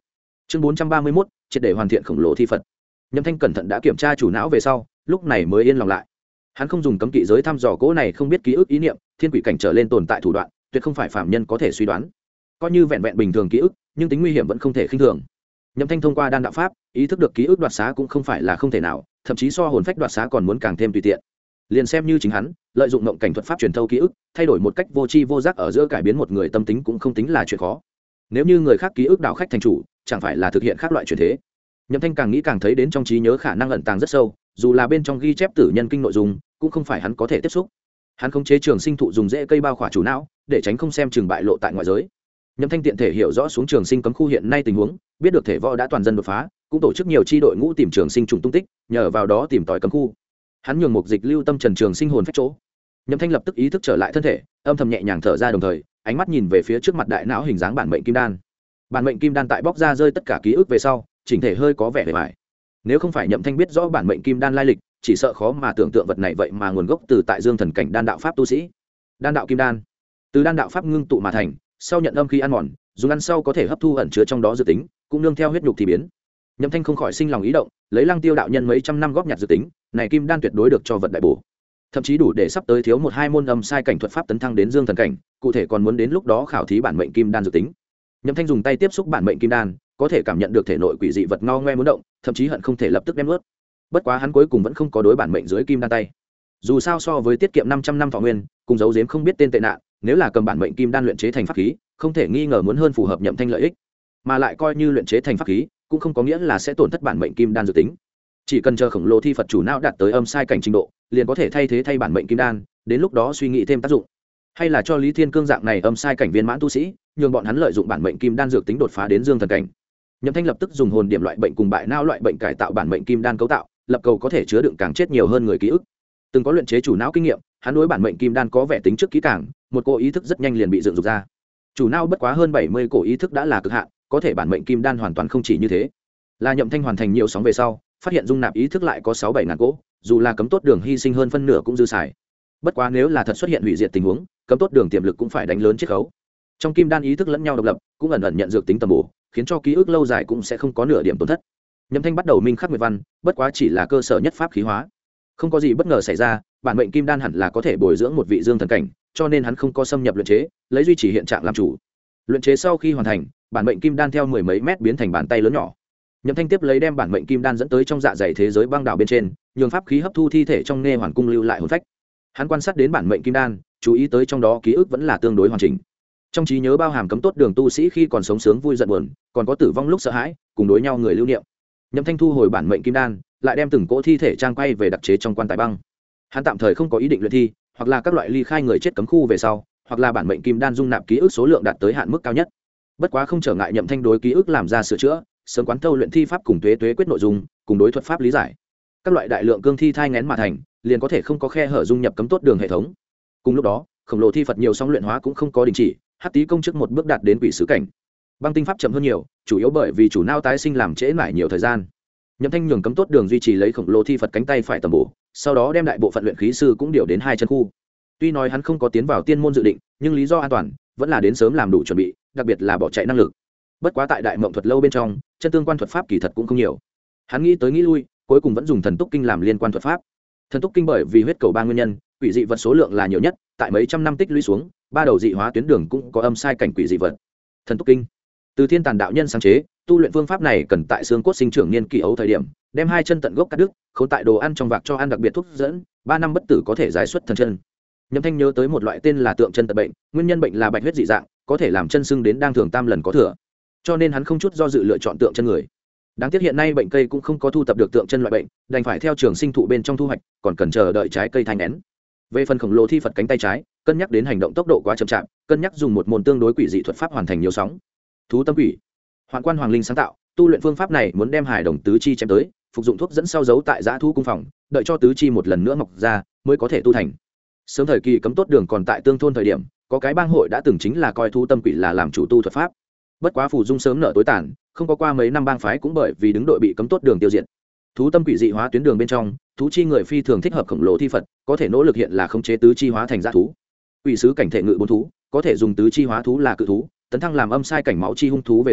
chương 431, triệt để hoàn thiện khổng lồ thi phật. Nhậm Thanh cẩn thận đã kiểm tra chủ não về sau, lúc này mới yên lòng lại. Hắn không dùng cấm kỵ giới thăm dò cỗ này không biết ký ức ý niệm, thiên quỷ cảnh trở lên tồn tại thủ đoạn, tuyệt không phải phàm nhân có thể suy đoán. Coi như vẹn vẹn bình thường ký ức, nhưng tính nguy hiểm vẫn không thể khinh thường. Nhậm Thanh thông qua đan đạo pháp, ý thức được ký ức đoạt xá cũng không phải là không thể nào, thậm chí so hồn phách đoạt xá còn muốn càng thêm tùy tiện. Liền xem như chính hắn, lợi dụng mộng cảnh thuật pháp truyền thâu ký ức, thay đổi một cách vô tri vô giác ở giữa cải biến một người tâm tính cũng không tính là chuyện khó. Nếu như người khác ký ức đạo khách thành chủ, chẳng phải là thực hiện khác loại chuyển thế. Nhậm Thanh càng nghĩ càng thấy đến trong trí nhớ khả năng ẩn tàng rất sâu, dù là bên trong ghi chép tử nhân kinh nội dung, cũng không phải hắn có thể tiếp xúc. Hắn khống chế trường sinh thụ dùng rễ cây bao khỏa chủ não, để tránh không xem trường bại lộ tại ngoại giới. Nhậm Thanh tiện thể hiểu rõ xuống trường sinh cấm khu hiện nay tình huống, biết được thể võ đã toàn dân đột phá, cũng tổ chức nhiều chi đội ngũ tìm trường sinh trùng tung tích, nhờ vào đó tìm tòi cấm khu. Hắn nhường mục dịch lưu tâm trần trường sinh hồn phách chỗ. Nhậm Thanh lập tức ý thức trở lại thân thể, âm thầm nhẹ nhàng thở ra, đồng thời ánh mắt nhìn về phía trước mặt đại não hình dáng bản mệnh kim đan. Bản mệnh kim đan tại bóc ra rơi tất cả ký ức về sau, chỉnh thể hơi có vẻ bề bài. Nếu không phải Nhậm Thanh biết rõ bản mệnh kim đan lai lịch, chỉ sợ khó mà tưởng tượng vật này vậy mà nguồn gốc từ tại dương thần cảnh đan đạo pháp tu sĩ. Đan đạo kim đan, từ đan đạo pháp ngưng tụ mà thành, sau nhận âm khí ăn mòn, dùng ăn sau có thể hấp thu ẩn chứa trong đó dự tính, cũng nương theo huyết nhục thì biến. Nhậm Thanh không khỏi sinh lòng ý động, lấy Lăng Tiêu đạo nhân mấy trăm năm góp nhặt dự tính, này kim đan tuyệt đối được cho vật đại bổ, thậm chí đủ để sắp tới thiếu một hai môn âm sai cảnh thuật pháp tấn thăng đến dương thần cảnh, cụ thể còn muốn đến lúc đó khảo thí bản mệnh kim đan dự tính. Nhậm Thanh dùng tay tiếp xúc bản mệnh kim đan, có thể cảm nhận được thể nội quỷ dị vật ngao ngoe muốn động, thậm chí hận không thể lập tức đem nuốt. Bất quá hắn cuối cùng vẫn không có đối bản mệnh dưới kim đan tay. Dù sao so với tiết kiệm 500 năm thọ nguyên, cùng giấu giếm không biết tên tệ nạn, nếu là cầm bản mệnh kim đan luyện chế thành pháp khí, không thể nghi ngờ muốn hơn phù hợp Nhậm Thanh lợi ích. Mà lại coi như luyện chế thành pháp khí, cũng không có nghĩa là sẽ tổn thất bản mệnh kim đan dự tính. Chỉ cần chờ khổng lồ thi Phật chủ não đạt tới âm sai cảnh trình độ, liền có thể thay thế thay bản mệnh kim đan, đến lúc đó suy nghĩ thêm tác dụng. Hay là cho Lý Thiên Cương dạng này âm sai cảnh viên mãn tu sĩ, nhường bọn hắn lợi dụng bản mệnh kim đan dược tính đột phá đến dương thần cảnh. Nhậm Thanh lập tức dùng hồn điểm loại bệnh cùng bại não loại bệnh cải tạo bản mệnh kim đan cấu tạo, lập cầu có thể chứa đựng càng chết nhiều hơn người ký ức. Từng có luyện chế chủ não kinh nghiệm, hắn đối bản mệnh kim đan có vẻ tính trước kỹ càng, một cô ý thức rất nhanh liền bị dựng dục ra. Chủ não bất quá hơn 70 cổ ý thức đã là cực hạn, có thể bản mệnh kim đan hoàn toàn không chỉ như thế. Là Nhậm Thanh hoàn thành nhiều sóng về sau, phát hiện dung nạp ý thức lại có 6-7 ngàn cỗ, dù là cấm tốt đường hy sinh hơn phân nửa cũng dư xài. Bất quá nếu là thật xuất hiện hủy diệt tình huống, cấm tốt đường tiềm lực cũng phải đánh lớn chiết khấu. Trong kim đan ý thức lẫn nhau độc lập, cũng ẩn ẩn nhận dược tính tầm bổ, khiến cho ký ức lâu dài cũng sẽ không có nửa điểm tổn thất. Nhậm Thanh bắt đầu minh khắc nguyệt văn, bất quá chỉ là cơ sở nhất pháp khí hóa. Không có gì bất ngờ xảy ra, bản mệnh kim đan hẳn là có thể bồi dưỡng một vị dương thần cảnh, cho nên hắn không có xâm nhập luyện chế, lấy duy trì hiện trạng làm chủ. Luyện chế sau khi hoàn thành, bản mệnh kim đan theo mười mấy mét biến thành bàn tay lớn nhỏ. Nhậm Thanh tiếp lấy đem bản mệnh kim đan dẫn tới trong dạ dày thế giới băng đảo bên trên, nhường pháp khí hấp thu thi thể trong nghe hoàn cung lưu lại hồn phách. Hắn quan sát đến bản mệnh kim đan, chú ý tới trong đó ký ức vẫn là tương đối hoàn chỉnh. Trong trí nhớ bao hàm cấm tốt đường tu sĩ khi còn sống sướng vui giận buồn, còn có tử vong lúc sợ hãi, cùng đối nhau người lưu niệm. Nhậm Thanh thu hồi bản mệnh kim đan, lại đem từng cỗ thi thể trang quay về đặc chế trong quan tài băng. Hắn tạm thời không có ý định luyện thi, hoặc là các loại ly khai người chết cấm khu về sau, hoặc là bản mệnh kim đan dung nạp ký ức số lượng đạt tới hạn mức cao nhất. Bất quá không trở ngại Nhậm Thanh đối ký ức làm ra sửa chữa, sớm quán thâu luyện thi pháp cùng tuế quyết nội dung, cùng đối thuật pháp lý giải. Các loại đại lượng cương thi thai nghén mà thành, liền có thể không có khe hở dung nhập cấm tốt đường hệ thống. Cùng lúc đó, khổng lồ thi Phật nhiều song luyện hóa cũng không có đình chỉ, Hắc Tý công trước một bước đạt đến quỷ sứ cảnh. Băng tinh pháp chậm hơn nhiều, chủ yếu bởi vì chủ não tái sinh làm trễ mãi nhiều thời gian. Nhậm Thanh nhường cấm tốt đường duy trì lấy khổng lồ thi Phật cánh tay phải tầm bổ, sau đó đem đại bộ phận luyện khí sư cũng điều đến hai chân khu. Tuy nói hắn không có tiến vào tiên môn dự định, nhưng lý do an toàn vẫn là đến sớm làm đủ chuẩn bị, đặc biệt là bỏ chạy năng lực. Bất quá tại đại mộng thuật lâu bên trong, chân tương quan thuật pháp kỳ thật cũng không nhiều. Hắn nghĩ tới nghĩ lui, cuối cùng vẫn dùng thần túc kinh làm liên quan thuật pháp. Thần túc kinh bởi vì huyết cầu ba nguyên nhân, quỷ dị vật số lượng là nhiều nhất, tại mấy trăm năm tích lũy xuống, ba đầu dị hóa tuyến đường cũng có âm sai cảnh quỷ dị vật. Thần túc kinh từ thiên tàn đạo nhân sáng chế, tu luyện phương pháp này cần tại xương cốt sinh trưởng niên kỳ ấu thời điểm, đem hai chân tận gốc cắt đứt, khốn tại đồ ăn trong vạc cho ăn đặc biệt thuốc dẫn, 3 năm bất tử có thể giải xuất thần chân. Nhậm Thanh nhớ tới một loại tên là tượng chân tật bệnh, nguyên nhân bệnh là bạch huyết dị dạng, có thể làm chân sưng đến đang thường tam lần có thừa. Cho nên hắn không chút do dự lựa chọn tượng chân người. Đáng tiếc hiện nay bệnh cây cũng không có thu thập được tượng chân loại bệnh, đành phải theo trường sinh thụ bên trong thu hoạch, còn cần chờ đợi trái cây thanh nén. Về phần khổng lồ thi Phật cánh tay trái, cân nhắc đến hành động tốc độ quá chậm chạp, cân nhắc dùng một môn tương đối quỷ dị thuật pháp hoàn thành nhiều sóng. Thú tâm quỷ, Hoạn Quan Hoàng Linh sáng tạo, tu luyện phương pháp này muốn đem hài đồng tứ chi chém tới, phục dụng thuốc dẫn sau giấu tại dã thú cung phòng, đợi cho tứ chi một lần nữa mọc ra, mới có thể tu thành. Sớm thời kỳ cấm tốt đường còn tại tương thôn thời điểm, có cái bang hội đã từng chính là coi thú tâm quỷ là làm chủ tu thuật pháp. Bất quá phù dung sớm nở tối tàn, không có qua mấy năm bang phái cũng bởi vì đứng đội bị cấm tốt đường tiêu diệt. Thú tâm quỷ dị hóa tuyến đường bên trong, thú chi người phi thường thích hợp khổng lồ thi Phật, có thể nỗ lực hiện là khống chế tứ chi hóa thành dã thú. Quỷ sứ cảnh thể ngự bốn thú, có thể dùng tứ chi hóa thú là cự thú, tấn thăng làm âm sai cảnh máu chi hung thú về sau,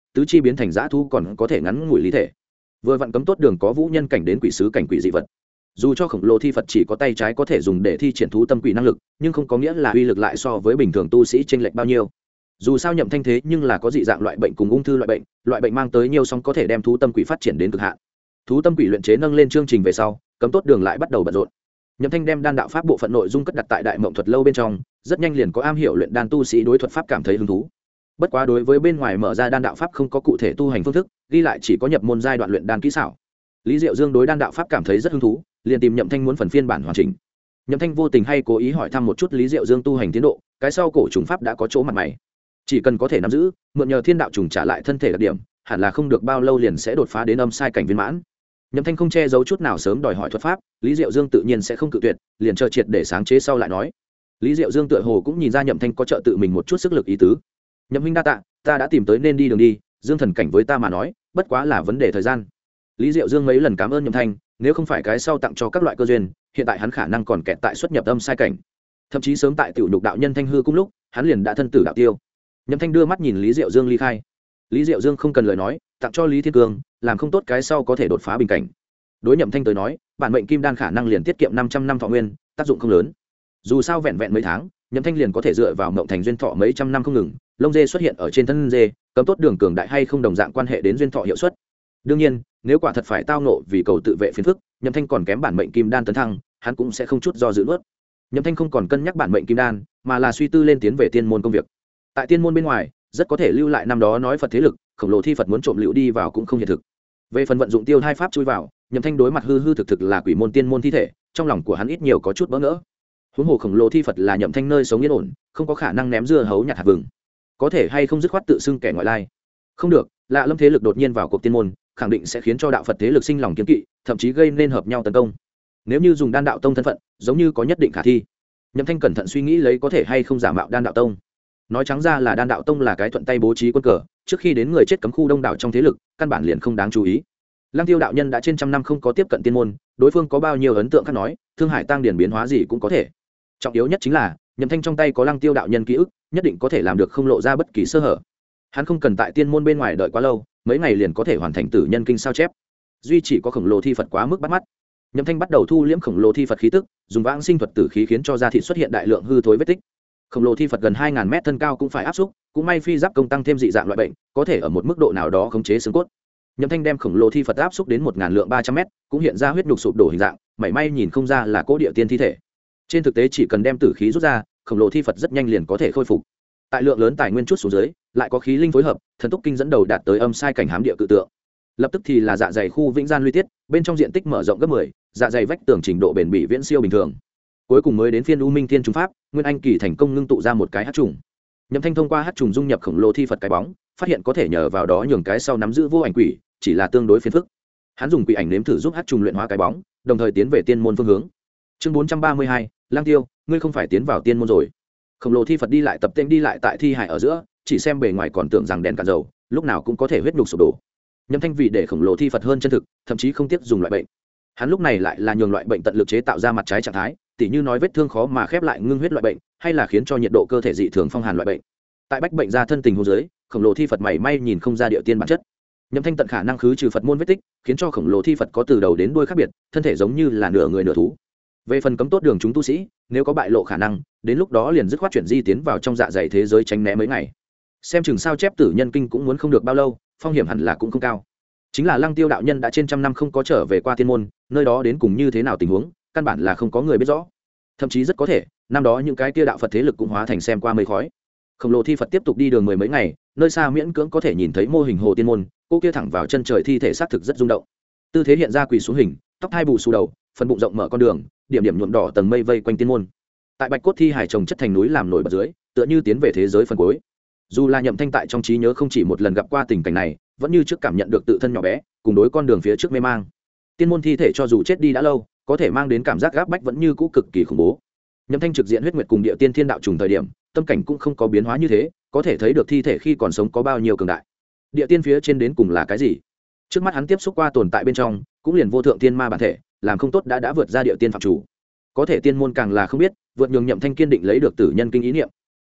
tứ chi biến thành dã thu còn có thể ngắn ngủi lý thể. Vừa vặn cấm tốt đường có vũ nhân cảnh đến quỷ sứ cảnh quỷ dị vật. Dù cho khổng lồ thi Phật chỉ có tay trái có thể dùng để thi triển thú tâm quỷ năng lực, nhưng không có nghĩa là uy lực lại so với bình thường tu sĩ chênh lệch bao nhiêu. Dù sao Nhậm Thanh thế nhưng là có dị dạng loại bệnh cùng ung thư loại bệnh mang tới nhiều song có thể đem thú tâm quỷ phát triển đến cực hạn. Thú tâm quỷ luyện chế nâng lên chương trình về sau, cấm tốt đường lại bắt đầu bận rộn. Nhậm Thanh đem đan đạo pháp bộ phận nội dung cất đặt tại đại mộng thuật lâu bên trong, rất nhanh liền có am hiểu luyện đan tu sĩ đối thuật pháp cảm thấy hứng thú. Bất quá đối với bên ngoài mở ra đan đạo pháp không có cụ thể tu hành phương thức, ghi lại chỉ có nhập môn giai đoạn luyện đan kỹ xảo. Lý Diệu Dương đối đan đạo pháp cảm thấy rất hứng thú, liền tìm Nhậm Thanh muốn phần phiên bản hoàn chỉnh. Nhậm Thanh vô tình hay cố ý hỏi thăm một chút Lý Diệu Dương tu hành tiến độ, cái sau cổ trùng pháp đã có chỗ mặt mày, chỉ cần có thể nắm giữ, mượn nhờ thiên đạo trùng trả lại thân thể đặc điểm, hẳn là không được bao lâu liền sẽ đột phá đến âm sai cảnh viên mãn. Nhậm Thanh không che giấu chút nào sớm đòi hỏi thuật pháp, Lý Diệu Dương tự nhiên sẽ không cự tuyệt, liền chờ triệt để sáng chế sau lại nói. Lý Diệu Dương tựa hồ cũng nhìn ra Nhậm Thanh có trợ tự mình một chút sức lực ý tứ. Nhậm huynh đa tạ, ta đã tìm tới nên đi đường đi, Dương thần cảnh với ta mà nói, bất quá là vấn đề thời gian. Lý Diệu Dương mấy lần cảm ơn Nhậm Thanh, nếu không phải cái sau tặng cho các loại cơ duyên, hiện tại hắn khả năng còn kẹt tại xuất nhập âm sai cảnh. Thậm chí sớm tại tiểu nhục đạo nhân Thanh hư cung lúc, hắn liền đã thân tử đạo tiêu. Nhậm Thanh đưa mắt nhìn Lý Diệu Dương ly khai. Lý Diệu Dương không cần lời nói, tặng cho Lý Thiên Cương, làm không tốt cái sau có thể đột phá bình cảnh. Đối Nhậm Thanh tới nói, bản mệnh kim đan khả năng liền tiết kiệm 500 năm thọ nguyên, tác dụng không lớn. Dù sao vẹn vẹn mấy tháng, Nhậm Thanh liền có thể dựa vào mộng thành duyên thọ mấy trăm năm không ngừng, lông dê xuất hiện ở trên thân dê, cấm tốt đường cường đại hay không đồng dạng quan hệ đến duyên thọ hiệu suất. Đương nhiên, nếu quả thật phải tao nộ vì cầu tự vệ phiền phức, Nhậm Thanh còn kém bản mệnh kim đan tấn thăng, hắn cũng sẽ không chút do dự nuốt. Nhậm Thanh không còn cân nhắc bản mệnh kim đan, mà là suy tư lên tiến về tiên môn công việc. Tại tiên môn bên ngoài, rất có thể lưu lại năm đó nói Phật thế lực, khổng lồ thi Phật muốn trộm liễu đi vào cũng không hiện thực. Về phần vận dụng tiêu hai pháp chui vào, Nhậm Thanh đối mặt hư thực là quỷ môn tiên môn thi thể, trong lòng của hắn ít nhiều có chút bỡ ngỡ. Huống hồ khổng lồ thi Phật là Nhậm Thanh nơi sống yên ổn, không có khả năng ném dưa hấu nhặt hạt vừng. Có thể hay không dứt khoát tự xưng kẻ ngoại lai. Không được, lạ lâm thế lực đột nhiên vào cuộc tiên môn, khẳng định sẽ khiến cho đạo Phật thế lực sinh lòng kiêng kỵ, thậm chí gây nên hợp nhau tấn công. Nếu như dùng đan đạo tông thân phận, giống như có nhất định khả thi. Nhậm Thanh cẩn thận suy nghĩ lấy có thể hay không giả mạo đan đạo tông. Nói trắng ra là đan đạo tông là cái thuận tay bố trí quân cờ, trước khi đến người chết cấm khu đông đảo trong thế lực, căn bản liền không đáng chú ý. Lăng Tiêu đạo nhân đã trên trăm năm không có tiếp cận tiên môn, đối phương có bao nhiêu ấn tượng khác nói, Thương Hải tăng điển biến hóa gì cũng có thể. Trọng yếu nhất chính là, Nhậm Thanh trong tay có Lăng Tiêu đạo nhân ký ức, nhất định có thể làm được không lộ ra bất kỳ sơ hở. Hắn không cần tại tiên môn bên ngoài đợi quá lâu, mấy ngày liền có thể hoàn thành tử nhân kinh sao chép. Duy chỉ có khổng lồ thi Phật quá mức bắt mắt. Nhậm Thanh bắt đầu thu liễm khổng lồ thi Phật khí tức, dùng vãng sinh thuật tử khí khiến cho da thịt xuất hiện đại lượng hư thối vết tích. Khổng lồ thi Phật gần 2000 mét thân cao cũng phải áp xúc, cũng may phi giáp công tăng thêm dị dạng loại bệnh, có thể ở một mức độ nào đó khống chế xương cốt. Nhậm Thanh đem khổng lồ thi Phật áp xúc đến 1000 lượng 300 mét, cũng hiện ra huyết nhục sụp đổ hình dạng, mảy may nhìn không ra là cố địa tiên thi thể. Trên thực tế chỉ cần đem tử khí rút ra, khổng lồ thi Phật rất nhanh liền có thể khôi phục. Tại lượng lớn tài nguyên chút xuống dưới, lại có khí linh phối hợp, thần túc kinh dẫn đầu đạt tới âm sai cảnh hám địa cự tượng. Lập tức thì là dạ dày khu vĩnh gian luy tiết, bên trong diện tích mở rộng gấp 10, dạ dày vách tường trình độ bền bỉ viễn siêu bình thường. Cuối cùng mới đến phiên U Minh Thiên trùng pháp, Nguyên Anh kỳ thành công ngưng tụ ra một cái hắc trùng. Nhậm Thanh thông qua hắc trùng dung nhập khổng lồ thi Phật cái bóng, phát hiện có thể nhờ vào đó nhường cái sau nắm giữ vô ảnh quỷ, chỉ là tương đối phiền phức. Hắn dùng quỷ ảnh nếm thử giúp hắc trùng luyện hóa cái bóng, đồng thời tiến về tiên môn phương hướng. Chương 432, Lang Tiêu, ngươi không phải tiến vào tiên môn rồi. Khổng lồ thi Phật đi lại tập tên đi lại tại thi hải ở giữa, chỉ xem bề ngoài còn tưởng rằng đèn cạn dầu, lúc nào cũng có thể huyết nhục sụp đổ. Nhậm Thanh vì để khổng lồ thi Phật hơn chân thực, thậm chí không tiếc dùng loại bệnh. Hắn lúc này lại là nhường loại bệnh tận lực chế tạo ra mặt trái trạng thái, tỉ như nói vết thương khó mà khép lại ngưng huyết loại bệnh, hay là khiến cho nhiệt độ cơ thể dị thường phong hàn loại bệnh. Tại bách bệnh ra thân tình huống dưới, khổng lồ thi Phật mảy may nhìn không ra địa tiên bản chất. Nhậm Thanh tận khả năng khứ trừ Phật môn vết tích, khiến cho khổng lồ thi Phật có từ đầu đến đuôi khác biệt, thân thể giống như là nửa người nửa thú. Về phần cấm tốt đường chúng tu sĩ, nếu có bại lộ khả năng, đến lúc đó liền dứt khoát chuyển di tiến vào trong dạ dày thế giới tránh né mấy ngày. Xem chừng sao chép tử nhân kinh cũng muốn không được bao lâu, phong hiểm hẳn là cũng không cao. Chính là Lăng Tiêu đạo nhân đã trên trăm năm không có trở về qua tiên môn, nơi đó đến cùng như thế nào tình huống, căn bản là không có người biết rõ. Thậm chí rất có thể, năm đó những cái kia đạo Phật thế lực cũng hóa thành xem qua mây khói. Khổng lồ thi Phật tiếp tục đi đường mười mấy ngày, nơi xa miễn cưỡng có thể nhìn thấy mô hình hồ tiên môn, cô kia thẳng vào chân trời thi thể xác thực rất rung động. Tư thế hiện ra quỳ xuống hình, tóc hai bù xù đầu, phần bụng rộng mở con đường, điểm điểm nhuộm đỏ tầng mây vây quanh tiên môn. Tại bạch cốt thi hải chồng chất thành núi làm nổi bật dưới, tựa như tiến về thế giới phần cuối. Dù là Nhậm Thanh tại trong trí nhớ không chỉ một lần gặp qua tình cảnh này, vẫn như trước cảm nhận được tự thân nhỏ bé, cùng đối con đường phía trước mê mang. Tiên môn thi thể cho dù chết đi đã lâu, có thể mang đến cảm giác gáp bách vẫn như cũ cực kỳ khủng bố. Nhậm Thanh trực diện huyết nguyệt cùng địa tiên thiên đạo trùng thời điểm, tâm cảnh cũng không có biến hóa như thế, có thể thấy được thi thể khi còn sống có bao nhiêu cường đại. Địa tiên phía trên đến cùng là cái gì? Trước mắt hắn tiếp xúc qua tồn tại bên trong, cũng liền vô thượng tiên ma bản thể, làm không tốt đã vượt ra địa tiên phạm chủ. Có thể tiên môn càng là không biết, vượt nhường Nhậm Thanh kiên định lấy được tử nhân kinh ý niệm.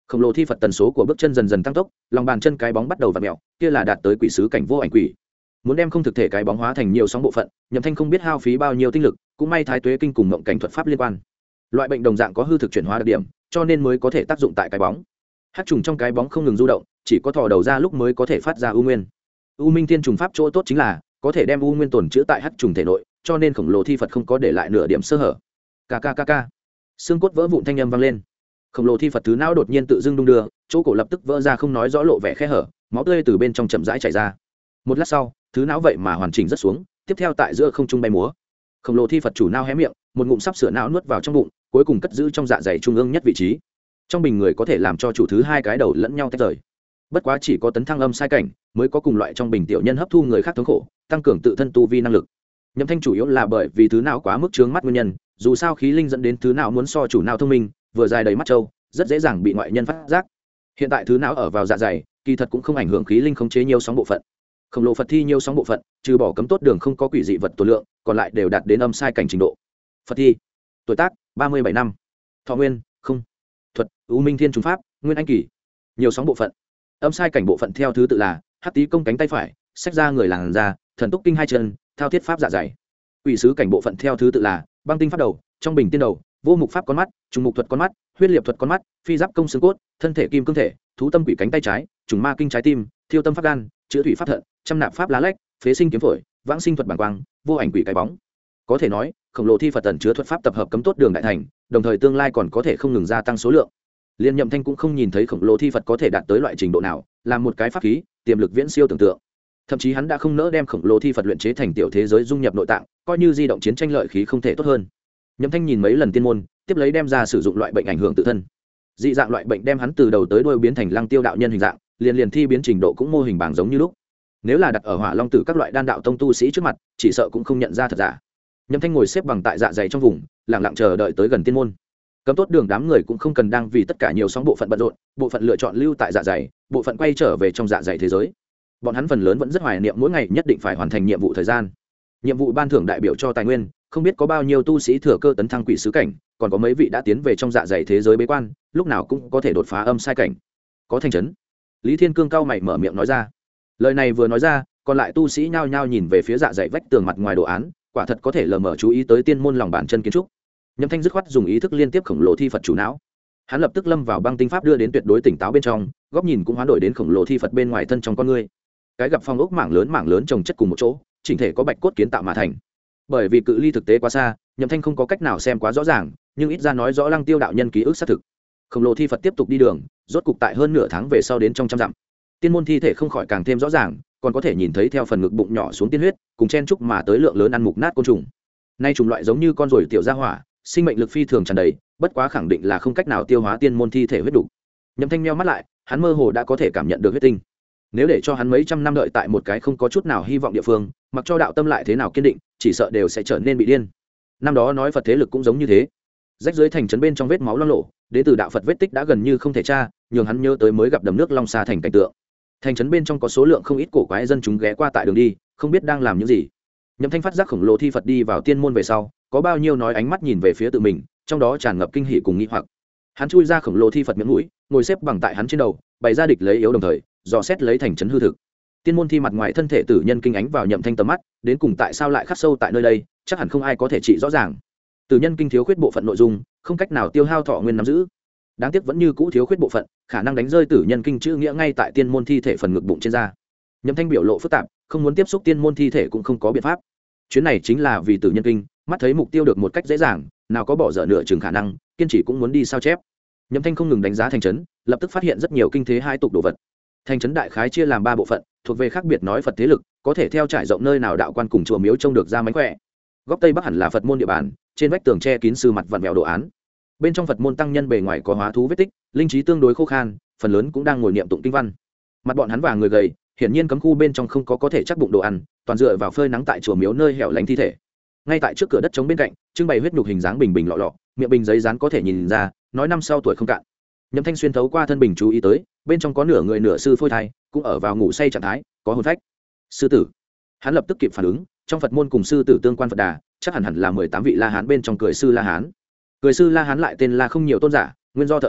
khổng lồ thi phật tần số của bước chân dần dần tăng tốc, lòng bàn chân cái bóng bắt đầu vặn mèo, kia là đạt tới quỷ sứ cảnh vô ảnh quỷ. Muốn đem không thực thể cái bóng hóa thành nhiều sóng bộ phận, Nhậm Thanh không biết hao phí bao nhiêu tinh lực, cũng may thái tuế kinh cùng mộng cảnh thuật pháp liên quan. Loại bệnh đồng dạng có hư thực chuyển hóa đặc điểm, cho nên mới có thể tác dụng tại cái bóng. Hắc trùng trong cái bóng không ngừng du động, chỉ có thò đầu ra lúc mới có thể phát ra u nguyên. U minh thiên trùng pháp chỗ tốt chính là có thể đem u nguyên tồn chữa tại hắc trùng thể nội, cho nên khổng lồ thi phật không có để lại nửa điểm sơ hở. Kkkk, xương cốt vỡ vụn thanh âm vang lên. Khổng lồ thi phật thứ não đột nhiên tự dưng đung đưa, chỗ cổ lập tức vỡ ra không nói rõ lộ vẻ khe hở, máu tươi từ bên trong chậm rãi chảy ra. Một lát sau, thứ não vậy mà hoàn chỉnh rất xuống, tiếp theo tại giữa không trung bay múa. Khổng lồ thi phật chủ não hé miệng, một ngụm sắp sửa não nuốt vào trong bụng, cuối cùng cất giữ trong dạ dày trung ương nhất vị trí. Trong bình người có thể làm cho chủ thứ hai cái đầu lẫn nhau tách rời. Bất quá chỉ có tấn thăng âm sai cảnh mới có cùng loại trong bình tiểu nhân hấp thu người khác thống khổ, tăng cường tự thân tu vi năng lực. Nhậm Thanh chủ yếu là bởi vì thứ não quá mức chướng mắt nguyên nhân, dù sao khí linh dẫn đến thứ não muốn so chủ não thông minh, vừa dài đầy mắt trâu, rất dễ dàng bị ngoại nhân phát giác. Hiện tại thứ não ở vào dạ dày, kỳ thật cũng không ảnh hưởng khí linh khống chế nhiều sóng bộ phận. Khổng lồ phật thi nhiều sóng bộ phận, trừ bỏ cấm tốt đường không có quỷ dị vật tổ lượng, còn lại đều đạt đến âm sai cảnh trình độ. Phật thi, tuổi tác 37 năm, thọ nguyên không, thuật u minh thiên trùng pháp nguyên anh kỳ, nhiều sóng bộ phận. Âm sai cảnh bộ phận theo thứ tự là hắc tý công cánh tay phải, sách ra người làn da, thần túc kinh hai chân, thao thiết pháp dạ dày. Quỷ sứ cảnh bộ phận theo thứ tự là băng tinh pháp đầu, trong bình tiên đầu, vô mục pháp con mắt, trùng mục thuật con mắt, huyết liệt thuật con mắt, phi giáp công xương cốt, thân thể kim cương thể, thú tâm quỷ cánh tay trái, trùng ma kinh trái tim, thiêu tâm pháp gan, chữa thủy pháp thận, trăm nạp pháp lá lách, phế sinh kiếm phổi, vãng sinh thuật bảng quang, vô ảnh quỷ cái bóng. Có thể nói khổng lồ thi phật tần chứa thuật pháp tập hợp cấm tốt đường đại thành, đồng thời tương lai còn có thể không ngừng gia tăng số lượng. Liên Nhậm Thanh cũng không nhìn thấy khổng lồ thi phật có thể đạt tới loại trình độ nào, làm một cái pháp khí tiềm lực viễn siêu tưởng tượng. Thậm chí hắn đã không nỡ đem khổng lồ thi phật luyện chế thành tiểu thế giới dung nhập nội tạng, coi như di động chiến tranh lợi khí không thể tốt hơn. Nhậm Thanh nhìn mấy lần tiên môn, tiếp lấy đem ra sử dụng loại bệnh ảnh hưởng tự thân. Dị dạng loại bệnh đem hắn từ đầu tới đuôi biến thành Lăng Tiêu đạo nhân hình dạng, liền thi biến trình độ cũng mô hình bảng giống như lúc. Nếu là đặt ở Hỏa Long Tử các loại đan đạo tông tu sĩ trước mặt, chỉ sợ cũng không nhận ra thật giả. Nhậm Thanh ngồi xếp bằng tại dạ dày trong vùng, lặng lặng chờ đợi tới gần tiên môn. Cấm tốt đường đám người cũng không cần đang vì tất cả nhiều sóng bộ phận bận rộn, bộ phận lựa chọn lưu tại dạ dày, bộ phận quay trở về trong dạ dày thế giới. Bọn hắn phần lớn vẫn rất hoài niệm mỗi ngày nhất định phải hoàn thành nhiệm vụ thời gian. Nhiệm vụ ban thưởng đại biểu cho tài nguyên, không biết có bao nhiêu tu sĩ thừa cơ tấn thăng quỷ sứ cảnh, còn có mấy vị đã tiến về trong dạ dày thế giới bế quan, lúc nào cũng có thể đột phá âm sai cảnh. Có thành trấn. Lý Thiên Cương cao mày mở miệng nói ra. Lời này vừa nói ra, còn lại tu sĩ nhao nhao nhìn về phía dạ dày vách tường mặt ngoài đồ án, quả thật có thể lờ mờ chú ý tới tiên môn lòng bàn chân kiến trúc. Nhậm Thanh dứt khoát dùng ý thức liên tiếp khổng lồ thi phật chủ não. Hắn lập tức lâm vào băng tinh pháp đưa đến tuyệt đối tỉnh táo bên trong, góc nhìn cũng hoán đổi đến khổng lồ thi phật bên ngoài thân trong con ngươi. Cái gặp phong ốc mảng lớn chồng chất cùng một chỗ, chỉnh thể có bạch cốt kiến tạo mà thành. Bởi vì cự ly thực tế quá xa, Nhậm Thanh không có cách nào xem quá rõ ràng, nhưng ít ra nói rõ Lăng Tiêu đạo nhân ký ức xác thực. Khổng lồ thi phật tiếp tục đi đường, rốt cục tại hơn nửa tháng về sau đến trong trăm dặm. Tiên môn thi thể không khỏi càng thêm rõ ràng, còn có thể nhìn thấy theo phần ngực bụng nhỏ xuống tiên huyết, cùng chen chúc mà tới lượng lớn ăn mục nát côn trùng. Nay trùng loại giống như con ruồi tiểu gia hỏa, sinh mệnh lực phi thường tràn đầy, bất quá khẳng định là không cách nào tiêu hóa tiên môn thi thể huyết đủ. Nhậm Thanh nheo mắt lại, hắn mơ hồ đã có thể cảm nhận được huyết tinh. Nếu để cho hắn mấy trăm năm đợi tại một cái không có chút nào hy vọng địa phương, mặc cho đạo tâm lại thế nào kiên định, chỉ sợ đều sẽ trở nên bị điên. Năm đó nói Phật thế lực cũng giống như thế. Rách dưới thành trấn bên trong vết máu loang lổ, đến từ đạo Phật vết tích đã gần như không thể tra, nhường hắn nhớ tới mới gặp đầm nước long xa thành cảnh tượng. Thành trấn bên trong có số lượng không ít cổ quái dân chúng ghé qua tại đường đi, không biết đang làm những gì. Nhậm Thanh phát giác khổng lồ thi Phật đi vào tiên môn về sau, có bao nhiêu nói ánh mắt nhìn về phía tự mình, trong đó tràn ngập kinh hỉ cùng nghi hoặc. Hắn chui ra khổng lồ thi Phật miệng mũi, ngồi xếp bằng tại hắn trên đầu, bày ra địch lấy yếu đồng thời, dò xét lấy thành trấn hư thực. Tiên môn thi mặt ngoài thân thể tử nhân kinh ánh vào Nhậm Thanh tầm mắt, đến cùng tại sao lại khắc sâu tại nơi đây, chắc hẳn không ai có thể trị rõ ràng. Tử nhân kinh thiếu khuyết bộ phận nội dung, không cách nào tiêu hao thọ nguyên nắm giữ. Đáng tiếc vẫn như cũ thiếu khuyết bộ phận, khả năng đánh rơi tử nhân kinh chữ nghĩa ngay tại tiên môn thi thể phần ngực bụng trên da. Nhậm Thanh biểu lộ phức tạp, không muốn tiếp xúc tiên môn thi thể cũng không có biện pháp. Chuyến này chính là vì tử nhân kinh, mắt thấy mục tiêu được một cách dễ dàng, nào có bỏ dở nửa chừng khả năng, kiên trì cũng muốn đi sao chép. Nhậm Thanh không ngừng đánh giá thành trấn, lập tức phát hiện rất nhiều kinh thế hai tục đồ vật. Thành trấn đại khái chia làm 3 bộ phận, thuộc về khác biệt nói Phật thế lực, có thể theo trải rộng nơi nào đạo quan cùng chùa miếu trông được ra mánh khỏe. Góc tây bắc hẳn là Phật môn địa bàn, trên vách tường che kín sư mặt vặn vẹo đồ án. Bên trong Phật môn tăng nhân bề ngoài có hóa thú vết tích, linh trí tương đối khô khan, phần lớn cũng đang ngồi niệm tụng kinh văn. Mặt bọn hắn vàng người gầy, hiển nhiên cấm khu bên trong không có thể chắc bụng đồ ăn, toàn dựa vào phơi nắng tại chùa miếu nơi hẻo lánh thi thể. Ngay tại trước cửa đất trống bên cạnh, trưng bày huyết nhục hình dáng bình bình lọ lọ, miệng bình giấy dán có thể nhìn ra, nói năm sau tuổi không cạn. Nhậm Thanh xuyên thấu qua thân bình chú ý tới, bên trong có nửa người nửa sư phôi thai, cũng ở vào ngủ say trạng thái, có hồn phách. Sư tử. Hắn lập tức kịp phản ứng, trong Phật môn cùng sư tử tương quan Phật Đà, chắc hẳn là 18 vị La Hán bên trong cười sư La Hán. Cười sư La Hán lại tên là không nhiều tôn giả, nguyên do thợ săn,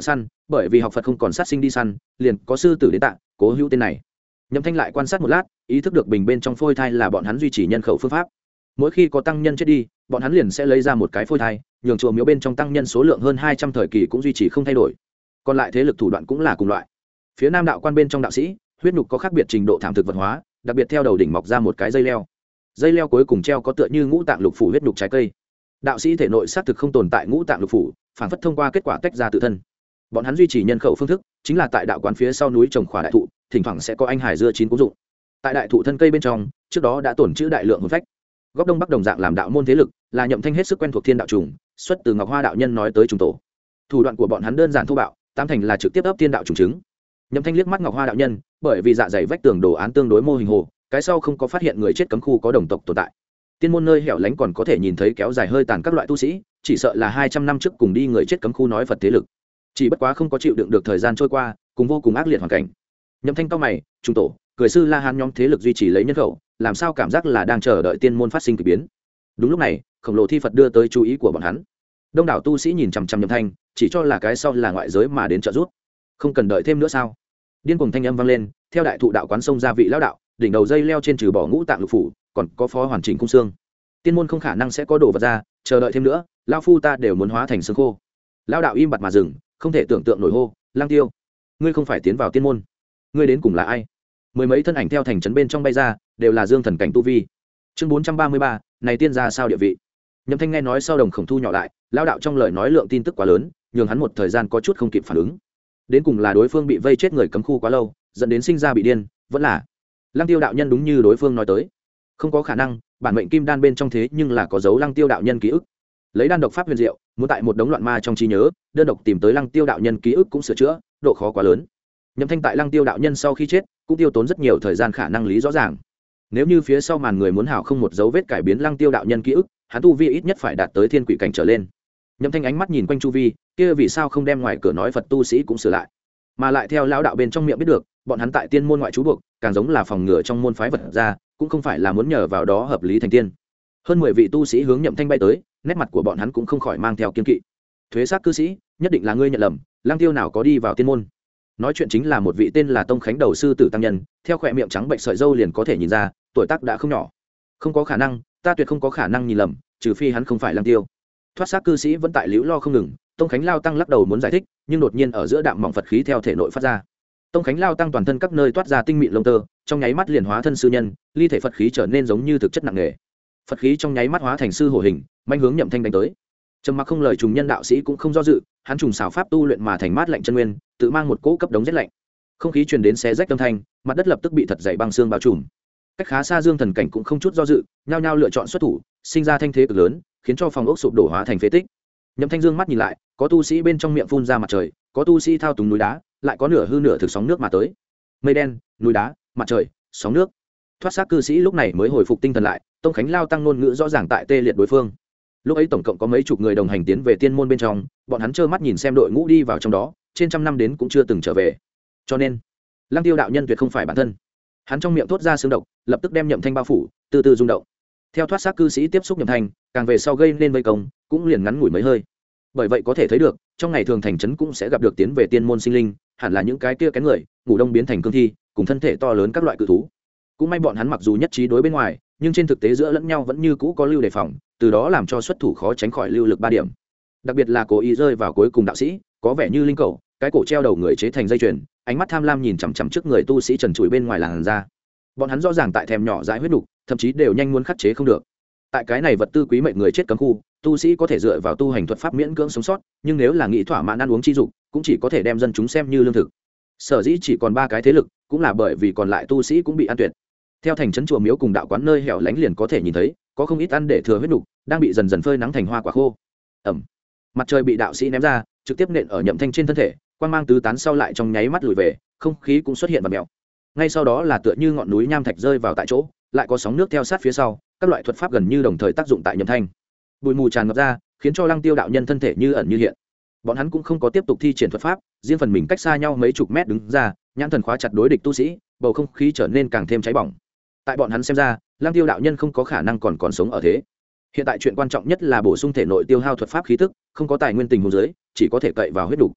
bởi vì học Phật không còn sát sinh đi săn, liền có sư tử đến tạ, Cố Hữu tên này. Nhậm Thanh lại quan sát một lát, ý thức được bình bên trong phôi thai là bọn hắn duy trì nhân khẩu phương pháp. Mỗi khi có tăng nhân chết đi, bọn hắn liền sẽ lấy ra một cái phôi thai, nhường chùa miếu bên trong tăng nhân số lượng hơn 200 thời kỳ cũng duy trì không thay đổi. Còn lại thế lực thủ đoạn cũng là cùng loại. Phía Nam đạo quan bên trong đạo sĩ, huyết nhục có khác biệt trình độ thảm thực vật hóa, đặc biệt theo đầu đỉnh mọc ra một cái dây leo. Dây leo cuối cùng treo có tựa như ngũ tạng lục phủ huyết nhục trái cây. Đạo sĩ thể nội xác thực không tồn tại ngũ tạng lục phủ, phản phất thông qua kết quả tách ra tự thân. Bọn hắn duy trì nhân khẩu phương thức chính là tại đạo quán phía sau núi trồng khỏa đại thụ, thỉnh thoảng sẽ có anh hải dưa chín cúng dụng. Tại đại thụ thân cây bên trong, trước đó đã tổn trữ đại lượng hồn phách. Góc đông bắc đồng dạng làm đạo môn thế lực, là Nhậm Thanh hết sức quen thuộc thiên đạo trùng, xuất từ Ngọc Hoa đạo nhân nói tới trùng tổ. Thủ đoạn của bọn hắn đơn giản thô bạo, tam thành là trực tiếp ấp thiên đạo trùng trứng. Nhậm Thanh liếc mắt Ngọc Hoa đạo nhân, bởi vì dạ dày vách tường đồ án tương đối mô hình hồ, cái sau không có phát hiện người chết cấm khu có đồng tộc tồn tại. Tiên môn nơi hẻo lánh còn có thể nhìn thấy kéo dài hơi tàn các loại tu sĩ, chỉ sợ là 200 năm trước cùng đi người chết cấm khu nói Phật thế lực. Chỉ bất quá không có chịu đựng được thời gian trôi qua, cùng vô cùng ác liệt hoàn cảnh. Nhậm Thanh cao mày, trùng tổ, cười sư La Hán nhóm thế lực duy trì lấy nhân khẩu, làm sao cảm giác là đang chờ đợi tiên môn phát sinh kỳ biến. Đúng lúc này, khổng lồ thi Phật đưa tới chú ý của bọn hắn. Đông đảo tu sĩ nhìn chằm chằm Nhậm Thanh, chỉ cho là cái sau là ngoại giới mà đến trợ giúp. Không cần đợi thêm nữa sao? Điên cuồng thanh âm vang lên, theo đại thụ đạo quán sông ra vị lão đạo, đỉnh đầu dây leo trên trừ bỏ ngũ tạng lục phủ, còn có phó hoàn chỉnh cung xương. Tiên môn không khả năng sẽ có đồ vật ra, chờ đợi thêm nữa, lão phu ta đều muốn hóa thành xương khô. Lão đạo im bặt mà dừng, không thể tưởng tượng nổi hô, Lang Tiêu, ngươi không phải tiến vào tiên môn, ngươi đến cùng là ai? Mười mấy thân ảnh theo thành trấn bên trong bay ra, đều là dương thần cảnh tu vi. Chương 433, này tiên gia sao địa vị? Nhậm Thanh nghe nói sau đồng khổng thu nhỏ lại, lão đạo trong lời nói lượng tin tức quá lớn, nhường hắn một thời gian có chút không kịp phản ứng. Đến cùng là đối phương bị vây chết người cấm khu quá lâu, dẫn đến sinh ra bị điên, vẫn là Lăng Tiêu đạo nhân đúng như đối phương nói tới. Không có khả năng, bản mệnh kim đan bên trong thế nhưng là có dấu Lăng Tiêu đạo nhân ký ức. Lấy đan độc pháp huyền diệu, muốn tại một đống loạn ma trong trí nhớ, đơn độc tìm tới Lăng Tiêu đạo nhân ký ức cũng sửa chữa, độ khó quá lớn. Nhậm Thanh tại Lăng Tiêu đạo nhân sau khi chết, cũng tiêu tốn rất nhiều thời gian khả năng lý rõ ràng. Nếu như phía sau màn người muốn hảo không một dấu vết cải biến Lăng Tiêu đạo nhân ký ức, hắn tu vi ít nhất phải đạt tới thiên quỷ cảnh trở lên. Nhậm Thanh ánh mắt nhìn quanh chu vi, kia vì sao không đem ngoài cửa nói Phật tu sĩ cũng sửa lại, mà lại theo lão đạo bên trong miệng biết được, bọn hắn tại tiên môn ngoại trú buộc, càng giống là phòng ngừa trong môn phái vật ra, cũng không phải là muốn nhờ vào đó hợp lý thành tiên. Hơn 10 vị tu sĩ hướng Nhậm Thanh bay tới, nét mặt của bọn hắn cũng không khỏi mang theo kiên kỵ. Thuế xác cư sĩ, nhất định là ngươi nhận lầm, Lăng Tiêu nào có đi vào tiên môn. Nói chuyện chính là một vị tên là Tông Khánh đầu sư tử tăng nhân, theo khỏe miệng trắng bệnh sợi râu liền có thể nhìn ra, tuổi tác đã không nhỏ. Không có khả năng, ta tuyệt không có khả năng nhìn lầm, trừ phi hắn không phải Lăng Tiêu. Thoát xác cư sĩ vẫn tại liễu lo không ngừng, Tông Khánh lao tăng lắc đầu muốn giải thích, nhưng đột nhiên ở giữa đạm mỏng Phật khí theo thể nội phát ra. Tông Khánh lao tăng toàn thân các nơi toát ra tinh mịn lông tơ, trong nháy mắt liền hóa thân sư nhân, ly thể Phật khí trở nên giống như thực chất nặng nề. Phật khí trong nháy mắt hóa thành sư hổ hình, manh hướng Nhậm Thanh đánh tới. Trầm mặc không lời trùng nhân đạo sĩ cũng không do dự, hắn trùng xảo pháp tu luyện mà thành mát lạnh chân nguyên, tự mang một cỗ cấp đống rét lạnh. Không khí truyền đến xé rách âm thanh, mặt đất lập tức bị thật dày băng xương bao trùm. Cách khá xa dương thần cảnh cũng không chút do dự, nhao nhao lựa chọn xuất thủ, sinh ra thanh thế cực lớn, khiến cho phòng ốc sụp đổ hóa thành phế tích. Nhậm Thanh dương mắt nhìn lại, có tu sĩ bên trong miệng phun ra mặt trời, có tu sĩ thao túng núi đá, lại có nửa hư nửa thực sóng nước mà tới. Mây đen, núi đá, mặt trời, sóng nước. Thoát xác cư sĩ lúc này mới hồi phục tinh thần lại, Tông Khánh lao tăng ngôn ngữ rõ ràng tại tê liệt đối phương. Lúc ấy tổng cộng có mấy chục người đồng hành tiến về tiên môn bên trong, bọn hắn trơ mắt nhìn xem đội ngũ đi vào trong đó, trên trăm năm đến cũng chưa từng trở về. Cho nên, Lăng Tiêu đạo nhân tuyệt không phải bản thân. Hắn trong miệng thốt ra xương độc, lập tức đem Nhậm Thanh bao phủ, từ từ rung động. Theo thoát xác cư sĩ tiếp xúc Nhậm Thanh, càng về sau gây nên vây công, cũng liền ngắn ngủi mấy hơi. Bởi vậy có thể thấy được, trong ngày thường thành trấn cũng sẽ gặp được tiến về tiên môn sinh linh, hẳn là những cái kia kén người, ngủ đông biến thành cương thi, cùng thân thể to lớn các loại cự thú. Cũng may bọn hắn mặc dù nhất trí đối bên ngoài, nhưng trên thực tế giữa lẫn nhau vẫn như cũ có lưu đề phòng, từ đó làm cho xuất thủ khó tránh khỏi lưu lực 3 điểm. Đặc biệt là cố ý rơi vào cuối cùng đạo sĩ, có vẻ như linh cầu, cái cổ treo đầu người chế thành dây chuyền, ánh mắt tham lam nhìn chằm chằm trước người tu sĩ trần trụi bên ngoài làn da. Bọn hắn rõ ràng tại thèm nhỏ dãi huyết nục, thậm chí đều nhanh muốn khắc chế không được. Tại cái này vật tư quý mệnh người chết cấm khu, tu sĩ có thể dựa vào tu hành thuật pháp miễn cưỡng sống sót, nhưng nếu là nghĩ thỏa mãn ăn uống chi dục, cũng chỉ có thể đem dân chúng xem như lương thực. Sở dĩ chỉ còn 3 cái thế lực, cũng là bởi vì còn lại tu sĩ cũng bị ăn tuyệt. Theo thành trấn chùa miếu cùng đạo quán nơi hẻo lánh liền có thể nhìn thấy, có không ít ăn để thừa huyết nục, đang bị dần dần phơi nắng thành hoa quả khô. Ẩm. Mặt trời bị đạo sĩ ném ra, trực tiếp nện ở Nhậm Thanh trên thân thể, quang mang tứ tán sau lại trong nháy mắt lùi về, không khí cũng xuất hiện vặn mèo. Ngay sau đó là tựa như ngọn núi nham thạch rơi vào tại chỗ, lại có sóng nước theo sát phía sau, các loại thuật pháp gần như đồng thời tác dụng tại Nhậm Thanh. Bụi mù tràn ngập ra, khiến cho Lăng Tiêu đạo nhân thân thể như ẩn như hiện. Bọn hắn cũng không có tiếp tục thi triển thuật pháp, riêng phần mình cách xa nhau mấy chục mét đứng ra, nhãn thần khóa chặt đối địch tu sĩ, bầu không khí trở nên càng thêm cháy bỏng. Tại bọn hắn xem ra, Lăng Tiêu đạo nhân không có khả năng còn sống ở thế. Hiện tại chuyện quan trọng nhất là bổ sung thể nội tiêu hao thuật pháp khí tức, không có tài nguyên tình huống dưới, chỉ có thể cậy vào huyết đủ.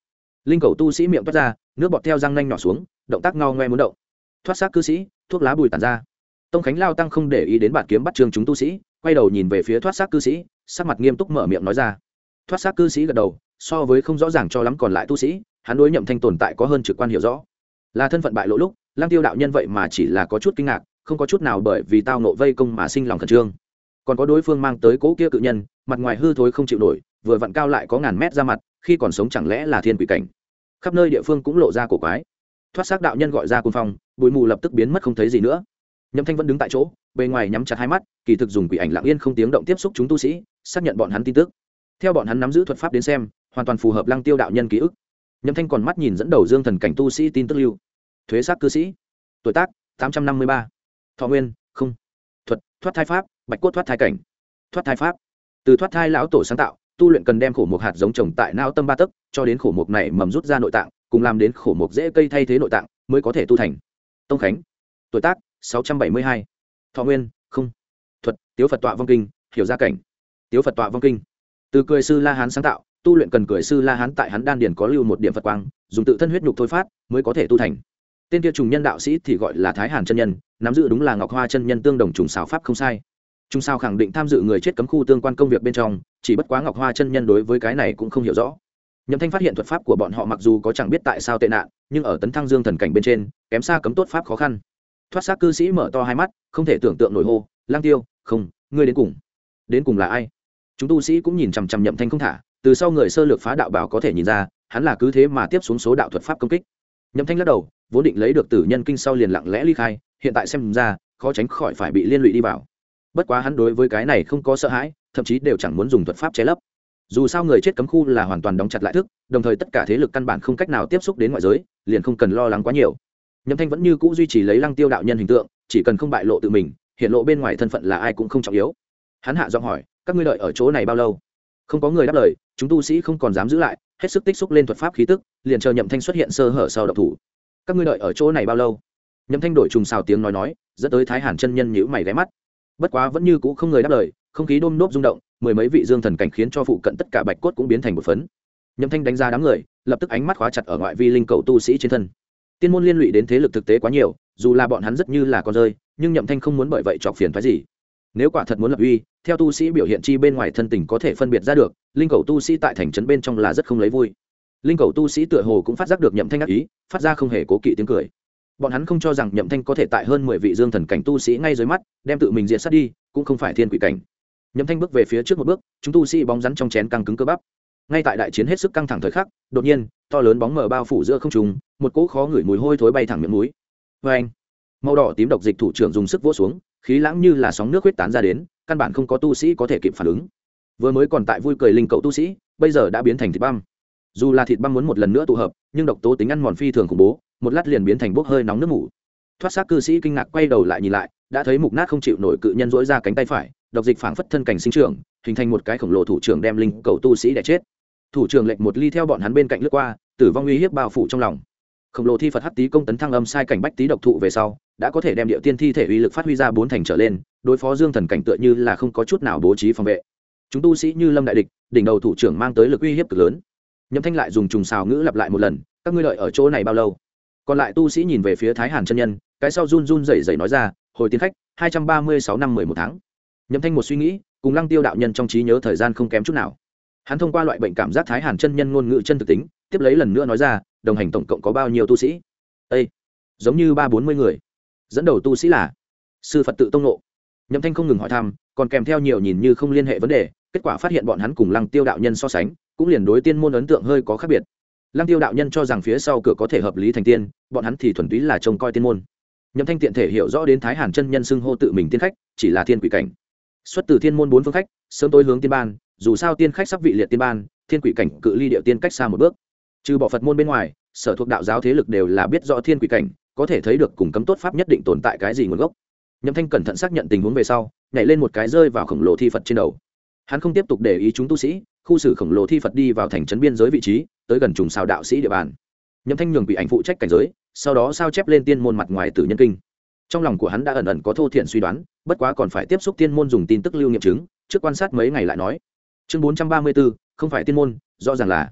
linh cầu tu sĩ miệng toát ra nước bọt theo răng nanh nhỏ xuống, động tác ngao ngoe muốn động. Thoát xác cư sĩ, thuốc lá bùi tản ra. Tông Khánh Lao tăng không để ý đến bản kiếm bắt trường chúng tu sĩ, quay đầu nhìn về phía thoát xác cư sĩ, sắc mặt nghiêm túc mở miệng nói ra. Thoát xác cư sĩ gật đầu, so với không rõ ràng cho lắm còn lại tu sĩ, hắn đối Nhậm Thanh tồn tại có hơn trực quan hiểu rõ. Là thân phận bại lộ lúc, Lăng Tiêu đạo nhân vậy mà chỉ là có chút kinh ngạc, không có chút nào bởi vì tao nộ vây công mà sinh lòng khẩn trương. Còn có đối phương mang tới cố kia cự nhân, mặt ngoài hư thối không chịu nổi, vừa vặn cao lại có ngàn mét ra mặt, khi còn sống chẳng lẽ là thiên quỷ cảnh. Khắp nơi địa phương cũng lộ ra cổ quái. Thoát xác đạo nhân gọi ra cuồng phong, bụi mù lập tức biến mất không thấy gì nữa. Nhậm Thanh vẫn đứng tại chỗ, bề ngoài nhắm chặt hai mắt, kỳ thực dùng quỷ ảnh lặng yên không tiếng động tiếp xúc chúng tu sĩ, xác nhận bọn hắn tin tức. Theo bọn hắn nắm giữ thuật pháp đến xem, hoàn toàn phù hợp Lăng Tiêu đạo nhân ký ức. Nhậm Thanh còn mắt nhìn dẫn đầu dương thần cảnh tu sĩ tin tức lưu. Thuế xác cư sĩ, tuổi tác 853, thọ nguyên không, thuật thoát thai pháp, bạch cốt thoát thai cảnh. Thoát thai pháp, từ thoát thai lão tổ sáng tạo, tu luyện cần đem khổ mục hạt giống trồng tại não tâm ba tấc, cho đến khổ mục này mầm rút ra nội tạng, cùng làm đến khổ mục dễ cây thay thế nội tạng, mới có thể tu thành. Tông Khánh, tuổi tác 672, thọ nguyên không, thuật tiếu Phật tọa vong kinh, hiểu gia cảnh. Tiếu Phật tọa vong kinh, từ cười sư La Hán sáng tạo, tu luyện cần cười sư La Hán tại hắn đan điền có lưu một điểm Phật quang, dùng tự thân huyết nhục thôi phát, mới có thể tu thành. Tên kia trùng nhân đạo sĩ thì gọi là Thái Hàn chân nhân, nắm giữ đúng là Ngọc Hoa chân nhân tương đồng trùng xảo pháp không sai. Trùng sao khẳng định tham dự người chết cấm khu tương quan công việc bên trong, chỉ bất quá Ngọc Hoa chân nhân đối với cái này cũng không hiểu rõ. Nhậm Thanh phát hiện thuật pháp của bọn họ mặc dù có chẳng biết tại sao tệ nạn, nhưng ở tấn thăng dương thần cảnh bên trên, kém xa cấm tốt pháp khó khăn. Thoát xác cư sĩ mở to hai mắt, không thể tưởng tượng nổi hô, Lang Tiêu, không, ngươi đến cùng là ai? Chúng tu sĩ cũng nhìn chằm chằm Nhậm Thanh không thả, từ sau người sơ lược phá đạo bảo có thể nhìn ra, hắn là cứ thế mà tiếp xuống số đạo thuật pháp công kích. Nhậm Thanh lắc đầu, vốn định lấy được tử nhân kinh sau liền lặng lẽ ly khai, hiện tại xem ra, khó tránh khỏi phải bị liên lụy đi vào. Bất quá hắn đối với cái này không có sợ hãi, thậm chí đều chẳng muốn dùng thuật pháp che lấp. Dù sao người chết cấm khu là hoàn toàn đóng chặt lại thức, đồng thời tất cả thế lực căn bản không cách nào tiếp xúc đến ngoại giới, liền không cần lo lắng quá nhiều. Nhậm Thanh vẫn như cũ duy trì lấy Lăng Tiêu đạo nhân hình tượng, chỉ cần không bại lộ tự mình, hiện lộ bên ngoài thân phận là ai cũng không trọng yếu. Hắn hạ giọng hỏi, các ngươi đợi ở chỗ này bao lâu? Không có người đáp lời, chúng tu sĩ không còn dám giữ lại, hết sức tích xúc lên thuật pháp khí tức, liền chờ Nhậm Thanh xuất hiện sơ hở sau động thủ. Các ngươi đợi ở chỗ này bao lâu? Nhậm Thanh đổi trùng xào tiếng nói, dẫn tới Thái Hàn chân nhân nhíu mày ghé mắt. Bất quá vẫn như cũ không người đáp lời, không khí đôm đốp rung động, mười mấy vị dương thần cảnh khiến cho phụ cận tất cả bạch cốt cũng biến thành một phấn. Nhậm Thanh đánh ra đám người, lập tức ánh mắt khóa chặt ở ngoại vi linh cầu tu sĩ trên thân. Tiên môn liên lụy đến thế lực thực tế quá nhiều, dù là bọn hắn rất như là con rơi, nhưng Nhậm Thanh không muốn bởi vậy chọc phiền phái gì. Nếu quả thật muốn lập uy, theo tu sĩ biểu hiện chi bên ngoài thân tình có thể phân biệt ra được, linh cầu tu sĩ tại thành trấn bên trong là rất không lấy vui. Linh cầu tu sĩ tựa hồ cũng phát giác được Nhậm Thanh ác ý, phát ra không hề cố kỵ tiếng cười. Bọn hắn không cho rằng Nhậm Thanh có thể tại hơn 10 vị dương thần cảnh tu sĩ ngay dưới mắt, đem tự mình diệt sát đi, cũng không phải thiên quỷ cảnh. Nhậm Thanh bước về phía trước một bước, chúng tu sĩ bóng rắn trong chén căng cứng cơ bắp. Ngay tại đại chiến hết sức căng thẳng thời khắc, đột nhiên, to lớn bóng mờ bao phủ giữa không trung, một cỗ khó ngửi mùi hôi thối bay thẳng miệng mũi. Oeng! Màu đỏ tím độc dịch thủ trưởng dùng sức vỗ xuống, khí lãng như là sóng nước huyết tán ra đến, căn bản không có tu sĩ có thể kịp phản ứng. Vừa mới còn tại vui cười linh cậu tu sĩ, bây giờ đã biến thành thịt băm. Dù là thịt băm muốn một lần nữa tụ hợp, nhưng độc tố tính ăn mòn phi thường khủng bố, một lát liền biến thành bốc hơi nóng nước mủ. Thoát xác cư sĩ kinh ngạc quay đầu lại nhìn lại, đã thấy mục nát không chịu nổi cự nhân duỗi ra cánh tay phải, độc dịch phảng phất thân cảnh sinh trưởng, hình thành một cái khổng lồ thủ trưởng đem linh cầu tu sĩ đè chết. Thủ trưởng lệch một ly theo bọn hắn bên cạnh lướt qua, tử vong uy hiếp bao phủ trong lòng. Khổng lồ thi Phật hắc tý công tấn thăng âm sai cảnh bách tý độc thụ về sau, đã có thể đem địa tiên thi thể uy lực phát huy ra 4 thành trở lên, đối phó dương thần cảnh tựa như là không có chút nào bố trí phòng vệ. Chúng tu sĩ như lâm đại địch, đỉnh đầu thủ trưởng mang tới lực uy hiếp cực lớn. Nhậm Thanh lại dùng trùng xào ngữ lặp lại một lần, các ngươi đợi ở chỗ này bao lâu? Còn lại tu sĩ nhìn về phía Thái Hàn chân nhân, cái sau run run rẩy rẩy nói ra, hồi tiên khách 236 năm 11 tháng. Nhậm Thanh một suy nghĩ, cùng Lăng Tiêu đạo nhân trong trí nhớ thời gian không kém chút nào. Hắn thông qua loại bệnh cảm giác Thái Hàn chân nhân ngôn ngữ chân thực tính, tiếp lấy lần nữa nói ra, đồng hành tổng cộng có bao nhiêu tu sĩ? Ê, giống như 340 người. Dẫn đầu tu sĩ là sư Phật tự tông ngộ. Nhậm Thanh không ngừng hỏi thăm, còn kèm theo nhiều nhìn như không liên hệ vấn đề, kết quả phát hiện bọn hắn cùng Lăng Tiêu đạo nhân so sánh, cũng liền đối tiên môn ấn tượng hơi có khác biệt. Lăng Tiêu đạo nhân cho rằng phía sau cửa có thể hợp lý thành tiên, bọn hắn thì thuần túy là trông coi tiên môn. Nhậm Thanh tiện thể hiểu rõ đến Thái Hàn chân nhân xưng hô tự mình tiên khách, chỉ là thiên quỷ cảnh. Xuất từ thiên môn 4 phương khách, sớm tối hướng tiên ban, dù sao tiên khách sắp vị liệt tiên ban, thiên quỷ cảnh cự ly địa tiên cách xa một bước. Trừ bỏ Phật môn bên ngoài, sở thuộc đạo giáo thế lực đều là biết rõ thiên quỷ cảnh, có thể thấy được cùng cấm tốt pháp nhất định tồn tại cái gì nguồn gốc. Nhậm Thanh cẩn thận xác nhận tình huống về sau, nhảy lên một cái rơi vào khổng lồ thi Phật trên đầu. Hắn không tiếp tục để ý chúng tu sĩ, khu xử khổng lồ thi Phật đi vào thành trấn biên giới vị trí, tới gần trùng xào đạo sĩ địa bàn. Nhậm Thanh nhường bị ảnh phụ trách cảnh giới, sau đó sao chép lên tiên môn mặt ngoài tử nhân kinh. Trong lòng của hắn đã ẩn ẩn có thô thiện suy đoán, bất quá còn phải tiếp xúc tiên môn dùng tin tức lưu nghiệm chứng, trước quan sát mấy ngày lại nói. Chương 434, không phải tiên môn, rõ ràng là.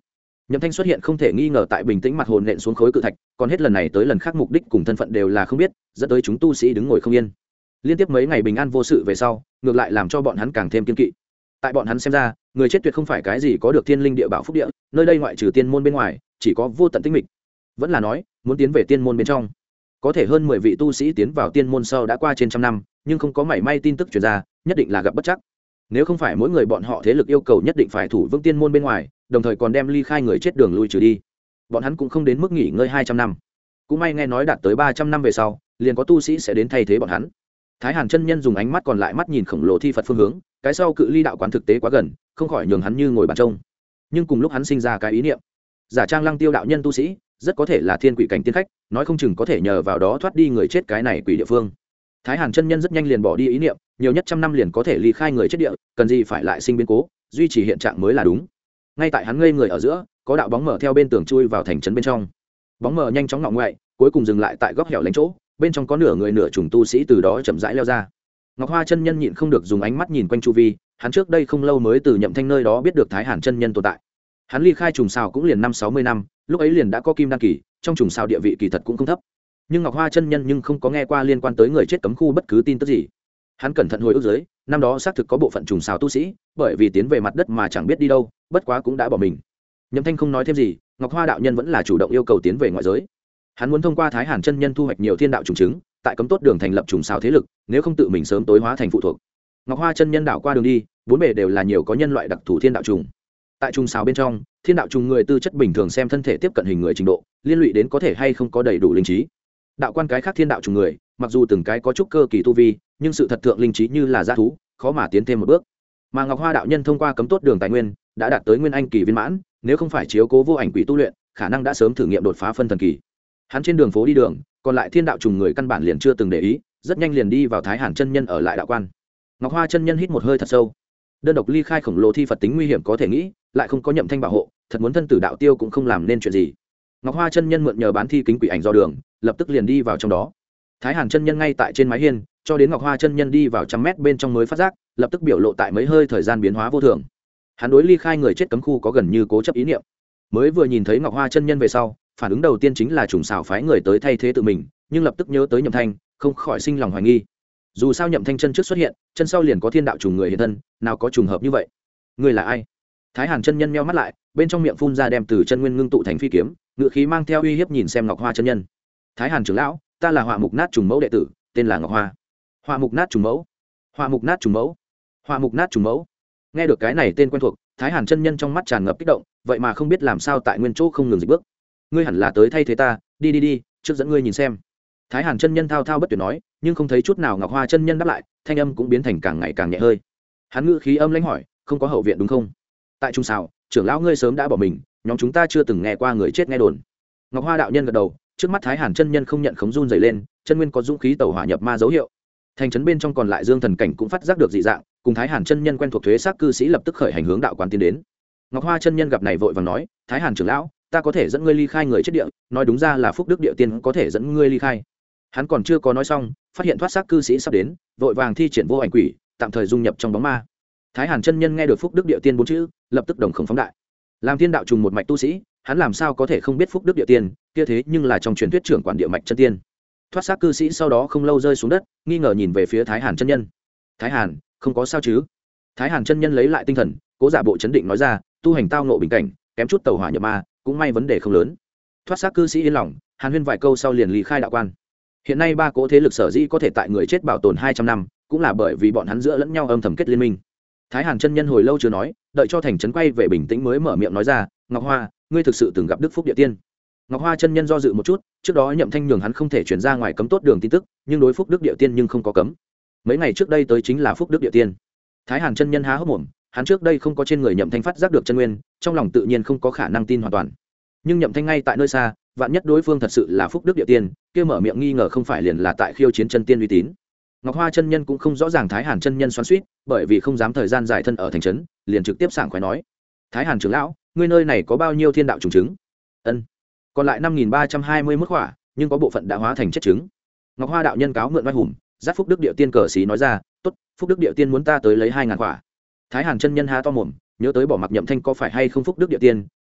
Nhậm Thanh xuất hiện không thể nghi ngờ tại bình tĩnh mặt hồn nện xuống khối cự thạch, còn hết lần này tới lần khác mục đích cùng thân phận đều là không biết, dẫn tới chúng tu sĩ đứng ngồi không yên. Liên tiếp mấy ngày bình an vô sự về sau, ngược lại làm cho bọn hắn càng thêm kiên kỵ. Tại bọn hắn xem ra, người chết tuyệt không phải cái gì có được thiên linh địa bảo phúc địa, nơi đây ngoại trừ tiên môn bên ngoài, chỉ có vô tận tĩnh mịch. Vẫn là nói, muốn tiến về tiên môn bên trong. Có thể hơn 10 vị tu sĩ tiến vào tiên môn sau đã qua trên trăm năm, nhưng không có mảy may tin tức truyền ra, nhất định là gặp bất trắc. Nếu không phải mỗi người bọn họ thế lực yêu cầu nhất định phải thủ vững tiên môn bên ngoài, đồng thời còn đem ly khai người chết đường lui trừ đi, bọn hắn cũng không đến mức nghỉ ngơi 200 năm. Cũng may nghe nói đạt tới 300 năm về sau, liền có tu sĩ sẽ đến thay thế bọn hắn. Thái Hàn chân nhân dùng ánh mắt còn lại mắt nhìn khổng lồ thi Phật phương hướng, cái sau cự ly đạo quán thực tế quá gần, không khỏi nhường hắn như ngồi bàn trông. Nhưng cùng lúc hắn sinh ra cái ý niệm, giả trang Lăng Tiêu đạo nhân tu sĩ, rất có thể là thiên quỷ cảnh tiên khách, nói không chừng có thể nhờ vào đó thoát đi người chết cái này quỷ địa phương. Thái Hàn chân nhân rất nhanh liền bỏ đi ý niệm, nhiều nhất trăm năm liền có thể ly khai người chết địa, cần gì phải lại sinh biến cố, duy trì hiện trạng mới là đúng. Ngay tại hắn ngây người ở giữa, có đạo bóng mở theo bên tường chui vào thành trấn bên trong. Bóng mở nhanh chóng ngọ ngoại, cuối cùng dừng lại tại góc hẻo lánh chỗ, bên trong có nửa người nửa trùng tu sĩ từ đó chậm rãi leo ra. Ngọc Hoa chân nhân nhịn không được dùng ánh mắt nhìn quanh chu vi, hắn trước đây không lâu mới từ Nhậm Thanh nơi đó biết được Thái Hàn chân nhân tồn tại. Hắn ly khai trùng xào cũng liền 50-60 năm, lúc ấy liền đã có kim đan kỳ, trong trùng xào địa vị kỳ thật cũng không thấp. Nhưng Ngọc Hoa chân nhân nhưng không có nghe qua liên quan tới người chết cấm khu bất cứ tin tức gì. Hắn cẩn thận hồi ức dưới, năm đó xác thực có bộ phận trùng xào tu sĩ, bởi vì tiến về mặt đất mà chẳng biết đi đâu, bất quá cũng đã bỏ mình. Nhậm Thanh không nói thêm gì, Ngọc Hoa đạo nhân vẫn là chủ động yêu cầu tiến về ngoại giới. Hắn muốn thông qua Thái Hàn chân nhân thu hoạch nhiều thiên đạo trùng chứng, tại cấm tốt đường thành lập trùng xào thế lực, nếu không tự mình sớm tối hóa thành phụ thuộc. Ngọc Hoa chân nhân đảo qua đường đi, bốn bề đều là nhiều có nhân loại đặc thù thiên đạo trùng. Tại trùng xào bên trong, thiên đạo trùng người tư chất bình thường xem thân thể tiếp cận hình người trình độ, liên lụy đến có thể hay không có đầy đủ linh trí. Đạo quan cái khác thiên đạo trùng người, mặc dù từng cái có chút cơ kỳ tu vi, nhưng sự thật thượng linh trí như là dã thú, khó mà tiến thêm một bước. Mà Ngọc Hoa đạo nhân thông qua cấm tốt đường tài nguyên, đã đạt tới nguyên anh kỳ viên mãn, nếu không phải chiếu cố vô ảnh quỷ tu luyện, khả năng đã sớm thử nghiệm đột phá phân thần kỳ. Hắn trên đường phố đi đường, còn lại thiên đạo trùng người căn bản liền chưa từng để ý, rất nhanh liền đi vào Thái Hàn chân nhân ở lại đạo quan. Ngọc Hoa chân nhân hít một hơi thật sâu. Đơn độc ly khai khổng lồ thi Phật tính nguy hiểm có thể nghĩ, lại không có Nhậm Thanh bảo hộ, thật muốn thân tử đạo tiêu cũng không làm nên chuyện gì. Ngọc Hoa chân nhân mượn nhờ bán thi kính quỷ ảnh do đường, lập tức liền đi vào trong đó. Thái Hàn chân nhân ngay tại trên mái hiên, cho đến Ngọc Hoa chân nhân đi vào 100 mét bên trong mới phát giác, lập tức biểu lộ tại mấy hơi thời gian biến hóa vô thường. Hắn đối ly khai người chết cấm khu có gần như cố chấp ý niệm. Mới vừa nhìn thấy Ngọc Hoa chân nhân về sau, phản ứng đầu tiên chính là trùng xảo phái người tới thay thế tự mình, nhưng lập tức nhớ tới Nhậm Thanh, không khỏi sinh lòng hoài nghi. Dù sao Nhậm Thanh chân trước xuất hiện, chân sau liền có thiên đạo trùng người hiện thân, nào có trùng hợp như vậy? Ngươi là ai? Thái Hàn chân nhân nheo mắt lại, bên trong miệng phun ra đem từ chân nguyên ngưng tụ thành phi kiếm, ngự khí mang theo uy hiếp nhìn xem Ngọc Hoa chân nhân. Thái Hàn trưởng lão, ta là Họa Mục Nát trùng mẫu đệ tử, tên là Ngọc Hoa. Họa Mục Nát trùng mẫu, Họa Mục Nát trùng mẫu, Họa Mục Nát trùng mẫu. Nghe được cái này tên quen thuộc, Thái Hàn chân nhân trong mắt tràn ngập kích động, vậy mà không biết làm sao tại nguyên chỗ không ngừng dịch bước. Ngươi hẳn là tới thay thế ta, đi đi đi, trước dẫn ngươi nhìn xem. Thái Hàn chân nhân thao thao bất tuyệt nói, nhưng không thấy chút nào Ngọc Hoa chân nhân đáp lại, thanh âm cũng biến thành càng ngày càng nhẹ hơi. Hắn ngữ khí âm lãnh hỏi, không có hậu viện đúng không? Tại trung sao, trưởng lão ngươi sớm đã bỏ mình, nhóm chúng ta chưa từng nghe qua người chết nghe đồn. Ngọc Hoa đạo nhân gật đầu, trước mắt Thái Hàn chân nhân không nhận khống run dày lên, chân nguyên có dũng khí tẩu hỏa nhập ma dấu hiệu. Thành trấn bên trong còn lại Dương Thần cảnh cũng phát giác được dị dạng, cùng Thái Hàn chân nhân quen thuộc thuế xác cư sĩ lập tức khởi hành hướng đạo quán tiến đến. Ngọc Hoa chân nhân gặp này vội vàng nói, Thái Hàn trưởng lão, ta có thể dẫn ngươi ly khai người chết địa, nói đúng ra là phúc đức địa tiên có thể dẫn ngươi ly khai. Hắn còn chưa có nói xong, phát hiện thoát xác cư sĩ sắp đến, vội vàng thi triển vô ảnh quỷ, tạm thời dung nhập trong bóng ma. Thái Hàn chân nhân nghe được phúc đức địa tiên bốn chữ, lập tức đồng khổng phóng đại. Làm thiên đạo trùng một mạch tu sĩ, hắn làm sao có thể không biết phúc đức địa tiên, kia thế nhưng là trong truyền thuyết trưởng quản địa mạch chân tiên. Thoát xác cư sĩ sau đó không lâu rơi xuống đất, nghi ngờ nhìn về phía Thái Hàn chân nhân. Thái Hàn, không có sao chứ? Thái Hàn chân nhân lấy lại tinh thần, cố giả bộ chấn định nói ra, tu hành tao ngộ bình cảnh, kém chút tẩu hỏa nhập ma, cũng may vấn đề không lớn. Thoát xác cư sĩ yên lòng, Hàn Huyên vài câu sau liền ly khai đạo quan. Hiện nay ba cỗ thế lực sở dĩ có thể tại người chết bảo tồn 200 năm, cũng là bởi vì bọn hắn giữa lẫn nhau âm thầm kết liên minh. Thái Hàn chân nhân hồi lâu chưa nói, đợi cho thành trấn quay về bình tĩnh mới mở miệng nói ra, Ngọc Hoa, ngươi thực sự từng gặp Đức Phúc địa tiên? Ngọc Hoa chân nhân do dự một chút, trước đó Nhậm Thanh nhường hắn không thể chuyển ra ngoài cấm tốt đường tin tức, nhưng đối Phúc Đức địa tiên nhưng không có cấm. Mấy ngày trước đây tới chính là Phúc Đức địa tiên. Thái Hàn chân nhân há hốc mồm, hắn trước đây không có trên người Nhậm Thanh phát giác được chân nguyên, trong lòng tự nhiên không có khả năng tin hoàn toàn. Nhưng Nhậm Thanh ngay tại nơi xa, vạn nhất đối phương thật sự là Phúc Đức địa tiên, kia mở miệng nghi ngờ không phải liền là tại khiêu chiến chân tiên uy tín. Ngọc Hoa chân nhân cũng không rõ ràng Thái Hàn chân nhân xoắn xuýt, bởi vì không dám thời gian dài thân ở thành trấn, liền trực tiếp sảng khoái nói: Thái Hàn trưởng lão, ngươi nơi này có bao nhiêu thiên đạo trùng chứng? Ân, còn lại 5321 khỏa, nhưng có bộ phận đã hóa thành chất trứng. Ngọc Hoa đạo nhân cáo mượn oai hùng, giáp Phúc Đức địa tiên cờ xí nói ra, tốt, Phúc Đức địa tiên muốn ta tới lấy 2000 khỏa. Thái Hàn chân nhân há to mồm, nhớ tới bỏ mặc Nhậm Thanh có phải hay không Phúc Đức địa tiên,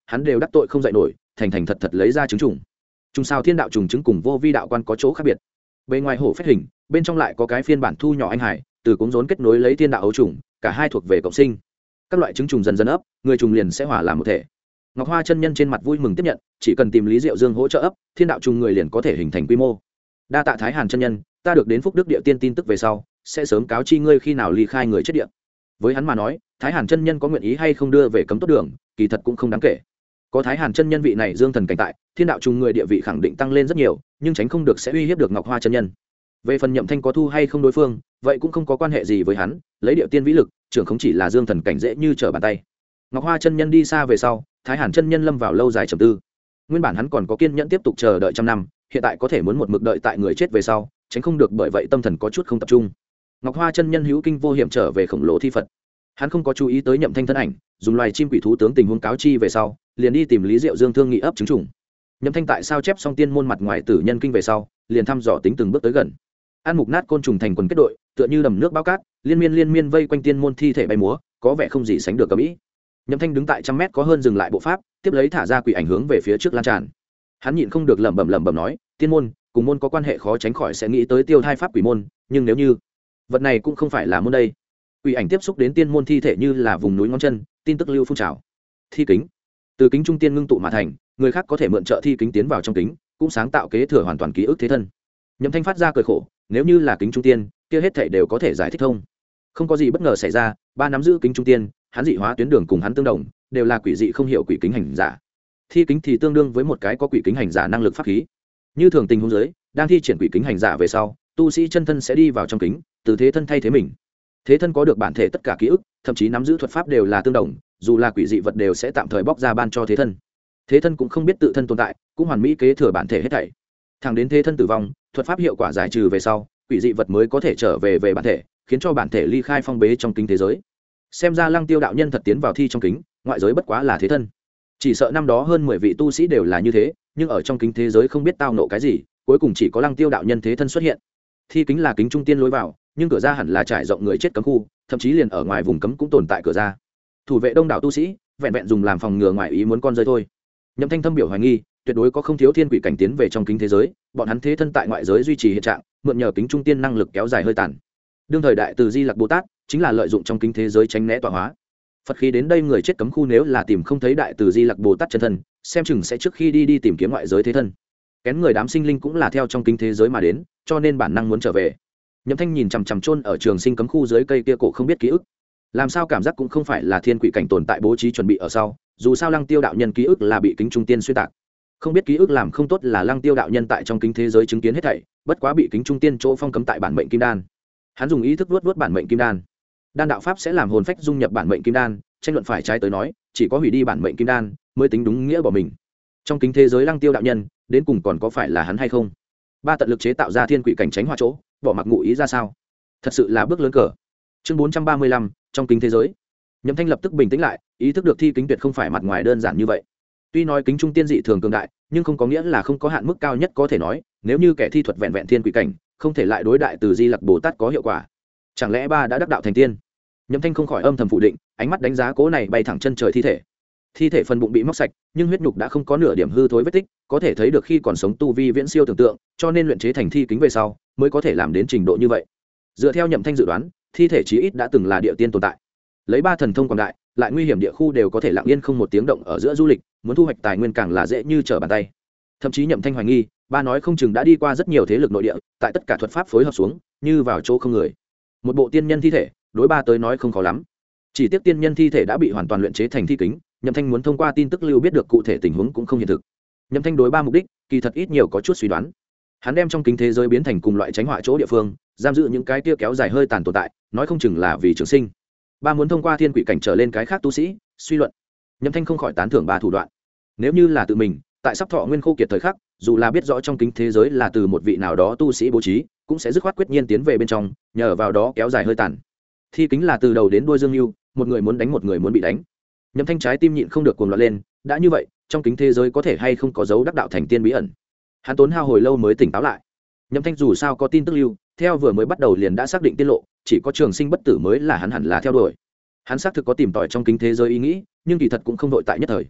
hắn đều đắc tội không dạy nổi, thành thành thật thật lấy ra trứng trùng. Trùng sao thiên đạo trùng trứng cùng vô vi đạo quan có chỗ khác biệt. Bên ngoài hổ phách hình, bên trong lại có cái phiên bản thu nhỏ anh hải, từ cuống rốn kết nối lấy thiên đạo ấu trùng, cả hai thuộc về cộng sinh. Các loại trứng trùng dần dần ấp, người trùng liền sẽ hòa làm một thể. Ngọc Hoa chân nhân trên mặt vui mừng tiếp nhận, chỉ cần tìm Lý Diệu Dương hỗ trợ ấp, thiên đạo trùng người liền có thể hình thành quy mô. Đa tạ Thái Hàn chân nhân, ta được đến Phúc Đức địa tiên tin tức về sau, sẽ sớm cáo chi ngươi khi nào ly khai người chết địa. Với hắn mà nói, Thái Hàn chân nhân có nguyện ý hay không đưa về cấm tốt đường, kỳ thật cũng không đáng kể. Có Thái Hàn chân nhân vị này dương thần cảnh tại, thiên đạo trùng người địa vị khẳng định tăng lên rất nhiều, nhưng tránh không được sẽ uy hiếp được Ngọc Hoa chân nhân. Về phần Nhậm Thanh có thu hay không đối phương, vậy cũng không có quan hệ gì với hắn, lấy địa tiên vĩ lực, trưởng không chỉ là dương thần cảnh dễ như trở bàn tay. Ngọc Hoa chân nhân đi xa về sau, Thái Hàn chân nhân lâm vào lâu dài trầm tư. Nguyên bản hắn còn có kiên nhẫn tiếp tục chờ đợi trăm năm, hiện tại có thể muốn một mực đợi tại người chết về sau, tránh không được bởi vậy tâm thần có chút không tập trung. Ngọc Hoa chân nhân hữu kinh vô hiểm trở về khổng lồ thi Phật. Hắn không có chú ý tới Nhậm Thanh thân ảnh, dùng loài chim quỷ thú tướng tình huống cáo chi về sau, liền đi tìm Lý Diệu Dương thương nghị ấp trứng trùng. Nhậm Thanh tại sao chép xong tiên môn mặt ngoài tử nhân kinh về sau, liền thăm dò tính từng bước tới gần. An mục nát côn trùng thành quần kết đội, tựa như đầm nước bao cát, liên miên vây quanh tiên môn thi thể bay múa, có vẻ không gì sánh được cấm ý. Nhậm Thanh đứng tại trăm mét có hơn dừng lại bộ pháp, tiếp lấy thả ra quỷ ảnh hướng về phía trước lan tràn. Hắn nhịn không được lẩm bẩm nói, tiên môn cùng môn có quan hệ khó tránh khỏi sẽ nghĩ tới tiêu thai pháp quỷ môn, nhưng nếu như vật này cũng không phải là môn đây. Quỷ ảnh tiếp xúc đến tiên môn thi thể như là vùng núi ngón chân, tin tức lưu phun trào. Thi kính, từ kính trung tiên ngưng tụ mà thành, người khác có thể mượn trợ thi kính tiến vào trong kính, cũng sáng tạo kế thừa hoàn toàn ký ức thế thân. Nhậm Thanh phát ra cười khổ, nếu như là kính trung tiên, kia hết thảy đều có thể giải thích thông. Không có gì bất ngờ xảy ra, ba nắm giữ kính trung tiên, hắn dị hóa tuyến đường cùng hắn tương đồng, đều là quỷ dị không hiểu quỷ kính hành giả. Thi kính thì tương đương với một cái có quỷ kính hành giả năng lực pháp khí. Như thường tình huống dưới, đang thi triển quỷ kính hành giả về sau, tu sĩ chân thân sẽ đi vào trong kính, từ thế thân thay thế mình. Thế thân có được bản thể tất cả ký ức, thậm chí nắm giữ thuật pháp đều là tương đồng, dù là quỷ dị vật đều sẽ tạm thời bóc ra ban cho thế thân. Thế thân cũng không biết tự thân tồn tại, cũng hoàn mỹ kế thừa bản thể hết thảy. Thẳng đến thế thân tử vong, thuật pháp hiệu quả giải trừ về sau, quỷ dị vật mới có thể trở về bản thể, khiến cho bản thể ly khai phong bế trong kính thế giới. Xem ra Lăng Tiêu đạo nhân thật tiến vào thi trong kính, ngoại giới bất quá là thế thân. Chỉ sợ năm đó hơn 10 vị tu sĩ đều là như thế, nhưng ở trong kính thế giới không biết tao nộ cái gì, cuối cùng chỉ có Lăng Tiêu đạo nhân thế thân xuất hiện. Thi kính là kính trung tiên lối vào, nhưng cửa ra hẳn là trải rộng người chết cấm khu, thậm chí liền ở ngoài vùng cấm cũng tồn tại cửa ra. Thủ vệ đông đảo tu sĩ, vẹn vẹn dùng làm phòng ngừa ngoài ý muốn con rơi thôi. Nhậm Thanh thâm biểu hoài nghi, tuyệt đối có không thiếu thiên quỷ cảnh tiến về trong kính thế giới, bọn hắn thế thân tại ngoại giới duy trì hiện trạng, mượn nhờ kính trung tiên năng lực kéo dài hơi tàn. Đương thời đại từ Di Lặc Bồ Tát chính là lợi dụng trong kính thế giới tránh né tọa hóa. Phật khí đến đây người chết cấm khu nếu là tìm không thấy đại từ Di Lặc Bồ Tát chân thân, xem chừng sẽ trước khi đi tìm kiếm ngoại giới thế thân. Kén người đám sinh linh cũng là theo trong kính thế giới mà đến, cho nên bản năng muốn trở về. Nhậm Thanh nhìn chằm chằm chôn ở trường sinh cấm khu dưới cây kia cổ không biết ký ức. Làm sao cảm giác cũng không phải là thiên quỷ cảnh tồn tại bố trí chuẩn bị ở sau, dù sao Lăng Tiêu đạo nhân ký ức là bị kính trung tiên xuyên tạc. Không biết ký ức làm không tốt là Lăng Tiêu đạo nhân tại trong kính thế giới chứng kiến hết thảy, bất quá bị kính trung tiên chỗ phong cấm tại bản mệnh kim đan. Hắn dùng ý thức vuốt bản mệnh kim đan. Đan đạo pháp sẽ làm hồn phách dung nhập bản mệnh kim đan, tranh luận phải trái tới nói, chỉ có hủy đi bản mệnh kim đan mới tính đúng nghĩa của mình. Trong kính thế giới Lăng Tiêu đạo nhân, đến cùng còn có phải là hắn hay không? Ba tận lực chế tạo ra thiên quỷ cảnh tránh hoa chỗ, bỏ mặc ngụ ý ra sao? Thật sự là bước lớn cờ. Chương 435, trong kính thế giới. Nhậm Thanh lập tức bình tĩnh lại, ý thức được thi kính tuyệt không phải mặt ngoài đơn giản như vậy. Tuy nói kính trung tiên dị thường cường đại, nhưng không có nghĩa là không có hạn mức cao nhất có thể nói, nếu như kẻ thi thuật vẹn vẹn thiên quỷ cảnh, không thể lại đối đại từ Di Lặc Bồ Tát có hiệu quả. Chẳng lẽ ba đã đắc đạo thành tiên? Nhậm Thanh không khỏi âm thầm phủ định, ánh mắt đánh giá cố này bay thẳng chân trời thi thể. Thi thể phần bụng bị móc sạch, nhưng huyết nhục đã không có nửa điểm hư thối vết tích, có thể thấy được khi còn sống tu vi viễn siêu tưởng tượng, cho nên luyện chế thành thi kính về sau, mới có thể làm đến trình độ như vậy. Dựa theo Nhậm Thanh dự đoán, thi thể chí ít đã từng là địa tiên tồn tại. Lấy ba thần thông quảng đại, lại nguy hiểm địa khu đều có thể lặng yên không một tiếng động ở giữa du lịch, muốn thu hoạch tài nguyên càng là dễ như trở bàn tay. Thậm chí Nhậm Thanh hoài nghi, ba nói không chừng đã đi qua rất nhiều thế lực nội địa, tại tất cả thuật pháp phối hợp xuống, như vào chỗ không người. Một bộ tiên nhân thi thể, đối ba tới nói không khó lắm. Chỉ tiếc tiên nhân thi thể đã bị hoàn toàn luyện chế thành thi kính, Nhậm Thanh muốn thông qua tin tức lưu biết được cụ thể tình huống cũng không hiện thực. Nhậm Thanh đối ba mục đích, kỳ thật ít nhiều có chút suy đoán. Hắn đem trong kính thế giới biến thành cùng loại tránh họa chỗ địa phương, giam giữ những cái tia kéo dài hơi tàn tồn tại, nói không chừng là vì trường sinh. Ba muốn thông qua thiên quỷ cảnh trở lên cái khác tu sĩ, suy luận. Nhậm Thanh không khỏi tán thưởng ba thủ đoạn. Nếu như là tự mình, tại sắp thọ nguyên khô kiệt thời khắc, dù là biết rõ trong kính thế giới là từ một vị nào đó tu sĩ bố trí, cũng sẽ dứt khoát quyết nhiên tiến về bên trong, nhờ vào đó kéo dài hơi tàn. Thi kính là từ đầu đến đuôi dương lưu, một người muốn đánh một người muốn bị đánh. Nhậm Thanh trái tim nhịn không được cuồng loạn lên, đã như vậy, trong kính thế giới có thể hay không có dấu đắc đạo thành tiên bí ẩn. Hắn tốn hao hồi lâu mới tỉnh táo lại. Nhậm Thanh dù sao có tin tức lưu, theo vừa mới bắt đầu liền đã xác định tiết lộ, chỉ có trường sinh bất tử mới là hắn hẳn là theo đuổi. Hắn xác thực có tìm tòi trong kính thế giới ý nghĩ, nhưng kỳ thật cũng không đội tại nhất thời.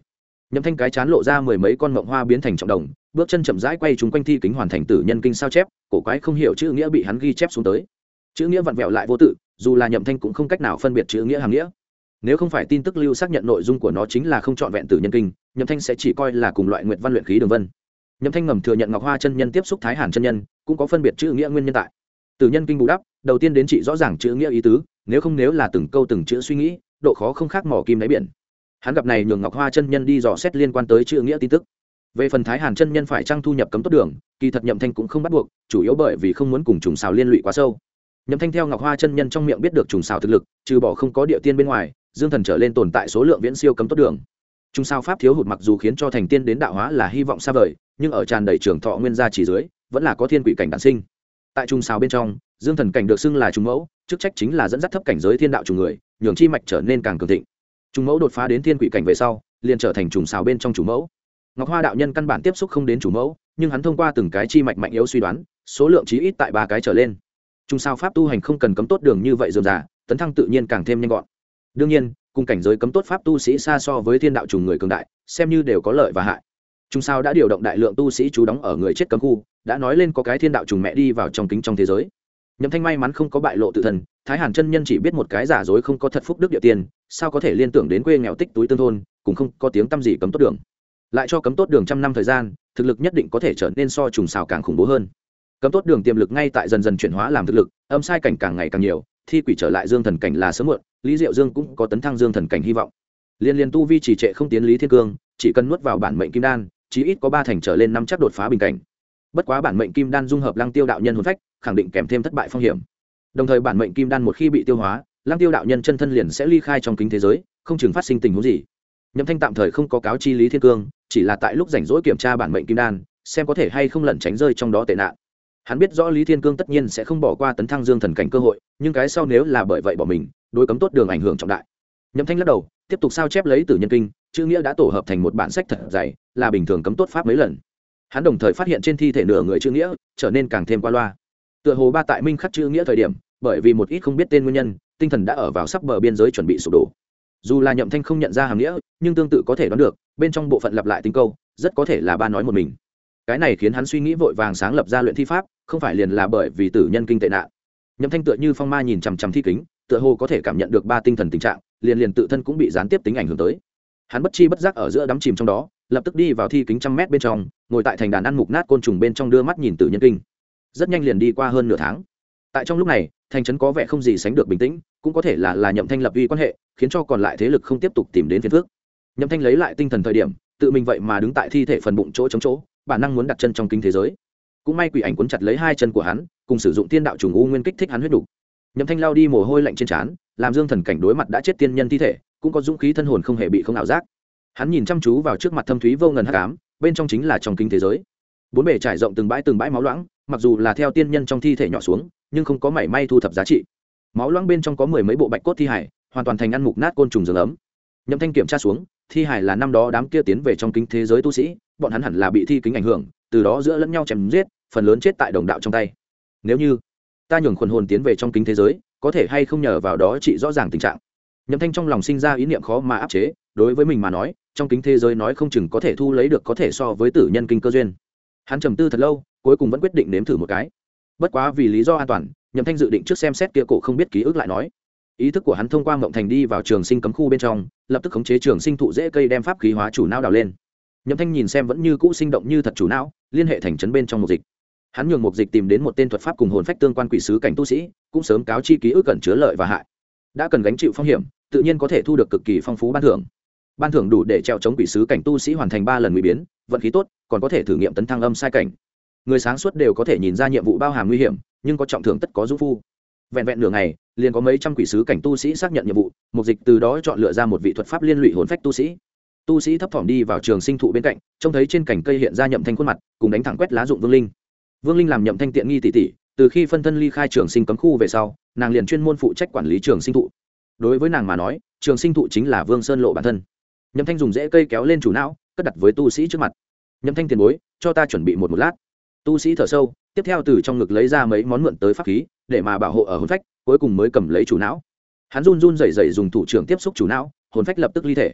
Nhậm Thanh cái chán lộ ra mười mấy con mộng hoa biến thành trọng đồng, bước chân chậm rãi quay chúng quanh thi kính hoàn thành tử nhân kinh sao chép, cổ quái không hiểu chữ nghĩa bị hắn ghi chép xuống tới. Chữ nghĩa vặn vẹo lại vô tự, dù là Nhậm Thanh cũng không cách nào phân biệt chữ nghĩa hàng nghĩa. Nếu không phải tin tức lưu xác nhận nội dung của nó chính là không trọn vẹn tử nhân kinh, Nhậm Thanh sẽ chỉ coi là cùng loại nguyệt văn luyện khí đường vân. Nhậm Thanh ngầm thừa nhận Ngọc Hoa chân nhân tiếp xúc Thái Hàn chân nhân, cũng có phân biệt chữ nghĩa nguyên nhân tại. Tử nhân kinh bù đắp, đầu tiên đến trị rõ ràng chữ nghĩa ý tứ, nếu là từng câu từng chữ suy nghĩ, độ khó không khác mỏ kim đáy biển. Hắn gặp này nhường Ngọc Hoa chân nhân đi dò xét liên quan tới chữ nghĩa tin tức. Về phần Thái Hàn chân nhân phải trang thu nhập cấm tốt đường, kỳ thật Nhậm Thanh cũng không bắt buộc, chủ yếu bởi vì không muốn cùng trùng xào liên lụy quá sâu. Nhậm Thanh theo Ngọc Hoa chân nhân trong miệng biết được trùng xào thực lực, trừ bỏ không có địa tiên bên ngoài, dương thần trở lên tồn tại số lượng viễn siêu cấm tốt đường. Trùng xào pháp thiếu hụt mặc dù khiến cho thành tiên đến đạo hóa là hy vọng xa vời, nhưng ở tràn đầy trường thọ nguyên gia chỉ dưới, vẫn là có thiên quỷ cảnh đản sinh. Tại trùng xào bên trong, dương thần cảnh được xưng là trùng mẫu, chức trách chính là dẫn dắt thấp cảnh giới thiên đạo trùng người, nhường chi mạch trở nên càng cường thịnh. Trùng mẫu đột phá đến thiên quỷ cảnh về sau, liền trở thành trùng xào bên trong chủ mẫu. Ngọc Hoa đạo nhân căn bản tiếp xúc không đến chủ mẫu, nhưng hắn thông qua từng cái chi mạch mạnh yếu suy đoán, số lượng chí ít tại 3 cái trở lên. Trùng xào pháp tu hành không cần cấm tốt đường như vậy dườm rà, tấn thăng tự nhiên càng thêm nhanh gọn. Đương nhiên, cùng cảnh giới cấm tốt pháp tu sĩ xa so với thiên đạo trùng người cường đại, xem như đều có lợi và hại. Trùng sao đã điều động đại lượng tu sĩ trú đóng ở người chết cấm khu, đã nói lên có cái thiên đạo trùng mẹ đi vào trong kính trong thế giới. Nhậm Thanh may mắn không có bại lộ tự thân, Thái Hàn chân nhân chỉ biết một cái giả dối không có thật phúc đức địa tiền, sao có thể liên tưởng đến quê nghèo tích túi tương thôn, cũng không có tiếng tăm gì cấm tốt đường. Lại cho cấm tốt đường trăm năm thời gian, thực lực nhất định có thể trở nên so trùng xào càng khủng bố hơn. Cấm tốt đường tiềm lực ngay tại dần dần chuyển hóa làm thực lực, âm sai cảnh càng ngày càng nhiều, thi quỷ trở lại dương thần cảnh là sớm muộn, Lý Diệu Dương cũng có tấn thăng dương thần cảnh hy vọng. Liên tu vi trì trệ không tiến Lý Thiên Cương, chỉ cần nuốt vào bản mệnh kim đan, chí ít có 3 thành trở lên năm chắc đột phá bình cảnh. Bất quá bản mệnh kim đan dung hợp Lăng Tiêu đạo nhân hồn phách, khẳng định kèm thêm thất bại phong hiểm. Đồng thời bản mệnh kim đan một khi bị tiêu hóa, Lăng Tiêu đạo nhân chân thân liền sẽ ly khai trong kính thế giới, không chừng phát sinh tình huống gì. Nhậm Thanh tạm thời không có cáo chi Lý Thiên Cương, chỉ là tại lúc rảnh rỗi kiểm tra bản mệnh kim đan, xem có thể hay không lẩn tránh rơi trong đó tệ nạn. Hắn biết rõ Lý Thiên Cương tất nhiên sẽ không bỏ qua tấn thăng dương thần cảnh cơ hội, nhưng cái sau nếu là bởi vậy bỏ mình, đối cấm tốt đường ảnh hưởng trọng đại. Nhậm Thanh lắc đầu, tiếp tục sao chép lấy Tử Nhân Kinh, chữ nghĩa đã tổ hợp thành một bản sách thật dày, là bình thường cấm tốt pháp mấy lần. Hắn đồng thời phát hiện trên thi thể nửa người chữ nghĩa trở nên càng thêm qua loa. Tựa hồ ba tại minh khắc chữ nghĩa thời điểm, bởi vì một ít không biết tên nguyên nhân, tinh thần đã ở vào sắp bờ biên giới chuẩn bị sụp đổ. Dù là Nhậm Thanh không nhận ra hàm nghĩa, nhưng tương tự có thể đoán được, bên trong bộ phận lặp lại tính câu, rất có thể là ba nói một mình. Cái này khiến hắn suy nghĩ vội vàng sáng lập ra luyện thi pháp, không phải liền là bởi vì Tử Nhân Kinh tệ nạn. Nhậm Thanh tựa như phong ma nhìn chằm chằm thi kính, tựa hồ có thể cảm nhận được ba tinh thần tình trạng, liền tự thân cũng bị gián tiếp tính ảnh hưởng tới. Hắn bất chi bất giác ở giữa đắm chìm trong đó, lập tức đi vào thi kính trăm mét bên trong, ngồi tại thành đàn ăn mục nát côn trùng bên trong đưa mắt nhìn Tử Nhân Kinh. Rất nhanh liền đi qua hơn nửa tháng. Tại trong lúc này, thành trấn có vẻ không gì sánh được bình tĩnh, cũng có thể là Nhậm Thanh lập uy quan hệ, khiến cho còn lại thế lực không tiếp tục tìm đến phiền phức. Nhậm Thanh lấy lại tinh thần thời điểm, tự mình vậy mà đứng tại thi thể phần bụng chỗ chống chỗ, bản năng muốn đặt chân trong kinh thế giới. Cũng may quỷ ảnh cuốn chặt lấy hai chân của hắn, cùng sử dụng tiên đạo trùng u nguyên kích thích hắn huyết đủ. Nhậm Thanh lao đi mồ hôi lạnh trên trán, làm dương thần cảnh đối mặt đã chết tiên nhân thi thể, cũng có dũng khí thân hồn không hề bị không ảo giác. Hắn nhìn chăm chú vào trước mặt thâm thúy vô ngần hắc ám, bên trong chính là trong kinh thế giới. Bốn bề trải rộng từng bãi máu loãng, mặc dù là theo tiên nhân trong thi thể nhỏ xuống, nhưng không có mảy may thu thập giá trị. Máu loãng bên trong có mười mấy bộ bạch cốt thi hải, hoàn toàn thành ăn mục nát côn trùng giường ấm. Nhậm Thanh kiểm tra xuống, thi hải là năm đó đám kia tiến về trong kinh thế giới tu sĩ, bọn hắn hẳn là bị thi kính ảnh hưởng, từ đó giữa lẫn nhau chém giết, phần lớn chết tại đồng đạo trong tay. Nếu như ta nhường quần hồn tiến về trong kính thế giới, có thể hay không nhờ vào đó trị rõ ràng tình trạng. Nhậm Thanh trong lòng sinh ra ý niệm khó mà áp chế, đối với mình mà nói, trong kính thế giới nói không chừng có thể thu lấy được có thể so với Tử Nhân Kinh cơ duyên. Hắn trầm tư thật lâu, cuối cùng vẫn quyết định nếm thử một cái. Bất quá vì lý do an toàn, Nhậm Thanh dự định trước xem xét kia cổ không biết ký ức lại nói. Ý thức của hắn thông qua mộng thành đi vào trường sinh cấm khu bên trong, lập tức khống chế trường sinh thụ dễ cây đem pháp khí hóa chủ não đào lên. Nhậm Thanh nhìn xem vẫn như cũ sinh động như thật chủ não, liên hệ thành trấn bên trong một dịch. Hắn nhường một dịch tìm đến một tên thuật pháp cùng hồn phách tương quan quỷ sứ cảnh tu sĩ, cũng sớm cáo chi ký ức cẩn chứa lợi và hại. Đã cần gánh chịu phong hiểm, tự nhiên có thể thu được cực kỳ phong phú ban thưởng. Ban thưởng đủ để treo chống quỷ sứ cảnh tu sĩ hoàn thành 3 lần nguy biến, vận khí tốt, còn có thể thử nghiệm tấn thăng âm sai cảnh. Người sáng suốt đều có thể nhìn ra nhiệm vụ bao hàm nguy hiểm, nhưng có trọng thưởng tất có dũng phu. Vẹn nửa ngày, liền có mấy trăm quỷ sứ cảnh tu sĩ xác nhận nhiệm vụ, một dịch từ đó chọn lựa ra một vị thuật pháp liên lụy hồn phách tu sĩ. Tu sĩ thấp thỏm đi vào trường sinh thụ bên cạnh, trông thấy trên cành cây hiện ra Nhậm Thanh khuôn mặt, cùng đánh thẳng quét lá dụng Vương Linh. Vương Linh làm Nhậm Thanh tiện nghi tỷ tỷ, từ khi phân thân ly khai trường sinh cấm khu về sau, nàng liền chuyên môn phụ trách quản lý trường sinh thụ. Đối với nàng mà nói, trường sinh thụ chính là Vương Sơn lộ bản thân. Nhậm Thanh dùng rễ cây kéo lên chủ não, cất đặt với tu sĩ trước mặt. Nhậm Thanh tiền bối, cho ta chuẩn bị một lát. Tu sĩ thở sâu, tiếp theo từ trong ngực lấy ra mấy món mượn tới pháp khí, để mà bảo hộ ở hồn phách, cuối cùng mới cầm lấy chủ não. Hắn run rẩy dùng thủ trưởng tiếp xúc chủ não, hồn phách lập tức ly thể.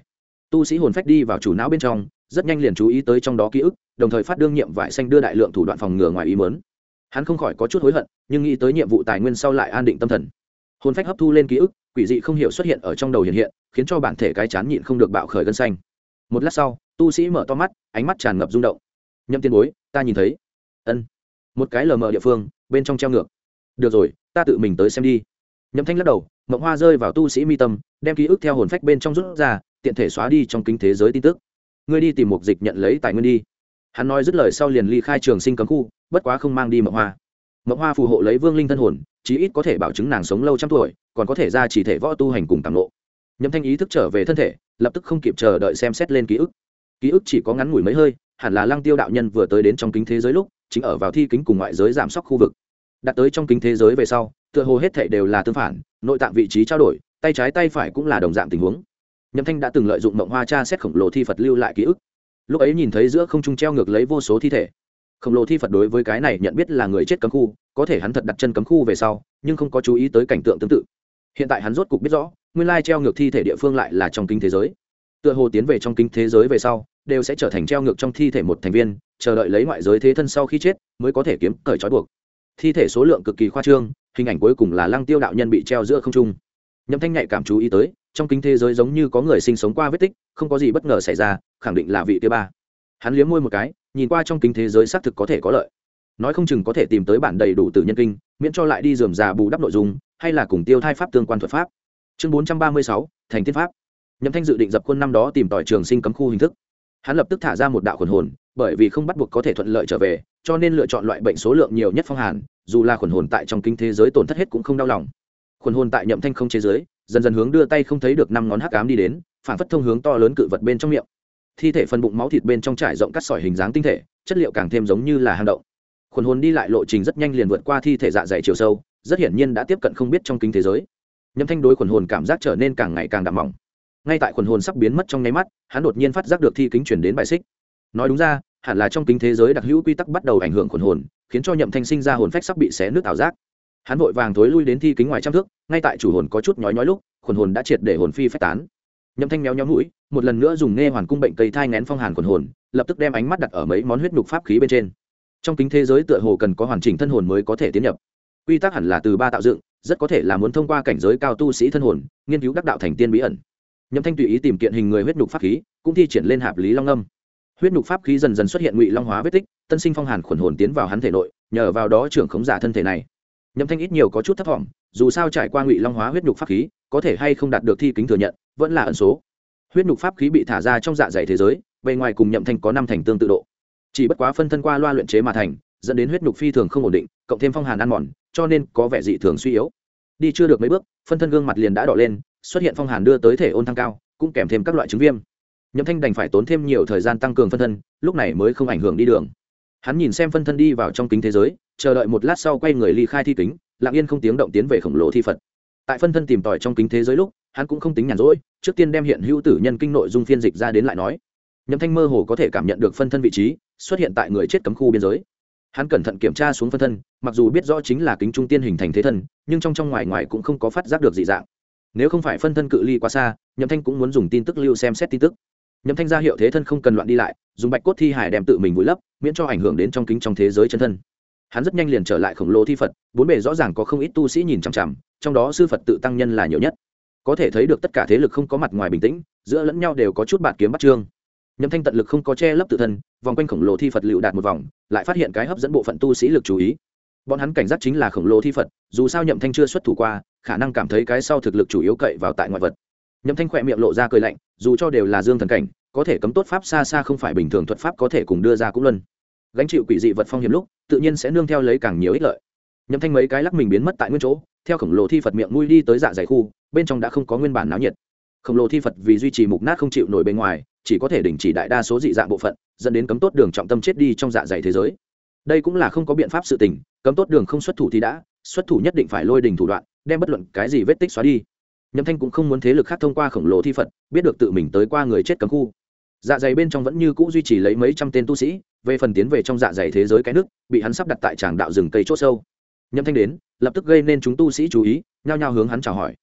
tu sĩ hồn phách đi vào chủ não bên trong rất nhanh liền chú ý tới trong đó ký ức, đồng thời phát đương nhiệm vải xanh đưa đại lượng thủ đoạn phòng ngừa ngoài ý mớn. Hắn không khỏi có chút hối hận, nhưng nghĩ tới nhiệm vụ tài nguyên sau lại an định tâm thần. Hồn phách hấp thu lên ký ức, quỷ dị không hiểu xuất hiện ở trong đầu hiện, khiến cho bản thể cái chán nhịn không được bạo khởi gân xanh. Một lát sau, tu sĩ mở to mắt, ánh mắt tràn ngập rung động. Nhậm tiên bối, ta nhìn thấy. Ân. Một cái lờ mờ địa phương, bên trong treo ngược. Được rồi, ta tự mình tới xem đi. Nhậm Thanh lắc đầu, mộng hoa rơi vào tu sĩ mi tâm, đem ký ức theo hồn phách bên trong rút ra, tiện thể xóa đi trong kính thế giới tin tức. Ngươi đi tìm mục dịch nhận lấy tài nguyên đi. Hắn nói dứt lời sau liền ly khai trường sinh cấm khu, bất quá không mang đi mộng hoa. Mộng hoa phù hộ lấy vương linh thân hồn, chí ít có thể bảo chứng nàng sống lâu trăm tuổi, còn có thể ra chỉ thể võ tu hành cùng cảm nộ. Nhậm Thanh ý thức trở về thân thể, lập tức không kịp chờ đợi xem xét lên ký ức chỉ có ngắn ngủi mấy hơi, hẳn là Lăng Tiêu đạo nhân vừa tới đến trong kính thế giới lúc chính ở vào thi kính cùng ngoại giới giảm sóc khu vực. Đặt tới trong kính thế giới về sau, tựa hồ hết thảy đều là tương phản, nội tạng vị trí trao đổi, tay trái tay phải cũng là đồng dạng tình huống. Nhậm Thanh đã từng lợi dụng mộng hoa tra xét khổng lồ thi Phật lưu lại ký ức. Lúc ấy nhìn thấy giữa không trung treo ngược lấy vô số thi thể. Khổng lồ thi Phật đối với cái này nhận biết là người chết cấm khu, có thể hắn thật đặt chân cấm khu về sau, nhưng không có chú ý tới cảnh tượng tương tự. Hiện tại hắn rốt cục biết rõ, nguyên lai treo ngược thi thể địa phương lại là trong kính thế giới. Tựa hồ tiến về trong kính thế giới về sau, đều sẽ trở thành treo ngược trong thi thể một thành viên, chờ đợi lấy ngoại giới thế thân sau khi chết mới có thể kiếm cởi trói buộc. Thi thể số lượng cực kỳ khoa trương, hình ảnh cuối cùng là Lăng Tiêu đạo nhân bị treo giữa không trung. Nhậm Thanh nhạy cảm chú ý tới, trong kính thế giới giống như có người sinh sống qua vết tích, không có gì bất ngờ xảy ra, khẳng định là vị kia ba. Hắn liếm môi một cái, nhìn qua trong kính thế giới xác thực có thể có lợi. Nói không chừng có thể tìm tới bản đầy đủ tử nhân kinh, miễn cho lại đi rườm rà bù đắp nội dung, hay là cùng tiêu thai pháp tương quan thuật pháp. Chương 436, thành tiên pháp. Nhậm Thanh dự định dập khuôn năm đó tìm tòi trường sinh cấm khu hình thức. Hắn lập tức thả ra một đạo khuẩn hồn, bởi vì không bắt buộc có thể thuận lợi trở về, cho nên lựa chọn loại bệnh số lượng nhiều nhất phong hàn, dù là khuẩn hồn tại trong kinh thế giới tổn thất hết cũng không đau lòng. Khuẩn hồn tại Nhậm Thanh không chế giới, dần dần hướng đưa tay không thấy được năm ngón hắc ám đi đến, phản phất thông hướng to lớn cự vật bên trong miệng. Thi thể phân bụng máu thịt bên trong trải rộng cắt sỏi hình dáng tinh thể, chất liệu càng thêm giống như là hang động. Khuẩn hồn đi lại lộ trình rất nhanh liền vượt qua thi thể dạ dày chiều sâu, rất hiển nhiên đã tiếp cận không biết trong kinh thế giới. Nhậm Thanh đối khuẩn hồn cảm giác trở nên càng ngày càng đậm mỏng. Ngay tại khuẩn hồn sắp biến mất trong nháy mắt, hắn đột nhiên phát giác được thi kính chuyển đến bài xích. Nói đúng ra, hẳn là trong kính thế giới đặc hữu quy tắc bắt đầu ảnh hưởng khuẩn hồn, khiến cho Nhậm Thanh sinh ra hồn phách sắp bị xé nứt ảo giác. Hắn vội vàng thối lui đến thi kính ngoài trăm thước, ngay tại chủ hồn có chút nhói nhói lúc, khuẩn hồn đã triệt để hồn phi phách tán. Nhậm Thanh méo méo mũi, một lần nữa dùng nghe hoàn cung bệnh cây thai nén phong hàn khuẩn hồn, lập tức đem ánh mắt đặt ở mấy món huyết nhục pháp khí bên trên. Trong kính thế giới tựa hồ cần có hoàn chỉnh thân hồn mới có thể tiến nhập. Quy tắc hẳn là từ ba tạo dựng, rất có thể là muốn thông qua cảnh giới cao tu sĩ thân hồn, nghiên cứu đắc đạo thành tiên bí ẩn. Nhậm Thanh tùy ý tìm kiện hình người huyết nhục pháp khí, cũng thi triển lên hạp lý long âm. Huyết nhục pháp khí dần dần xuất hiện ngụy long hóa vết tích, tân sinh phong hàn khuẩn hồn tiến vào hắn thể nội, nhờ vào đó trưởng khống giả thân thể này. Nhậm Thanh ít nhiều có chút thất vọng, dù sao trải qua ngụy long hóa huyết nhục pháp khí, có thể hay không đạt được thi kính thừa nhận, vẫn là ẩn số. Huyết nhục pháp khí bị thả ra trong dạ dày thế giới, bề ngoài cùng Nhậm Thanh có năm thành tương tự độ, chỉ bất quá phân thân qua loa luyện chế mà thành, dẫn đến huyết nhục phi thường không ổn định, cộng thêm phong hàn ăn mòn, cho nên có vẻ dị thường suy yếu. Đi chưa được mấy bước, phân thân gương mặt liền đã đỏ lên, xuất hiện phong hàn đưa tới thể ôn tăng cao, cũng kèm thêm các loại chứng viêm. Nhậm Thanh đành phải tốn thêm nhiều thời gian tăng cường phân thân, lúc này mới không ảnh hưởng đi đường. Hắn nhìn xem phân thân đi vào trong kính thế giới, chờ đợi một lát sau quay người ly khai thi kính, lặng yên không tiếng động tiến về khổng lồ thi Phật. Tại phân thân tìm tòi trong kính thế giới lúc, hắn cũng không tính nhàn rỗi, trước tiên đem hiện hữu tử nhân kinh nội dung phiên dịch ra đến lại nói. Nhậm Thanh mơ hồ có thể cảm nhận được phân thân vị trí xuất hiện tại người chết cấm khu biên giới. Hắn cẩn thận kiểm tra xuống phân thân, mặc dù biết rõ chính là kính trung tiên hình thành thế thân, nhưng trong ngoài ngoài cũng không có phát giác được dị dạng. Nếu không phải phân thân cự ly quá xa, Nhậm Thanh cũng muốn dùng tin tức lưu xem xét tin tức. Nhậm Thanh ra hiệu thế thân không cần loạn đi lại, dùng bạch cốt thi hải đem tự mình vùi lấp, miễn cho ảnh hưởng đến trong kính trong thế giới chân thân. Hắn rất nhanh liền trở lại khổng lồ thi Phật, bốn bề rõ ràng có không ít tu sĩ nhìn chằm chằm, trong đó sư Phật tự tăng nhân là nhiều nhất. Có thể thấy được tất cả thế lực không có mặt ngoài bình tĩnh, giữa lẫn nhau đều có chút bạt kiếm bắt chương. Nhậm Thanh tận lực không có che lấp tự thân, vòng quanh khổng lồ thi Phật lưu đạt một vòng, lại phát hiện cái hấp dẫn bộ phận tu sĩ lực chú ý. Bọn hắn cảnh giác chính là khổng lồ thi Phật, dù sao Nhậm Thanh chưa xuất thủ qua, khả năng cảm thấy cái sau thực lực chủ yếu cậy vào tại ngoại vật. Nhậm Thanh khỏe miệng lộ ra cười lạnh, dù cho đều là dương thần cảnh, có thể cấm tốt pháp xa xa không phải bình thường thuật pháp có thể cùng đưa ra cũng luân. Gánh chịu quỷ dị vật phong hiểm lúc, tự nhiên sẽ nương theo lấy càng nhiều ích lợi. Nhậm Thanh mấy cái lắc mình biến mất tại nguyên chỗ, theo khổng lồ thi Phật miệng mũi đi tới dạ dày khu, bên trong đã không có nguyên bản náo nhiệt. Khổng lồ thi Phật vì duy trì mục nát không chịu nổi bên ngoài, chỉ có thể đình chỉ đại đa số dị dạng bộ phận, dẫn đến cấm tốt đường trọng tâm chết đi trong dạ dày thế giới. Đây cũng là không có biện pháp sự tình, cấm tốt đường không xuất thủ thì đã, xuất thủ nhất định phải lôi đình thủ đoạn, đem bất luận cái gì vết tích xóa đi. Nhậm Thanh cũng không muốn thế lực khác thông qua khổng lồ thi Phật, biết được tự mình tới qua người chết cấm khu. Dạ dày bên trong vẫn như cũ duy trì lấy mấy trăm tên tu sĩ, về phần tiến về trong dạ dày thế giới cái nước, bị hắn sắp đặt tại tràng đạo rừng cây chốt sâu. Nhậm Thanh đến, lập tức gây nên chúng tu sĩ chú ý, nhao nhao hướng hắn chào hỏi.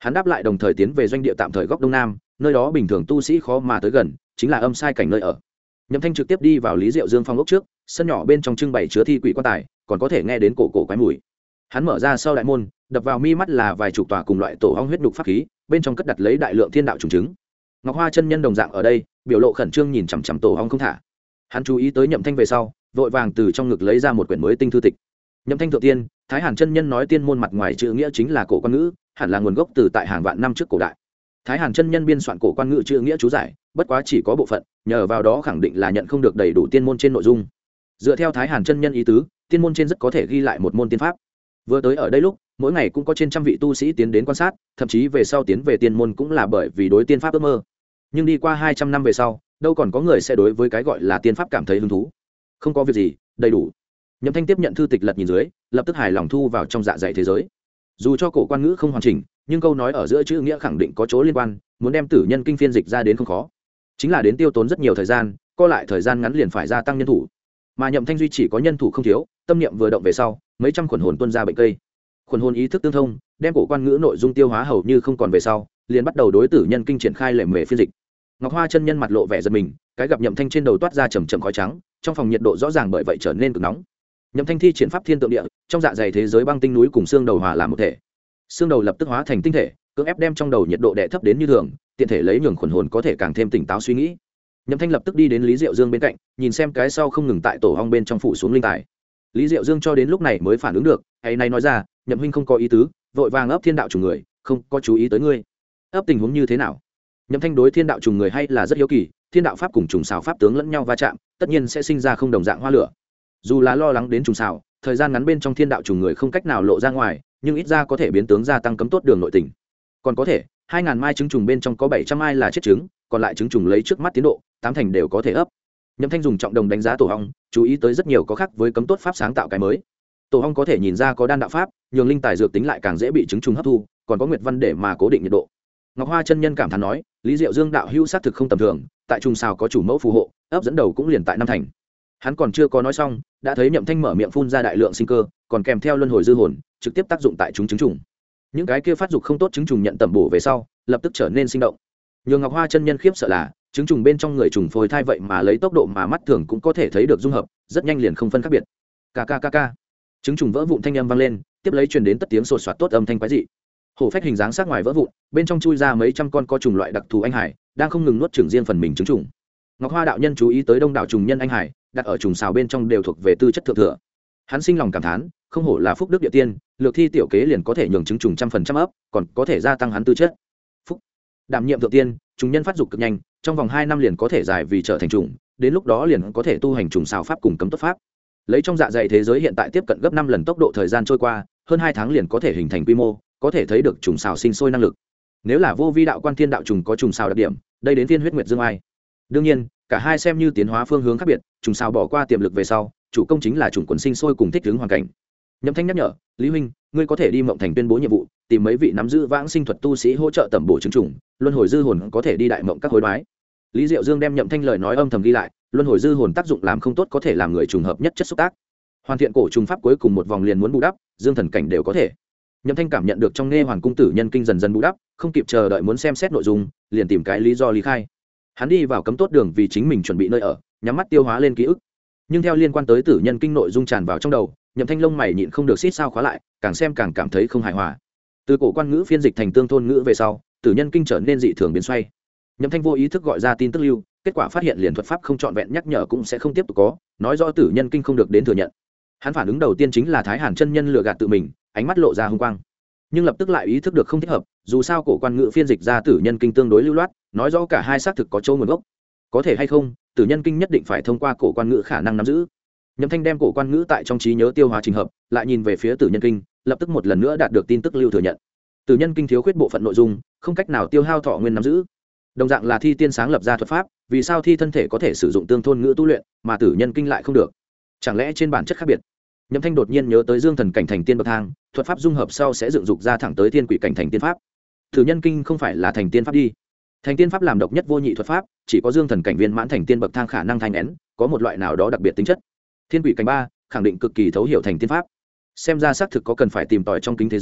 Hắn đáp lại đồng thời tiến về doanh địa tạm thời góc đông nam, nơi đó bình thường tu sĩ khó mà tới gần, chính là âm sai cảnh nơi ở. Nhậm Thanh trực tiếp đi vào Lý Diệu Dương phong ốc trước, sân nhỏ bên trong trưng bày chứa thi quỷ quan tài, còn có thể nghe đến cổ cổ quái mùi. Hắn mở ra sau đại môn, đập vào mi mắt là vài chục tòa cùng loại tổ ong huyết đục pháp khí, bên trong cất đặt lấy đại lượng thiên đạo trùng chứng. Ngọc Hoa chân nhân đồng dạng ở đây, biểu lộ khẩn trương nhìn chằm chằm tổ ong không thả. Hắn chú ý tới Nhậm Thanh về sau, vội vàng từ trong ngực lấy ra một quyển mới tinh thư tịch. Nhậm Thanh thượng tiên, Thái Hàn chân nhân nói tiên môn mặt ngoài chữ nghĩa chính là cổ quan ngữ, hẳn là nguồn gốc từ tại hàng vạn năm trước cổ đại. Thái Hàn chân nhân biên soạn cổ quan ngữ chữ nghĩa chú giải, bất quá chỉ có bộ phận, nhờ vào đó khẳng định là nhận không được đầy đủ tiên môn trên nội dung. Dựa theo Thái Hàn chân nhân ý tứ, tiên môn trên rất có thể ghi lại một môn tiên pháp. Vừa tới ở đây lúc, mỗi ngày cũng có trên trăm vị tu sĩ tiến đến quan sát, thậm chí về sau tiến về tiên môn cũng là bởi vì đối tiên pháp ước mơ. Nhưng đi qua 200 năm về sau, đâu còn có người sẽ đối với cái gọi là tiên pháp cảm thấy hứng thú. Không có việc gì, đầy đủ. Nhậm Thanh tiếp nhận thư tịch lật nhìn dưới, lập tức hài lòng thu vào trong dạ dày thế giới. Dù cho cổ quan ngữ không hoàn chỉnh, nhưng câu nói ở giữa chữ nghĩa khẳng định có chỗ liên quan, muốn đem tử nhân kinh phiên dịch ra đến không khó. Chính là đến tiêu tốn rất nhiều thời gian, co lại thời gian ngắn liền phải gia tăng nhân thủ. Mà Nhậm Thanh duy chỉ có nhân thủ không thiếu, tâm niệm vừa động về sau, mấy trăm khuẩn hồn tuôn ra bệnh cây. Khuẩn hồn ý thức tương thông, đem cổ quan ngữ nội dung tiêu hóa hầu như không còn về sau, liền bắt đầu đối tử nhân kinh triển khai lệ mề phiên dịch. Ngọc Hoa chân nhân mặt lộ vẻ giận mình, cái gặp Nhậm Thanh trên đầu toát ra chầm chậm khói trắng, trong phòng nhiệt độ rõ ràng bởi vậy trở nên cực nóng. Nhậm Thanh thi triển pháp thiên tượng địa, trong dạ dày thế giới băng tinh núi cùng xương đầu hòa làm một thể. Xương đầu lập tức hóa thành tinh thể, cưỡng ép đem trong đầu nhiệt độ đè thấp đến như thường, tiện thể lấy nhường khuẩn hồn có thể càng thêm tỉnh táo suy nghĩ. Nhậm Thanh lập tức đi đến Lý Diệu Dương bên cạnh, nhìn xem cái sau không ngừng tại tổ ong bên trong phủ xuống linh tài. Lý Diệu Dương cho đến lúc này mới phản ứng được, hay này nói ra, Nhậm huynh không có ý tứ, vội vàng ấp thiên đạo trùng người, không có chú ý tới ngươi. Ấp tình huống như thế nào? Nhậm Thanh đối thiên đạo trùng người hay là rất hiếu kỳ, thiên đạo pháp cùng trùng xào pháp tướng lẫn nhau va chạm, tất nhiên sẽ sinh ra không đồng dạng hoa lửa. Dù là lo lắng đến trùng xào, thời gian ngắn bên trong thiên đạo trùng người không cách nào lộ ra ngoài, nhưng ít ra có thể biến tướng gia tăng cấm tốt đường nội tình. Còn có thể, 2000 mai trứng trùng bên trong có 700 mai là chết trứng, còn lại trứng trùng lấy trước mắt tiến độ, 8 thành đều có thể ấp. Nhậm Thanh dùng trọng đồng đánh giá tổ ong, chú ý tới rất nhiều có khác với cấm tốt pháp sáng tạo cái mới. Tổ ong có thể nhìn ra có đan đạo pháp, nhường linh tài dược tính lại càng dễ bị trứng trùng hấp thu, còn có nguyệt văn để mà cố định nhiệt độ. Ngọc Hoa chân nhân cảm thán nói, Lý Diệu Dương đạo hữu sát thực không tầm thường, tại trùng xào có chủ mẫu phù hộ, ấp dẫn đầu cũng liền tại năm thành. Hắn còn chưa có nói xong, đã thấy Nhậm Thanh mở miệng phun ra đại lượng sinh cơ, còn kèm theo luân hồi dư hồn, trực tiếp tác dụng tại chúng trứng trùng. Những cái kia phát dục không tốt trứng trùng nhận tẩm bổ về sau, lập tức trở nên sinh động. Nhường Ngọc Hoa chân nhân khiếp sợ là, trứng trùng bên trong người trùng phôi thai vậy mà lấy tốc độ mà mắt thường cũng có thể thấy được dung hợp, rất nhanh liền không phân khác biệt. Kkkk. Trứng trùng vỡ vụn thanh âm vang lên, tiếp lấy truyền đến tất tiếng sột soạt tốt âm thanh quái dị. Hổ phách hình dáng sắc ngoài vỡ vụn, bên trong chui ra mấy trăm con có trùng loại đặc thù anh hải, đang không ngừng nuốt chửng riêng phần mình trứng trùng. Ngọc Hoa đạo nhân chú ý tới đông đảo trùng nhân anh hải, đặt ở trùng xào bên trong đều thuộc về tư chất thượng thừa. Hắn sinh lòng cảm thán, không hổ là phúc đức địa tiên, lược thi tiểu kế liền có thể nhường trứng trùng 100% ấp, còn có thể gia tăng hắn tư chất. Phúc. Đảm nhiệm thượng tiên, trùng nhân phát dục cực nhanh, trong vòng 2 năm liền có thể giải vì trở thành trùng, đến lúc đó liền có thể tu hành trùng xào pháp cùng cấm tốt pháp. Lấy trong dạ dày thế giới hiện tại tiếp cận gấp 5 lần tốc độ thời gian trôi qua, hơn 2 tháng liền có thể hình thành quy mô, có thể thấy được trùng xào sinh sôi năng lực. Nếu là vô vi đạo quan thiên đạo trùng có trùng xào đặc điểm, đây đến thiên huyết nguyệt dương ai. Đương nhiên, cả hai xem như tiến hóa phương hướng khác biệt, trùng xào bỏ qua tiềm lực về sau, chủ công chính là trùng quần sinh sôi cùng thích ứng hoàn cảnh. Nhậm Thanh nhắc nhở, Lý huynh, ngươi có thể đi Mộng Thành tuyên bố nhiệm vụ, tìm mấy vị nắm giữ vãng sinh thuật tu sĩ hỗ trợ tẩm bổ trứng trùng, luân hồi dư hồn có thể đi đại mộng các hối đoái. Lý Diệu Dương đem Nhậm Thanh lời nói âm thầm ghi lại, luân hồi dư hồn tác dụng làm không tốt có thể làm người trùng hợp nhất chất xúc tác. Hoàn thiện cổ trùng pháp cuối cùng một vòng liền muốn bù đắp, dương thần cảnh đều có thể. Nhậm Thanh cảm nhận được trong nghe hoàn cung tử nhân kinh dần dần bù đắp, không kịp chờ đợi muốn xem xét nội dung, liền tìm cái lý do lý khai. Hắn đi vào cấm tốt đường vì chính mình chuẩn bị nơi ở, nhắm mắt tiêu hóa lên ký ức. Nhưng theo liên quan tới tử nhân kinh nội dung tràn vào trong đầu, Nhậm Thanh lông mày nhịn không được xít sao khóa lại, càng xem càng cảm thấy không hài hòa. Từ cổ quan ngữ phiên dịch thành tương thôn ngữ về sau, tử nhân kinh trở nên dị thường biến xoay. Nhậm Thanh vô ý thức gọi ra tin tức lưu, kết quả phát hiện liền thuật pháp không trọn vẹn nhắc nhở cũng sẽ không tiếp tục có, nói rõ tử nhân kinh không được đến thừa nhận. Hắn phản ứng đầu tiên chính là Thái Hàn chân nhân lừa gạt tự mình, ánh mắt lộ ra hung quang. Nhưng lập tức lại ý thức được không thích hợp, dù sao cổ quan ngữ phiên dịch ra tử nhân kinh tương đối lưu loát, nói rõ cả hai xác thực có chỗ nguồn gốc. Có thể hay không, tử nhân kinh nhất định phải thông qua cổ quan ngữ khả năng nắm giữ. Nhậm Thanh đem cổ quan ngữ tại trong trí nhớ tiêu hóa trình hợp, lại nhìn về phía tử nhân kinh, lập tức một lần nữa đạt được tin tức lưu thừa nhận. Tử nhân kinh thiếu khuyết bộ phận nội dung, không cách nào tiêu hao thọ nguyên nắm giữ. Đồng dạng là thi tiên sáng lập ra thuật pháp, vì sao thi thân thể có thể sử dụng tương thôn ngữ tu luyện, mà tử nhân kinh lại không được? Chẳng lẽ trên bản chất khác biệt? Nhậm Thanh đột nhiên nhớ tới dương thần cảnh thành tiên bậc thang, thuật pháp dung hợp sau sẽ dựng dục ra thẳng tới tiên quỷ cảnh thành tiên pháp. Tử nhân kinh không phải là thành tiên pháp đi? Thành tiên pháp làm độc nhất vô nhị thuật pháp, chỉ có dương thần cảnh viên mãn thành tiên bậc thang khả năng thanh nén, có một loại nào đó đặc biệt tính chất. Thiên quỷ cảnh 3, khẳng định cực kỳ thấu hiểu thành tiên pháp. Xem ra xác thực có cần phải tìm tòi trong kính thế giới,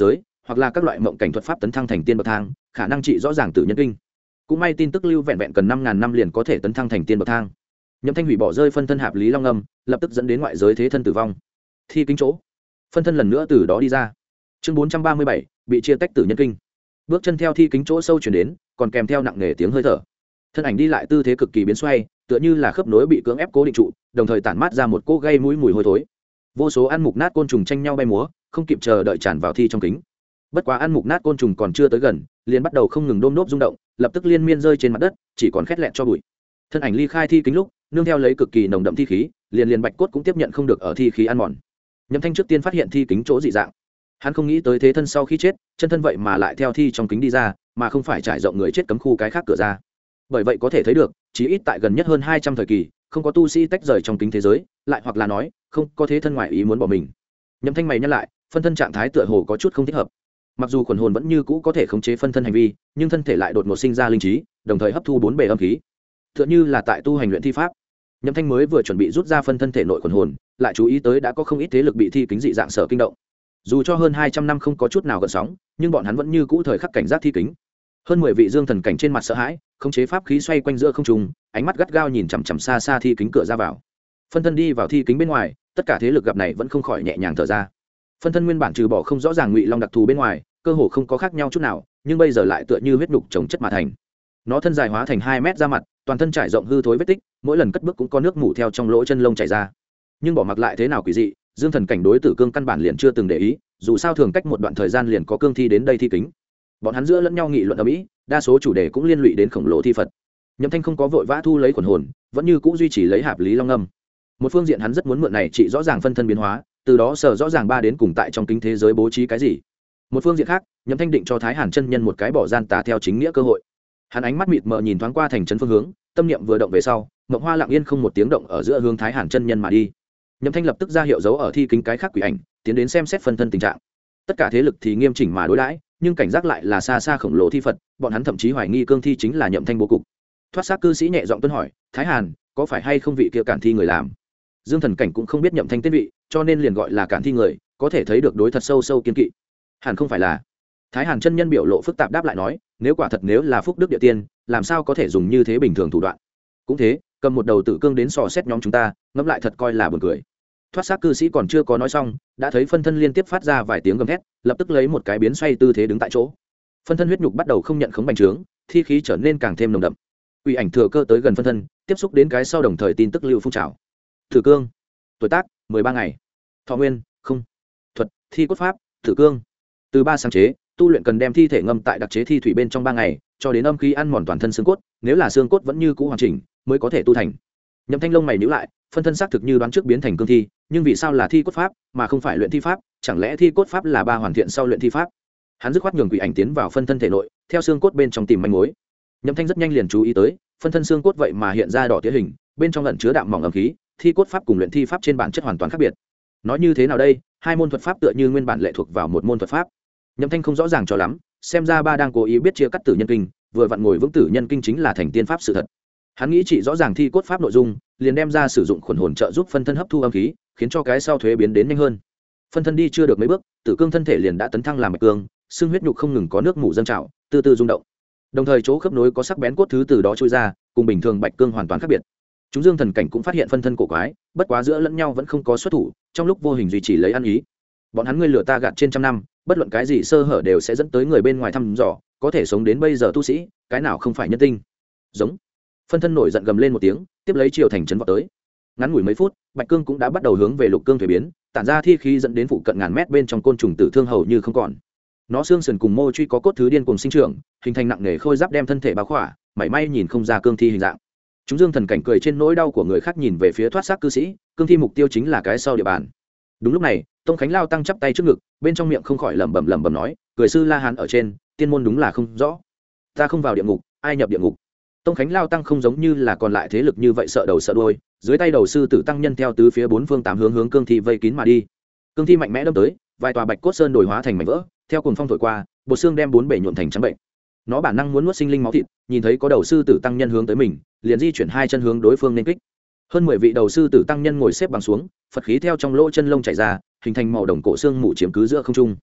hoặc là các loại mộng cảnh thuật pháp tấn thăng thành tiên bậc thang, khả năng trị rõ ràng tử nhân kinh. Cũng may tin tức lưu vẹn vẹn cần 5.000 năm liền có thể tấn thăng thành tiên bậc thang. Nhậm Thanh hủy bỏ rơi phân thân hạp lý long âm, lập tức dẫn đến ngoại giới thế thân tử vong. Thi kính chỗ, phân thân lần nữa từ đó đi ra. Chương 437, bị chia tách tử nhân kinh. Bước chân theo thi kính chỗ sâu chuyển đến, còn kèm theo nặng nề tiếng hơi thở. Thân ảnh đi lại tư thế cực kỳ biến xoay, tựa như là khớp nối bị cưỡng ép cố định trụ, đồng thời tản mát ra một cỗ gây mũi mùi hôi thối. Vô số ăn mục nát côn trùng tranh nhau bay múa, không kịp chờ đợi tràn vào thi trong kính. Bất quá ăn mục nát côn trùng còn chưa tới gần, liền bắt đầu không ngừng đôm đốp rung động, lập tức liên miên rơi trên mặt đất, chỉ còn khét lẹt cho bụi. Thân ảnh ly khai thi kính lúc, nương theo lấy cực kỳ nồng đậm thi khí, liền bạch cốt cũng tiếp nhận không được ở thi khí ăn mòn. Nhậm Thanh trước tiên phát hiện thi kính chỗ dị dạng. Hắn không nghĩ tới thế thân sau khi chết, chân thân vậy mà lại theo thi trong kính đi ra, mà không phải trải rộng người chết cấm khu cái khác cửa ra. Bởi vậy có thể thấy được, chỉ ít tại gần nhất hơn 200 thời kỳ, không có tu sĩ tách rời trong kính thế giới, lại hoặc là nói, không có thế thân ngoại ý muốn bỏ mình. Nhậm Thanh mày nhắc lại, phân thân trạng thái tựa hồ có chút không thích hợp. Mặc dù quần hồn vẫn như cũ có thể khống chế phân thân hành vi, nhưng thân thể lại đột ngột sinh ra linh trí, đồng thời hấp thu 4 bề âm khí. Tựa như là tại tu hành luyện thi pháp. Nhậm Thanh mới vừa chuẩn bị rút ra phân thân thể nội quần hồn, lại chú ý tới đã có không ít thế lực bị thi kính dị dạng sở kinh động. Dù cho hơn 200 năm không có chút nào gợn sóng, nhưng bọn hắn vẫn như cũ thời khắc cảnh giác thi kính. Hơn 10 vị dương thần cảnh trên mặt sợ hãi, khống chế pháp khí xoay quanh giữa không trung, ánh mắt gắt gao nhìn chằm chằm xa xa thi kính cửa ra vào. Phân thân đi vào thi kính bên ngoài, tất cả thế lực gặp này vẫn không khỏi nhẹ nhàng thở ra. Phân thân nguyên bản trừ bỏ không rõ ràng ngụy long đặc thù bên ngoài, cơ hồ không có khác nhau chút nào, nhưng bây giờ lại tựa như huyết nhục chồng chất mà thành. Nó thân dài hóa thành 2 mét ra mặt, toàn thân trải rộng hư thối vết tích, mỗi lần cất bước cũng có nước mủ theo trong lỗ chân lông chảy ra. Nhưng bỏ mặc lại thế nào quỷ dị, dương thần cảnh đối tử cương căn bản liền chưa từng để ý, dù sao thường cách một đoạn thời gian liền có cương thi đến đây thi kính. Bọn hắn giữa lẫn nhau nghị luận ở mỹ, đa số chủ đề cũng liên lụy đến khổng lồ thi phật. Nhậm Thanh không có vội vã thu lấy quần hồn, vẫn như cũ duy trì lấy hạp lý long âm. Một phương diện hắn rất muốn mượn này trị rõ ràng phân thân biến hóa, từ đó sở rõ ràng ba đến cùng tại trong kính thế giới bố trí cái gì. Một phương diện khác, Nhậm Thanh định cho Thái Hàn chân nhân một cái bỏ gian tà theo chính nghĩa cơ hội. Hắn ánh mắt mịt mờ nhìn thoáng qua thành trấn phương hướng, tâm niệm vừa động về sau, Mộng Hoa lặng yên không một tiếng động ở giữa hướng Thái Hàn chân nhân mà đi. Nhậm Thanh lập tức ra hiệu dấu ở thi kính cái khác quỷ ảnh, tiến đến xem xét phân thân tình trạng. Tất cả thế lực thì nghiêm chỉnh mà đối đãi, nhưng cảnh giác lại là xa xa khổng lồ thi phật, bọn hắn thậm chí hoài nghi cương thi chính là Nhậm Thanh bố cục. Thoát xác cư sĩ nhẹ giọng tuân hỏi, Thái Hàn, có phải hay không vị kia cản thi người làm? Dương thần cảnh cũng không biết Nhậm Thanh tên vị, cho nên liền gọi là cản thi người, có thể thấy được đối thật sâu sâu kiên kỵ. Hẳn không phải là. Thái Hàn chân nhân biểu lộ phức tạp đáp lại nói, nếu quả thật nếu là phúc đức địa tiên, làm sao có thể dùng như thế bình thường thủ đoạn? Cũng thế, cầm một đầu tử cương đến sò xét nhóm chúng ta, ngẫm lại thật coi là buồn cười. Thoát xác cư sĩ còn chưa có nói xong, đã thấy phân thân liên tiếp phát ra vài tiếng gầm thét, lập tức lấy một cái biến xoay tư thế đứng tại chỗ. Phân thân huyết nhục bắt đầu không nhận khống bành trướng, thi khí trở nên càng thêm nồng đậm. Uy ảnh thừa cơ tới gần phân thân, tiếp xúc đến cái sau đồng thời tin tức lưu phun trào. Tử cương, tuổi tác 13 ngày, thọ nguyên không, thuật thi cốt pháp, tử cương. Từ 3 sáng chế, tu luyện cần đem thi thể ngâm tại đặc chế thi thủy bên trong 3 ngày, cho đến âm khí ăn mòn toàn thân xương cốt, nếu là xương cốt vẫn như cũ hoàn chỉnh, mới có thể tu thành. Nhậm Thanh lông mày nhíu lại, phân thân xác thực như đoán trước biến thành cương thi, nhưng vì sao là thi cốt pháp mà không phải luyện thi pháp? Chẳng lẽ thi cốt pháp là 3 hoàn thiện sau luyện thi pháp? Hắn dứt khoát nhường quỷ ảnh tiến vào phân thân thể nội, theo xương cốt bên trong tìm manh mối. Nhậm Thanh rất nhanh liền chú ý tới, phân thân xương cốt vậy mà hiện ra đỏ tía hình, bên trong ẩn chứa đạm mỏng âm khí, thi cốt pháp cùng luyện thi pháp trên bản chất hoàn toàn khác biệt. Nói như thế nào đây, hai môn thuật pháp tựa như nguyên bản lệ thuộc vào một môn thuật pháp. Nhậm Thanh không rõ ràng cho lắm, xem ra ba đang cố ý biết chia cắt tử nhân kinh, vừa vặn ngồi vững tử nhân kinh chính là thành tiên pháp sự thật. Hắn nghĩ chỉ rõ ràng thi cốt pháp nội dung, liền đem ra sử dụng khuẩn hồn trợ giúp phân thân hấp thu âm khí, khiến cho cái sau thuế biến đến nhanh hơn. Phân thân đi chưa được mấy bước, tử cương thân thể liền đã tấn thăng làm bạch cương, xương huyết nhục không ngừng có nước mủ dâng trào, từ từ rung động. Đồng thời chỗ khớp nối có sắc bén cốt thứ từ đó trôi ra, cùng bình thường bạch cương hoàn toàn khác biệt. Chúng dương thần cảnh cũng phát hiện phân thân cổ quái, bất quá giữa lẫn nhau vẫn không có xuất thủ, trong lúc vô hình duy trì lấy ăn ý. Bọn hắn ngươi lừa ta gạt trên trăm năm, bất luận cái gì sơ hở đều sẽ dẫn tới người bên ngoài thăm dò, có thể sống đến bây giờ tu sĩ, cái nào không phải nhân tinh. Giống. Phân thân nổi giận gầm lên một tiếng, tiếp lấy chiều thành trấn vọt tới. Ngắn ngủi mấy phút, bạch cương cũng đã bắt đầu hướng về lục cương thủy biến, tản ra thi khí dẫn đến phụ cận ngàn mét bên trong côn trùng tử thương hầu như không còn. Nó xương sườn cùng mô truy có cốt thứ điên cùng sinh trưởng, hình thành nặng nề khôi giáp đem thân thể bao khỏa, mảy may nhìn không ra cương thi hình dạng. Chúng dương thần cảnh cười trên nỗi đau của người khác nhìn về phía thoát xác cư sĩ, cương thi mục tiêu chính là cái sau địa bàn. Đúng lúc này, Tông Khánh Lao tăng chắp tay trước ngực, bên trong miệng không khỏi lẩm bẩm nói, cười sư La Hán ở trên, tiên môn đúng là không rõ. Ta không vào địa ngục, ai nhập địa ngục? Tông Khánh Lao tăng không giống như là còn lại thế lực như vậy sợ đầu sợ đuôi, dưới tay đầu sư tử tăng nhân theo tứ phía bốn phương tám hướng cương thi vây kín mà đi. Cương thi mạnh mẽ đâm tới, vài tòa bạch cốt sơn đổi hóa thành mảnh vỡ, theo cuồng phong thổi qua, bột xương đem bốn bể nhuộn thành trắng bệnh. Nó bản năng muốn nuốt sinh linh máu thịt, nhìn thấy có đầu sư tử tăng nhân hướng tới mình, liền di chuyển hai chân hướng đối phương nên kích. Hơn 10 vị đầu sư tử tăng nhân ngồi xếp bằng xuống, Phật khí theo trong lỗ chân lông chảy ra, hình thành màu đồng cổ xương mù chiếm cứ giữa không trung.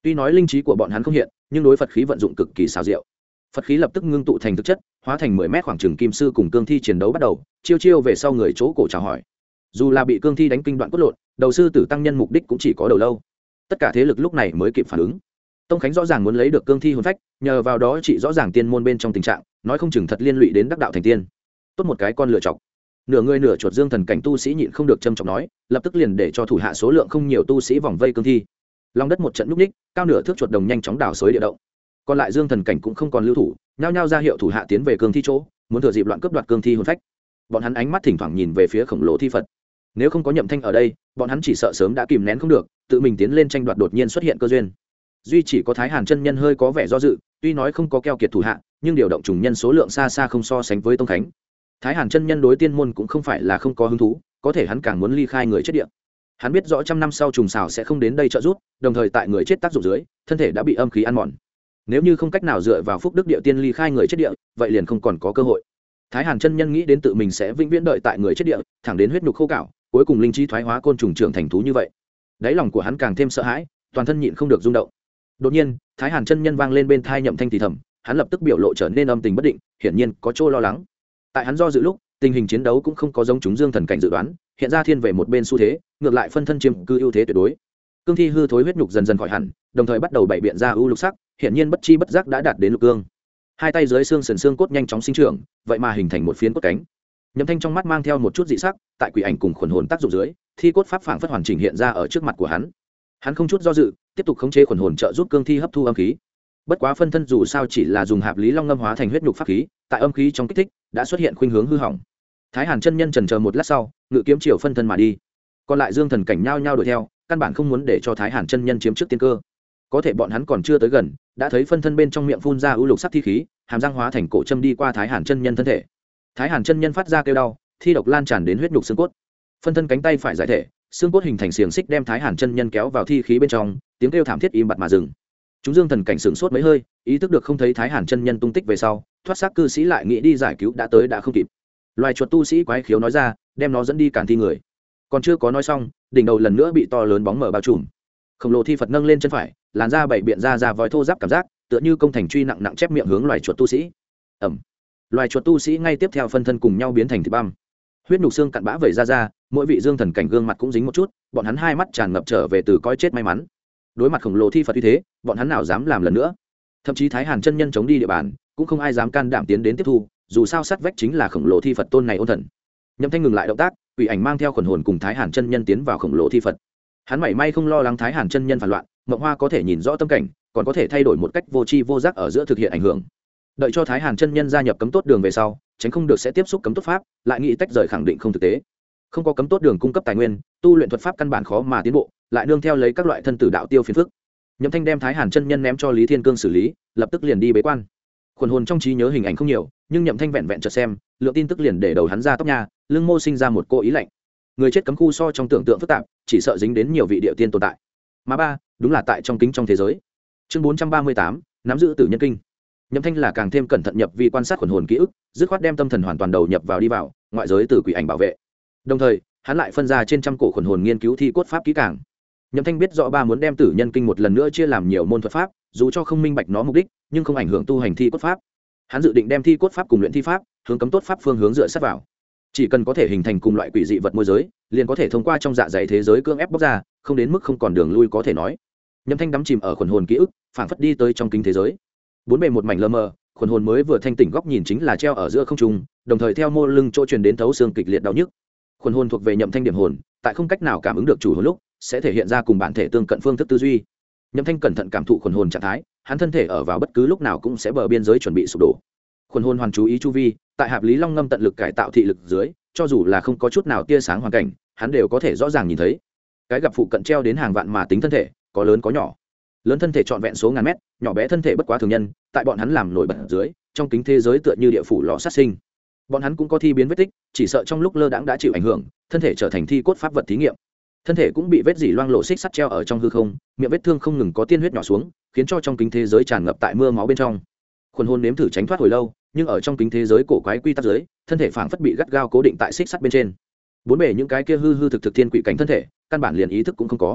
Tuy nói linh trí của bọn hắn không hiện, nhưng đối Phật khí vận dụng cực kỳ xảo diệu. Phật khí lập tức ngưng tụ thành thực chất, hóa thành 10 mét khoảng chừng kim sư cùng cương thi chiến đấu bắt đầu, chiêu chiêu về sau người chỗ cổ chào hỏi. Dù là bị cương thi đánh kinh đoạn cốt lộn, đầu sư tử tăng nhân mục đích cũng chỉ có đầu lâu. Tất cả thế lực lúc này mới kịp phản ứng. Tông Khánh rõ ràng muốn lấy được cương thi hồn phách, nhờ vào đó chỉ rõ ràng tiên môn bên trong tình trạng, nói không chừng thật liên lụy đến đắc đạo thành tiên. Tốt một cái con lựa chọc. Nửa người nửa chuột dương thần cảnh tu sĩ nhịn không được châm trọng nói, lập tức liền để cho thủ hạ số lượng không nhiều tu sĩ vòng vây cương thi. Long đất một trận lúc ních, cao nửa thước chuột đồng nhanh chóng đào xới địa động. Còn lại dương thần cảnh cũng không còn lưu thủ, nhao nhao ra hiệu thủ hạ tiến về cương thi chỗ, muốn thừa dịp loạn cướp đoạt cương thi hồn phách. Bọn hắn ánh mắt thỉnh thoảng nhìn về phía khổng lồ thi Phật. Nếu không có Nhậm Thanh ở đây, bọn hắn chỉ sợ sớm đã kìm nén không được, tự mình tiến lên tranh đoạt đột nhiên xuất hiện cơ duyên. Duy chỉ có Thái Hàn chân nhân hơi có vẻ do dự, tuy nói không có keo kiệt thủ hạ, nhưng điều động trùng nhân số lượng xa xa không so sánh với Tông Khánh. Thái Hàn chân nhân đối tiên môn cũng không phải là không có hứng thú, có thể hắn càng muốn ly khai người chết địa. Hắn biết rõ trăm năm sau trùng xào sẽ không đến đây trợ giúp, đồng thời tại người chết tác dụng dưới, thân thể đã bị âm khí ăn mòn. Nếu như không cách nào dựa vào phúc đức địa tiên ly khai người chết địa, vậy liền không còn có cơ hội. Thái Hàn chân nhân nghĩ đến tự mình sẽ vĩnh viễn đợi tại người chết địa, thẳng đến huyết nhục khô cạo, cuối cùng linh trí thoái hóa côn trùng trưởng thành thú như vậy. Đáy lòng của hắn càng thêm sợ hãi, toàn thân nhịn không được rung động. Đột nhiên, Thái Hàn chân nhân vang lên bên tai Nhậm Thanh thì thầm, hắn lập tức biểu lộ trở nên âm tình bất định, hiển nhiên có chỗ lo lắng. Tại hắn do dự lúc, tình hình chiến đấu cũng không có giống chúng dương thần cảnh dự đoán, hiện ra thiên về một bên xu thế, ngược lại phân thân chiếm cư ưu thế tuyệt đối. Cương thi hư thối huyết nhục dần dần khỏi hẳn, đồng thời bắt đầu bảy biện ra ưu lục sắc, hiển nhiên bất chi bất giác đã đạt đến lục cương. Hai tay dưới xương sườn xương cốt nhanh chóng sinh trưởng, vậy mà hình thành một phiến cốt cánh. Nhậm Thanh trong mắt mang theo một chút dị sắc, tại quỷ ảnh cùng khuẩn hồn tác dụng dưới, thi cốt pháp phảng phất hoàn chỉnh hiện ra ở trước mặt của hắn. Hắn không chút do dự, tiếp tục khống chế khuẩn hồn trợ giúp cương thi hấp thu âm khí. Bất quá phân thân dù sao chỉ là dùng hạp lý long ngâm hóa thành huyết nhục pháp khí, tại âm khí trong kích thích đã xuất hiện khuynh hướng hư hỏng. Thái Hàn chân nhân chần chờ một lát sau, ngự kiếm chiều phân thân mà đi. Còn lại dương thần cảnh nhao nhao đuổi theo, căn bản không muốn để cho Thái Hàn chân nhân chiếm trước tiên cơ. Có thể bọn hắn còn chưa tới gần, đã thấy phân thân bên trong miệng phun ra ưu lục sắc thi khí, hàm răng hóa thành cổ châm đi qua Thái Hàn chân nhân thân thể. Thái Hàn chân nhân phát ra kêu đau, thi độc lan tràn đến huyết nhục xương cốt. Phân thân cánh tay phải giải thể, xương cốt hình thành xiềng xích đem Thái Hàn chân nhân kéo vào thi khí bên trong, tiếng kêu thảm thiết im bặt mà dừng. Chúng dương thần cảnh sửng sốt mấy hơi, ý thức được không thấy Thái Hàn chân nhân tung tích về sau, thoát xác cư sĩ lại nghĩ đi giải cứu đã tới đã không kịp. Loài chuột tu sĩ quái khiếu nói ra, đem nó dẫn đi cản thi người. Còn chưa có nói xong, đỉnh đầu lần nữa bị to lớn bóng mờ bao trùm. Khổng lồ thi Phật nâng lên chân phải, làn da bảy biện ra vòi thô ráp cảm giác, tựa như công thành truy nặng nặng chép miệng hướng loài chuột tu sĩ. Ẩm. Loài chuột tu sĩ ngay tiếp theo phân thân cùng nhau biến thành thịt băm. Huyết nhục xương cặn bã vẩy ra, mỗi vị dương thần cảnh gương mặt cũng dính một chút, bọn hắn hai mắt tràn ngập trở về từ coi chết may mắn. Đối mặt khổng lồ thi Phật như thế, bọn hắn nào dám làm lần nữa. Thậm chí Thái Hàn chân nhân chống đi địa bàn, cũng không ai dám can đảm tiến đến tiếp thu, dù sao sát vách chính là khổng lồ thi Phật tôn này ôn thần. Nhậm Thanh ngừng lại động tác, quỷ ảnh mang theo khuẩn hồn cùng Thái Hàn chân nhân tiến vào khổng lồ thi Phật. Hắn mảy may không lo lắng Thái Hàn chân nhân phản loạn, Mộng Hoa có thể nhìn rõ tâm cảnh, còn có thể thay đổi một cách vô tri vô giác ở giữa thực hiện ảnh hưởng. Đợi cho Thái Hàn chân nhân gia nhập cấm tốt đường về sau, tránh không được sẽ tiếp xúc cấm tốt pháp, lại nghĩ tách rời khẳng định không thực tế. Không có cấm tốt đường cung cấp tài nguyên, tu luyện thuật pháp căn bản khó mà tiến bộ, lại nương theo lấy các loại thân tử đạo tiêu phiền phức. Nhậm Thanh đem Thái Hàn chân nhân ném cho Lý Thiên Cương xử lý, lập tức liền đi bế quan. Khuẩn hồn trong trí nhớ hình ảnh không nhiều, nhưng Nhậm Thanh vẹn vẹn chợt xem, lượng tin tức liền để đầu hắn ra tóc nha, lưng mô sinh ra một cô ý lạnh. Người chết cấm khu so trong tưởng tượng phức tạp, chỉ sợ dính đến nhiều vị địa tiên tồn tại. Mà ba, đúng là tại trong kính trong thế giới. Chương 438, nắm giữ tử nhân kinh. Nhậm Thanh là càng thêm cẩn thận nhập vi quan sát khuẩn hồn ký ức, dứt khoát đem tâm thần hoàn toàn đầu nhập vào đi vào, ngoại giới từ quỷ ảnh bảo vệ. Đồng thời, hắn lại phân ra trên trăm cổ khuẩn hồn nghiên cứu thi cốt pháp kỹ càng. Nhậm Thanh biết rõ ba muốn đem tử nhân kinh một lần nữa chia làm nhiều môn thuật pháp, dù cho không minh bạch nó mục đích, nhưng không ảnh hưởng tu hành thi cốt pháp. Hắn dự định đem thi cốt pháp cùng luyện thi pháp, hướng cấm tốt pháp phương hướng dựa sát vào. Chỉ cần có thể hình thành cùng loại quỷ dị vật môi giới, liền có thể thông qua trong dạ dày thế giới cưỡng ép bóc ra, không đến mức không còn đường lui có thể nói. Nhậm Thanh đắm chìm ở khuẩn hồn ký ức, phảng phất đi tới trong kính thế giới. Bốn bề một mảnh lờ mờ, khuẩn hồn mới vừa thanh tỉnh góc nhìn chính là treo ở giữa không trung, đồng thời theo mô lưng chỗ truyền đến thấu xương kịch liệt đau nhức. Khuẩn hồn thuộc về Nhậm Thanh điểm hồn, tại không cách nào cảm ứng được chủ hồn lúc, sẽ thể hiện ra cùng bản thể tương cận phương thức tư duy. Nhậm Thanh cẩn thận cảm thụ khuẩn hồn trạng thái, hắn thân thể ở vào bất cứ lúc nào cũng sẽ bờ biên giới chuẩn bị sụp đổ. Khuẩn hồn hoàn chú ý chu vi, tại hạp lý long ngâm tận lực cải tạo thị lực dưới, cho dù là không có chút nào tia sáng hoàn cảnh, hắn đều có thể rõ ràng nhìn thấy. Cái gặp phụ cận treo đến hàng vạn mà tính thân thể, có lớn có nhỏ. Lớn thân thể trọn vẹn số ngàn mét, nhỏ bé thân thể bất quá thường nhân, tại bọn hắn làm nổi bật dưới, trong kính thế giới tựa như địa phủ lò sát sinh. Bọn hắn cũng có thi biến vết tích, chỉ sợ trong lúc lơ đãng đã chịu ảnh hưởng, thân thể trở thành thi cốt pháp vật thí nghiệm. Thân thể cũng bị vết dỉ loang lộ xích sắt treo ở trong hư không, miệng vết thương không ngừng có tiên huyết nhỏ xuống, khiến cho trong kính thế giới tràn ngập tại mưa máu bên trong. Khuẩn hồn nếm thử tránh thoát hồi lâu, nhưng ở trong kính thế giới cổ quái quy tắc dưới, thân thể phảng phất bị gắt gao cố định tại xích sắt bên trên. Bốn bề những cái kia hư hư thực thực thiên quỷ cảnh thân thể, căn bản liền ý thức cũng không có.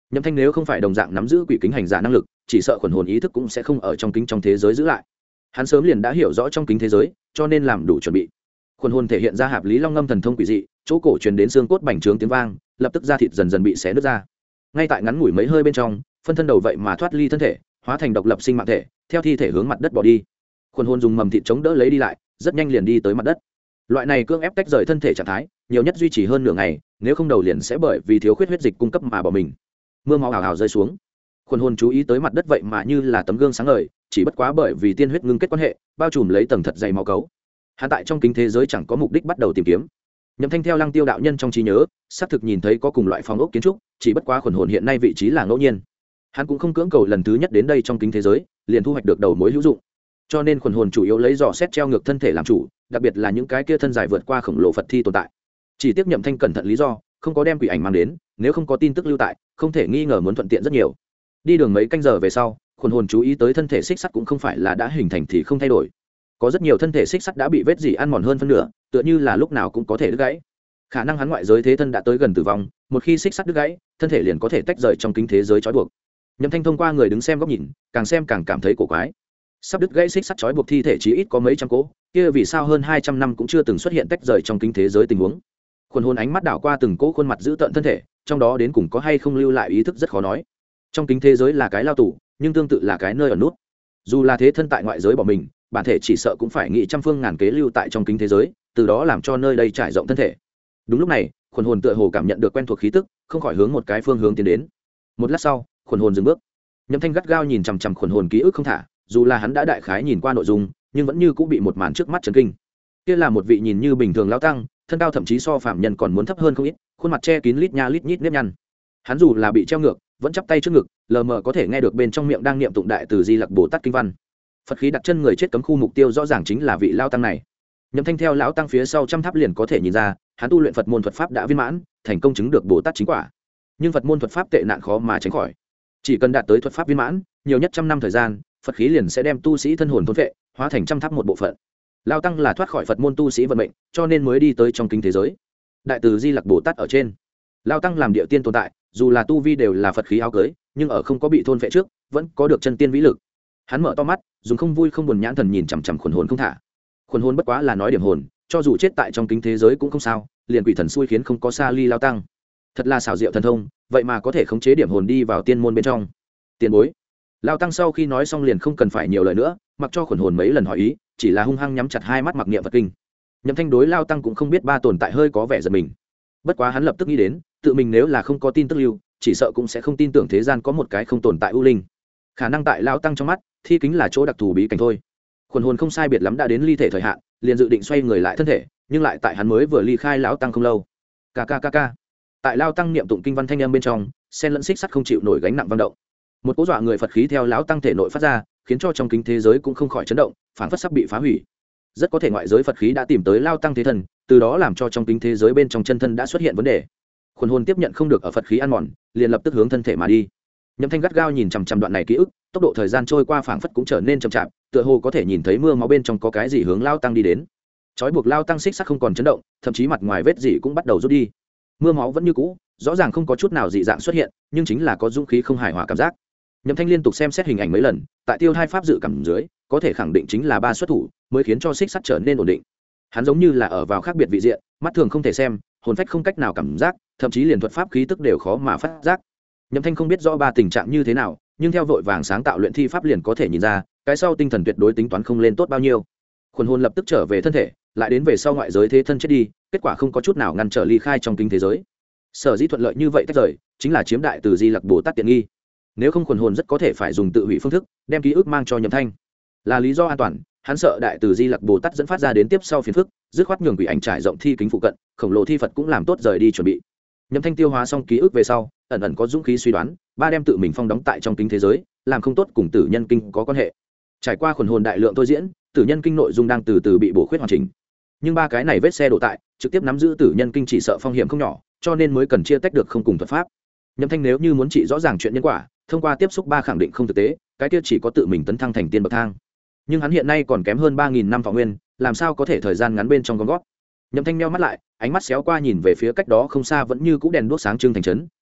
Nhậm Thanh nếu không phải đồng dạng nắm giữ quỷ kính hành giả năng lực, chỉ sợ khuẩn hồn ý thức cũng sẽ không ở trong kính trong thế giới giữ lại. Hắn sớm liền đã hiểu rõ trong kính thế giới, cho nên làm đủ chuẩn bị. Khuẩn hồn thể hiện ra Hạp Lý Long ngâm thần thông quỷ dị, chỗ cổ truyền đến xương cốt bành trướng tiếng vang, lập tức da thịt dần dần bị xé nứt ra. Ngay tại ngắn ngủi mấy hơi bên trong, phân thân đầu vậy mà thoát ly thân thể, hóa thành độc lập sinh mạng thể, theo thi thể hướng mặt đất bỏ đi. Khuẩn hồn dùng mầm thịt chống đỡ lấy đi lại, rất nhanh liền đi tới mặt đất. Loại này cưỡng ép tách rời thân thể trạng thái, nhiều nhất duy trì hơn nửa ngày, nếu không đầu liền sẽ bởi vì thiếu khuyết huyết dịch cung cấp mà bỏ mình. Mưa máu hào hào rơi xuống. Khuẩn hồn chú ý tới mặt đất vậy mà như là tấm gương sáng ngời, chỉ bất quá bởi vì tiên huyết ngưng kết quan hệ, bao trùm lấy tầng thật dày máu cấu. Hắn tại trong kính thế giới chẳng có mục đích bắt đầu tìm kiếm. Nhậm Thanh theo Lăng Tiêu đạo nhân trong trí nhớ, xác thực nhìn thấy có cùng loại phòng ốc kiến trúc, chỉ bất quá khuẩn hồn hiện nay vị trí là ngẫu nhiên. Hắn cũng không cưỡng cầu lần thứ nhất đến đây trong kính thế giới, liền thu hoạch được đầu mối hữu dụng. Cho nên khuẩn hồn chủ yếu lấy dò xét treo ngược thân thể làm chủ, đặc biệt là những cái kia thân dài vượt qua khổng lồ Phật thi tồn tại. Chỉ tiếc Nhậm Thanh cẩn thận lý do, không có đem quỷ ảnh mang đến, nếu không có tin tức lưu tại, không thể nghi ngờ muốn thuận tiện rất nhiều. Đi đường mấy canh giờ về sau, khuẩn hồn chú ý tới thân thể xích sắt cũng không phải là đã hình thành thì không thay đổi. Có rất nhiều thân thể xích sắt đã bị vết dỉ ăn mòn hơn phân nửa, tựa như là lúc nào cũng có thể đứt gãy. Khả năng hắn ngoại giới thế thân đã tới gần tử vong, một khi xích sắt đứt gãy, thân thể liền có thể tách rời trong kính thế giới trói buộc. Nhậm Thanh thông qua người đứng xem góc nhìn, càng xem càng cảm thấy cổ quái. Sắp đứt gãy xích sắt trói buộc thi thể chí ít có mấy trăm cỗ, kia vì sao hơn 200 năm cũng chưa từng xuất hiện tách rời trong kính thế giới tình huống. Khuẩn hồn ánh mắt đảo qua từng cỗ khuôn mặt giữ tận thân thể, trong đó đến cùng có hay không lưu lại ý thức rất khó nói. Trong kính thế giới là cái lao tù, nhưng tương tự là cái nơi ở nút. Dù là thế thân tại ngoại giới bỏ mình, bản thể chỉ sợ cũng phải nghĩ trăm phương ngàn kế lưu tại trong kính thế giới, từ đó làm cho nơi đây trải rộng thân thể. Đúng lúc này, khuẩn hồn tựa hồ cảm nhận được quen thuộc khí tức, không khỏi hướng một cái phương hướng tiến đến. Một lát sau, khuẩn hồn dừng bước. Nhậm Thanh gắt gao nhìn chằm chằm khuẩn hồn ký ức không thả, dù là hắn đã đại khái nhìn qua nội dung, nhưng vẫn như cũng bị một màn trước mắt chấn kinh. Kia là một vị nhìn như bình thường lão tăng, thân cao thậm chí so phạm nhân còn muốn thấp hơn không ít, khuôn mặt che kín lít nha lít nhít nếp nhăn. Hắn dù là bị treo ngược, vẫn chắp tay trước ngực, lờ mờ có thể nghe được bên trong miệng đang niệm tụng đại từ Di Lặc Bồ Tát kinh văn. Phật khí đặt chân người chết cấm khu mục tiêu rõ ràng chính là vị lão tăng này. Nhậm Thanh theo lão tăng phía sau trăm tháp liền có thể nhìn ra, hắn tu luyện Phật môn thuật pháp đã viên mãn, thành công chứng được Bồ Tát chính quả. Nhưng Phật môn thuật pháp tệ nạn khó mà tránh khỏi. Chỉ cần đạt tới thuật pháp viên mãn, nhiều nhất trăm năm thời gian, Phật khí liền sẽ đem tu sĩ thân hồn thôn phệ, hóa thành trăm tháp một bộ phận. Lão tăng là thoát khỏi Phật môn tu sĩ vận mệnh, cho nên mới đi tới trong kính thế giới. Đại từ Di Lặc Bồ Tát ở trên, lão tăng làm địa tiên tồn tại, dù là tu vi đều là Phật khí áo cưới, nhưng ở không có bị thôn phệ trước, vẫn có được chân tiên vĩ lực. Hắn mở to mắt, dùng không vui không buồn nhãn thần nhìn chằm chằm khuẩn hồn không thả. Khuẩn hồn bất quá là nói điểm hồn, cho dù chết tại trong kính thế giới cũng không sao, liền quỷ thần xui khiến không có xa ly lao tăng. Thật là xảo diệu thần thông, vậy mà có thể khống chế điểm hồn đi vào tiên môn bên trong. Tiền bối. Lao tăng sau khi nói xong liền không cần phải nhiều lời nữa, mặc cho khuẩn hồn mấy lần hỏi ý, chỉ là hung hăng nhắm chặt hai mắt mặc niệm Phật kinh. Nhậm Thanh đối lao tăng cũng không biết ba tồn tại hơi có vẻ giật mình. Bất quá hắn lập tức nghĩ đến, tự mình nếu là không có tin tức lưu, chỉ sợ cũng sẽ không tin tưởng thế gian có một cái không tồn tại ưu linh. Khả năng tại lao tăng trong mắt, thi kính là chỗ đặc thù bí cảnh thôi. Khuẩn hồn không sai biệt lắm đã đến ly thể thời hạn, liền dự định xoay người lại thân thể, nhưng lại tại hắn mới vừa ly khai lão tăng không lâu. Kkkk. Tại lao tăng niệm tụng kinh văn thanh âm bên trong, sen lẫn xích sắt không chịu nổi gánh nặng vận động. Một cỗ dọa người Phật khí theo lão tăng thể nội phát ra, khiến cho trong kính thế giới cũng không khỏi chấn động, phảng phất sắp bị phá hủy. Rất có thể ngoại giới Phật khí đã tìm tới lao tăng thế thần, từ đó làm cho trong kính thế giới bên trong chân thân đã xuất hiện vấn đề. Khuẩn hồn tiếp nhận không được ở Phật khí ăn mòn, liền lập tức hướng thân thể mà đi. Nhậm Thanh gắt gao nhìn chằm chằm đoạn này ký ức, tốc độ thời gian trôi qua phảng phất cũng trở nên chậm chạp, tựa hồ có thể nhìn thấy mưa máu bên trong có cái gì hướng lao tăng đi đến. Chói buộc lao tăng xích sắt không còn chấn động, thậm chí mặt ngoài vết gì cũng bắt đầu rút đi. Mưa máu vẫn như cũ, rõ ràng không có chút nào dị dạng xuất hiện, nhưng chính là có dũng khí không hài hòa cảm giác. Nhậm Thanh liên tục xem xét hình ảnh mấy lần, tại tiêu hai pháp dự cảm dưới, có thể khẳng định chính là ba xuất thủ, mới khiến cho xích sắt trở nên ổn định. Hắn giống như là ở vào khác biệt vị diện, mắt thường không thể xem, hồn phách không cách nào cảm giác, thậm chí liền thuật pháp khí tức đều khó mà phát giác. Nhậm Thanh không biết rõ ba tình trạng như thế nào, nhưng theo vội vàng sáng tạo luyện thi pháp liền có thể nhìn ra, cái sau tinh thần tuyệt đối tính toán không lên tốt bao nhiêu. Khuẩn hồn lập tức trở về thân thể, lại đến về sau ngoại giới thế thân chết đi, kết quả không có chút nào ngăn trở ly khai trong kính thế giới. Sở dĩ thuận lợi như vậy tách rời, chính là chiếm đại từ Di Lặc Bồ Tát tiện nghi. Nếu không khuẩn hồn rất có thể phải dùng tự hủy phương thức, đem ký ức mang cho Nhậm Thanh. Là lý do an toàn, hắn sợ đại từ Di Lặc Bồ Tát dẫn phát ra đến tiếp sau phiền phức, dứt khoát nhường quỷ ảnh trải rộng thi kính phụ cận, khổng lồ thi Phật cũng làm tốt rời đi chuẩn bị. Nhậm Thanh tiêu hóa xong ký ức về sau, ẩn ẩn có dũng khí suy đoán, ba đem tự mình phong đóng tại trong kính thế giới, làm không tốt cùng tử nhân kinh có quan hệ. Trải qua khuẩn hồn đại lượng thôi diễn, tử nhân kinh nội dung đang từ từ bị bổ khuyết hoàn chỉnh. Nhưng ba cái này vết xe đổ tại, trực tiếp nắm giữ tử nhân kinh chỉ sợ phong hiểm không nhỏ, cho nên mới cần chia tách được không cùng thuật pháp. Nhậm Thanh nếu như muốn trị rõ ràng chuyện nhân quả, thông qua tiếp xúc ba khẳng định không thực tế, cái kia chỉ có tự mình tấn thăng thành tiên bậc thang. Nhưng hắn hiện nay còn kém hơn 3000 năm thọ nguyên, làm sao có thể thời gian ngắn bên trong gom gót. Nhậm Thanh nheo mắt lại, ánh mắt xéo qua nhìn về phía cách đó không xa vẫn như cũ đèn đuốc sáng trưng thành trấn,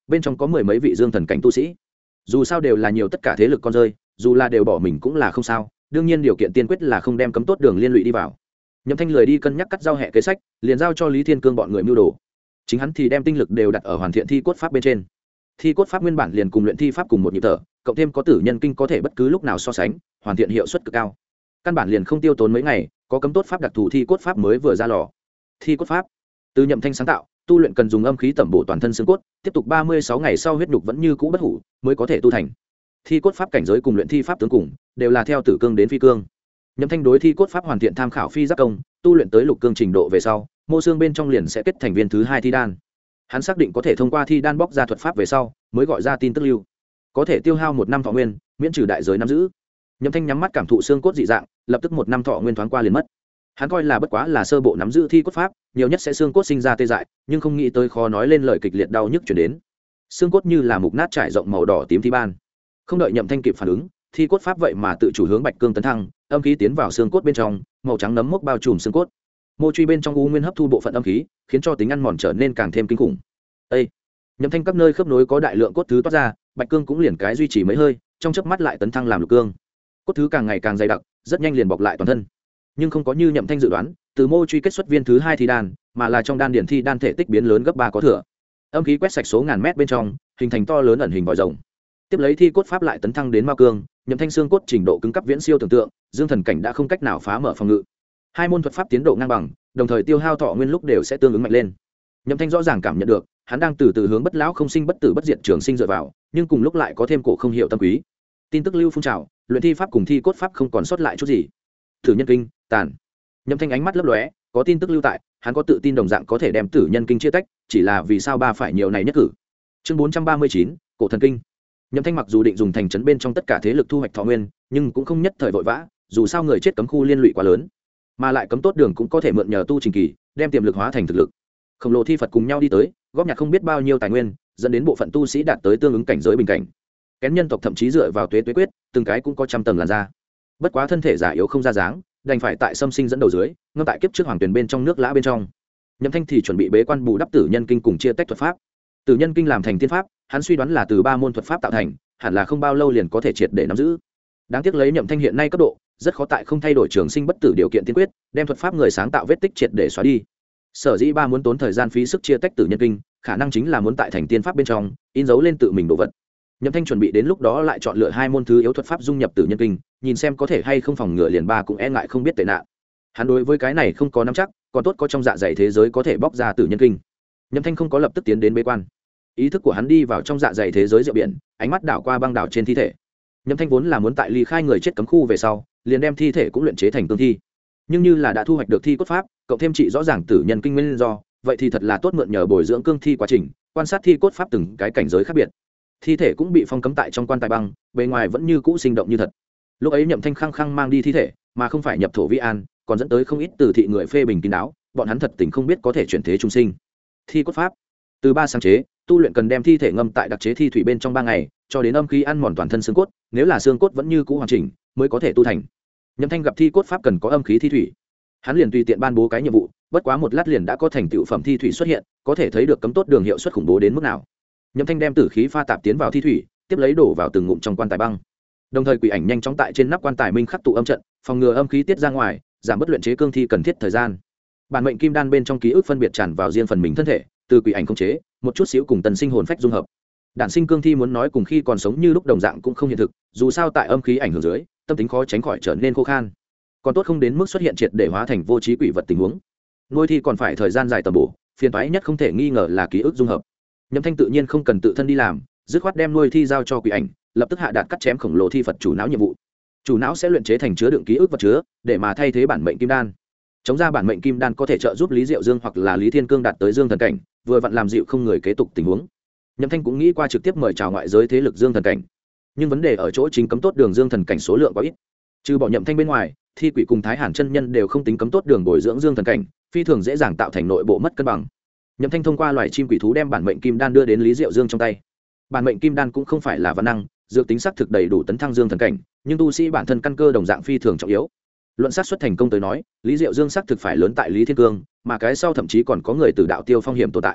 bên trong có mười mấy vị dương thần cảnh tu sĩ. Dù sao đều là nhiều tất cả thế lực con rơi, dù là đều bỏ mình cũng là không sao, đương nhiên điều kiện tiên quyết là không đem cấm tốt đường liên lụy đi vào. Nhậm Thanh lười đi cân nhắc cắt giao hệ kế sách, liền giao cho Lý Thiên Cương bọn người mưu đồ. Chính hắn thì đem tinh lực đều đặt ở hoàn thiện thi cốt pháp bên trên. Thi cốt pháp nguyên bản liền cùng luyện thi pháp cùng một nhịp thở, cộng thêm có tử nhân kinh có thể bất cứ lúc nào so sánh, hoàn thiện hiệu suất cực cao. Căn bản liền không tiêu tốn mấy ngày, có cấm tốt pháp đặc thù thi cốt pháp mới vừa ra lò. Thi cốt pháp từ Nhậm Thanh sáng tạo, tu luyện cần dùng âm khí tẩm bổ toàn thân xương cốt, tiếp tục 36 ngày sau huyết nhục vẫn như cũ bất hủ, mới có thể tu thành. Thi cốt pháp cảnh giới cùng luyện thi pháp tướng cùng, đều là theo tử cương đến phi cương. Nhậm Thanh đối thi cốt pháp hoàn thiện tham khảo phi giáp công, tu luyện tới lục cương trình độ về sau, mô xương bên trong liền sẽ kết thành viên thứ 2 thi đan. Hắn xác định có thể thông qua thi đan bóc ra thuật pháp về sau, mới gọi ra tin tức lưu. Có thể tiêu hao 1 năm thọ nguyên, miễn trừ đại giới nắm giữ. Nhậm Thanh nhắm mắt cảm thụ xương cốt dị dạng, lập tức 1 năm thọ nguyên thoáng qua liền mất. Hắn coi là bất quá là sơ bộ nắm giữ thi cốt pháp, nhiều nhất sẽ xương cốt sinh ra tê dại, nhưng không nghĩ tới khó nói lên lời kịch liệt đau nhức truyền đến. Xương cốt như là mục nát trải rộng màu đỏ tím thi ban. Không đợi Nhậm Thanh kịp phản ứng, thi cốt pháp vậy mà tự chủ hướng bạch cương tấn thăng, âm khí tiến vào xương cốt bên trong, màu trắng nấm mốc bao trùm xương cốt. Mô truy bên trong u nguyên hấp thu bộ phận âm khí, khiến cho tính ăn mòn trở nên càng thêm kinh khủng. Ê! Nhậm Thanh các nơi khớp nối có đại lượng cốt thứ toát ra, bạch cương cũng liền cái duy trì mấy hơi, trong chớp mắt lại tấn thăng làm lục cương. Cốt thứ càng ngày càng dày đặc, rất nhanh liền bọc lại toàn thân. Nhưng không có như Nhậm Thanh dự đoán, từ mô truy kết xuất viên thứ 2 thi đan, mà là trong đan điển thi đan thể tích biến lớn gấp 3 có thừa. Âm khí quét sạch số ngàn mét bên trong, hình thành to lớn ẩn hình vòi rồng. Tiếp lấy thi cốt pháp lại tấn thăng đến mao cương, Nhậm Thanh xương cốt trình độ cứng cấp viễn siêu tưởng tượng, dương thần cảnh đã không cách nào phá mở phòng ngự. Hai môn thuật pháp tiến độ ngang bằng, đồng thời tiêu hao thọ nguyên lúc đều sẽ tương ứng mạnh lên. Nhậm Thanh rõ ràng cảm nhận được, hắn đang từ từ hướng bất lão không sinh bất tử bất diệt trường sinh dựa vào, nhưng cùng lúc lại có thêm cổ không hiểu tâm quý. Tin tức lưu phun trào, luyện thi pháp cùng thi cốt pháp không còn sót lại chút gì. Tử nhân kinh, tàn. Nhậm Thanh ánh mắt lấp lóe, có tin tức lưu tại, hắn có tự tin đồng dạng có thể đem tử nhân kinh chia tách, chỉ là vì sao ba phải nhiều này nhất cử. Chương 439, cổ thần kinh. Nhậm Thanh mặc dù định dùng thành trấn bên trong tất cả thế lực thu hoạch thọ nguyên, nhưng cũng không nhất thời vội vã, dù sao người chết cấm khu liên lụy quá lớn, mà lại cấm tốt đường cũng có thể mượn nhờ tu trình kỳ, đem tiềm lực hóa thành thực lực. Khổng lồ thi Phật cùng nhau đi tới, góp nhặt không biết bao nhiêu tài nguyên, dẫn đến bộ phận tu sĩ đạt tới tương ứng cảnh giới bình cảnh. Kén nhân tộc thậm chí dựa vào tuế quyết, từng cái cũng có trăm tầng làn da. Bất quá thân thể giả yếu không ra dáng, đành phải tại xâm sinh dẫn đầu dưới, ngâm tại kiếp trước hoàng tuyển bên trong nước lã bên trong. Nhậm Thanh thì chuẩn bị bế quan bù đắp tử nhân kinh cùng chia tách thuật pháp. Tử nhân kinh làm thành tiên pháp, hắn suy đoán là từ 3 môn thuật pháp tạo thành, hẳn là không bao lâu liền có thể triệt để nắm giữ. Đáng tiếc lấy Nhậm Thanh hiện nay cấp độ, rất khó tại không thay đổi trường sinh bất tử điều kiện tiên quyết, đem thuật pháp người sáng tạo vết tích triệt để xóa đi. Sở dĩ ba muốn tốn thời gian phí sức chia tách tử nhân kinh, khả năng chính là muốn tại thành tiên pháp bên trong in dấu lên tự mình đồ vật. Nhậm Thanh chuẩn bị đến lúc đó lại chọn lựa 2 môn thứ yếu thuật pháp dung nhập tử nhân kinh, nhìn xem có thể hay không phòng ngừa liền ba cũng e ngại không biết tệ nạn. Hắn đối với cái này không có nắm chắc, còn tốt có trong dạ dày thế giới có thể bóc ra tử nhân kinh. Nhậm Thanh không có lập tức tiến đến bế quan, ý thức của hắn đi vào trong dạ dày thế giới rượu biển, ánh mắt đảo qua băng đảo trên thi thể. Nhậm Thanh vốn là muốn tại ly khai người chết cấm khu về sau, liền đem thi thể cũng luyện chế thành cương thi, nhưng như là đã thu hoạch được thi cốt pháp, cộng thêm trị rõ ràng tử nhân kinh nguyên do, vậy thì thật là tốt mượn nhờ bồi dưỡng cương thi quá trình, quan sát thi cốt pháp từng cái cảnh giới khác biệt. Thi thể cũng bị phong cấm tại trong quan tài băng, bề ngoài vẫn như cũ sinh động như thật. Lúc ấy Nhậm Thanh khăng khăng mang đi thi thể, mà không phải nhập thổ vi an, còn dẫn tới không ít từ thị người phê bình kín đáo, bọn hắn thật tình không biết có thể chuyển thế trung sinh. Thi cốt pháp từ 3 sáng chế, tu luyện cần đem thi thể ngâm tại đặc chế thi thủy bên trong 3 ngày, cho đến âm khí ăn mòn toàn thân xương cốt, nếu là xương cốt vẫn như cũ hoàn chỉnh, mới có thể tu thành. Nhậm Thanh gặp thi cốt pháp cần có âm khí thi thủy, hắn liền tùy tiện ban bố cái nhiệm vụ, bất quá một lát liền đã có thành tựu phẩm thi thủy xuất hiện, có thể thấy được cấm tốt đường hiệu suất khủng bố đến mức nào. Nhậm Thanh đem tử khí pha tạp tiến vào thi thủy, tiếp lấy đổ vào từng ngụm trong quan tài băng. Đồng thời quỷ ảnh nhanh chóng tại trên nắp quan tài minh khắc tụ âm trận, phòng ngừa âm khí tiết ra ngoài, giảm bớt luyện chế cương thi cần thiết thời gian. Bản mệnh kim đan bên trong ký ức phân biệt tràn vào riêng phần mình thân thể, từ quỷ ảnh khống chế, một chút xíu cùng tần sinh hồn phách dung hợp. Đản sinh cương thi muốn nói cùng khi còn sống như lúc đồng dạng cũng không hiện thực, dù sao tại âm khí ảnh hưởng dưới, tâm tính khó tránh khỏi trở nên khô khan. Còn tốt không đến mức xuất hiện triệt để hóa thành vô trí quỷ vật tình huống. Nuôi thi còn phải thời gian dài tầm bổ, phiền toái nhất không thể nghi ngờ là ký ức dung hợp. Nhậm Thanh tự nhiên không cần tự thân đi làm, dứt khoát đem nuôi thi giao cho quỷ ảnh, lập tức hạ đạt cắt chém khổng lồ thi Phật chủ não nhiệm vụ. Chủ não sẽ luyện chế thành chứa đựng ký ức vật chứa, để mà thay thế bản mệnh kim đan. Chống ra bản mệnh kim đan có thể trợ giúp Lý Diệu Dương hoặc là Lý Thiên Cương đạt tới dương thần cảnh, vừa vặn làm dịu không người kế tục tình huống. Nhậm Thanh cũng nghĩ qua trực tiếp mời chào ngoại giới thế lực dương thần cảnh, nhưng vấn đề ở chỗ chính cấm tốt đường dương thần cảnh số lượng quá ít. Trừ bỏ Nhậm Thanh bên ngoài, thi quỷ cùng Thái Hàn chân nhân đều không tính cấm tốt đường bồi dưỡng dương thần cảnh, phi thường dễ dàng tạo thành nội bộ mất cân bằng. Nhậm Thanh thông qua loài chim quỷ thú đem bản mệnh kim đan đưa đến Lý Diệu Dương trong tay. Bản mệnh kim đan cũng không phải là văn năng, dược tính xác thực đầy đủ tấn thăng dương thần cảnh, nhưng tu sĩ bản thân căn cơ đồng dạng phi thường trọng yếu. Luận xác suất thành công tới nói, Lý Diệu Dương xác thực phải lớn tại Lý Thiên Cương, mà cái sau thậm chí còn có người từ đạo tiêu phong hiểm tồn tại.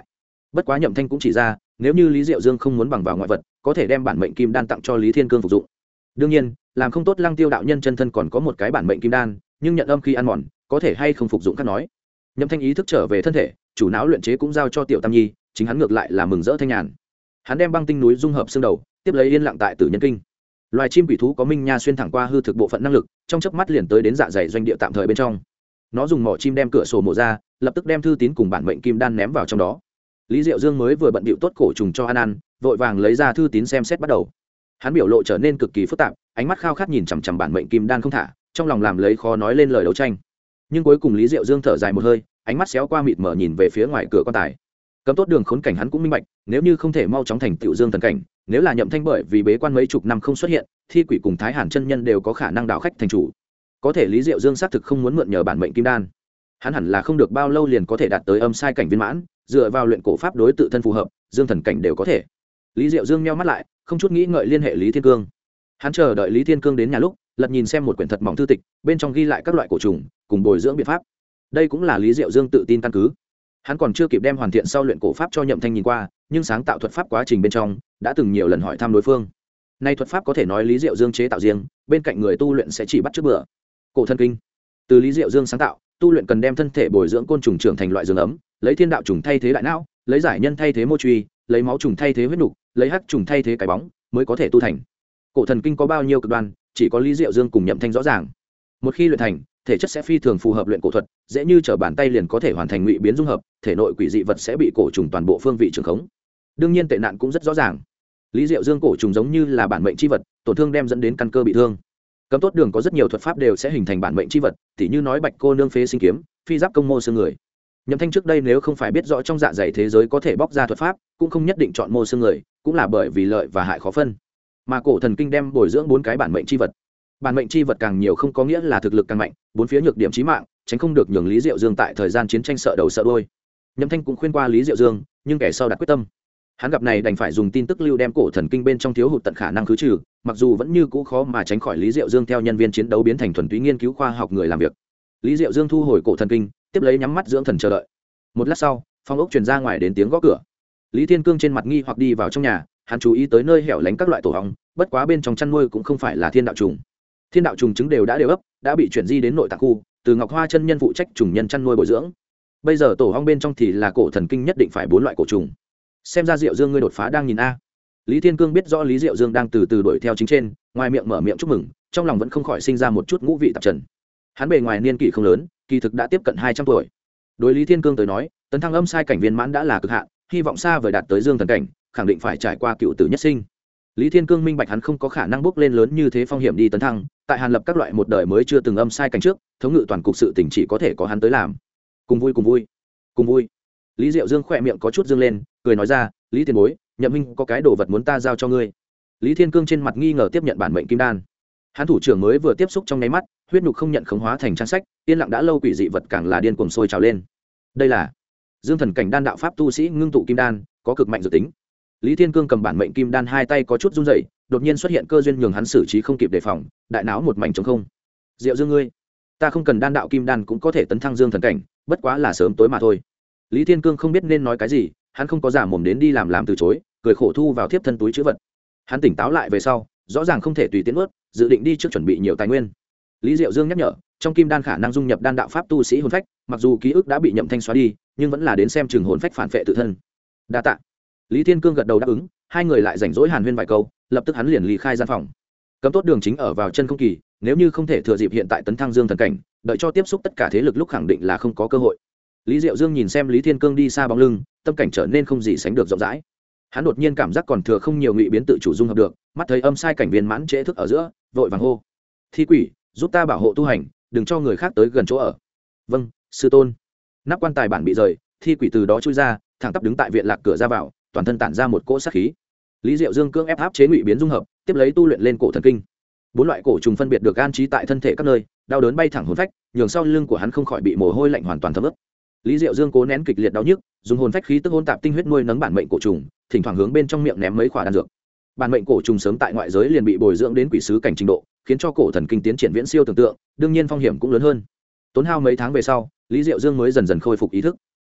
bất quá nhậm thanh cũng chỉ ra nếu như Lý Diệu Dương không muốn bằng vào ngoại vật có thể đem bản mệnh kim đan tặng cho Lý Thiên Cương phục dụng. Đương nhiên làm không tốt Lăng Tiêu đạo nhân chân thân còn có một cái bản mệnh kim đan, nhưng nhận âm khi ăn mòn có thể hay không phục dụng khác nói. Nhậm thanh ý thức trở về thân thể, chủ não luyện chế cũng giao cho Tiểu Tam Nhi, chính hắn ngược lại là mừng rỡ thanh nhàn. Hắn đem băng tinh núi dung hợp xương đầu, tiếp lấy yên lặng tại Tử Nhân Kinh. Loài chim quỷ thú có minh nha xuyên thẳng qua hư thực bộ phận năng lực, trong chớp mắt liền tới đến dạ dày doanh địa tạm thời bên trong. Nó dùng mỏ chim đem cửa sổ mổ ra, lập tức đem thư tín cùng bản mệnh kim đan ném vào trong đó. Lý Diệu Dương mới vừa bận bịu tốt cổ trùng cho ăn, vội vàng lấy ra thư tín xem xét bắt đầu. Hắn biểu lộ trở nên cực kỳ phức tạp, ánh mắt khao khát nhìn chằm chằm bản mệnh kim đan không thả, trong lòng làm lấy khó nói lên lời đấu tranh. Nhưng cuối cùng Lý Diệu Dương thở dài một hơi, ánh mắt xéo qua mịt mờ nhìn về phía ngoài cửa quan tài. Cấm tốt đường khốn cảnh hắn cũng minh bạch, nếu như không thể mau chóng thành tựu dương thần cảnh, nếu là Nhậm Thanh bởi vì bế quan mấy chục năm không xuất hiện, Thi Quỷ cùng Thái Hàn chân nhân đều có khả năng đạo khách thành chủ. Có thể Lý Diệu Dương xác thực không muốn mượn nhờ bản mệnh kim đan. Hắn hẳn là không được bao lâu liền có thể đạt tới âm sai cảnh viên mãn, dựa vào luyện cổ pháp đối tự thân phù hợp, dương thần cảnh đều có thể. Lý Diệu Dương nheo mắt lại, không chút nghĩ ngợi liên hệ Lý Thiên Cương. Hắn chờ đợi Lý Thiên Cương đến nhà lúc, lật nhìn xem một quyển thật mỏng thư tịch, bên trong ghi lại các loại cổ trùng cùng bồi dưỡng biện pháp. Đây cũng là Lý Diệu Dương tự tin căn cứ. Hắn còn chưa kịp đem hoàn thiện sau luyện cổ pháp cho Nhậm Thanh nhìn qua, nhưng sáng tạo thuật pháp quá trình bên trong đã từng nhiều lần hỏi thăm đối phương. Nay thuật pháp có thể nói Lý Diệu Dương chế tạo riêng, bên cạnh người tu luyện sẽ chỉ bắt chước bữa. Cổ thân kinh, từ Lý Diệu Dương sáng tạo, tu luyện cần đem thân thể bồi dưỡng côn trùng trưởng thành loại giường ấm, lấy thiên đạo trùng thay thế đại não, lấy giải nhân thay thế mô truy, lấy máu trùng thay thế huyết nục, lấy hắc trùng thay thế cái bóng, mới có thể tu thành. Cổ thần kinh có bao nhiêu cực đoan, chỉ có Lý Diệu Dương cùng Nhậm Thanh rõ ràng. Một khi luyện thành, thể chất sẽ phi thường phù hợp luyện cổ thuật, dễ như trở bàn tay liền có thể hoàn thành ngụy biến dung hợp, thể nội quỷ dị vật sẽ bị cổ trùng toàn bộ phương vị trường khống. Đương nhiên tệ nạn cũng rất rõ ràng. Lý Diệu Dương cổ trùng giống như là bản mệnh chi vật, tổn thương đem dẫn đến căn cơ bị thương. Cấm tốt đường có rất nhiều thuật pháp đều sẽ hình thành bản mệnh chi vật, tỉ như nói Bạch cô nương phế sinh kiếm, phi giáp công mô xương người. Nhậm Thanh trước đây nếu không phải biết rõ trong dạ dày thế giới có thể bóc ra thuật pháp, cũng không nhất định chọn mô xương người, cũng là bởi vì lợi và hại khó phân. Mà cổ thần kinh đem bồi dưỡng 4 cái bản mệnh chi vật. Bản mệnh chi vật càng nhiều không có nghĩa là thực lực càng mạnh, 4 phía nhược điểm chí mạng, tránh không được nhường Lý Diệu Dương tại thời gian chiến tranh sợ đầu sợ đuôi. Nhậm Thanh cũng khuyên qua Lý Diệu Dương, nhưng kẻ sau đặt quyết tâm. Hắn gặp này đành phải dùng tin tức lưu đem cổ thần kinh bên trong thiếu hụt tận khả năng khứ trừ, mặc dù vẫn như cũ khó mà tránh khỏi Lý Diệu Dương theo nhân viên chiến đấu biến thành thuần túy nghiên cứu khoa học người làm việc. Lý Diệu Dương thu hồi cổ thần kinh, tiếp lấy nhắm mắt dưỡng thần chờ đợi. Một lát sau, phòng ốc truyền ra ngoài đến tiếng gõ cửa. Lý Thiên Cương trên mặt nghi hoặc đi vào trong nhà, hắn chú ý tới nơi hẻo lánh các loại tổ ong, bất quá bên trong chăn nuôi cũng không phải là thiên đạo trùng. Thiên đạo trùng trứng đều đã ấp, đã bị chuyển di đến nội tạng khu, từ Ngọc Hoa chân nhân phụ trách trùng nhân chăn nuôi bồi dưỡng. Bây giờ tổ ong bên trong thì là cổ thần kinh nhất định phải 4 loại cổ trùng. Xem ra Diệu Dương ngươi đột phá đang nhìn a. Lý Thiên Cương biết rõ Lý Diệu Dương đang từ từ đuổi theo chính trên, ngoài miệng mở miệng chúc mừng, trong lòng vẫn không khỏi sinh ra một chút ngũ vị tạp trần. Hắn bề ngoài niên kỷ không lớn, kỳ thực đã tiếp cận 200 tuổi. Đối Lý Thiên Cương tới nói, tấn thăng âm sai cảnh viên mãn đã là cực hạn, hy vọng xa vời đạt tới dương thần cảnh, khẳng định phải trải qua cựu tử nhất sinh. Lý Thiên Cương minh bạch hắn không có khả năng bước lên lớn như thế phong hiểm đi tấn thăng, tại Hàn Lập các loại một đời mới chưa từng âm sai cảnh trước, thống ngự toàn cục sự tình chỉ có thể có hắn tới làm. Cùng vui cùng vui, cùng vui. Lý Diệu Dương khỏe miệng có chút dương lên, cười nói ra, Lý tiền bối, Nhậm huynh có cái đồ vật muốn ta giao cho ngươi. Lý Thiên Cương trên mặt nghi ngờ tiếp nhận bản mệnh kim đan. Hắn thủ trưởng mới vừa tiếp xúc trong nháy mắt, huyết nhục không nhận khống hóa thành trang sách, yên lặng đã lâu quỷ dị vật càng là điên cuồng sôi trào lên. Đây là dương thần cảnh đan đạo pháp tu sĩ ngưng tụ kim đan, có cực mạnh dự tính. Lý Thiên Cương cầm bản mệnh kim đan hai tay có chút run rẩy, đột nhiên xuất hiện cơ duyên nhường hắn xử trí không kịp đề phòng, đại não một mảnh trống không. Diệu Dương ngươi, ta không cần đan đạo kim đan cũng có thể tấn thăng dương thần cảnh, bất quá là sớm tối mà thôi. Lý Thiên Cương không biết nên nói cái gì, hắn không có giả mồm đến đi làm từ chối, cười khổ thu vào tiếp thân túi trữ vật. Hắn tỉnh táo lại về sau, rõ ràng không thể tùy tiện nuốt, dự định đi trước chuẩn bị nhiều tài nguyên. Lý Diệu Dương nhắc nhở, trong kim đan khả năng dung nhập đan đạo pháp tu sĩ hồn phách, mặc dù ký ức đã bị Nhậm Thanh xóa đi, nhưng vẫn là đến xem chừng hồn phách phản phệ tự thân. Đa tạ. Lý Thiên Cương gật đầu đáp ứng, hai người lại rảnh rỗi hàn huyên vài câu, lập tức hắn liền ly khai gian phòng. Cấm tốt đường chính ở vào chân không kỳ, nếu như không thể thừa dịp hiện tại tấn thăng dương thần cảnh, đợi cho tiếp xúc tất cả thế lực lúc khẳng định là không có cơ hội. Lý Diệu Dương nhìn xem Lý Thiên Cương đi xa bóng lưng, tâm cảnh trở nên không gì sánh được rộng rãi. Hắn đột nhiên cảm giác còn thừa không nhiều ngụy biến tự chủ dung hợp được, mắt thấy âm sai cảnh viên mãn trễ thức ở giữa, vội vàng hô: Thi quỷ, giúp ta bảo hộ tu hành, đừng cho người khác tới gần chỗ ở. Vâng, sư tôn. Nắp quan tài bản bị rời, thi quỷ từ đó chui ra, thẳng tắp đứng tại viện lạc cửa ra vào, toàn thân tản ra một cỗ sát khí. Lý Diệu Dương cưỡng ép áp chế ngụy biến dung hợp, tiếp lấy tu luyện lên cổ thần kinh. 4 loại cổ trùng phân biệt được an trí tại thân thể các nơi, đau đớn bay thẳng hồn phách, nhường sau lưng của hắn không khỏi bị mồ hôi lạnh hoàn toàn thấm ướt. Lý Diệu Dương cố nén kịch liệt đau nhức, dùng hồn phách khí tức hỗn tạp tinh huyết nuôi nấng bản mệnh cổ trùng, thỉnh thoảng hướng bên trong miệng ném mấy quả đan dược. Bản mệnh cổ trùng sớm tại ngoại giới liền bị bồi dưỡng đến quỷ sứ cảnh trình độ, khiến cho cổ thần kinh tiến triển viễn siêu tưởng tượng, đương nhiên phong hiểm cũng lớn hơn. Tốn hao mấy tháng về sau, Lý Diệu Dương mới dần dần khôi phục ý thức.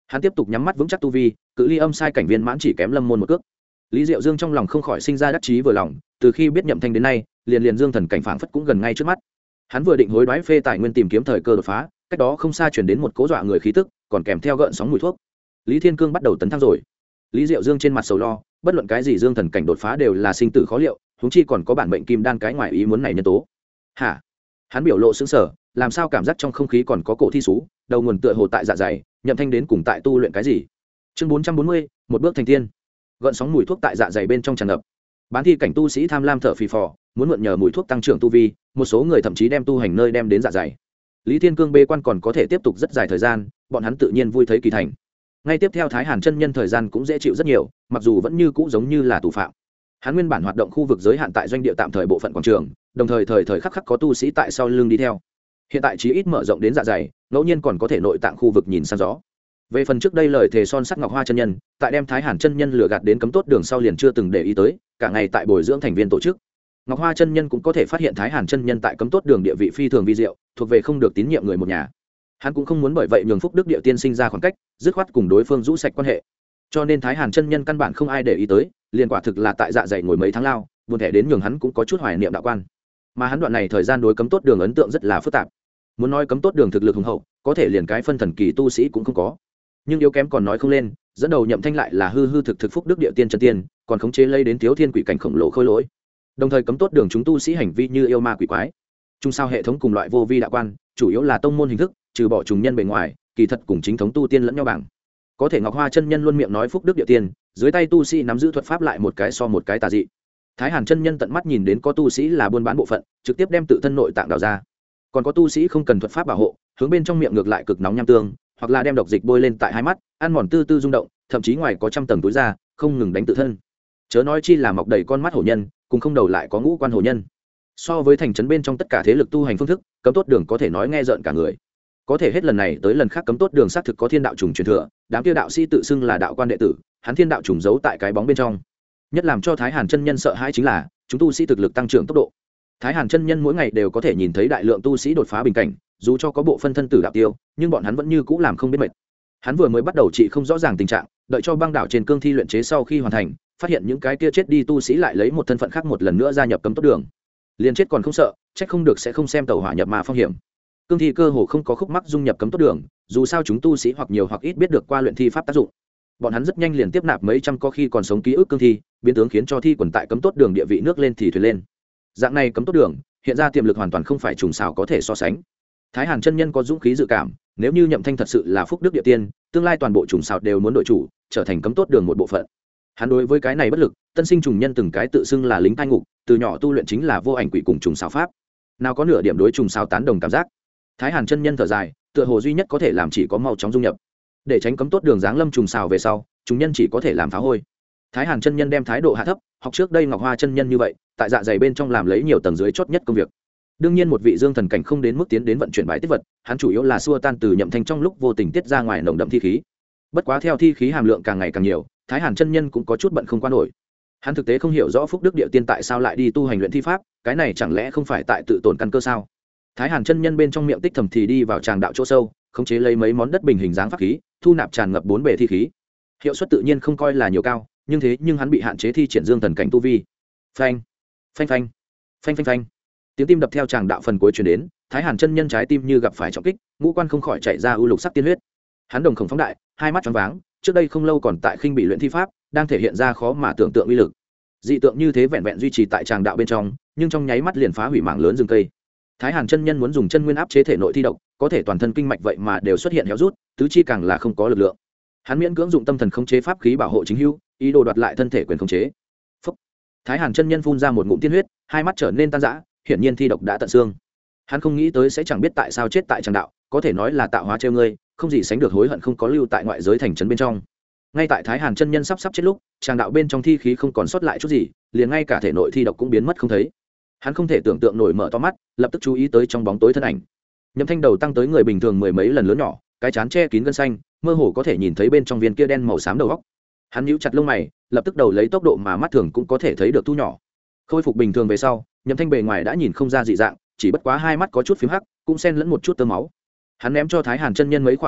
hắn tiếp tục nhắm mắt vững chắc tu vi, cự ly âm sai cảnh viên mãn chỉ kém lâm môn một cước. Lý Diệu Dương trong lòng không khỏi sinh ra đắc chí vừa lòng, từ khi biết Nhậm Thanh đến nay, liền dương thần cảnh phảng phất cũng gần ngay trước mắt. Hắn vừa định hối đoái phê tài nguyên tìm kiếm thời cơ đột phá, cách đó không xa truyền đến một cỗ dọa người khí tức, còn kèm theo gợn sóng mùi thuốc. Lý Thiên Cương bắt đầu tấn thăng rồi. Lý Diệu Dương trên mặt sầu lo, bất luận cái gì dương thần cảnh đột phá đều là sinh tử khó liệu, huống chi còn có bản mệnh kim đan cái ngoài ý muốn này nhân tố. Hả? Hắn biểu lộ sững sờ, làm sao cảm giác trong không khí còn có cổ thi sú, đầu nguồn tựa hồ tại dạ dày, Nhậm Thanh đến cùng tại tu luyện cái gì? Chương 440, một bước thành tiên. Gợn sóng mùi thuốc tại dạ dày bên trong tràn ngập. Bán thi cảnh tu sĩ tham lam thở phì phò, muốn mượn nhờ mùi thuốc tăng trưởng tu vi, một số người thậm chí đem tu hành nơi đem đến dạ dày. Lý Thiên Cương bê quan còn có thể tiếp tục rất dài thời gian, bọn hắn tự nhiên vui thấy kỳ thành. Ngay tiếp theo Thái Hàn chân nhân thời gian cũng dễ chịu rất nhiều, mặc dù vẫn như cũ giống như là tù phạm. Hắn nguyên bản hoạt động khu vực giới hạn tại doanh địa tạm thời bộ phận quảng trường, đồng thời thời khắc khắc có tu sĩ tại sau lưng đi theo. Hiện tại chí ít mở rộng đến dạ dày, ngẫu nhiên còn có thể nội tạng khu vực nhìn sang gió. Về phần trước đây lời thề son sắt Ngọc Hoa chân nhân, tại đem Thái Hàn chân nhân lừa gạt đến cấm tốt đường sau liền chưa từng để ý tới, cả ngày tại bồi dưỡng thành viên tổ chức. Ngọc Hoa chân nhân cũng có thể phát hiện Thái Hàn chân nhân tại cấm tốt đường địa vị phi thường vi diệu, thuộc về không được tín nhiệm người một nhà. Hắn cũng không muốn bởi vậy nhường Phúc Đức địa tiên sinh ra khoảng cách, dứt khoát cùng đối phương rũ sạch quan hệ. Cho nên Thái Hàn chân nhân căn bản không ai để ý tới, liền quả thực là tại dạ dày ngồi mấy tháng lao, buồn thẻ đến nhường hắn cũng có chút hoài niệm đạo quan. Mà hắn đoạn này thời gian đối cấm tốt đường ấn tượng rất là phức tạp. Muốn nói cấm tốt đường thực lực hùng hậu, có thể liền cái phân thần kỳ tu sĩ cũng không có. Nhưng yếu kém còn nói không lên, dẫn đầu Nhậm Thanh lại là hư thực Phúc Đức địa tiên chân tiên, còn khống chế lấy đến thiếu thiên quỷ cảnh khổng lồ khôi lỗi. Đồng thời cấm tốt đường chúng tu sĩ hành vi như yêu ma quỷ quái. Trung sao hệ thống cùng loại vô vi đạo quan, chủ yếu là tông môn hình thức, trừ bỏ trùng nhân bề ngoài, kỳ thật cùng chính thống tu tiên lẫn nhau bảng. Có thể Ngọc Hoa chân nhân luôn miệng nói Phúc Đức địa tiên, dưới tay tu sĩ nắm giữ thuật pháp lại một cái so một cái tà dị. Thái Hàn chân nhân tận mắt nhìn đến có tu sĩ là buôn bán bộ phận, trực tiếp đem tự thân nội tạng đào ra. Còn có tu sĩ không cần thuật pháp bảo hộ, hướng bên trong miệng ngược lại cực nóng nham tương, hoặc là đem độc dịch bôi lên tại hai mắt, ăn mòn tư tư rung động, thậm chí ngoài có trăm tầng túi da, không ngừng đánh tự thân. Chớ nói chi là mọc đầy con mắt hổ nhân, cùng không đầu lại có ngũ quan hổ nhân. So với thành trấn bên trong tất cả thế lực tu hành phương thức, cấm tốt đường có thể nói nghe rợn cả người. Có thể hết lần này tới lần khác cấm tốt đường xác thực có thiên đạo trùng truyền thừa, đám kia đạo sĩ tự xưng là đạo quan đệ tử, hắn thiên đạo trùng giấu tại cái bóng bên trong. Nhất làm cho Thái Hàn chân nhân sợ hãi chính là, chúng tu sĩ thực lực tăng trưởng tốc độ. Thái Hàn chân nhân mỗi ngày đều có thể nhìn thấy đại lượng tu sĩ đột phá bình cảnh, dù cho có bộ phân thân tử đạo tiêu, nhưng bọn hắn vẫn như cũ làm không biết mệt. Hắn vừa mới bắt đầu trị không rõ ràng tình trạng, đợi cho băng đảo trên cương thi luyện chế sau khi hoàn thành, phát hiện những cái kia chết đi tu sĩ lại lấy một thân phận khác một lần nữa gia nhập cấm tốt đường. Liền chết còn không sợ, trách không được sẽ không xem tàu hỏa nhập mà phong hiểm. Cương thi cơ hồ không có khúc mắc dung nhập cấm tốt đường, dù sao chúng tu sĩ hoặc nhiều hoặc ít biết được qua luyện thi pháp tác dụng. Bọn hắn rất nhanh liền tiếp nạp mấy trăm có khi còn sống ký ức cương thi, biến tướng khiến cho thi quần tại cấm tốt đường địa vị nước lên thì thuyền lên. Dạng này cấm tốt đường, hiện ra tiềm lực hoàn toàn không phải trùng xảo có thể so sánh. Thái Hàn chân nhân có dũng khí dự cảm, nếu như Nhậm Thanh thật sự là Phúc Đức địa tiên, tương lai toàn bộ trùng xảo đều muốn đổi chủ, trở thành cấm tốt đường một bộ phận. Hắn đối với cái này bất lực, tân sinh trùng nhân từng cái tự xưng là lính tai ngục, từ nhỏ tu luyện chính là vô ảnh quỷ cùng trùng xảo pháp. Nào có nửa điểm đối trùng xảo tán đồng cảm giác. Thái Hàn chân nhân thở dài, tựa hồ duy nhất có thể làm chỉ có mau chóng dung nhập. Để tránh cấm tốt đường giáng lâm trùng xảo về sau, trùng nhân chỉ có thể làm phá hôi. Thái Hàn chân nhân đem thái độ hạ thấp, học trước đây Ngọc Hoa chân nhân như vậy, tại dạ dày bên trong làm lấy nhiều tầng dưới chót nhất công việc. Đương nhiên một vị dương thần cảnh không đến mức tiến đến vận chuyển bài tiết vật, hắn chủ yếu là xua tan từ Nhậm Thanh trong lúc vô tình tiết ra ngoài nồng đậm thi khí. Bất quá theo thi khí hàm lượng càng ngày càng nhiều, Thái Hàn chân nhân cũng có chút bận không qua nổi. Hắn thực tế không hiểu rõ Phúc Đức địa tiên tại sao lại đi tu hành luyện thi pháp, cái này chẳng lẽ không phải tại tự tổn căn cơ sao? Thái Hàn chân nhân bên trong miệng tích thầm thì đi vào tràng đạo chỗ sâu, khống chế lấy mấy món đất bình hình dáng pháp khí, thu nạp tràn ngập bốn bề thi khí. Hiệu suất tự nhiên không coi là nhiều cao, nhưng hắn bị hạn chế thi triển dương thần cảnh tu vi. Phanh, phanh phanh, phanh phanh phanh. Tiếng tim đập theo tràng đạo phần cuối truyền đến, Thái Hàn chân nhân trái tim như gặp phải trọng kích, ngũ quan không khỏi chạy ra ưu lục sắc tiên huyết. Hắn đồng khổng phóng đại, hai mắt tròn váng, trước đây không lâu còn tại khinh bị luyện thi pháp, đang thể hiện ra khó mà tưởng tượng uy lực. Dị tượng như thế vẹn vẹn duy trì tại tràng đạo bên trong, nhưng trong nháy mắt liền phá hủy mảng lớn rừng cây. Thái Hàn chân nhân muốn dùng chân nguyên áp chế thể nội thi độc, có thể toàn thân kinh mạch vậy mà đều xuất hiện héo rút, tứ chi càng là không có lực lượng. Hắn miễn cưỡng dụng tâm thần khống chế pháp khí bảo hộ chính hữu, ý đồ đoạt lại thân thể quyền khống chế. Phúc. Thái Hàn chân nhân phun ra một ngụm tiên huyết, hai mắt trở nên tan rã, hiển nhiên thi độc đã tận xương. Hắn không nghĩ tới sẽ chẳng biết tại sao chết tại tràng đạo, có thể nói là tạo hóa trêu ngươi, không gì sánh được hối hận không có lưu tại ngoại giới thành trấn bên trong. Ngay tại Thái Hàn chân nhân sắp chết lúc, tràng đạo bên trong thi khí không còn sót lại chút gì, liền ngay cả thể nội thi độc cũng biến mất không thấy. Hắn không thể tưởng tượng nổi, mở to mắt, lập tức chú ý tới trong bóng tối thân ảnh. Nhậm Thanh đầu tăng tới người bình thường mười mấy lần lớn nhỏ, cái trán che kín gân xanh, mơ hồ có thể nhìn thấy bên trong viên kia đen màu xám đầu óc. Hắn nhíu chặt lông mày, lập tức đầu lấy tốc độ mà mắt thường cũng có thể thấy được thu nhỏ. Khôi phục bình thường về sau, Nhậm Thanh bề ngoài đã nhìn không ra dị dạng, chỉ bất quá hai mắt có chút phím hắc, cũng xen lẫn một chút tơ máu. Hắn ném cho Thái Hàn chân nhân mấy quả đan dược,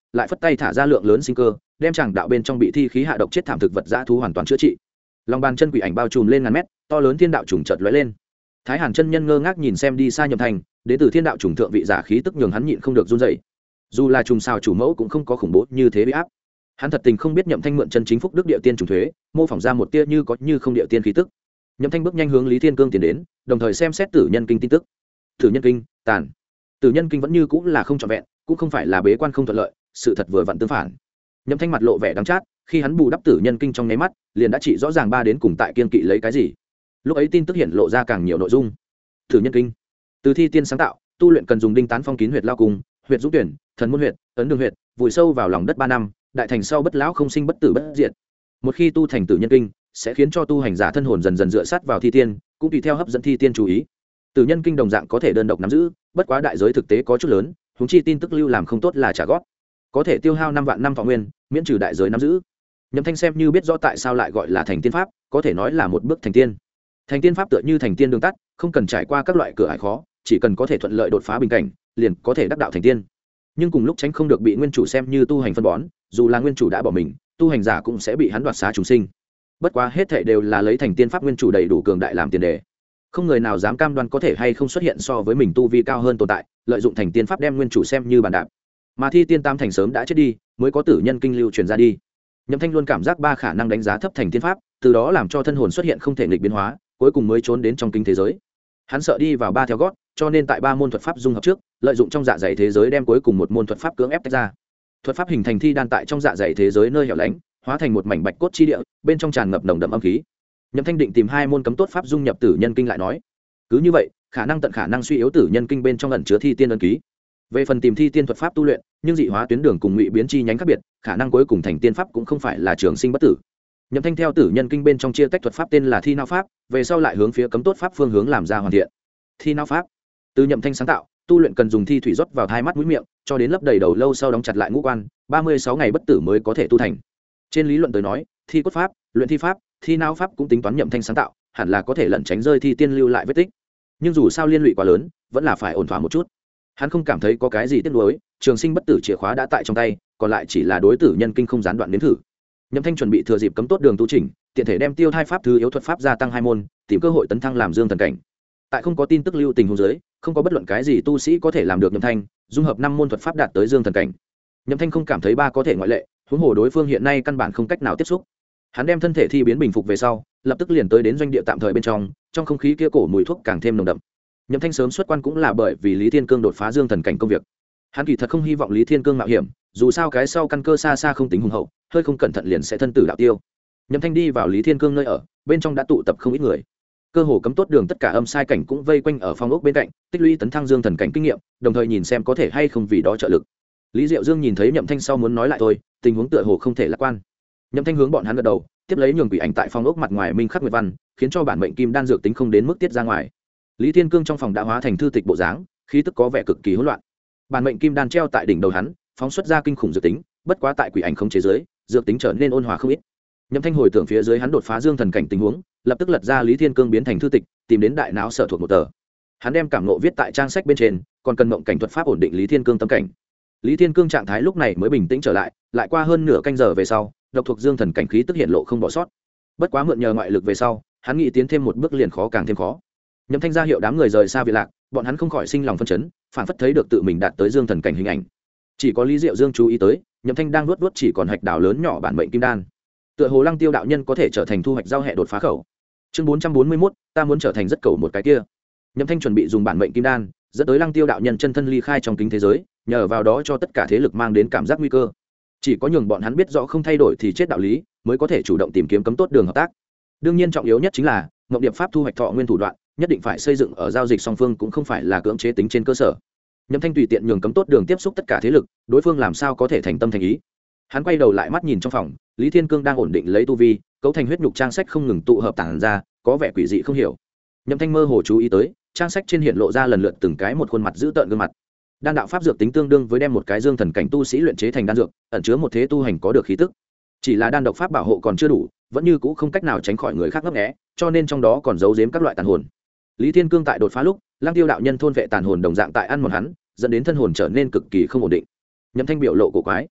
lại phất tay thả ra lượng lớn sinh cơ, đem chàng đạo bên trong bị thi khí hạ độc chết thảm thực vật dã thú hoàn toàn chữa trị. Lòng bàn chân quỷ ảnh bao trùm lên ngàn mét, to lớn thiên đạo trùng chợt lóe lên. Thái Hàn chân nhân ngơ ngác nhìn xem đi xa Nhậm Thanh, đến từ thiên đạo trùng thượng vị giả khí tức nhường hắn nhịn không được run rẩy. Dù là trùng sao chủ mẫu cũng không có khủng bố như thế uy áp. Hắn thật tình không biết Nhậm Thanh mượn chân chính phúc đức địa tiên trùng thuế, mô phỏng ra một tia như có như không địa tiên khí tức. Nhậm Thanh bước nhanh hướng Lý Thiên Cương tiến đến, đồng thời xem xét Tử Nhân Kinh tin tức. Tử Nhân Kinh tàn. Tử Nhân Kinh vẫn như cũng là không trọn vẹn, cũng không phải là bế quan không thuận lợi, sự thật vừa vặn tương phản. Nhậm Thanh mặt lộ vẻ đắng chát, khi hắn bù đắp Tử Nhân Kinh trong nháy mắt, liền đã chỉ rõ ràng ba đến cùng tại kiên kỵ lấy cái gì. Lúc ấy tin tức hiện lộ ra càng nhiều nội dung. Tử Nhân Kinh, từ thi tiên sáng tạo, tu luyện cần dùng đinh tán phong kín huyệt lao cung, huyệt dũng tuyển, thần môn huyệt, ấn đường huyệt, vùi sâu vào lòng đất 3 năm, đại thành sau bất lão không sinh bất tử bất diệt. Một khi tu thành Tử Nhân Kinh, sẽ khiến cho tu hành giả thân hồn dần dần dựa sát vào thi tiên, cũng tùy theo hấp dẫn thi tiên chú ý. Tử Nhân Kinh đồng dạng có thể đơn độc nắm giữ, bất quá đại giới thực tế có chút lớn, huống chi tin tức lưu làm không tốt là trả góp. Có thể tiêu hao 5 vạn năm thọ nguyên, miễn trừ đại giới nắm giữ. Nhậm Thanh xem như biết rõ tại sao lại gọi là thành tiên pháp, có thể nói là một bước thành tiên. Thành tiên pháp tựa như thành tiên đường tắt, không cần trải qua các loại cửa ải khó, chỉ cần có thể thuận lợi đột phá bình cảnh, liền có thể đắc đạo thành tiên. Nhưng cùng lúc tránh không được bị nguyên chủ xem như tu hành phân bón, dù là nguyên chủ đã bỏ mình, tu hành giả cũng sẽ bị hắn đoạt xá chúng sinh. Bất quá hết thảy đều là lấy thành tiên pháp nguyên chủ đầy đủ cường đại làm tiền đề. Không người nào dám cam đoan có thể hay không xuất hiện so với mình tu vi cao hơn tồn tại, lợi dụng thành tiên pháp đem nguyên chủ xem như bàn đạp. Mà thi tiên tam thành sớm đã chết đi, mới có Tử Nhân Kinh lưu truyền ra đi. Nhậm Thanh luôn cảm giác ba khả năng đánh giá thấp thành tiên pháp, từ đó làm cho thân hồn xuất hiện không thể nghịch biến hóa, cuối cùng mới trốn đến trong kinh thế giới. Hắn sợ đi vào ba theo gót, cho nên tại ba môn thuật pháp dung hợp trước, lợi dụng trong dạ dày thế giới đem cuối cùng một môn thuật pháp cưỡng ép tách ra. Thuật pháp hình thành thi đan tại trong dạ dày thế giới nơi hẻo lánh, hóa thành một mảnh bạch cốt chi địa, bên trong tràn ngập nồng đậm âm khí. Nhậm Thanh định tìm 2 môn cấm tốt pháp dung nhập Tử Nhân Kinh lại nói, cứ như vậy, khả năng tận khả năng suy yếu Tử Nhân Kinh bên trong ẩn chứa thi tiên ấn ký. Về phần tìm thi tiên thuật pháp tu luyện, nhưng dị hóa tuyến đường cùng ngụy biến chi nhánh khác biệt, khả năng cuối cùng thành tiên pháp cũng không phải là trường sinh bất tử. Nhậm Thanh theo Tử Nhân Kinh bên trong chia tách thuật pháp tên là Thi Não pháp, về sau lại hướng phía cấm tốt pháp phương hướng làm ra hoàn thiện. Thi Não pháp, từ Nhậm Thanh sáng tạo, tu luyện cần dùng thi thủy rót vào 2 mắt mũi miệng, cho đến lấp đầy đầu lâu sau đóng chặt lại ngũ quan, 36 ngày bất tử mới có thể tu thành. Trên lý luận tới nói, thi cốt pháp, luyện thi pháp, thi não pháp cũng tính toán Nhậm Thanh sáng tạo, hẳn là có thể lẩn tránh rơi thi tiên lưu lại vết tích. Nhưng dù sao liên lụy quá lớn, vẫn là phải ổn thỏa một chút. Hắn không cảm thấy có cái gì tiếc nuối, trường sinh bất tử chìa khóa đã tại trong tay, còn lại chỉ là đối Tử Nhân Kinh không gián đoạn đến thử. Nhậm Thanh chuẩn bị thừa dịp cấm tốt đường tu chỉnh, tiện thể đem tiêu thai pháp thứ yếu thuật pháp gia tăng 2 môn, tìm cơ hội tấn thăng làm dương thần cảnh. Tại không có tin tức lưu tình huống dưới, không có bất luận cái gì tu sĩ có thể làm được Nhậm Thanh dung hợp 5 môn thuật pháp đạt tới dương thần cảnh. Nhậm Thanh không cảm thấy ba có thể ngoại lệ, huống hồ đối phương hiện nay căn bản không cách nào tiếp xúc. Hắn đem thân thể thi biến bình phục về sau, lập tức liền tới đến doanh địa tạm thời bên trong không khí kia cổ mùi thuốc càng thêm nồng đậm. Nhậm Thanh sớm xuất quan cũng là bởi vì Lý Thiên Cương đột phá dương thần cảnh công việc. Hắn kỳ thật không hy vọng Lý Thiên Cương mạo hiểm, dù sao cái sau căn cơ xa xa không tính hùng hậu, hơi không cẩn thận liền sẽ thân tử đạo tiêu. Nhậm Thanh đi vào Lý Thiên Cương nơi ở, bên trong đã tụ tập không ít người. Cơ hồ cấm tốt đường tất cả âm sai cảnh cũng vây quanh ở phòng ốc bên cạnh, tích lũy tấn thăng dương thần cảnh kinh nghiệm, đồng thời nhìn xem có thể hay không vì đó trợ lực. Lý Diệu Dương nhìn thấy Nhậm Thanh sau muốn nói lại thôi, tình huống tựa hồ không thể lạc quan. Nhậm Thanh hướng bọn hắn gật đầu, tiếp lấy nhường quỷ ảnh tại phòng ốc mặt ngoài minh khắc nguyệt văn, khiến cho bản mệnh kim đan dược tính không đến mức tiết ra ngoài. Lý Thiên Cương trong phòng đã hóa thành thư tịch bộ dáng, khí tức có vẻ cực kỳ hỗn loạn. Bản mệnh kim đan treo tại đỉnh đầu hắn, phóng xuất ra kinh khủng dược tính, bất quá tại quỷ ảnh không chế giới, dược tính trở nên ôn hòa không ít. Nhậm Thanh hồi tưởng phía dưới hắn đột phá dương thần cảnh tình huống, lập tức lật ra Lý Thiên Cương biến thành thư tịch, tìm đến đại não sở thuộc một tờ. Hắn đem cảm ngộ viết tại trang sách bên trên, còn cần mộng cảnh thuật pháp ổn định Lý Thiên Cương tâm cảnh. Lý Thiên Cương trạng thái lúc này mới bình tĩnh trở lại, lại qua hơn nửa canh giờ về sau, độc thuộc dương thần cảnh khí tức hiện lộ không bỏ sót. Bất quá mượn nhờ ngoại lực về sau, hắn nghĩ tiến thêm một bước liền khó càng thêm khó. Nhậm Thanh ra hiệu đám người rời xa Việt Lạc, bọn hắn không khỏi sinh lòng phân chấn, phản phất thấy được tự mình đạt tới dương thần cảnh hình ảnh. Chỉ có Lý Diệu Dương chú ý tới, Nhậm Thanh đang nuốt chỉ còn hạch đào lớn nhỏ bản mệnh kim đan. Tựa hồ Lăng Tiêu đạo nhân có thể trở thành thu hoạch giao hệ đột phá khẩu. Chương 441, ta muốn trở thành rất cầu một cái kia. Nhậm Thanh chuẩn bị dùng bản mệnh kim đan, dẫn tới Lăng Tiêu đạo nhân chân thân ly khai trong kính thế giới, nhờ vào đó cho tất cả thế lực mang đến cảm giác nguy cơ. Chỉ có nhường bọn hắn biết rõ không thay đổi thì chết đạo lý, mới có thể chủ động tìm kiếm cấm tốt đường hợp tác. Đương nhiên trọng yếu nhất chính là ngọc điệp pháp thu hoạch thọ nguyên thủ đoạn, nhất định phải xây dựng ở giao dịch song phương, cũng không phải là cưỡng chế tính trên cơ sở. Nhậm Thanh tùy tiện nhường cấm tốt đường tiếp xúc tất cả thế lực, đối phương làm sao có thể thành tâm thành ý. Hắn quay đầu lại mắt nhìn trong phòng, Lý Thiên Cương đang ổn định lấy tu vi, cấu thành huyết nhục trang sách không ngừng tụ hợp tản ra, có vẻ quỷ dị không hiểu. Nhậm Thanh mơ hồ chú ý tới, trang sách trên hiện lộ ra lần lượt từng cái một khuôn mặt dữ tợn gương mặt. Đan đạo pháp dược tính tương đương với đem một cái dương thần cảnh tu sĩ luyện chế thành đan dược, ẩn chứa một thế tu hành có được khí tức. Chỉ là đan độc pháp bảo hộ còn chưa đủ, vẫn như cũ không cách nào tránh khỏi người khác ngấp nghé, cho nên trong đó còn giấu giếm các loại tàn hồn. Lý Thiên Cương tại đột phá lúc, Lăng Tiêu đạo nhân thôn vệ tàn hồn đồng dạng tại ăn mòn hắn, dẫn đến thân hồn trở nên cực kỳ không ổn định. Nhậm Thanh biểu lộ cổ quái,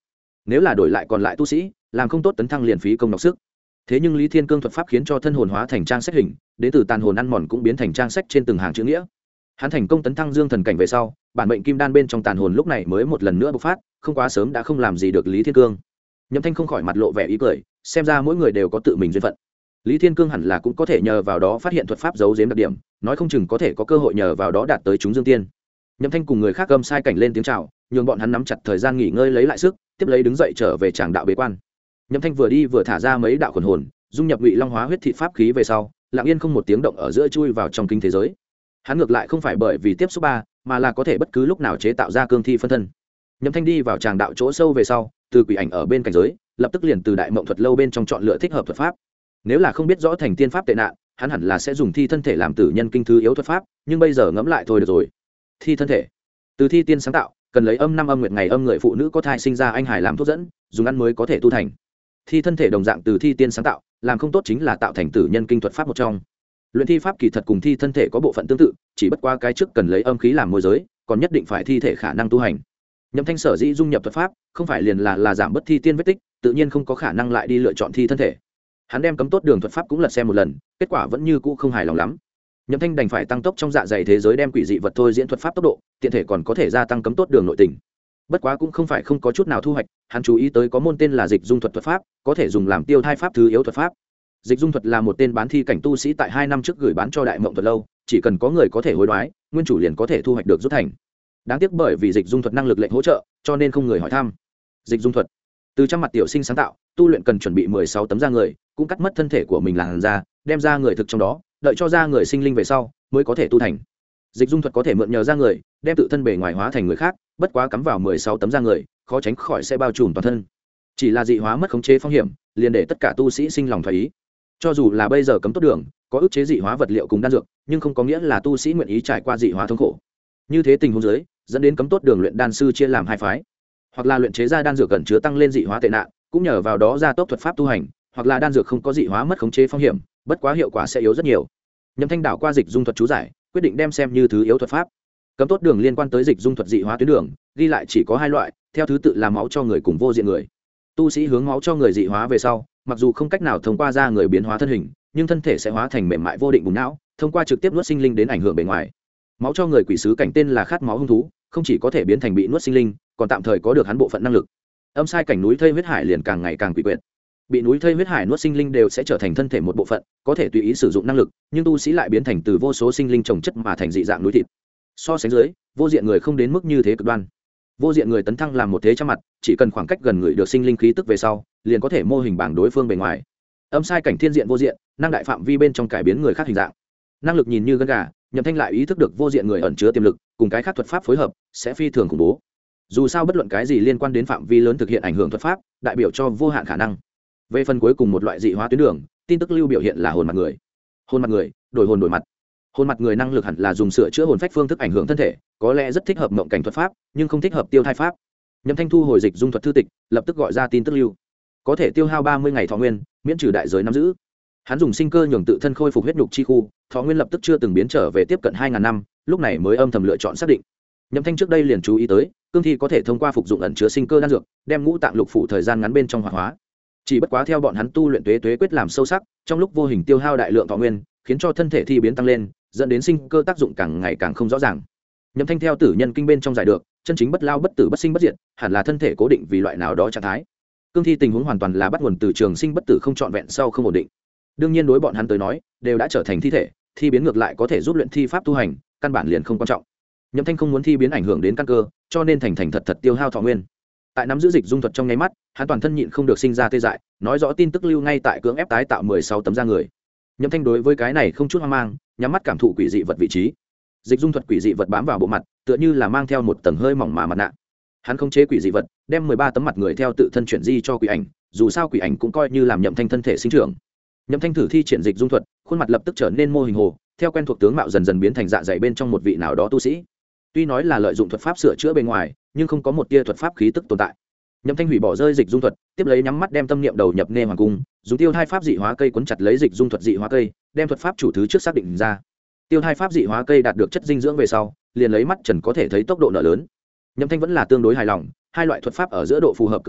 nếu là đổi lại còn lại tu sĩ làm không tốt tấn thăng liền phí công đọc sức. Thế nhưng Lý Thiên Cương thuật pháp khiến cho thân hồn hóa thành trang sách hình, đến từ tàn hồn ăn mòn cũng biến thành trang sách trên từng hàng chữ nghĩa. Hắn thành công tấn thăng dương thần cảnh về sau, bản mệnh kim đan bên trong tàn hồn lúc này mới một lần nữa bộc phát, không quá sớm đã không làm gì được Lý Thiên Cương. Nhậm Thanh không khỏi mặt lộ vẻ ý cười, xem ra mỗi người đều có tự mình duyên phận. Lý Thiên Cương hẳn là cũng có thể nhờ vào đó phát hiện thuật pháp giấu giếm đặc điểm, nói không chừng có thể có cơ hội nhờ vào đó đạt tới chúng dương tiên. Nhậm Thanh cùng người khác gầm sai cảnh lên tiếng chào, nhường bọn hắn nắm chặt thời gian nghỉ ngơi lấy lại sức, tiếp lấy đứng dậy trở về tràng đạo bế quan. Nhậm Thanh vừa đi vừa thả ra mấy đạo quần hồn, dung nhập Ngụy Long hóa huyết thị pháp khí về sau, lặng yên không một tiếng động ở giữa chui vào trong kinh thế giới. Hắn ngược lại không phải bởi vì tiếp xúc ba, mà là có thể bất cứ lúc nào chế tạo ra cương thi phân thân. Nhậm Thanh đi vào tràng đạo chỗ sâu về sau, từ quỷ ảnh ở bên cảnh giới, lập tức liền từ đại mộng thuật lâu bên trong chọn lựa thích hợp thuật pháp. Nếu là không biết rõ thành tiên pháp tệ nạn, hắn hẳn là sẽ dùng thi thân thể làm tử nhân kinh thứ yếu thuật pháp, nhưng bây giờ ngẫm lại thôi được rồi. Thi thân thể, từ thi tiên sáng tạo, cần lấy âm năm âm nguyệt ngày âm người phụ nữ có thai sinh ra anh hải làm thuốc dẫn, dùng ăn mới có thể tu thành. Thi thân thể đồng dạng từ thi tiên sáng tạo, làm không tốt chính là tạo thành tử nhân kinh thuật pháp một trong. Luyện thi pháp kỳ thật cùng thi thân thể có bộ phận tương tự, chỉ bất qua cái trước cần lấy âm khí làm môi giới, còn nhất định phải thi thể khả năng tu hành. Nhậm Thanh sở dĩ dung nhập thuật pháp, không phải liền là giảm bớt thi tiên vết tích, tự nhiên không có khả năng lại đi lựa chọn thi thân thể. Hắn đem cấm tốt đường thuật pháp cũng lật xem một lần, kết quả vẫn như cũ không hài lòng lắm. Nhậm Thanh đành phải tăng tốc trong dạ dày thế giới đem quỷ dị vật thôi diễn thuật pháp tốc độ, tiện thể còn có thể gia tăng cấm tốt đường nội tình. Bất quá cũng không phải không có chút nào thu hoạch, hắn chú ý tới có môn tên là dịch dung thuật thuật pháp, có thể dùng làm tiêu thai pháp thứ yếu thuật pháp. Dịch dung thuật là một tên bán thi cảnh tu sĩ tại 2 năm trước gửi bán cho Đại Mộng thuật lâu, chỉ cần có người có thể hối đoái, nguyên chủ liền có thể thu hoạch được rút thành. Đáng tiếc bởi vì dịch dung thuật năng lực lệnh hỗ trợ, cho nên không người hỏi thăm. Dịch dung thuật từ trăm mặt tiểu sinh sáng tạo, tu luyện cần chuẩn bị 16 tấm da người, cũng cắt mất thân thể của mình làn da, đem ra người thực trong đó, đợi cho da người sinh linh về sau mới có thể tu thành. Dịch dung thuật có thể mượn nhờ da người, đem tự thân bề ngoài hóa thành người khác, bất quá cắm vào 16 tấm da người, khó tránh khỏi sẽ bao trùm toàn thân. Chỉ là dị hóa mất khống chế phong hiểm, liền để tất cả tu sĩ sinh lòng thoái ý. Cho dù là bây giờ cấm tốt đường, có ức chế dị hóa vật liệu cùng đan dược, nhưng không có nghĩa là tu sĩ nguyện ý trải qua dị hóa thống khổ. Như thế tình huống dưới, dẫn đến cấm tốt đường luyện đan sư chia làm hai phái, hoặc là luyện chế ra đan dược gần chứa tăng lên dị hóa tệ nạn, cũng nhờ vào đó gia tốc thuật pháp tu hành, hoặc là đan dược không có dị hóa mất khống chế phong hiểm, bất quá hiệu quả sẽ yếu rất nhiều. Nhậm Thanh đảo qua dịch dung thuật chú giải, quyết định đem xem như thứ yếu thuật pháp. Cấm tốt đường liên quan tới dịch dung thuật dị hóa tuyến đường, ghi lại chỉ có 2 loại, theo thứ tự là máu cho người cùng vô diện người. Tu sĩ hướng máu cho người dị hóa về sau, mặc dù không cách nào thông qua da người biến hóa thân hình, nhưng thân thể sẽ hóa thành mềm mại vô định vùng não, thông qua trực tiếp nuốt sinh linh đến ảnh hưởng bề ngoài. Máu cho người quỷ sứ cảnh tên là khát máu hung thú, không chỉ có thể biến thành bị nuốt sinh linh, còn tạm thời có được hắn bộ phận năng lực. Âm sai cảnh núi thây huyết hải liền càng ngày càng quỷ quyệt. Bị núi thây huyết hải nuốt sinh linh đều sẽ trở thành thân thể một bộ phận, có thể tùy ý sử dụng năng lực, nhưng tu sĩ lại biến thành từ vô số sinh linh chồng chất mà thành dị dạng núi thịt. So sánh dưới, vô diện người không đến mức như thế cực đoan. Vô diện người tấn thăng làm một thế trăm mặt, chỉ cần khoảng cách gần người được sinh linh khí tức về sau, liền có thể mô hình bảng đối phương bề ngoài. Âm sai cảnh thiên diện vô diện, năng đại phạm vi bên trong cải biến người khác hình dạng. Năng lực nhìn như gân gà, Nhậm Thanh lại ý thức được vô diện người ẩn chứa tiềm lực, cùng cái khác thuật pháp phối hợp sẽ phi thường khủng bố. Dù sao bất luận cái gì liên quan đến phạm vi lớn thực hiện ảnh hưởng thuật pháp, đại biểu cho vô hạn khả năng. Về phần cuối cùng một loại dị hóa tuyến đường, tin tức lưu biểu hiện là hồn mặt người. Hồn mặt người, đổi hồn đổi mặt. Hồn mặt người năng lực hẳn là dùng sửa chữa hồn phách phương thức ảnh hưởng thân thể, có lẽ rất thích hợp mộng cảnh thuật pháp, nhưng không thích hợp tiêu thai pháp. Nhậm Thanh thu hồi dịch dung thuật thư tịch, lập tức gọi ra tin tức lưu. Có thể tiêu hao 30 ngày thọ nguyên, miễn trừ đại giới nắm giữ. Hắn dùng sinh cơ nhường tự thân khôi phục huyết nhục chi khu, thọ nguyên lập tức chưa từng biến trở về tiếp cận 2000 năm, lúc này mới âm thầm lựa chọn xác định. Nhậm Thanh trước đây liền chú ý tới, cương thi có thể thông qua phục dụng ẩn chứa sinh cơ đan dược, đem ngũ tạng lục phủ thời gian ngắn bên trong hoạt hóa. Chỉ bất quá theo bọn hắn tu luyện tuế quyết làm sâu sắc, trong lúc vô hình tiêu hao đại lượng thọ nguyên, khiến cho thân thể thi biến tăng lên, dẫn đến sinh cơ tác dụng càng ngày càng không rõ ràng. Nhậm Thanh theo tử nhân kinh bên trong giải được, chân chính bất lao bất tử bất sinh bất diệt, hẳn là thân thể cố định vì loại nào đó trạng thái. Cương thi tình huống hoàn toàn là bắt nguồn từ trường sinh bất tử không trọn vẹn sau không ổn định. Đương nhiên đối bọn hắn tới nói, đều đã trở thành thi thể, thi biến ngược lại có thể giúp luyện thi pháp tu hành, căn bản liền không quan trọng. Nhậm Thanh không muốn thi biến ảnh hưởng đến căn cơ, cho nên thành thật tiêu hao thọ nguyên. Tại nắm giữ dịch dung thuật trong nháy mắt, hắn toàn thân nhịn không được sinh ra tê dại, nói rõ tin tức lưu ngay tại cưỡng ép tái tạo 16 tấm da người. Nhậm Thanh đối với cái này không chút hoang mang, nhắm mắt cảm thụ quỷ dị vật vị trí. Dịch dung thuật quỷ dị vật bám vào bộ mặt, tựa như là mang theo một tầng hơi mỏng mà mặt nạ. Hắn khống chế quỷ dị vật, đem 13 tấm mặt người theo tự thân chuyển di cho quỷ ảnh, dù sao quỷ ảnh cũng coi như làm Nhậm Thanh thân thể sinh trưởng. Nhậm Thanh thử thi triển dịch dung thuật, khuôn mặt lập tức trở nên mô hình hồ, theo quen thuộc tướng mạo dần dần biến thành dạ dày bên trong một vị nào đó tu sĩ. Tuy nói là lợi dụng thuật pháp sửa chữa bên ngoài, nhưng không có một tia thuật pháp khí tức tồn tại. Nhậm Thanh hủy bỏ rơi dịch dung thuật, tiếp lấy nhắm mắt đem tâm niệm đầu nhập Nghe Hoàng cung, dùng tiêu thai pháp dị hóa cây quấn chặt lấy dịch dung thuật dị hóa cây, đem thuật pháp chủ thứ trước xác định ra. Tiêu thai pháp dị hóa cây đạt được chất dinh dưỡng về sau, liền lấy mắt trần có thể thấy tốc độ nở lớn. Nhậm Thanh vẫn là tương đối hài lòng, hai loại thuật pháp ở giữa độ phù hợp cực cao,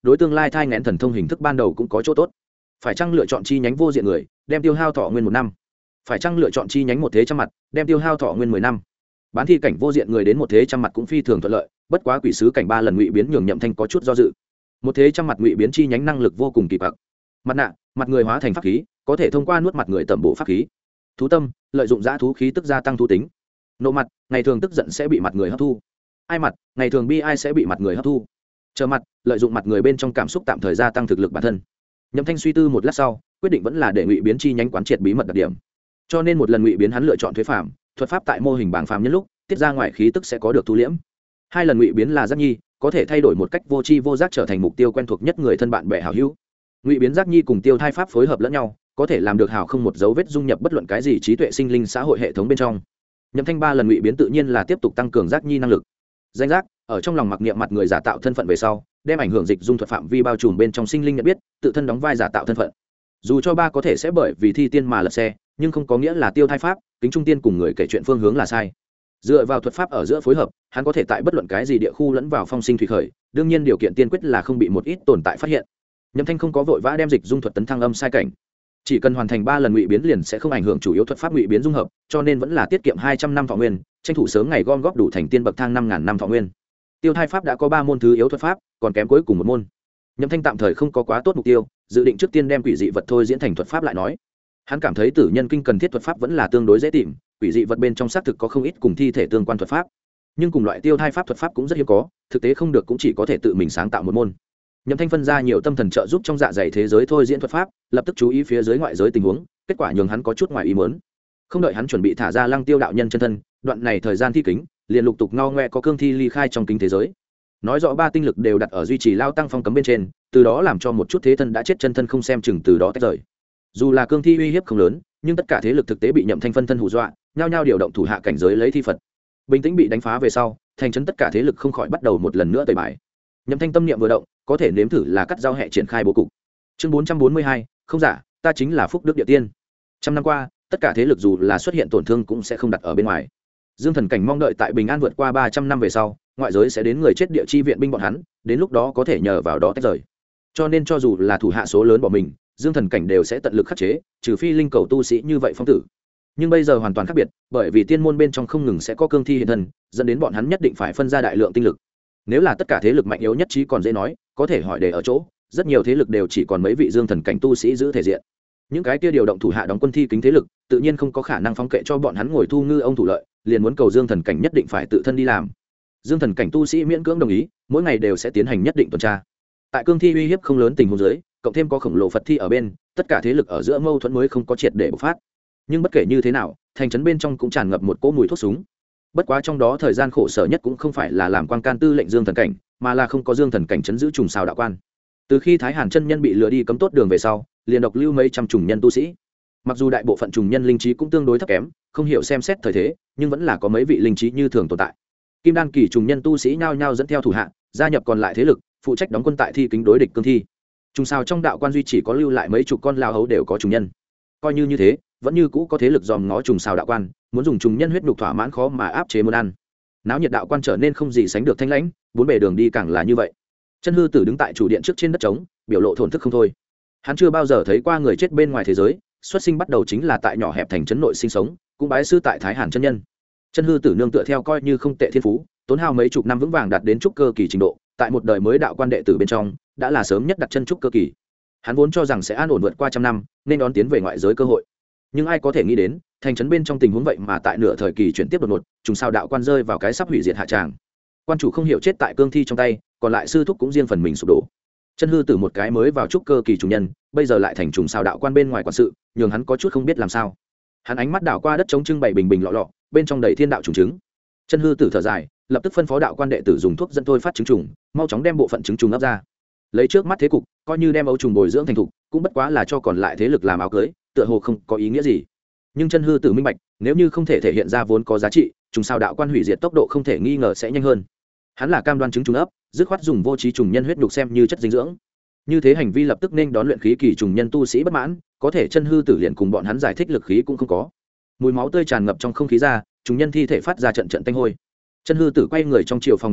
đối tương lai thai ngén thần thông hình thức ban đầu cũng có chỗ tốt. Phải chăng lựa chọn chi nhánh vô diện người, đem tiêu hao thọ nguyên 1 năm? Phải chăng lựa chọn chi nhánh một thế trăm mặt, đem tiêu hao thọ nguyên 10 năm? Bán thi cảnh vô diện người đến một thế trăm mặt cũng phi thường thuận lợi, bất quá quỷ sứ cảnh 3 lần ngụy biến nhường Nhậm Thanh có chút do dự. Một thế trăm mặt ngụy biến chi nhánh năng lực vô cùng kỳ quặc. Mặt nạ, mặt người hóa thành pháp khí, có thể thông qua nuốt mặt người tẩm bổ pháp khí. Thú tâm, lợi dụng dã thú khí tức gia tăng thú tính. Nộ mặt, ngày thường tức giận sẽ bị mặt người hấp thu. Ai mặt, ngày thường bi ai sẽ bị mặt người hấp thu. Chờ mặt, lợi dụng mặt người bên trong cảm xúc tạm thời gia tăng thực lực bản thân. Nhậm Thanh suy tư một lát sau, quyết định vẫn là để ngụy biến chi nhánh quán triệt bí mật đặc điểm. Cho nên một lần ngụy biến hắn lựa chọn thuế phạm, thuật pháp tại mô hình bảng phàm nhân lúc tiết ra ngoài khí tức sẽ có được thu liễm. 2 lần ngụy biến là giác nhi, có thể thay đổi một cách vô tri vô giác trở thành mục tiêu quen thuộc nhất người thân bạn bè hảo hữu. Ngụy biến giác nhi cùng tiêu thai pháp phối hợp lẫn nhau, có thể làm được hào không một dấu vết dung nhập bất luận cái gì trí tuệ sinh linh xã hội hệ thống bên trong. Nhậm Thanh 3 lần ngụy biến tự nhiên là tiếp tục tăng cường giác nhi năng lực. Danh giác ở trong lòng mặc niệm mặt người giả tạo thân phận về sau, đem ảnh hưởng dịch dung thuật phạm vi bao trùm bên trong sinh linh nhận biết, tự thân đóng vai giả tạo thân phận. Dù cho 3 có thể sẽ bởi vì thi tiên mà lật xe, nhưng không có nghĩa là tiêu thai pháp, kính trung tiên cùng người kể chuyện phương hướng là sai. Dựa vào thuật pháp ở giữa phối hợp, hắn có thể tại bất luận cái gì địa khu lẫn vào phong sinh thủy khởi, đương nhiên điều kiện tiên quyết là không bị một ít tồn tại phát hiện. Nhậm Thanh không có vội vã đem dịch dung thuật tấn thăng âm sai cảnh, chỉ cần hoàn thành 3 lần ngụy biến liền sẽ không ảnh hưởng chủ yếu thuật pháp ngụy biến dung hợp, cho nên vẫn là tiết kiệm 200 năm thọ nguyên, tranh thủ sớm ngày gom góp đủ thành tiên bậc thang 5000 năm thọ nguyên. Tiêu thai pháp đã có 3 môn thứ yếu thuật pháp, còn kém cuối cùng một môn. Nhậm Thanh tạm thời không có quá tốt mục tiêu, dự định trước tiên đem quỷ dị vật thôi diễn thành thuật pháp lại nói. Hắn cảm thấy tử nhân kinh cần thiết thuật pháp vẫn là tương đối dễ tìm, quỷ dị vật bên trong xác thực có không ít cùng thi thể tương quan thuật pháp, nhưng cùng loại tiêu thai pháp thuật pháp cũng rất hiếm có, thực tế không được cũng chỉ có thể tự mình sáng tạo một môn. Nhậm Thanh phân ra nhiều tâm thần trợ giúp trong dạ dày thế giới thôi diễn thuật pháp, lập tức chú ý phía dưới ngoại giới tình huống, kết quả nhường hắn có chút ngoài ý muốn. Không đợi hắn chuẩn bị thả ra Lăng Tiêu đạo nhân chân thân, đoạn này thời gian thi kính, liền lục tục ngao ngoe có cương thi ly khai trong kính thế giới. Nói rõ 3 tinh lực đều đặt ở duy trì lao tăng phong cấm bên trên, từ đó làm cho một chút thế thân đã chết chân thân không xem chừng từ đó tách rời. Dù là cương thi uy hiếp không lớn, nhưng tất cả thế lực thực tế bị Nhậm Thanh phân thân hù dọa, nhao nhao điều động thủ hạ cảnh giới lấy thi Phật. Bình tĩnh bị đánh phá về sau, thành trấn tất cả thế lực không khỏi bắt đầu một lần nữa tẩy bài. Nhậm Thanh tâm niệm vừa động, có thể nếm thử là cắt giao hệ triển khai bố cục. Chương 442, không giả, ta chính là Phúc Đức Địa Tiên. Trăm năm qua, tất cả thế lực dù là xuất hiện tổn thương cũng sẽ không đặt ở bên ngoài. Dương Thần Cảnh mong đợi tại bình an vượt qua 300 năm về sau, ngoại giới sẽ đến người chết địa chi viện binh bọn hắn, đến lúc đó có thể nhờ vào đó tách rời. Cho nên cho dù là thủ hạ số lớn bỏ mình, Dương Thần Cảnh đều sẽ tận lực khắc chế, trừ phi linh cầu tu sĩ như vậy phong tử. Nhưng bây giờ hoàn toàn khác biệt, bởi vì tiên môn bên trong không ngừng sẽ có cương thi hiện thân, dẫn đến bọn hắn nhất định phải phân ra đại lượng tinh lực. Nếu là tất cả thế lực mạnh yếu nhất trí còn dễ nói, có thể hỏi để ở chỗ, rất nhiều thế lực đều chỉ còn mấy vị Dương Thần Cảnh tu sĩ giữ thể diện. Những cái kia điều động thủ hạ đóng quân thi kính thế lực, tự nhiên không có khả năng phóng kệ cho bọn hắn ngồi thu ngư ông thủ lợi, liền muốn cầu Dương Thần Cảnh nhất định phải tự thân đi làm. Dương Thần Cảnh tu sĩ miễn cưỡng đồng ý, mỗi ngày đều sẽ tiến hành nhất định tuần tra. Tại cương thi uy hiếp không lớn tình huống dưới, cộng thêm có khổng lồ Phật thi ở bên, tất cả thế lực ở giữa mâu thuẫn mới không có triệt để bộc phát. Nhưng bất kể như thế nào, thành trấn bên trong cũng tràn ngập một cỗ mùi thuốc súng. Bất quá trong đó thời gian khổ sở nhất cũng không phải là làm quan can tư lệnh Dương Thần Cảnh, mà là không có Dương Thần Cảnh trấn giữ trùng sao đạo quan. Từ khi Thái Hàn chân nhân bị lừa đi cấm tốt đường về sau, liền độc lưu mấy trăm trùng nhân tu sĩ. Mặc dù đại bộ phận trùng nhân linh trí cũng tương đối thấp kém, không hiểu xem xét thời thế, nhưng vẫn là có mấy vị linh trí như thường tồn tại. Kim đan kỳ trùng nhân tu sĩ nhao nhao dẫn theo thủ hạ, gia nhập còn lại thế lực, phụ trách đóng quân tại thi kính đối địch cương thi. Trùng sao trong đạo quan duy chỉ có lưu lại mấy chục con lao hấu đều có trùng nhân. Coi như thế, vẫn như cũ có thế lực dòm ngó trùng sao đạo quan, muốn dùng trùng nhân huyết nhục thỏa mãn khó mà áp chế muốn ăn. Náo nhiệt đạo quan trở nên không gì sánh được thanh lãnh, bốn bề đường đi càng là như vậy. Chân hư tử đứng tại chủ điện trước trên đất trống, biểu lộ thổn thức không thôi. Hắn chưa bao giờ thấy qua người chết bên ngoài thế giới, xuất sinh bắt đầu chính là tại nhỏ hẹp thành trấn nội sinh sống, cũng bái sư tại Thái Hàn chân nhân. Chân hư tử nương tựa theo coi như không tệ thiên phú, tốn hao mấy chục năm vững vàng đạt đến trúc cơ kỳ trình độ, tại một đời mới đạo quan đệ tử bên trong, đã là sớm nhất đặt chân trúc cơ kỳ. Hắn vốn cho rằng sẽ an ổn vượt qua trăm năm, nên đón tiến về ngoại giới cơ hội. Nhưng ai có thể nghĩ đến, thành trấn bên trong tình huống vậy mà tại nửa thời kỳ chuyển tiếp đột ngột, trùng sao đạo quan rơi vào cái sắp hủy diệt hạ tràng. Quan chủ không hiểu chết tại cương thi trong tay, còn lại sư thúc cũng riêng phần mình sụp đổ. Chân hư tử một cái mới vào trúc cơ kỳ trùng nhân, bây giờ lại thành trùng sao đạo quan bên ngoài quản sự, nhường hắn có chút không biết làm sao. Hắn ánh mắt đảo qua đất trống trưng bày bình bình lọ lọ, bên trong đầy thiên đạo trùng trứng. Chân hư tử thở dài, lập tức phân phó đạo quan đệ tử dùng thuốc dẫn thôi phát trứng trùng, mau chóng đem bộ phận trứng trùng ấp ra. Lấy trước mắt thế cục, coi như đem ấu trùng bồi dưỡng thành thục, cũng bất quá là cho còn lại thế lực làm áo cưới, tựa hồ không có ý nghĩa gì. Nhưng chân hư tử minh bạch, nếu như không thể thể hiện ra vốn có giá trị, trùng sao đạo quan hủy diệt tốc độ không thể nghi ngờ sẽ nhanh hơn. Hắn là cam đoan trứng trùng ấp, dứt khoát dùng vô trí trùng nhân huyết nhục xem như chất dinh dưỡng. Như thế hành vi lập tức nên đón luyện khí kỳ trùng nhân tu sĩ bất mãn, có thể chân hư tử liền cùng bọn hắn giải thích lực khí cũng không có. Mùi máu tươi tràn ngập trong không khí ra, trùng nhân thi thể phát ra trận trận tanh hôi. Chân hư tử quay người trong chiều phòng đi đến,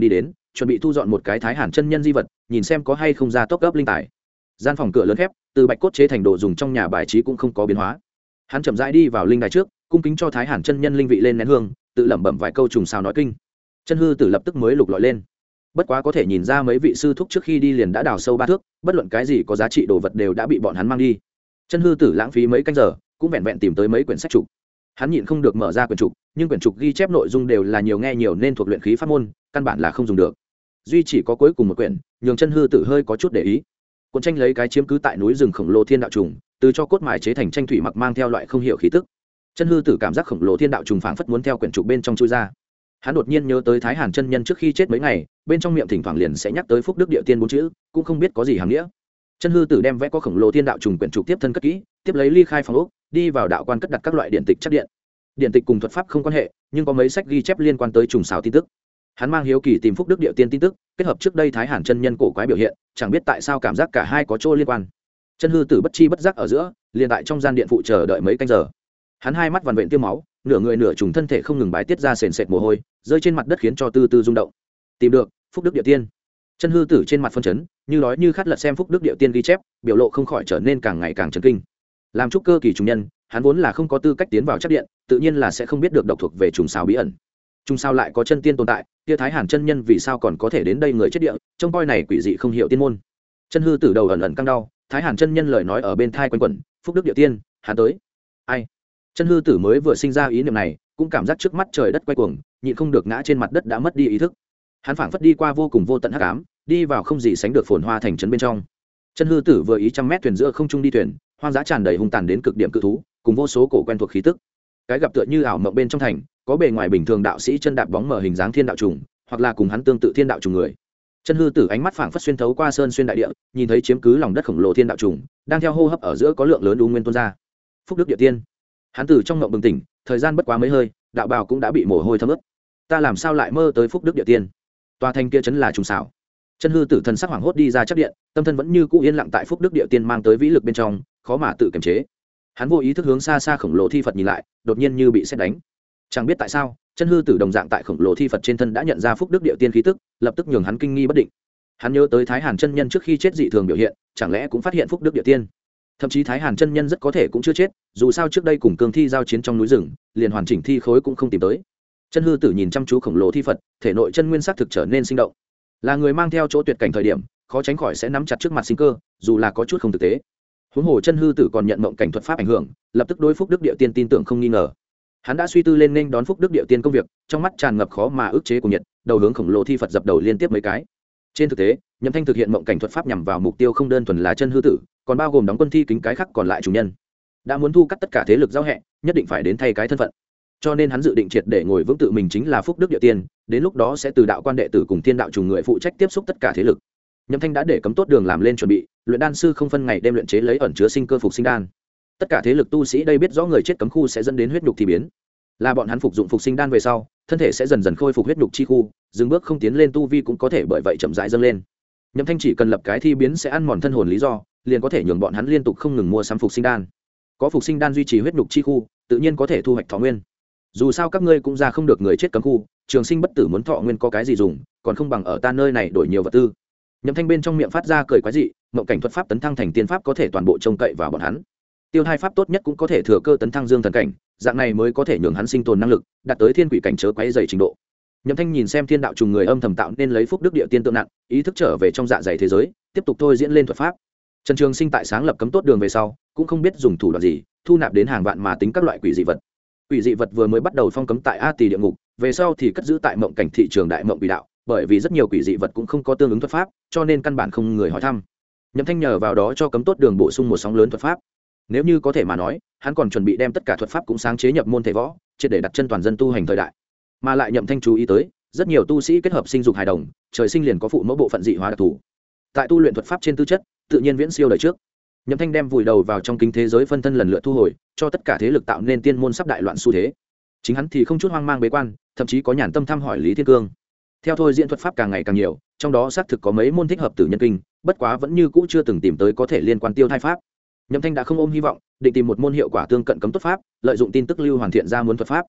chuẩn bị thu dọn một cái thái hàn chân nhân di vật, nhìn xem có hay không ra tốc gấp linh tài. Gian phòng cửa lớn khép, từ bạch cốt chế thành đồ dùng trong nhà bài trí cũng không có biến hóa. Hắn chậm rãi đi vào linh đài trước, cung kính cho thái hàn chân nhân linh vị lên nén hương, tự lẩm bẩm vài câu trùng sao nói kinh. Chân hư tử lập tức mới lục lọi lên. Bất quá có thể nhìn ra mấy vị sư thúc trước khi đi liền đã đào sâu 3 thước, bất luận cái gì có giá trị đồ vật đều đã bị bọn hắn mang đi. Chân hư tử lãng phí mấy canh giờ, cũng vẹn vẹn tìm tới mấy quyển sách trục. Hắn nhịn không được mở ra quyển trục, nhưng quyển trục ghi chép nội dung đều là nhiều nghe nhiều nên thuộc luyện khí pháp môn, căn bản là không dùng được. Duy chỉ có cuối cùng một quyển, nhường chân hư tử hơi có chút để ý. Cuốn tranh lấy cái chiếm cứ tại núi rừng khổng lồ thiên đạo trùng, từ cho cốt mài chế thành tranh thủy mặc mang theo loại không hiểu khí tức. Chân hư tử cảm giác khổng lồ thiên đạo trùng phảng phất muốn theo quyển trục bên trong chui ra. Hắn đột nhiên nhớ tới thái hàn chân nhân trước khi chết mấy ngày, bên trong miệng thỉnh thoảng liền sẽ nhắc tới phúc đức địa tiên 4 chữ, cũng không biết có gì hàm nghĩa. Chân hư tử đem vẽ có khổng lồ thiên đạo trùng quyển trục tiếp thân cất kỹ, tiếp lấy ly khai phòng ốc, đi vào đạo quan cất đặt các loại điện tịch chắc điện. Điện tịch cùng thuật pháp không quan hệ, nhưng có mấy sách ghi chép liên quan tới trùng xào tin tức. Hắn mang hiếu kỳ tìm phúc đức địa tiên tin tức, kết hợp trước đây thái hàn chân nhân cổ quái biểu hiện, chẳng biết tại sao cảm giác cả hai có chỗ liên quan. Chân hư tử bất chi bất giác ở giữa, liền tại trong gian điện phụ chờ đợi mấy canh giờ. Hắn hai mắt vằn vện tiêm máu, nửa người nửa trùng thân thể không ngừng bài tiết ra sền sệt mồ hôi, rơi trên mặt đất khiến cho từ từ rung động. Tìm được phúc đức địa tiên. Chân hư tử trên mặt phân chấn, như đói như khát lật xem phúc đức địa tiên ghi chép, biểu lộ không khỏi trở nên càng ngày càng chấn kinh. Làm trúc cơ kỳ trùng nhân, hắn vốn là không có tư cách tiến vào chắc điện, tự nhiên là sẽ không biết được độc thuộc về trùng sao bí ẩn. Trùng sao lại có chân tiên tồn tại, kia thái hàn chân nhân vì sao còn có thể đến đây người chết địa, trông coi này quỷ dị không hiểu tiên môn. Chân hư tử đầu ẩn ẩn căng đau, thái hàn chân nhân lời nói ở bên thai quanh quẩn, phúc đức địa tiên, hắn tới. Ai? Chân hư tử mới vừa sinh ra ý niệm này, cũng cảm giác trước mắt trời đất quay cuồng, nhịn không được ngã trên mặt đất đã mất đi ý thức. Hắn phảng phất đi qua vô cùng vô tận hắc ám, đi vào không gì sánh được phồn hoa thành trấn bên trong. Chân hư tử vừa ý trăm mét thuyền giữa không trung đi thuyền, hoang dã tràn đầy hung tàn đến cực điểm cự thú, cùng vô số cổ quen thuộc khí tức. Cái gặp tựa như ảo mộng bên trong thành, có bề ngoài bình thường đạo sĩ chân đạp bóng mở hình dáng thiên đạo trùng, hoặc là cùng hắn tương tự thiên đạo trùng người. Chân hư tử ánh mắt phảng phất xuyên thấu qua sơn xuyên đại địa, nhìn thấy chiếm cứ lòng đất khổng lồ thiên đạo trùng, đang theo hô hấp ở giữa có lượng lớn u nguyên tuôn ra. Phúc đức địa tiên. Hắn từ trong mộng bừng tỉnh, thời gian bất quá mấy hơi, đạo bào cũng đã bị mồ hôi thấm ướt. Ta làm sao lại mơ tới phúc đức địa tiên? Tòa thành kia chấn là trùng xảo. Chân hư tử thần sắc hoảng hốt đi ra chắc điện, tâm thân vẫn như cũ yên lặng tại phúc đức địa tiên mang tới vĩ lực bên trong, khó mà tự kiềm chế. Hắn vô ý thức hướng xa xa khổng lồ thi phật nhìn lại, đột nhiên như bị sét đánh. Chẳng biết tại sao, chân hư tử đồng dạng tại khổng lồ thi phật trên thân đã nhận ra phúc đức địa tiên khí tức, lập tức nhường hắn kinh nghi bất định. Hắn nhớ tới thái hàn chân nhân trước khi chết dị thường biểu hiện, chẳng lẽ cũng phát hiện phúc đức địa tiên? Thậm chí thái hàn chân nhân rất có thể cũng chưa chết, dù sao trước đây cùng cương thi giao chiến trong núi rừng, liền hoàn chỉnh thi khối cũng không tìm tới. Chân hư tử nhìn chăm chú khổng lồ thi phật, thể nội chân nguyên sắc thực trở nên sinh động. Là người mang theo chỗ tuyệt cảnh thời điểm, khó tránh khỏi sẽ nắm chặt trước mặt sinh cơ, dù là có chút không thực tế. Huống hồ chân hư tử còn nhận mộng cảnh thuật pháp ảnh hưởng, lập tức đối phúc đức địa tiên tin tưởng không nghi ngờ. Hắn đã suy tư lên nên đón phúc đức địa tiên công việc, trong mắt tràn ngập khó mà ức chế của nhiệt, đầu hướng khổng lồ thi phật dập đầu liên tiếp mấy cái. Trên thực tế, Nhậm Thanh thực hiện mộng cảnh thuật pháp nhằm vào mục tiêu không đơn thuần là chân hư tử, còn bao gồm đóng quân thi kính cái khác còn lại chủ nhân. Đã muốn thu cắt tất cả thế lực giao hẹ, nhất định phải đến thay cái thân phận. Cho nên hắn dự định triệt để ngồi vững tự mình chính là phúc đức địa tiên, đến lúc đó sẽ từ đạo quan đệ tử cùng thiên đạo trùng người phụ trách tiếp xúc tất cả thế lực. Nhậm Thanh đã để cấm tốt đường làm lên chuẩn bị, luyện đan sư không phân ngày đêm luyện chế lấy ẩn chứa sinh cơ phục sinh đan. Tất cả thế lực tu sĩ đây biết rõ người chết cấm khu sẽ dẫn đến huyết nhục thi biến, là bọn hắn phục dụng phục sinh đan về sau, thân thể sẽ dần dần khôi phục huyết nhục chi khu, dừng bước không tiến lên tu vi cũng có thể bởi vậy chậm rãi dâng lên. Nhậm Thanh chỉ cần lập cái thi biến sẽ ăn mòn thân hồn lý do, liền có thể nhường bọn hắn liên tục không ngừng mua sắm phục sinh đan. Có phục sinh đan duy trì huyết nhục chi khu, tự nhiên có thể thu hoạch thọ nguyên. Dù sao các ngươi cũng ra không được người chết cấm khu, trường sinh bất tử muốn thọ nguyên có cái gì dùng, còn không bằng ở ta nơi này đổi nhiều vật tư. Nhậm Thanh bên trong miệng phát ra cười quái dị, mộng cảnh thuật pháp tấn thăng thành tiên pháp có thể toàn bộ trông cậy vào bọn hắn. Tiêu thai pháp tốt nhất cũng có thể thừa cơ tấn thăng dương thần cảnh, dạng này mới có thể nhường hắn sinh tồn năng lực, đạt tới thiên quỷ cảnh chớ quấy dày trình độ. Nhậm Thanh nhìn xem thiên đạo trùng người âm thầm tạo nên lấy phúc đức địa tiên tượng nặng, ý thức trở về trong dạ dày thế giới, tiếp tục thôi diễn lên thuật pháp. Trần Trường Sinh tại sáng lập cấm tốt đường về sau, cũng không biết dùng thủ đoạn gì, thu nạp đến hàng vạn mà tính các loại quỷ dị vật. Quỷ dị vật vừa mới bắt đầu phong cấm tại A Tỳ địa ngục, về sau thì cất giữ tại mộng cảnh thị trường đại mộng quỷ đạo, bởi vì rất nhiều quỷ dị vật cũng không có tương ứng thuật pháp, cho nên căn bản không người hỏi thăm. Nhậm Thanh nhờ vào đó cho cấm tốt đường bổ sung một sóng lớn thuật pháp. Nếu như có thể mà nói, hắn còn chuẩn bị đem tất cả thuật pháp cũng sáng chế nhập môn thể võ, triệt để đặt chân toàn dân tu hành thời đại. Mà lại Nhậm Thanh chú ý tới, rất nhiều tu sĩ kết hợp sinh dục hài đồng, trời sinh liền có phụ mẫu bộ phận dị hóa đặc thù. Tại tu luyện thuật pháp trên tư chất, tự nhiên viễn siêu đời trước. Nhậm Thanh đem vùi đầu vào trong kính thế giới phân thân lần lượt thu hồi, cho tất cả thế lực tạo nên tiên môn sắp đại loạn xu thế. Chính hắn thì không chút hoang mang bế quan, thậm chí có nhàn tâm thăm hỏi Lý Thiên Cương. Theo thôi diễn thuật pháp càng ngày càng nhiều, trong đó xác thực có mấy môn thích hợp tử nhân kinh, bất quá vẫn như cũ chưa từng tìm tới có thể liên quan tiêu thai pháp. Nhậm Thanh đã không ôm hy vọng, định tìm một môn hiệu quả tương cận cấm tốt pháp, lợi dụng tin tức lưu hoàn thiện ra muốn thuật pháp.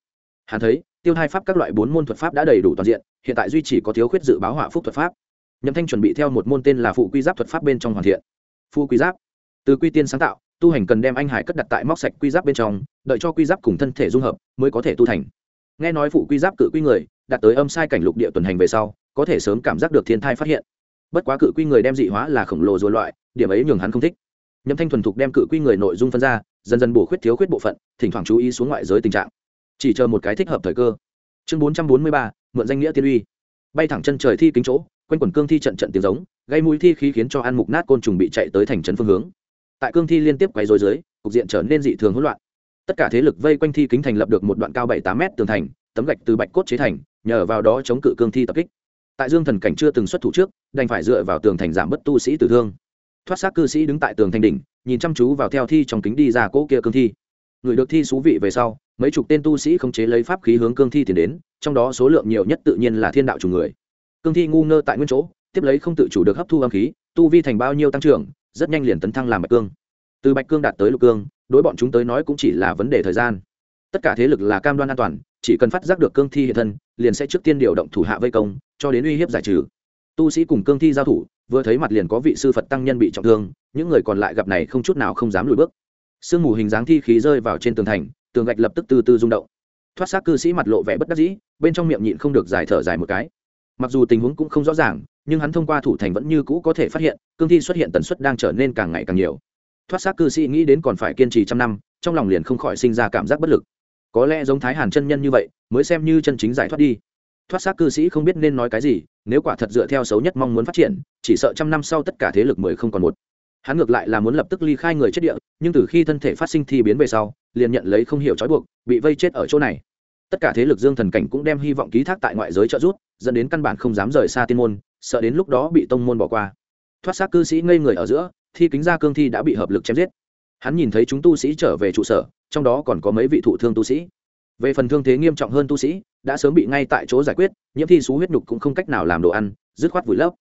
hắn thấy tiêu thai pháp các loại 4 môn thuật pháp đã đầy đủ toàn diện, hiện tại duy chỉ có thiếu khuyết dự báo họa phúc thuật pháp. Nhậm Thanh chuẩn bị theo một môn tên là phụ quy giáp thuật pháp bên trong hoàn thiện. Phụ quy giáp từ quy tiên sáng tạo, tu hành cần đem anh hải cất đặt tại móc sạch quy giáp bên trong, đợi cho quy giáp cùng thân thể dung hợp mới có thể tu thành. Nghe nói phụ quy giáp cự quy người đạt tới âm sai cảnh lục địa tuần hành về sau, có thể sớm cảm giác được thiên thai phát hiện. Bất quá cự quy người đem dị hóa là khổng lồ rồi loại, điểm ấy nhường hắn không thích. Nhậm Thanh thuần thục đem cự quy người nội dung phân ra, dần dần bổ khuyết thiếu khuyết bộ phận, thỉnh thoảng chú ý xuống ngoại giới tình trạng, chỉ chờ một cái thích hợp thời cơ. Chương 443, mượn danh nghĩa tiên uy. Bay thẳng chân trời thi kính chỗ, quanh quần cương thi trận trận tiếng giống, gây mũi thi khí khiến cho ăn mục nát côn trùng bị chạy tới thành trấn phương hướng. Tại cương thi liên tiếp quấy rối dưới, cục diện trở nên dị thường hỗn loạn. Tất cả thế lực vây quanh thi kính thành lập được một đoạn cao 7-8 mét tường thành, tấm gạch từ bạch cốt chế thành, nhờ vào đó chống cự cương thi tập kích. Tại Dương Thần cảnh chưa từng xuất thủ trước, đành phải dựa vào tường thành giảm bất tu sĩ tử thương. Thoát xác cư sĩ đứng tại tường thành đỉnh, nhìn chăm chú vào theo thi trong kính đi ra cỗ kia cương thi. Người được thi xú vị về sau, mấy chục tên tu sĩ khống chế lấy pháp khí hướng cương thi tiến đến, trong đó số lượng nhiều nhất tự nhiên là thiên đạo chủ người. Cương thi ngu ngơ tại nguyên chỗ, tiếp lấy không tự chủ được hấp thu âm khí, tu vi thành bao nhiêu tăng trưởng, rất nhanh liền tấn thăng làm bạch cương. Từ bạch cương đạt tới lục cương, đối bọn chúng tới nói cũng chỉ là vấn đề thời gian. Tất cả thế lực là cam đoan an toàn, chỉ cần phát giác được cương thi hiện thân, liền sẽ trước tiên điều động thủ hạ vây công, cho đến uy hiếp giải trừ. Tu sĩ cùng cương thi giao thủ, vừa thấy mặt liền có vị sư Phật tăng nhân bị trọng thương, những người còn lại gặp này không chút nào không dám lùi bước. Sương mù hình dáng thi khí rơi vào trên tường thành, tường gạch lập tức từ từ rung động. Thoát xác cư sĩ mặt lộ vẻ bất đắc dĩ, bên trong miệng nhịn không được giải thở dài một cái. Mặc dù tình huống cũng không rõ ràng, nhưng hắn thông qua thủ thành vẫn như cũ có thể phát hiện, cương thi xuất hiện tần suất đang trở nên càng ngày càng nhiều. Thoát xác cư sĩ nghĩ đến còn phải kiên trì trăm năm, trong lòng liền không khỏi sinh ra cảm giác bất lực. Có lẽ giống Thái Hàn chân nhân như vậy, mới xem như chân chính giải thoát đi. Thoát xác cư sĩ không biết nên nói cái gì, nếu quả thật dựa theo xấu nhất mong muốn phát triển, chỉ sợ trăm năm sau tất cả thế lực 10 không còn một. Hắn ngược lại là muốn lập tức ly khai người chết địa, nhưng từ khi thân thể phát sinh thi biến về sau, liền nhận lấy không hiểu trói buộc, bị vây chết ở chỗ này. Tất cả thế lực Dương Thần cảnh cũng đem hy vọng ký thác tại ngoại giới trợ giúp, dẫn đến căn bản không dám rời xa tiên môn, sợ đến lúc đó bị tông môn bỏ qua. Thoát xác cư sĩ ngây người ở giữa, thi kính ra cương thi đã bị hợp lực chém giết. Hắn nhìn thấy chúng tu sĩ trở về trụ sở, trong đó còn có mấy vị thụ thương tu sĩ. Về phần thương thế nghiêm trọng hơn tu sĩ, đã sớm bị ngay tại chỗ giải quyết, nhiễm thi xú huyết nhục cũng không cách nào làm đồ ăn, dứt khoát vùi lấp.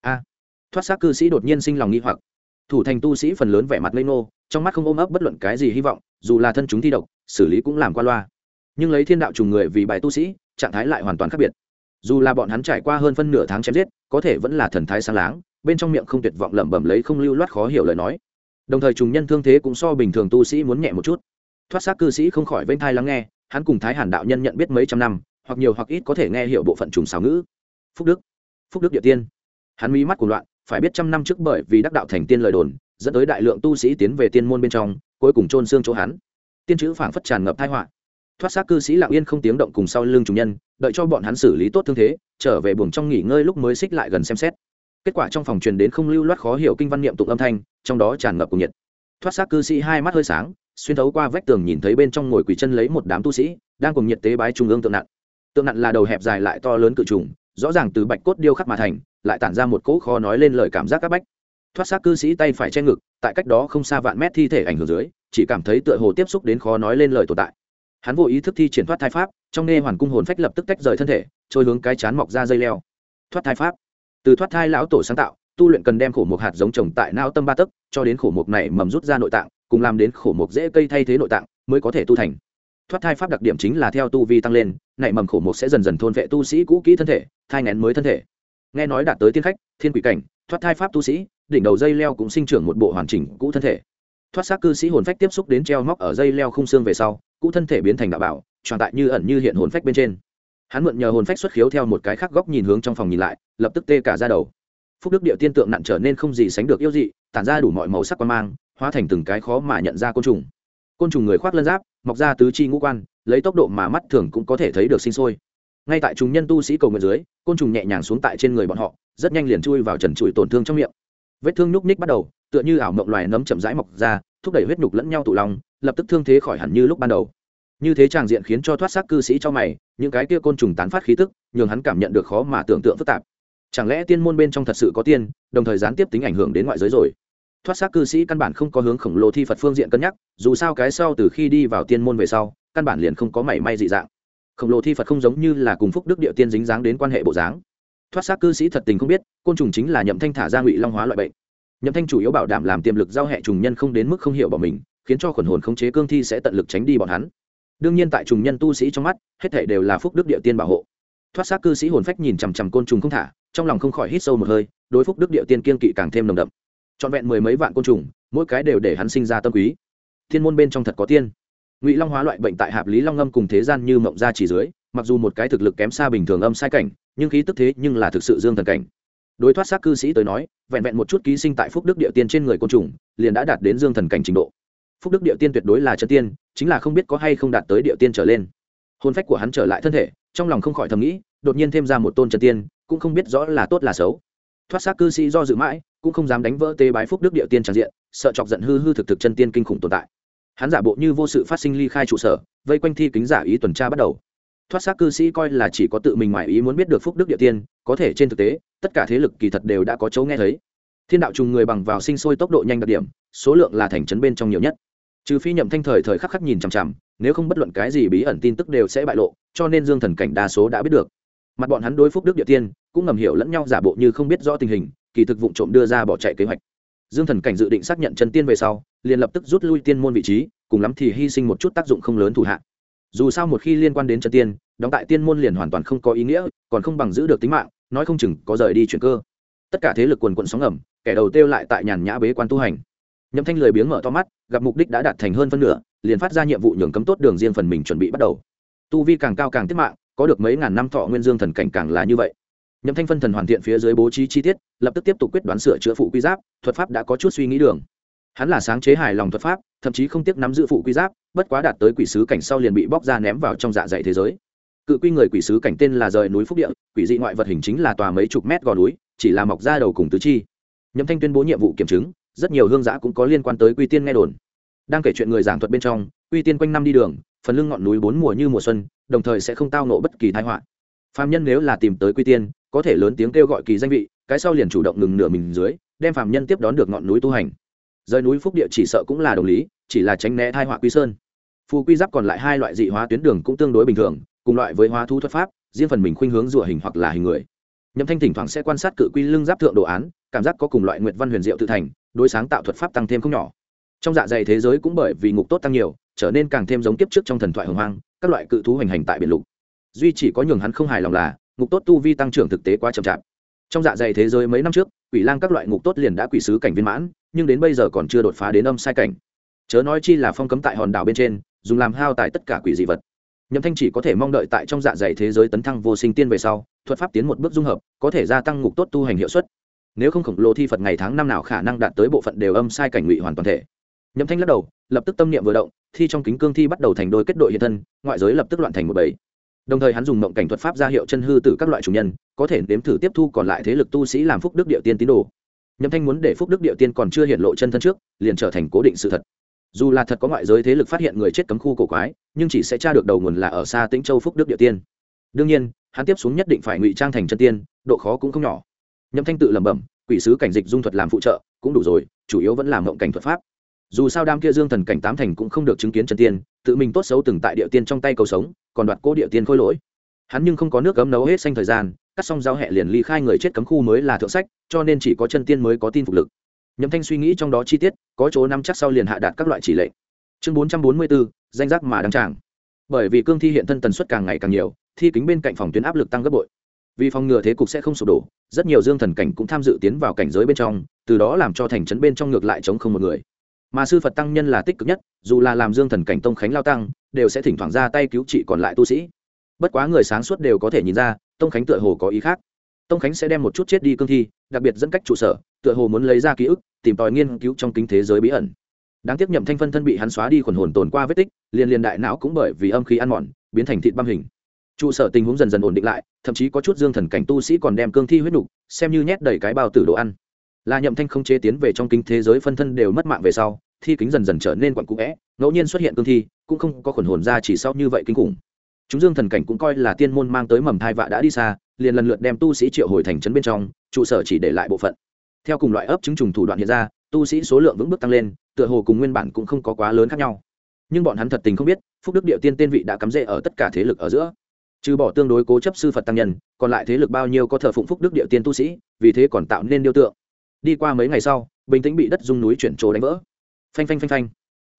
Thoát xác cư sĩ đột nhiên sinh lòng nghi hoặc. Thủ thành tu sĩ phần lớn vẻ mặt ngây ngô, trong mắt không ôm ấp bất luận cái gì hy vọng, dù là thân chúng thi độc, xử lý cũng làm qua loa. Nhưng lấy thiên đạo trùng người vì bài tu sĩ, trạng thái lại hoàn toàn khác biệt. Dù là bọn hắn trải qua hơn phân nửa tháng chém giết, có thể vẫn là thần thái sáng láng, bên trong miệng không tuyệt vọng lẩm bẩm lấy không lưu loát khó hiểu lời nói. Đồng thời trùng nhân thương thế cũng so bình thường tu sĩ muốn nhẹ một chút. Thoát xác cư sĩ không khỏi vênh thai lắng nghe, hắn cùng Thái Hàn đạo nhân nhận biết mấy trăm năm, hoặc nhiều hoặc ít có thể nghe hiểu bộ phận trùng xảo ngữ. Phúc đức địa tiên. Hắn mí mắt cuồng loạn, phải biết trăm năm trước bởi vì đắc đạo thành tiên lời đồn, dẫn tới đại lượng tu sĩ tiến về tiên môn bên trong, cuối cùng chôn xương chỗ hắn. Tiên chữ phảng phất tràn ngập tai họa. Thoát xác cư sĩ lặng yên không tiếng động cùng sau lưng trùng nhân, đợi cho bọn hắn xử lý tốt thương thế, trở về buồng trong nghỉ ngơi lúc mới xích lại gần xem xét. Kết quả trong phòng truyền đến không lưu loát khó hiểu kinh văn niệm tụng âm thanh, trong đó tràn ngập cuồng nhiệt. Thoát xác cư sĩ hai mắt hơi sáng, xuyên thấu qua vách tường nhìn thấy bên trong ngồi quỳ chân lấy một đám tu sĩ đang cùng nhiệt tế bái trung ương tượng nặn. Tượng nặn là đầu hẹp dài lại to lớn cự trùng, rõ ràng từ bạch cốt điêu khắc mà thành, lại tản ra một cỗ khó nói lên lời cảm giác các bách. Thoát xác cư sĩ tay phải che ngực, tại cách đó không xa vạn mét thi thể ảnh hưởng dưới, chỉ cảm thấy tựa hồ tiếp xúc đến khó nói lên lời tồn tại. Hắn vô ý thức thi triển thoát thai pháp, trong nghe hoàn cung hồn phách lập tức tách rời thân thể, trôi hướng cái chán mọc ra dây leo. Thoát thai pháp, từ thoát thai lão tổ sáng tạo, tu luyện cần đem khổ mục hạt giống trồng tại não tâm ba tấc, cho đến khổ mục này mầm rút ra nội tạng, cùng làm đến khổ mục dễ cây thay thế nội tạng, mới có thể tu thành. Thoát thai pháp đặc điểm chính là theo tu vi tăng lên, nảy mầm khổ mục sẽ dần dần thôn vệ tu sĩ cũ kỹ thân thể, thai nghén mới thân thể. Nghe nói đạt tới tiên khách, thiên quỷ cảnh, thoát thai pháp tu sĩ, đỉnh đầu dây leo cũng sinh trưởng một bộ hoàn chỉnh cũ thân thể. Thoát xác cư sĩ hồn phách tiếp xúc đến treo móc ở dây leo khung xương về sau, cũ thân thể biến thành đạo bảo, tròn tại như ẩn như hiện hồn phách bên trên. Hắn mượn nhờ hồn phách xuất khiếu theo một cái khác góc nhìn hướng trong phòng nhìn lại, lập tức tê cả da đầu. Phúc đức địa tiên tượng nặn trở nên không gì sánh được yêu dị, tản ra đủ mọi màu sắc quan mang, hóa thành từng cái khó mà nhận ra côn trùng. Côn trùng người khoác lân giáp, mọc ra tứ chi ngũ quan, lấy tốc độ mà mắt thường cũng có thể thấy được sinh sôi. Ngay tại chúng nhân tu sĩ cầu nguyện dưới, côn trùng nhẹ nhàng xuống tại trên người bọn họ, rất nhanh liền chui vào trần trụi tổn thương trong miệng. Vết thương nhúc nhích bắt đầu, tựa như ảo mộng loài nấm chậm rãi mọc ra, thúc đẩy huyết nhục lẫn nhau tụ lòng, lập tức thương thế khỏi hẳn như lúc ban đầu. Như thế tràng diện khiến cho thoát xác cư sĩ cho mày, những cái kia côn trùng tán phát khí tức, nhường hắn cảm nhận được khó mà tưởng tượng phức tạp. Chẳng lẽ tiên môn bên trong thật sự có tiên, đồng thời gián tiếp tính ảnh hưởng đến ngoại giới rồi? Thoát xác cư sĩ căn bản không có hướng khổng lồ thi Phật phương diện cân nhắc, dù sao cái sau từ khi đi vào tiên môn về sau, căn bản liền không có mảy may dị dạng. Khổng lồ thi Phật không giống như là cùng phúc đức địa tiên dính dáng đến quan hệ bộ dáng. Thoát xác cư sĩ thật tình không biết, côn trùng chính là Nhậm Thanh thả ra ngụy long hóa loại bệnh. Nhậm Thanh chủ yếu bảo đảm làm tiềm lực giao hệ trùng nhân không đến mức không hiểu bỏ mình, khiến cho khuẩn hồn khống chế cương thi sẽ tận lực tránh đi bọn hắn. đương nhiên tại trùng nhân tu sĩ trong mắt hết thể đều là phúc đức địa tiên bảo hộ. Thoát xác cư sĩ hồn phách nhìn chằm chằm côn trùng không thả, trong lòng không khỏi hít sâu một hơi, đối phúc đức địa tiên kiên kỵ càng thêm nồng đậm. Trọn vẹn mười mấy vạn côn trùng, mỗi cái đều để hắn sinh ra tâm quý. Thiên môn bên trong thật có tiên. Ngụy Long hóa loại bệnh tại Hạp Lý Long Ngâm cùng thế gian như mộng ra chỉ dưới, mặc dù một cái thực lực kém xa bình thường âm sai cảnh, nhưng khí tức thế nhưng là thực sự dương thần cảnh. Đối thoát xác cư sĩ tới nói, vẹn vẹn một chút ký sinh tại phúc đức địa tiên trên người côn trùng, liền đã đạt đến dương thần cảnh trình độ. Phúc đức địa tiên tuyệt đối là chân tiên, chính là không biết có hay không đạt tới địa tiên trở lên. Hồn phách của hắn trở lại thân thể, trong lòng không khỏi thầm nghĩ, đột nhiên thêm ra một tôn chân tiên, cũng không biết rõ là tốt là xấu. Thoát xác cư sĩ do dự mãi, cũng không dám đánh vỡ tế bái phúc đức địa tiên tràn diện, sợ chọc giận hư hư thực thực chân tiên kinh khủng tồn tại. Hắn giả bộ như vô sự phát sinh ly khai trụ sở, vây quanh thi kính giả ý tuần tra bắt đầu. Thoát xác cư sĩ coi là chỉ có tự mình ngoài ý muốn biết được phúc đức địa tiên, có thể trên thực tế tất cả thế lực kỳ thật đều đã có chỗ nghe thấy. Thiên đạo trùng người bằng vào sinh sôi tốc độ nhanh đặc điểm, số lượng là thành trấn bên trong nhiều nhất. Trừ phi Nhậm Thanh thời khắc khắc nhìn chằm chằm, nếu không bất luận cái gì bí ẩn tin tức đều sẽ bại lộ, cho nên dương thần cảnh đa số đã biết được. Mặt bọn hắn đối phúc đức địa tiên cũng ngầm hiểu lẫn nhau, giả bộ như không biết rõ tình hình, kỳ thực vụng trộm đưa ra bỏ chạy kế hoạch. Dương thần cảnh dự định xác nhận chân tiên về sau, liền lập tức rút lui tiên môn vị trí, cùng lắm thì hy sinh một chút tác dụng không lớn thủ hạ. Dù sao một khi liên quan đến chân tiên, đóng tại tiên môn liền hoàn toàn không có ý nghĩa, còn không bằng giữ được tính mạng, nói không chừng có rời đi chuyển cơ. Tất cả thế lực quần quần sóng ngầm, kẻ đầu tiêu lại tại nhàn nhã bế quan tu hành. Nhậm Thanh lười biếng mở to mắt, gặp mục đích đã đạt thành hơn phân nửa, liền phát ra nhiệm vụ nhường cấm tốt đường riêng phần mình chuẩn bị bắt đầu. Tu vi càng cao càng tiết mạng, có được mấy ngàn năm thọ nguyên dương thần cảnh càng là như vậy. Nhậm Thanh phân thần hoàn thiện phía dưới bố trí chi tiết, lập tức tiếp tục quyết đoán sửa chữa phụ quy giáp, thuật pháp đã có chút suy nghĩ đường. Hắn là sáng chế hài lòng thuật pháp, thậm chí không tiếc nắm giữ phụ quy giáp, bất quá đạt tới quỷ sứ cảnh sau liền bị bóc ra ném vào trong dạ dày thế giới. Cự quy người quỷ sứ cảnh tên là rời núi phúc địa, quỷ dị ngoại vật hình chính là tòa mấy chục mét gò núi, chỉ là mọc ra đầu cùng tứ chi. Nhậm Thanh tuyên bố nhiệm vụ kiểm chứng, rất nhiều hương giã cũng có liên quan tới quy tiên nghe đồn. Đang kể chuyện người giảng thuật bên trong, quy tiên quanh năm đi đường, phần lưng ngọn núi bốn mùa như mùa xuân, đồng thời sẽ không tao nộ bất kỳ tai họa. Phàm nhân nếu là tìm tới quy tiên, có thể lớn tiếng kêu gọi kỳ danh vị, cái sau liền chủ động ngừng nửa mình dưới, đem phàm nhân tiếp đón được ngọn núi tu hành. Rời núi phúc địa chỉ sợ cũng là đồng lý, chỉ là tránh né tai họa quy sơn. Phù quy giáp còn lại hai loại dị hóa tuyến đường cũng tương đối bình thường, cùng loại với hóa thú thuật pháp, riêng phần mình khuynh hướng rùa hình hoặc là hình người. Nhậm Thanh thỉnh thoảng sẽ quan sát cự quy lưng giáp thượng đồ án, cảm giác có cùng loại nguyệt văn huyền diệu tự thành, đối sáng tạo thuật pháp tăng thêm không nhỏ. Trong dạ dày thế giới cũng bởi vì ngục tốt tăng nhiều, trở nên càng thêm giống kiếp trước trong thần thoại hồng hoang, các loại cự thú hành hành tại biển lục. Duy chỉ có nhường hắn không hài lòng là ngục tốt tu vi tăng trưởng thực tế quá chậm chạp. Trong dạ dày thế giới mấy năm trước, quỷ lang các loại ngục tốt liền đã quỷ sứ cảnh viên mãn, nhưng đến bây giờ còn chưa đột phá đến âm sai cảnh. Chớ nói chi là phong cấm tại hòn đảo bên trên, dùng làm hao tài tất cả quỷ dị vật. Nhậm Thanh chỉ có thể mong đợi tại trong dạ dày thế giới tấn thăng vô sinh tiên về sau, thuật pháp tiến một bước dung hợp, có thể gia tăng ngục tốt tu hành hiệu suất. Nếu không khổng lồ thi Phật ngày tháng năm nào khả năng đạt tới bộ phận đều âm sai cảnh ngụy hoàn toàn thể. Nhậm Thanh lắc đầu, lập tức tâm niệm vừa động, thi trong kính cương thi bắt đầu thành đôi kết đội hiện thân, ngoại giới lập tức loạn thành một bầy. Đồng thời hắn dùng mộng cảnh thuật pháp ra hiệu chân hư tử các loại chủ nhân, có thể nếm thử tiếp thu còn lại thế lực tu sĩ làm phúc đức địa tiên tín đồ. Nhậm Thanh muốn để phúc đức địa tiên còn chưa hiện lộ chân thân trước, liền trở thành cố định sự thật. Dù là thật có ngoại giới thế lực phát hiện người chết cấm khu cổ quái, nhưng chỉ sẽ tra được đầu nguồn là ở xa Tĩnh Châu phúc đức địa tiên. Đương nhiên, hắn tiếp xuống nhất định phải ngụy trang thành chân tiên, độ khó cũng không nhỏ. Nhậm Thanh tự lẩm bẩm, quỷ sứ cảnh dịch dung thuật làm phụ trợ cũng đủ rồi, chủ yếu vẫn là mộng cảnh thuật pháp. Dù sao đám kia dương thần cảnh tám thành cũng không được chứng kiến chân tiên, tự mình tốt xấu từng tại địa tiên trong tay cầu sống, còn đoạt cố địa tiên khôi lỗi. Hắn nhưng không có nước cấm nấu hết xanh thời gian, cắt xong giao hẹ liền ly khai người chết cấm khu mới là thượng sách, cho nên chỉ có chân tiên mới có tin phục lực. Nhậm Thanh suy nghĩ trong đó chi tiết, có chỗ nắm chắc sau liền hạ đạt các loại chỉ lệnh. Chương 444, danh giác mà đăng tràng. Bởi vì cương thi hiện thân tần suất càng ngày càng nhiều, thi kính bên cạnh phòng tuyến áp lực tăng gấp bội. Vì phòng ngừa thế cục sẽ không sụp đổ, rất nhiều dương thần cảnh cũng tham dự tiến vào cảnh giới bên trong, từ đó làm cho thành trấn bên trong ngược lại chống không một người. Mà sư Phật tăng nhân là tích cực nhất, dù là làm dương thần cảnh tông khánh lao tăng, đều sẽ thỉnh thoảng ra tay cứu trị còn lại tu sĩ. Bất quá người sáng suốt đều có thể nhìn ra, tông khánh tựa hồ có ý khác. Tông khánh sẽ đem một chút chết đi cương thi, đặc biệt dẫn cách trụ sở, tựa hồ muốn lấy ra ký ức, tìm tòi nghiên cứu trong kính thế giới bí ẩn. Đáng tiếc Nhậm Thanh phân thân bị hắn xóa đi, khuẩn hồn tồn qua vết tích, liền đại não cũng bởi vì âm khí ăn mòn, biến thành thịt băm hình. Trụ sở tình huống dần dần ổn định lại, thậm chí có chút dương thần cảnh tu sĩ còn đem cương thi huyết nục xem như nhét đầy cái bao tử đồ ăn. Là Nhậm Thanh không chế tiến về trong kính thế giới phân thân đều mất mạng về sau, thi kính dần dần trở nên quặn cũ vẽ, ngẫu nhiên xuất hiện cương thi, cũng không có khuẩn hồn ra chỉ sau như vậy kinh khủng. Chúng dương thần cảnh cũng coi là tiên môn mang tới mầm thai vạ đã đi xa, liền lần lượt đem tu sĩ triệu hồi thành trấn bên trong, trụ sở chỉ để lại bộ phận. Theo cùng loại ấp trứng trùng thủ đoạn hiện ra, tu sĩ số lượng vững bước tăng lên, tựa hồ cùng nguyên bản cũng không có quá lớn khác nhau. Nhưng bọn hắn thật tình không biết, phúc đức địa tiên tên vị đã cắm rễ ở tất cả thế lực ở giữa. Trừ bỏ tương đối cố chấp sư Phật tăng nhân, còn lại thế lực bao nhiêu có thờ phụng phúc đức địa tiên tu sĩ, vì thế còn tạo nên điêu tượng. Đi qua mấy ngày sau, bình tĩnh bị đất rung núi chuyển trồ đánh vỡ. Phanh phanh phanh phanh.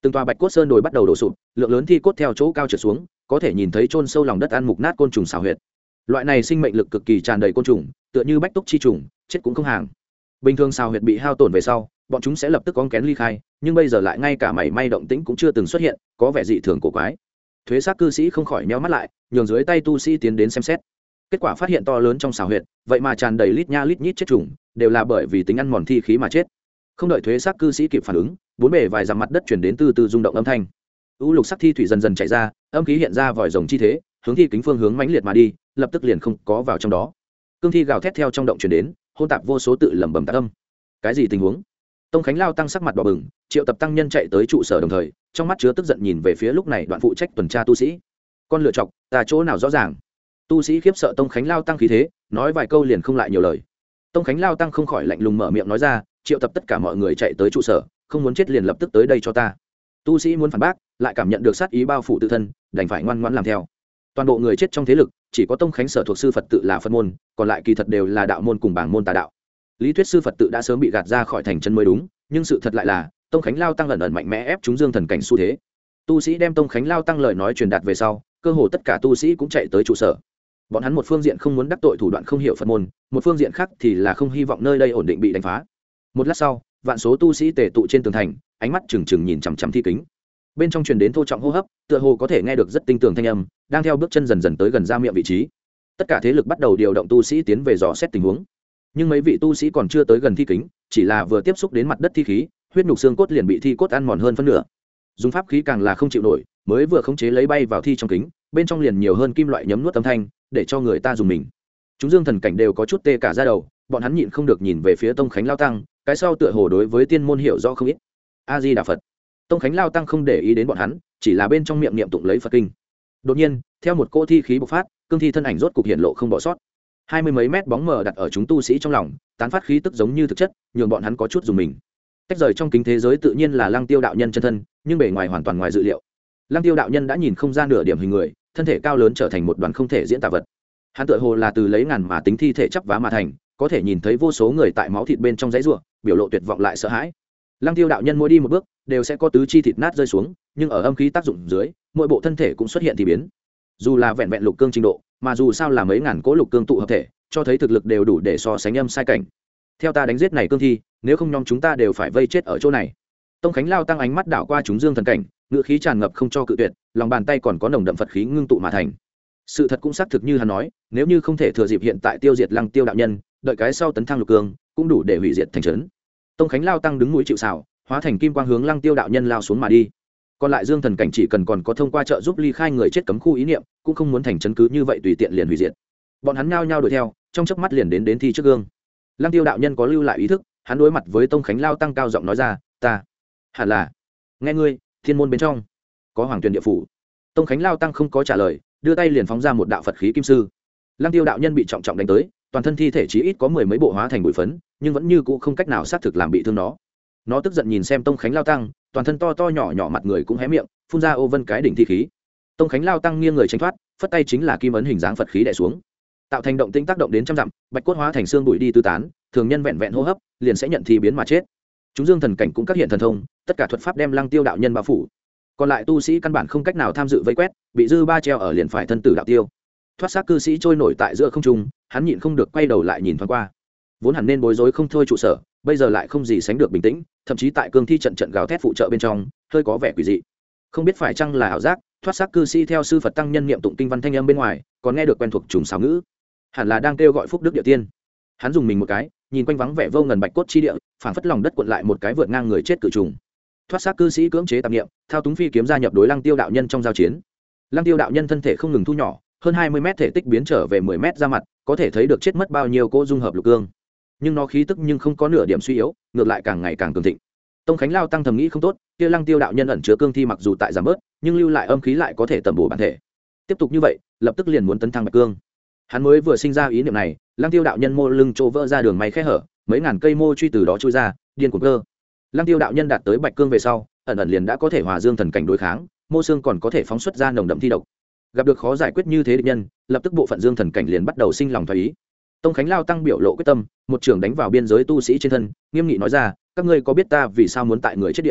từng tòa bạch cốt sơn đồi bắt đầu đổ sụp, lượng lớn thi cốt theo chỗ cao trượt xuống, có thể nhìn thấy chôn sâu lòng đất ăn mục nát côn trùng xào huyệt. Loại này sinh mệnh lực cực kỳ tràn đầy côn trùng, tựa như bách túc chi trùng, chết cũng không hàng. Bình thường xào huyệt bị hao tổn về sau, bọn chúng sẽ lập tức cóng kén ly khai, nhưng bây giờ lại ngay cả mảy may động tĩnh cũng chưa từng xuất hiện, có vẻ dị thường cổ quái. Thuế xác cư sĩ không khỏi nhíu mắt lại, nhường dưới tay tu sĩ tiến đến xem xét. Kết quả phát hiện to lớn trong xào huyệt, vậy mà tràn đầy lít nha lít nhít chết trùng, đều là bởi vì tính ăn mòn thi khí mà chết. Không đợi thuế xác cư sĩ kịp phản ứng, bốn bề vài dặm mặt đất chuyển đến từ rung động âm thanh. U lục sắc thi thủy dần dần chạy ra, âm khí hiện ra vòi rồng chi thế, hướng thi kính phương hướng mãnh liệt mà đi, lập tức liền không có vào trong đó. Cương thi gào thét theo trong động chuyển đến, hôn tạp vô số tự lẩm bẩm tạc âm. Cái gì tình huống? Tông Khánh Lao tăng sắc mặt đỏ bừng, triệu tập tăng nhân chạy tới trụ sở đồng thời, trong mắt chứa tức giận nhìn về phía lúc này đoạn phụ trách tuần tra tu sĩ. Con lựa chọc, ta chỗ nào rõ ràng? Tu sĩ khiếp sợ Tông Khánh Lao tăng khí thế, nói vài câu liền không lại nhiều lời. Tông Khánh Lao tăng không khỏi lạnh lùng mở miệng nói ra, triệu tập tất cả mọi người chạy tới trụ sở, không muốn chết liền lập tức tới đây cho ta. Tu sĩ muốn phản bác, lại cảm nhận được sát ý bao phủ tự thân, đành phải ngoan ngoãn làm theo. Toàn bộ người chết trong thế lực, chỉ có Tông Khánh sở thuộc sư Phật tự là Phật môn, còn lại kỳ thật đều là đạo môn cùng bảng môn tà đạo. Lý thuyết sư Phật tự đã sớm bị gạt ra khỏi thành chân mới đúng, nhưng sự thật lại là Tông Khánh Lao tăng ẩn ẩn mạnh mẽ ép chúng dương thần cảnh xu thế. Tu sĩ đem Tông Khánh Lao tăng lời nói truyền đạt về sau, cơ hồ tất cả tu sĩ cũng chạy tới trụ sở. Bọn hắn một phương diện không muốn đắc tội thủ đoạn không hiểu Phật môn, một phương diện khác thì là không hy vọng nơi đây ổn định bị đánh phá. Một lát sau, vạn số tu sĩ tề tụ trên tường thành, ánh mắt trừng trừng nhìn chằm chằm thi kính. Bên trong truyền đến thô trọng hô hấp, tựa hồ có thể nghe được rất tinh tường thanh âm, đang theo bước chân dần dần tới gần ra miệng vị trí. Tất cả thế lực bắt đầu điều động tu sĩ tiến về dò xét tình huống. Nhưng mấy vị tu sĩ còn chưa tới gần thi kính, chỉ là vừa tiếp xúc đến mặt đất thi khí, huyết nhục xương cốt liền bị thi cốt ăn mòn hơn phân nửa. Dùng pháp khí càng là không chịu nổi, mới vừa khống chế lấy bay vào thi trong kính, bên trong liền nhiều hơn kim loại nhấm nuốt âm thanh, để cho người ta dùng mình. Chúng dương thần cảnh đều có chút tê cả da đầu, bọn hắn nhịn không được nhìn về phía Tông Khánh Lao tăng, cái sau tựa hồ đối với tiên môn hiểu rõ không ít. A Di Đà Phật. Tông Khánh Lao tăng không để ý đến bọn hắn, chỉ là bên trong miệng niệm tụng lấy Phật kinh. Đột nhiên, theo một cỗ thi khí bộc phát, cương thi thân ảnh rốt cục hiện lộ không bỏ sót. 20 mấy mét bóng mờ đặt ở chúng tu sĩ trong lòng, tán phát khí tức giống như thực chất, nhường bọn hắn có chút dùng mình. Tách rời trong kính thế giới tự nhiên là Lăng Tiêu đạo nhân chân thân, nhưng bề ngoài hoàn toàn ngoài dự liệu. Lăng Tiêu đạo nhân đã nhìn không ra nửa điểm hình người, thân thể cao lớn trở thành một đoàn không thể diễn tả vật. Hắn tựa hồ là từ lấy ngàn mà tính thi thể chắp vá mà thành, có thể nhìn thấy vô số người tại máu thịt bên trong dãy rủa, biểu lộ tuyệt vọng lại sợ hãi. Lăng Tiêu đạo nhân mỗi đi một bước, đều sẽ có tứ chi thịt nát rơi xuống, nhưng ở âm khí tác dụng dưới, mỗi bộ thân thể cũng xuất hiện thì biến. Dù là vẹn vẹn lục cương trình độ, mà dù sao là mấy ngàn cỗ lục cương tụ hợp thể, cho thấy thực lực đều đủ để so sánh âm sai cảnh. Theo ta đánh giết này cương thi, nếu không nhóm chúng ta đều phải vây chết ở chỗ này. Tông Khánh Lao tăng ánh mắt đảo qua chúng dương thần cảnh, ngữ khí tràn ngập không cho cự tuyệt, lòng bàn tay còn có nồng đậm Phật khí ngưng tụ mà thành. Sự thật cũng xác thực như hắn nói, nếu như không thể thừa dịp hiện tại tiêu diệt Lăng Tiêu đạo nhân, đợi cái sau tấn thăng lục cương, cũng đủ để hủy diệt thành trấn. Tông Khánh Lao tăng đứng mũi chịu sào, hóa thành kim quang hướng Lăng Tiêu đạo nhân lao xuống mà đi. Còn lại dương thần cảnh chỉ cần còn có thông qua trợ giúp ly khai người chết cấm khu ý niệm, cũng không muốn thành trấn cứ như vậy tùy tiện liền hủy diệt. Bọn hắn nhao nhao đuổi theo, trong chớp mắt liền đến thi trước gương. Lăng Tiêu đạo nhân có lưu lại ý thức, hắn đối mặt với Tông Khánh Lao tăng cao giọng nói ra, ta hẳn là nghe ngươi, thiên môn bên trong có hoàng tuyền địa phủ. Tông Khánh Lao tăng không có trả lời, đưa tay liền phóng ra một đạo Phật khí kim sư. Lăng Tiêu đạo nhân bị trọng trọng đánh tới, toàn thân thi thể chí ít có 10 mấy bộ hóa thành bụi phấn, nhưng vẫn như cũ không cách nào xác thực làm bị thương nó tức giận nhìn xem Tông Khánh Lao tăng, toàn thân to to nhỏ nhỏ mặt người cũng hé miệng, phun ra ô vân cái đỉnh thi khí. Tông Khánh Lao tăng nghiêng người tránh thoát, phất tay chính là kim ấn hình dáng Phật khí đè xuống, tạo thành động tĩnh tác động đến trăm dặm, bạch cốt hóa thành xương bụi đi tứ tán, thường nhân vẹn vẹn hô hấp liền sẽ nhận thi biến mà chết. Chúng dương thần cảnh cũng các hiện thần thông, tất cả thuật pháp đem Lăng Tiêu đạo nhân bao phủ. Còn lại tu sĩ căn bản không cách nào tham dự vây quét, bị dư ba treo ở liền phải thân tử đạo tiêu. Thoát xác cư sĩ trôi nổi tại giữa không trung, hắn nhịn không được quay đầu lại nhìn thoáng qua. Vốn hẳn nên bối rối không thôi trụ sở, bây giờ lại không gì sánh được bình tĩnh, thậm chí tại cương thi trận trận gào thét phụ trợ bên trong, hơi có vẻ quỷ dị. Không biết phải chăng là ảo giác, thoát xác cư sĩ theo sư Phật tăng nhân niệm tụng kinh văn thanh âm bên ngoài, còn nghe được quen thuộc trùng xảo ngữ, hẳn là đang kêu gọi phúc đức địa tiên. Hắn dùng mình một cái, nhìn quanh vắng vẻ vô ngần bạch cốt chi địa, phảng phất lòng đất cuộn lại một cái vượt ngang người chết cự trùng. Thoát xác cư sĩ cưỡng chế tạp niệm, thao túng phi kiếm gia nhập đối Lăng Tiêu đạo nhân trong giao chiến. Lăng Tiêu đạo nhân thân thể không ngừng thu nhỏ, hơn 20 mét thể tích biến trở về 10 mét ra mặt, có thể thấy được chết mất bao nhiêu cỗ dung hợp lục cương. Nhưng nó khí tức nhưng không có nửa điểm suy yếu, ngược lại càng ngày càng cường thịnh. Tông Khánh Lao tăng thầm nghĩ không tốt, kia Lăng Tiêu đạo nhân ẩn chứa cương thi mặc dù tại giảm bớt, nhưng lưu lại âm khí lại có thể tầm bổ bản thể. Tiếp tục như vậy, lập tức liền muốn tấn thăng bạch cương. Hắn mới vừa sinh ra ý niệm này, Lăng Tiêu đạo nhân mô lưng chỗ vỡ ra đường may khe hở, mấy ngàn cây mô truy từ đó chui ra, điên cuồng cơ. Lăng Tiêu đạo nhân đạt tới bạch cương về sau, ẩn ẩn liền đã có thể hòa dương thần cảnh đối kháng, mô xương còn có thể phóng xuất ra nồng đậm thi độc. Gặp được khó giải quyết như thế địch nhân, lập tức bộ phận dương thần cảnh liền bắt đầu sinh lòng thoái ý. Tông Khánh Lao tăng biểu lộ quyết tâm, một trường đánh vào biên giới tu sĩ trên thân, nghiêm nghị nói ra, các ngươi có biết ta vì sao muốn tại người chết địa?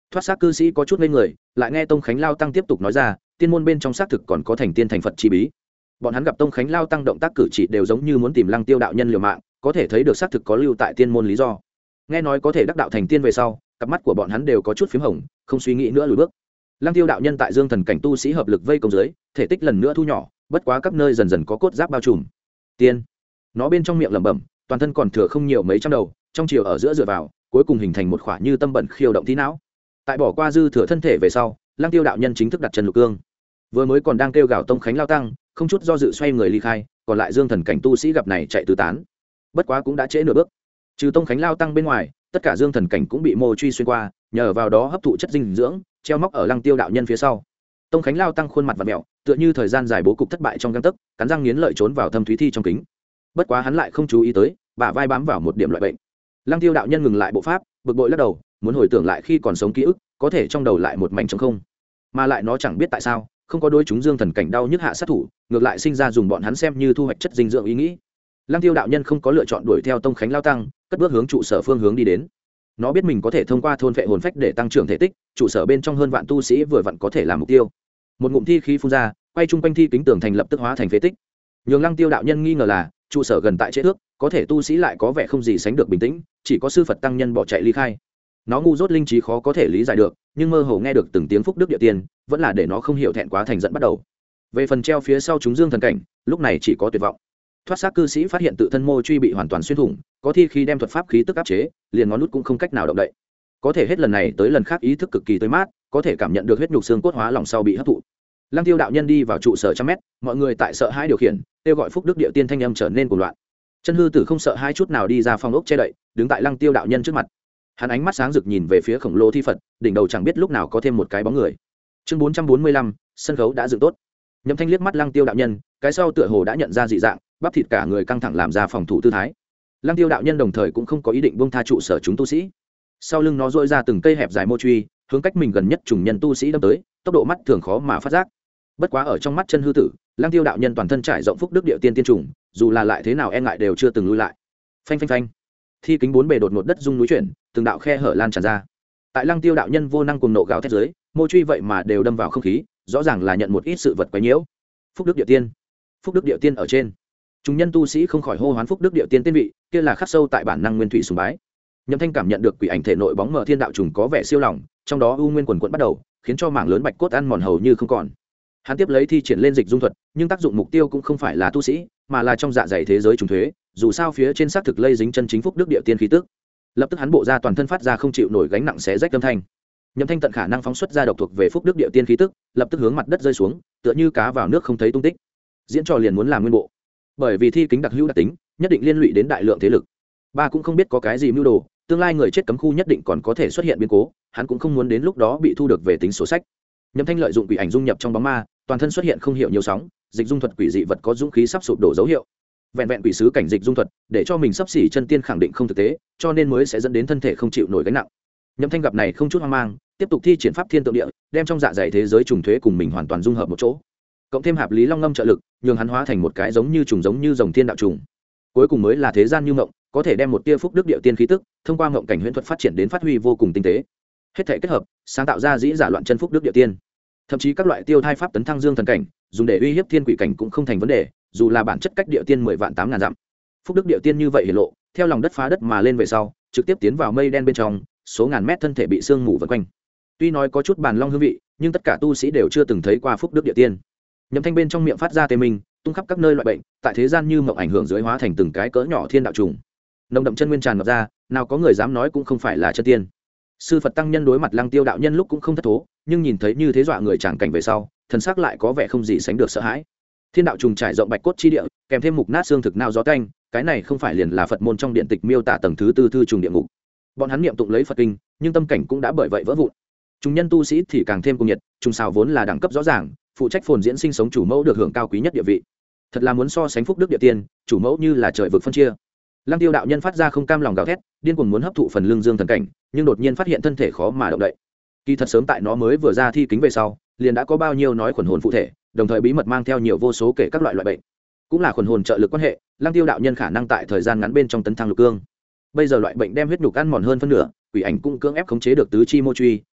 Thoát xác cư sĩ có chút ngây người, lại nghe Tông Khánh Lao tăng tiếp tục nói ra, tiên môn bên trong xác thực còn có thành tiên thành Phật chi bí. Bọn hắn gặp Tông Khánh Lao tăng động tác cử chỉ đều giống như muốn tìm Lăng Tiêu đạo nhân liều mạng, có thể thấy được xác thực có lưu tại tiên môn lý do. Nghe nói có thể đắc đạo thành tiên về sau, cặp mắt của bọn hắn đều có chút phím hồng, không suy nghĩ nữa lùi bước. Lăng Tiêu đạo nhân tại Dương Thần cảnh tu sĩ hợp lực vây công dưới, thể tích lần nữa thu nhỏ, bất quá các nơi dần dần có cốt giáp bao trùm. Tiên, nó bên trong miệng lẩm bẩm, toàn thân còn thừa không nhiều mấy trăm đầu, trong chiều ở giữa dựa vào, cuối cùng hình thành một khỏa như tâm bẩn khiêu động tí não. Tại bỏ qua dư thừa thân thể về sau, Lăng Tiêu đạo nhân chính thức đặt chân lục cương. Vừa mới còn đang kêu gào Tông Khánh Lao tăng, không chút do dự xoay người ly khai, còn lại Dương Thần cảnh tu sĩ gặp này chạy tứ tán. Bất quá cũng đã trễ nửa bước. Trừ Tông Khánh Lao tăng bên ngoài, tất cả Dương Thần cảnh cũng bị mô truy xuyên qua, nhờ vào đó hấp thụ chất dinh dưỡng, treo móc ở Lăng Tiêu đạo nhân phía sau. Tông Khánh Lao tăng khuôn mặt vặn mèo, tựa như thời gian dài bố cục thất bại trong gang tấc, cắn răng nghiến lợi trốn vào thâm thúy thi trong kính. Bất quá hắn lại không chú ý tới, bả vai bám vào một điểm loại bệnh. Lăng Tiêu đạo nhân ngừng lại bộ pháp, bực bội lắc đầu, muốn hồi tưởng lại khi còn sống ký ức, có thể trong đầu lại một mảnh trống không. Mà lại nó chẳng biết tại sao, không có đối chúng Dương Thần cảnh đau nhức hạ sát thủ, ngược lại sinh ra dùng bọn hắn xem như thu hoạch chất dinh dưỡng ý nghĩ. Lăng Tiêu đạo nhân không có lựa chọn đuổi theo Tông Khánh Lao tăng, cất bước hướng trụ sở phương hướng đi đến. Nó biết mình có thể thông qua thôn vệ hồn phách để tăng trưởng thể tích, trụ sở bên trong hơn vạn tu sĩ vừa vặn có thể làm mục tiêu. Một ngụm thi khí phun ra, quay chung quanh thi kính tường thành lập tức hóa thành phế tích. Nhường Lăng Tiêu đạo nhân nghi ngờ là, trụ sở gần tại chế thước, có thể tu sĩ lại có vẻ không gì sánh được bình tĩnh, chỉ có sư Phật tăng nhân bỏ chạy ly khai. Nó ngu dốt linh trí khó có thể lý giải được, nhưng mơ hồ nghe được từng tiếng phúc đức địa tiên, vẫn là để nó không hiểu thẹn quá thành giận bắt đầu. Về phần treo phía sau chúng Dương Thần cảnh, lúc này chỉ có tuyệt vọng. Thoát xác cư sĩ phát hiện tự thân mô truy bị hoàn toàn xuyên thủng, có thi khi đem thuật pháp khí tức áp chế, liền ngón nút cũng không cách nào động đậy. Có thể hết lần này tới lần khác ý thức cực kỳ tươi mát, có thể cảm nhận được huyết nhục xương cốt hóa lỏng sau bị hấp thụ. Lăng Tiêu đạo nhân đi vào trụ sở trăm mét, mọi người tại sợ hãi điều khiển, kêu gọi phúc đức địa tiên thanh âm trở nên cuồng loạn. Chân hư tử không sợ hai chút nào đi ra phòng ốc che đậy, đứng tại Lăng Tiêu đạo nhân trước mặt. Hắn ánh mắt sáng rực nhìn về phía khổng lồ thi Phật, đỉnh đầu chẳng biết lúc nào có thêm một cái bóng người. Chương 445, sân khấu đã dựng tốt. Nhậm Thanh liếc mắt Lăng Tiêu đạo nhân, cái sau tựa hồ đã nhận ra dị dạng, bắp thịt cả người căng thẳng làm ra phòng thủ tư thái. Lăng Tiêu đạo nhân đồng thời cũng không có ý định buông tha trụ sở chúng tu sĩ. Sau lưng nó duỗi ra từng cây hẹp dài mô truy, hướng cách mình gần nhất trùng nhân tu sĩ đâm tới, tốc độ mắt thường khó mà phát giác. Bất quá ở trong mắt chân hư tử, Lăng Tiêu đạo nhân toàn thân trải rộng phúc đức địa tiên tiên trùng, dù là lại thế nào e ngại đều chưa từng lui lại. Phanh phanh phanh. Thi kính bốn bề đột ngột đất rung núi chuyển, từng đạo khe hở lan tràn ra. Tại Lăng Tiêu đạo nhân vô năng cuồng nộ gào thét dưới, mô truy vậy mà đều đâm vào không khí, rõ ràng là nhận một ít sự vật quấy nhiễu. Phúc đức địa tiên, phúc đức địa tiên ở trên. Chúng nhân tu sĩ không khỏi hô hoán phúc đức địa tiên tiên vị, kia là khắc sâu tại bản năng nguyên thủy sùng bái. Nhậm Thanh cảm nhận được quỷ ảnh thể nội bóng mờ thiên đạo trùng có vẻ siêu lòng, trong đó u nguyên quần quật bắt đầu, khiến cho mảng lớn bạch cốt ăn mòn hầu như không còn. Hắn tiếp lấy thi triển lên dịch dung thuật, nhưng tác dụng mục tiêu cũng không phải là tu sĩ, mà là trong dạ dày thế giới trùng thuế, dù sao phía trên xác thực lây dính chân chính phúc đức địa tiên khí tức. Lập tức hắn bộ ra toàn thân phát ra không chịu nổi gánh nặng xé rách âm thanh. Nhậm Thanh tận khả năng phóng xuất ra độc thuộc về phúc đức địa tiên khí tức, lập tức hướng mặt đất rơi xuống, tựa như cá vào nước không thấy tung tích. Diễn trò liền muốn làm nguyên bộ, bởi vì thi kính đặc hữu đặc tính, nhất định liên lụy đến đại lượng thế lực. Ba cũng không biết có cái gì mưu đồ, tương lai người chết cấm khu nhất định còn có thể xuất hiện biến cố, hắn cũng không muốn đến lúc đó bị thu được về tính sổ sách. Nhậm Thanh lợi dụng quỷ ảnh dung nhập trong bóng ma, toàn thân xuất hiện không hiểu nhiều sóng, dịch dung thuật quỷ dị vật có dũng khí sắp sụp đổ dấu hiệu. Vẹn vẹn quỷ sứ cảnh dịch dung thuật, để cho mình sắp xỉ chân tiên khẳng định không thực tế, cho nên mới sẽ dẫn đến thân thể không chịu nổi gánh nặng. Nhậm Thanh gặp này không chút hoang mang, tiếp tục thi triển pháp thiên tượng địa, đem trong dạ dày thế giới trùng thuế cùng mình hoàn toàn dung hợp một chỗ. Cộng thêm hạp lý long ngâm trợ lực, nhường hắn hóa thành một cái giống như trùng giống như rồng thiên đạo trùng. Cuối cùng mới là thế gian như mộng, có thể đem một tia phúc đức địa tiên khí tức, thông qua mộng cảnh huyễn thuật phát triển đến phát huy vô cùng tinh tế. Hết thể kết hợp, sáng tạo ra dĩ giả loạn chân phúc đức địa tiên. Thậm chí các loại tiêu thai pháp tấn thăng dương thần cảnh, dùng để uy hiếp thiên quỷ cảnh cũng không thành vấn đề, dù là bản chất cách địa tiên 10 vạn 8.000 dặm. Phúc đức địa tiên như vậy hiển lộ, theo lòng đất phá đất mà lên về sau, trực tiếp tiến vào mây đen bên trong, số ngàn mét thân thể bị sương mù vần quanh. Tuy nói có chút bàn long hương vị, nhưng tất cả tu sĩ đều chưa từng thấy qua phúc đức địa tiên. Nhậm Thanh bên trong miệng phát ra tê minh, tung khắp các nơi loại bệnh, tại thế gian như mộng ảnh hưởng dưới hóa thành từng cái cỡ nhỏ thiên đạo trùng. Nồng đậm chân nguyên tràn ngập ra, nào có người dám nói cũng không phải là chân tiên. Sư Phật tăng nhân đối mặt Lăng Tiêu đạo nhân lúc cũng không thất thố, nhưng nhìn thấy như thế dọa người tràng cảnh về sau, thần sắc lại có vẻ không gì sánh được sợ hãi. Thiên đạo trùng trải rộng bạch cốt chi địa, kèm thêm mục nát xương thực nao gió tanh, cái này không phải liền là Phật môn trong điện tịch miêu tả tầng thứ tư thư trùng địa ngục. Bọn hắn niệm tụng lấy Phật kinh, nhưng tâm cảnh cũng đã bởi vậy vỡ vụn. Chúng nhân tu sĩ thì càng thêm cuồng nhiệt, trùng xào vốn là đẳng cấp rõ ràng, phụ trách phồn diễn sinh sống chủ mẫu được hưởng cao quý nhất địa vị. Thật là muốn so sánh phúc đức địa tiên, chủ mẫu như là trời vực phân chia. Lăng Tiêu đạo nhân phát ra không cam lòng gào thét, điên cuồng muốn hấp thụ phần lương dương thần cảnh, nhưng đột nhiên phát hiện thân thể khó mà động đậy. Kỳ thật sớm tại nó mới vừa ra thi kính về sau, liền đã có bao nhiêu nói khuẩn hồn phụ thể, đồng thời bí mật mang theo nhiều vô số kể các loại bệnh. Cũng là khuẩn hồn trợ lực quan hệ, Lăng Tiêu đạo nhân khả năng tại thời gian ngắn bên trong tấn thăng lục cương. Bây giờ loại bệnh đem huyết nhục ăn mòn hơn phân nửa, quỷ ảnh cũng cưỡng ép khống chế được tứ chi mô truy,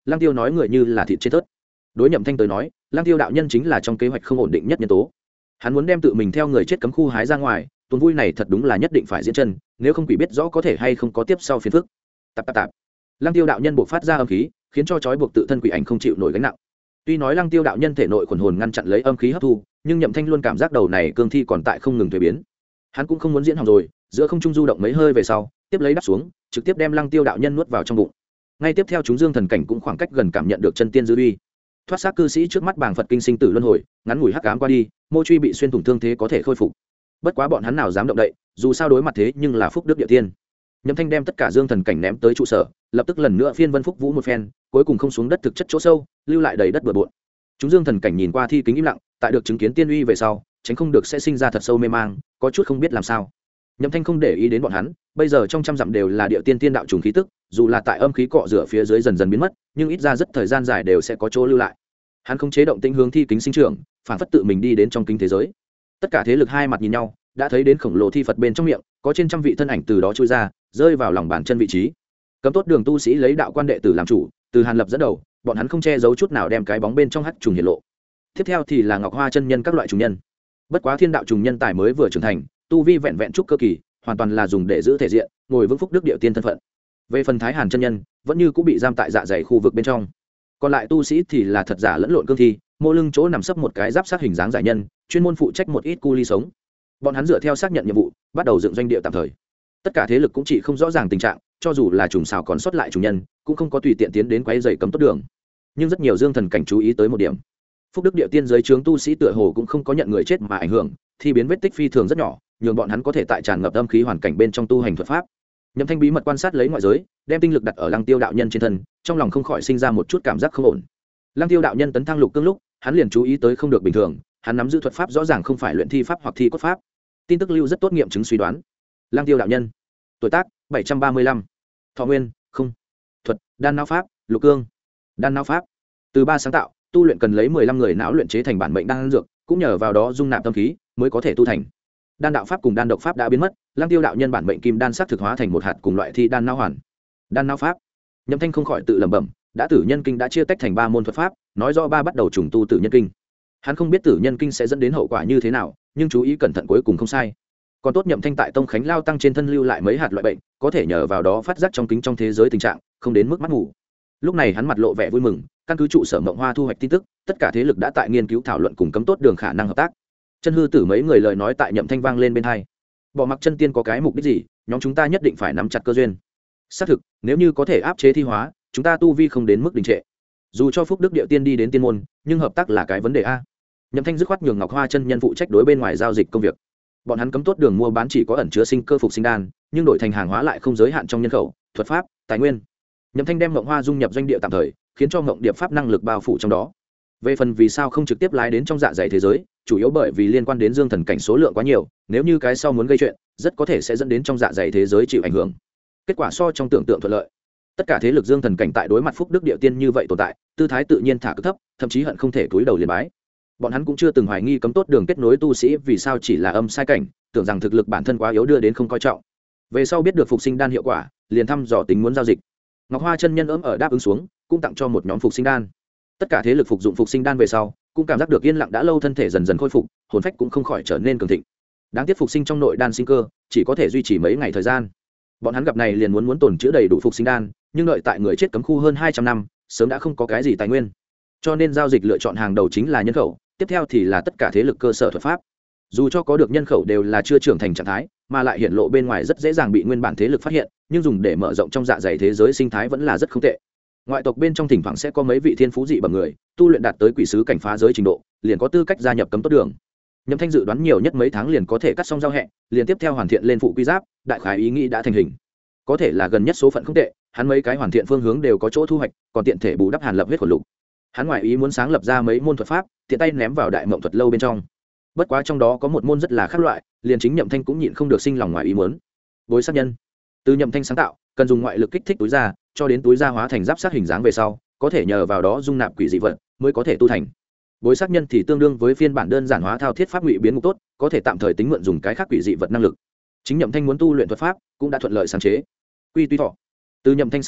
Lang Tiêu nói người như là thịt trên tớt. Đối Nhậm Thanh tới nói, Lang Tiêu đạo nhân chính là trong kế hoạch không ổn định nhất nhân tố. Hắn muốn đem tự mình theo người chết cấm khu hái ra ngoài, tuần vui này thật đúng là nhất định phải diễn chân, nếu không quỷ biết rõ có thể hay không có tiếp sau phiền phức. Tạp. Lang Tiêu đạo nhân buộc phát ra âm khí, khiến cho trói buộc tự thân quỷ ảnh không chịu nổi gánh nặng. Tuy nói Lang Tiêu đạo nhân thể nội quần hồn ngăn chặn lấy âm khí hấp thu, nhưng Nhậm Thanh luôn cảm giác đầu này cương thi còn tại không ngừng thay biến. Hắn cũng không muốn diễn hỏng rồi, giữa không trung du động mấy hơi về sau, tiếp lấy đáp xuống, trực tiếp đem Lang Tiêu đạo nhân nuốt vào trong bụng. Ngay tiếp theo chúng dương thần cảnh cũng khoảng cách gần cảm nhận được chân tiên dư uy. Thoát xác cư sĩ trước mắt bảng Phật kinh sinh tử luân hồi, ngắn ngủi hắc ám qua đi, mô truy bị xuyên thủng thương thế có thể khôi phục. Bất quá bọn hắn nào dám động đậy, dù sao đối mặt thế nhưng là phúc đức địa tiên. Nhậm Thanh đem tất cả dương thần cảnh ném tới trụ sở, lập tức lần nữa phiên vân phúc vũ một phen, cuối cùng không xuống đất thực chất chỗ sâu, lưu lại đầy đất bừa bộn. Chúng dương thần cảnh nhìn qua thi kính im lặng, tại được chứng kiến tiên uy về sau, tránh không được sẽ sinh ra thật sâu mê mang, có chút không biết làm sao. Nhậm Thanh không để ý đến bọn hắn, bây giờ trong trăm dặm đều là địa tiên tiên đạo trùng khí tức, dù là tại âm khí cọ rửa phía dưới dần dần biến mất, nhưng ít ra rất thời gian dài đều sẽ có chỗ lưu lại. Hắn không chế động tĩnh hướng thi kính sinh trưởng, phản phất tự mình đi đến trong kính thế giới. Tất cả thế lực hai mặt nhìn nhau, đã thấy đến khổng lồ thi Phật bên trong miệng, có trên trăm vị thân ảnh từ đó chui ra, rơi vào lòng bàn chân vị trí. Cấm tốt đường tu sĩ lấy đạo quan đệ tử làm chủ, từ Hàn Lập dẫn đầu, bọn hắn không che giấu chút nào đem cái bóng bên trong hắc trùng hiện lộ. Tiếp theo thì là Ngọc Hoa chân nhân các loại trùng nhân. Bất quá thiên đạo trùng nhân tài mới vừa trưởng thành, tu vi vẹn vẹn trúc cơ kỳ, hoàn toàn là dùng để giữ thể diện, ngồi vững phúc đức địa tiên thân phận. Về phần Thái Hàn chân nhân, vẫn như cũng bị giam tại dạ dày khu vực bên trong. Còn lại tu sĩ thì là thật giả lẫn lộn cương thi, mô lưng chỗ nằm sấp một cái giáp sát hình dáng giải nhân, chuyên môn phụ trách một ít cu ly sống. Bọn hắn dựa theo xác nhận nhiệm vụ, bắt đầu dựng doanh địa tạm thời. Tất cả thế lực cũng chỉ không rõ ràng tình trạng, cho dù là trùng xào còn sót lại chủ nhân, cũng không có tùy tiện tiến đến quấy rầy cấm tốt đường. Nhưng rất nhiều dương thần cảnh chú ý tới một điểm, phúc đức địa tiên giới trướng tu sĩ tựa hồ cũng không có nhận người chết mà ảnh hưởng, thì biến vết tích phi thường rất nhỏ, nhường bọn hắn có thể tại tràn ngập âm khí hoàn cảnh bên trong tu hành thuật pháp. Nhậm Thanh bí mật quan sát lấy ngoại giới, đem tinh lực đặt ở Lăng Tiêu đạo nhân trên thân, trong lòng không khỏi sinh ra một chút cảm giác không ổn. Lăng Tiêu đạo nhân tấn thăng lục cương lúc, hắn liền chú ý tới không được bình thường, hắn nắm giữ thuật pháp rõ ràng không phải luyện thi pháp hoặc thi cốt pháp. Tin tức lưu rất tốt nghiệm chứng suy đoán. Lăng Tiêu đạo nhân, tuổi tác 735, thọ nguyên không, thuật đan não pháp, lục cương, đan não pháp. Từ ba sáng tạo, tu luyện cần lấy 15 người não luyện chế thành bản mệnh đan dược, cũng nhờ vào đó dung nạp tâm khí, mới có thể tu thành. Đan đạo pháp cùng đan độc pháp đã biến mất, Lăng Tiêu đạo nhân bản mệnh kim đan sắc thực hóa thành một hạt cùng loại thi đan não hoàn. Đan não pháp. Nhậm Thanh không khỏi tự lẩm bẩm, đã tử nhân kinh đã chia tách thành 3 môn thuật pháp, nói rõ ba bắt đầu trùng tu tử nhân kinh. Hắn không biết tử nhân kinh sẽ dẫn đến hậu quả như thế nào, nhưng chú ý cẩn thận cuối cùng không sai. Còn tốt Nhậm Thanh tại Tông Khánh Lao tăng trên thân lưu lại mấy hạt loại bệnh, có thể nhờ vào đó phát giác trong kính trong thế giới tình trạng, không đến mức mắt ngủ. Lúc này hắn mặt lộ vẻ vui mừng, căn cứ trụ sở Mộng Hoa thu hoạch tin tức, tất cả thế lực đã tại nghiên cứu thảo luận cùng cấm tốt đường khả năng hợp tác. Chân hư tử mấy người lời nói tại Nhậm Thanh vang lên bên tai. Bỏ mặc chân tiên có cái mục đích gì, nhóm chúng ta nhất định phải nắm chặt cơ duyên. Xác thực, nếu như có thể áp chế thi hóa, chúng ta tu vi không đến mức đình trệ. Dù cho phúc đức địa tiên đi đến tiên môn, nhưng hợp tác là cái vấn đề a. Nhậm Thanh dứt khoát nhường Ngọc Hoa chân nhân phụ trách đối bên ngoài giao dịch công việc. Bọn hắn cấm tốt đường mua bán chỉ có ẩn chứa sinh cơ phục sinh đan, nhưng đổi thành hàng hóa lại không giới hạn trong nhân khẩu, thuật pháp, tài nguyên. Nhậm Thanh đem Ngọc Hoa dung nhập doanh địa tạm thời, khiến cho Ngọc Điệp pháp năng lực bao phủ trong đó. Về phần vì sao không trực tiếp lái đến trong dạ dày thế giới, chủ yếu bởi vì liên quan đến dương thần cảnh số lượng quá nhiều, nếu như cái sau muốn gây chuyện, rất có thể sẽ dẫn đến trong dạ dày thế giới chịu ảnh hưởng. Kết quả so trong tưởng tượng thuận lợi. Tất cả thế lực dương thần cảnh tại đối mặt phúc đức địa tiên như vậy tồn tại, tư thái tự nhiên thả cực thấp, thậm chí hận không thể cúi đầu liền bái. Bọn hắn cũng chưa từng hoài nghi cấm tốt đường kết nối tu sĩ vì sao chỉ là âm sai cảnh, tưởng rằng thực lực bản thân quá yếu đưa đến không coi trọng. Về sau biết được phục sinh đan hiệu quả, liền thăm dò tính muốn giao dịch. Ngọc Hoa chân nhân ấm ở đáp ứng xuống, cũng tặng cho một nhóm phục sinh đan. Tất cả thế lực phục dụng phục sinh đan về sau, cũng cảm giác được yên lặng đã lâu thân thể dần dần khôi phục, hồn phách cũng không khỏi trở nên cường thịnh. Đáng tiếc phục sinh trong nội đan sinh cơ, chỉ có thể duy trì mấy ngày thời gian. Bọn hắn gặp này liền muốn tồn chữa đầy đủ phục sinh đan, nhưng đợi tại người chết cấm khu hơn 200 năm, sớm đã không có cái gì tài nguyên. Cho nên giao dịch lựa chọn hàng đầu chính là nhân khẩu, tiếp theo thì là tất cả thế lực cơ sở thuật pháp. Dù cho có được nhân khẩu đều là chưa trưởng thành trạng thái, mà lại hiện lộ bên ngoài rất dễ dàng bị nguyên bản thế lực phát hiện, nhưng dùng để mở rộng trong dạ dày thế giới sinh thái vẫn là rất không tệ. Ngoại tộc bên trong thỉnh thoảng sẽ có mấy vị thiên phú dị bẩm người, tu luyện đạt tới quỷ sứ cảnh phá giới trình độ, liền có tư cách gia nhập cấm tốt đường. Nhậm Thanh dự đoán nhiều nhất mấy tháng liền có thể cắt xong giao hẹ, liền tiếp theo hoàn thiện lên phụ quy giáp, đại khái ý nghĩ đã thành hình. Có thể là gần nhất số phận không tệ, hắn mấy cái hoàn thiện phương hướng đều có chỗ thu hoạch, còn tiện thể bù đắp Hàn Lập huyết khổ lục. Hắn ngoại ý muốn sáng lập ra mấy môn thuật pháp, tiện tay ném vào đại mộng thuật lâu bên trong. Bất quá trong đó có một môn rất là khác loại, liền chính Nhậm Thanh cũng nhịn không được sinh lòng ngoại ý muốn. Bối sát nhân. Từ Nhậm Thanh sáng tạo, cần dùng ngoại lực kích thích túi ra, cho đến túi ra hóa thành giáp sát hình dáng về sau, có thể nhờ vào đó dung nạp quỷ dị vật, mới có thể tu thành. Bối sát nhân thì tương đương với phiên bản đơn giản hóa thao thiết pháp ngụy biến ngục tốt, có thể tạm thời tính mượn dùng cái khác quỷ dị vật năng lực. Chính Nhậm Thanh muốn tu luyện thuật pháp, cũng đã thuận lợi sáng chế. Quy tuy thọ. Từ Nhậm Thanh sáng tạo,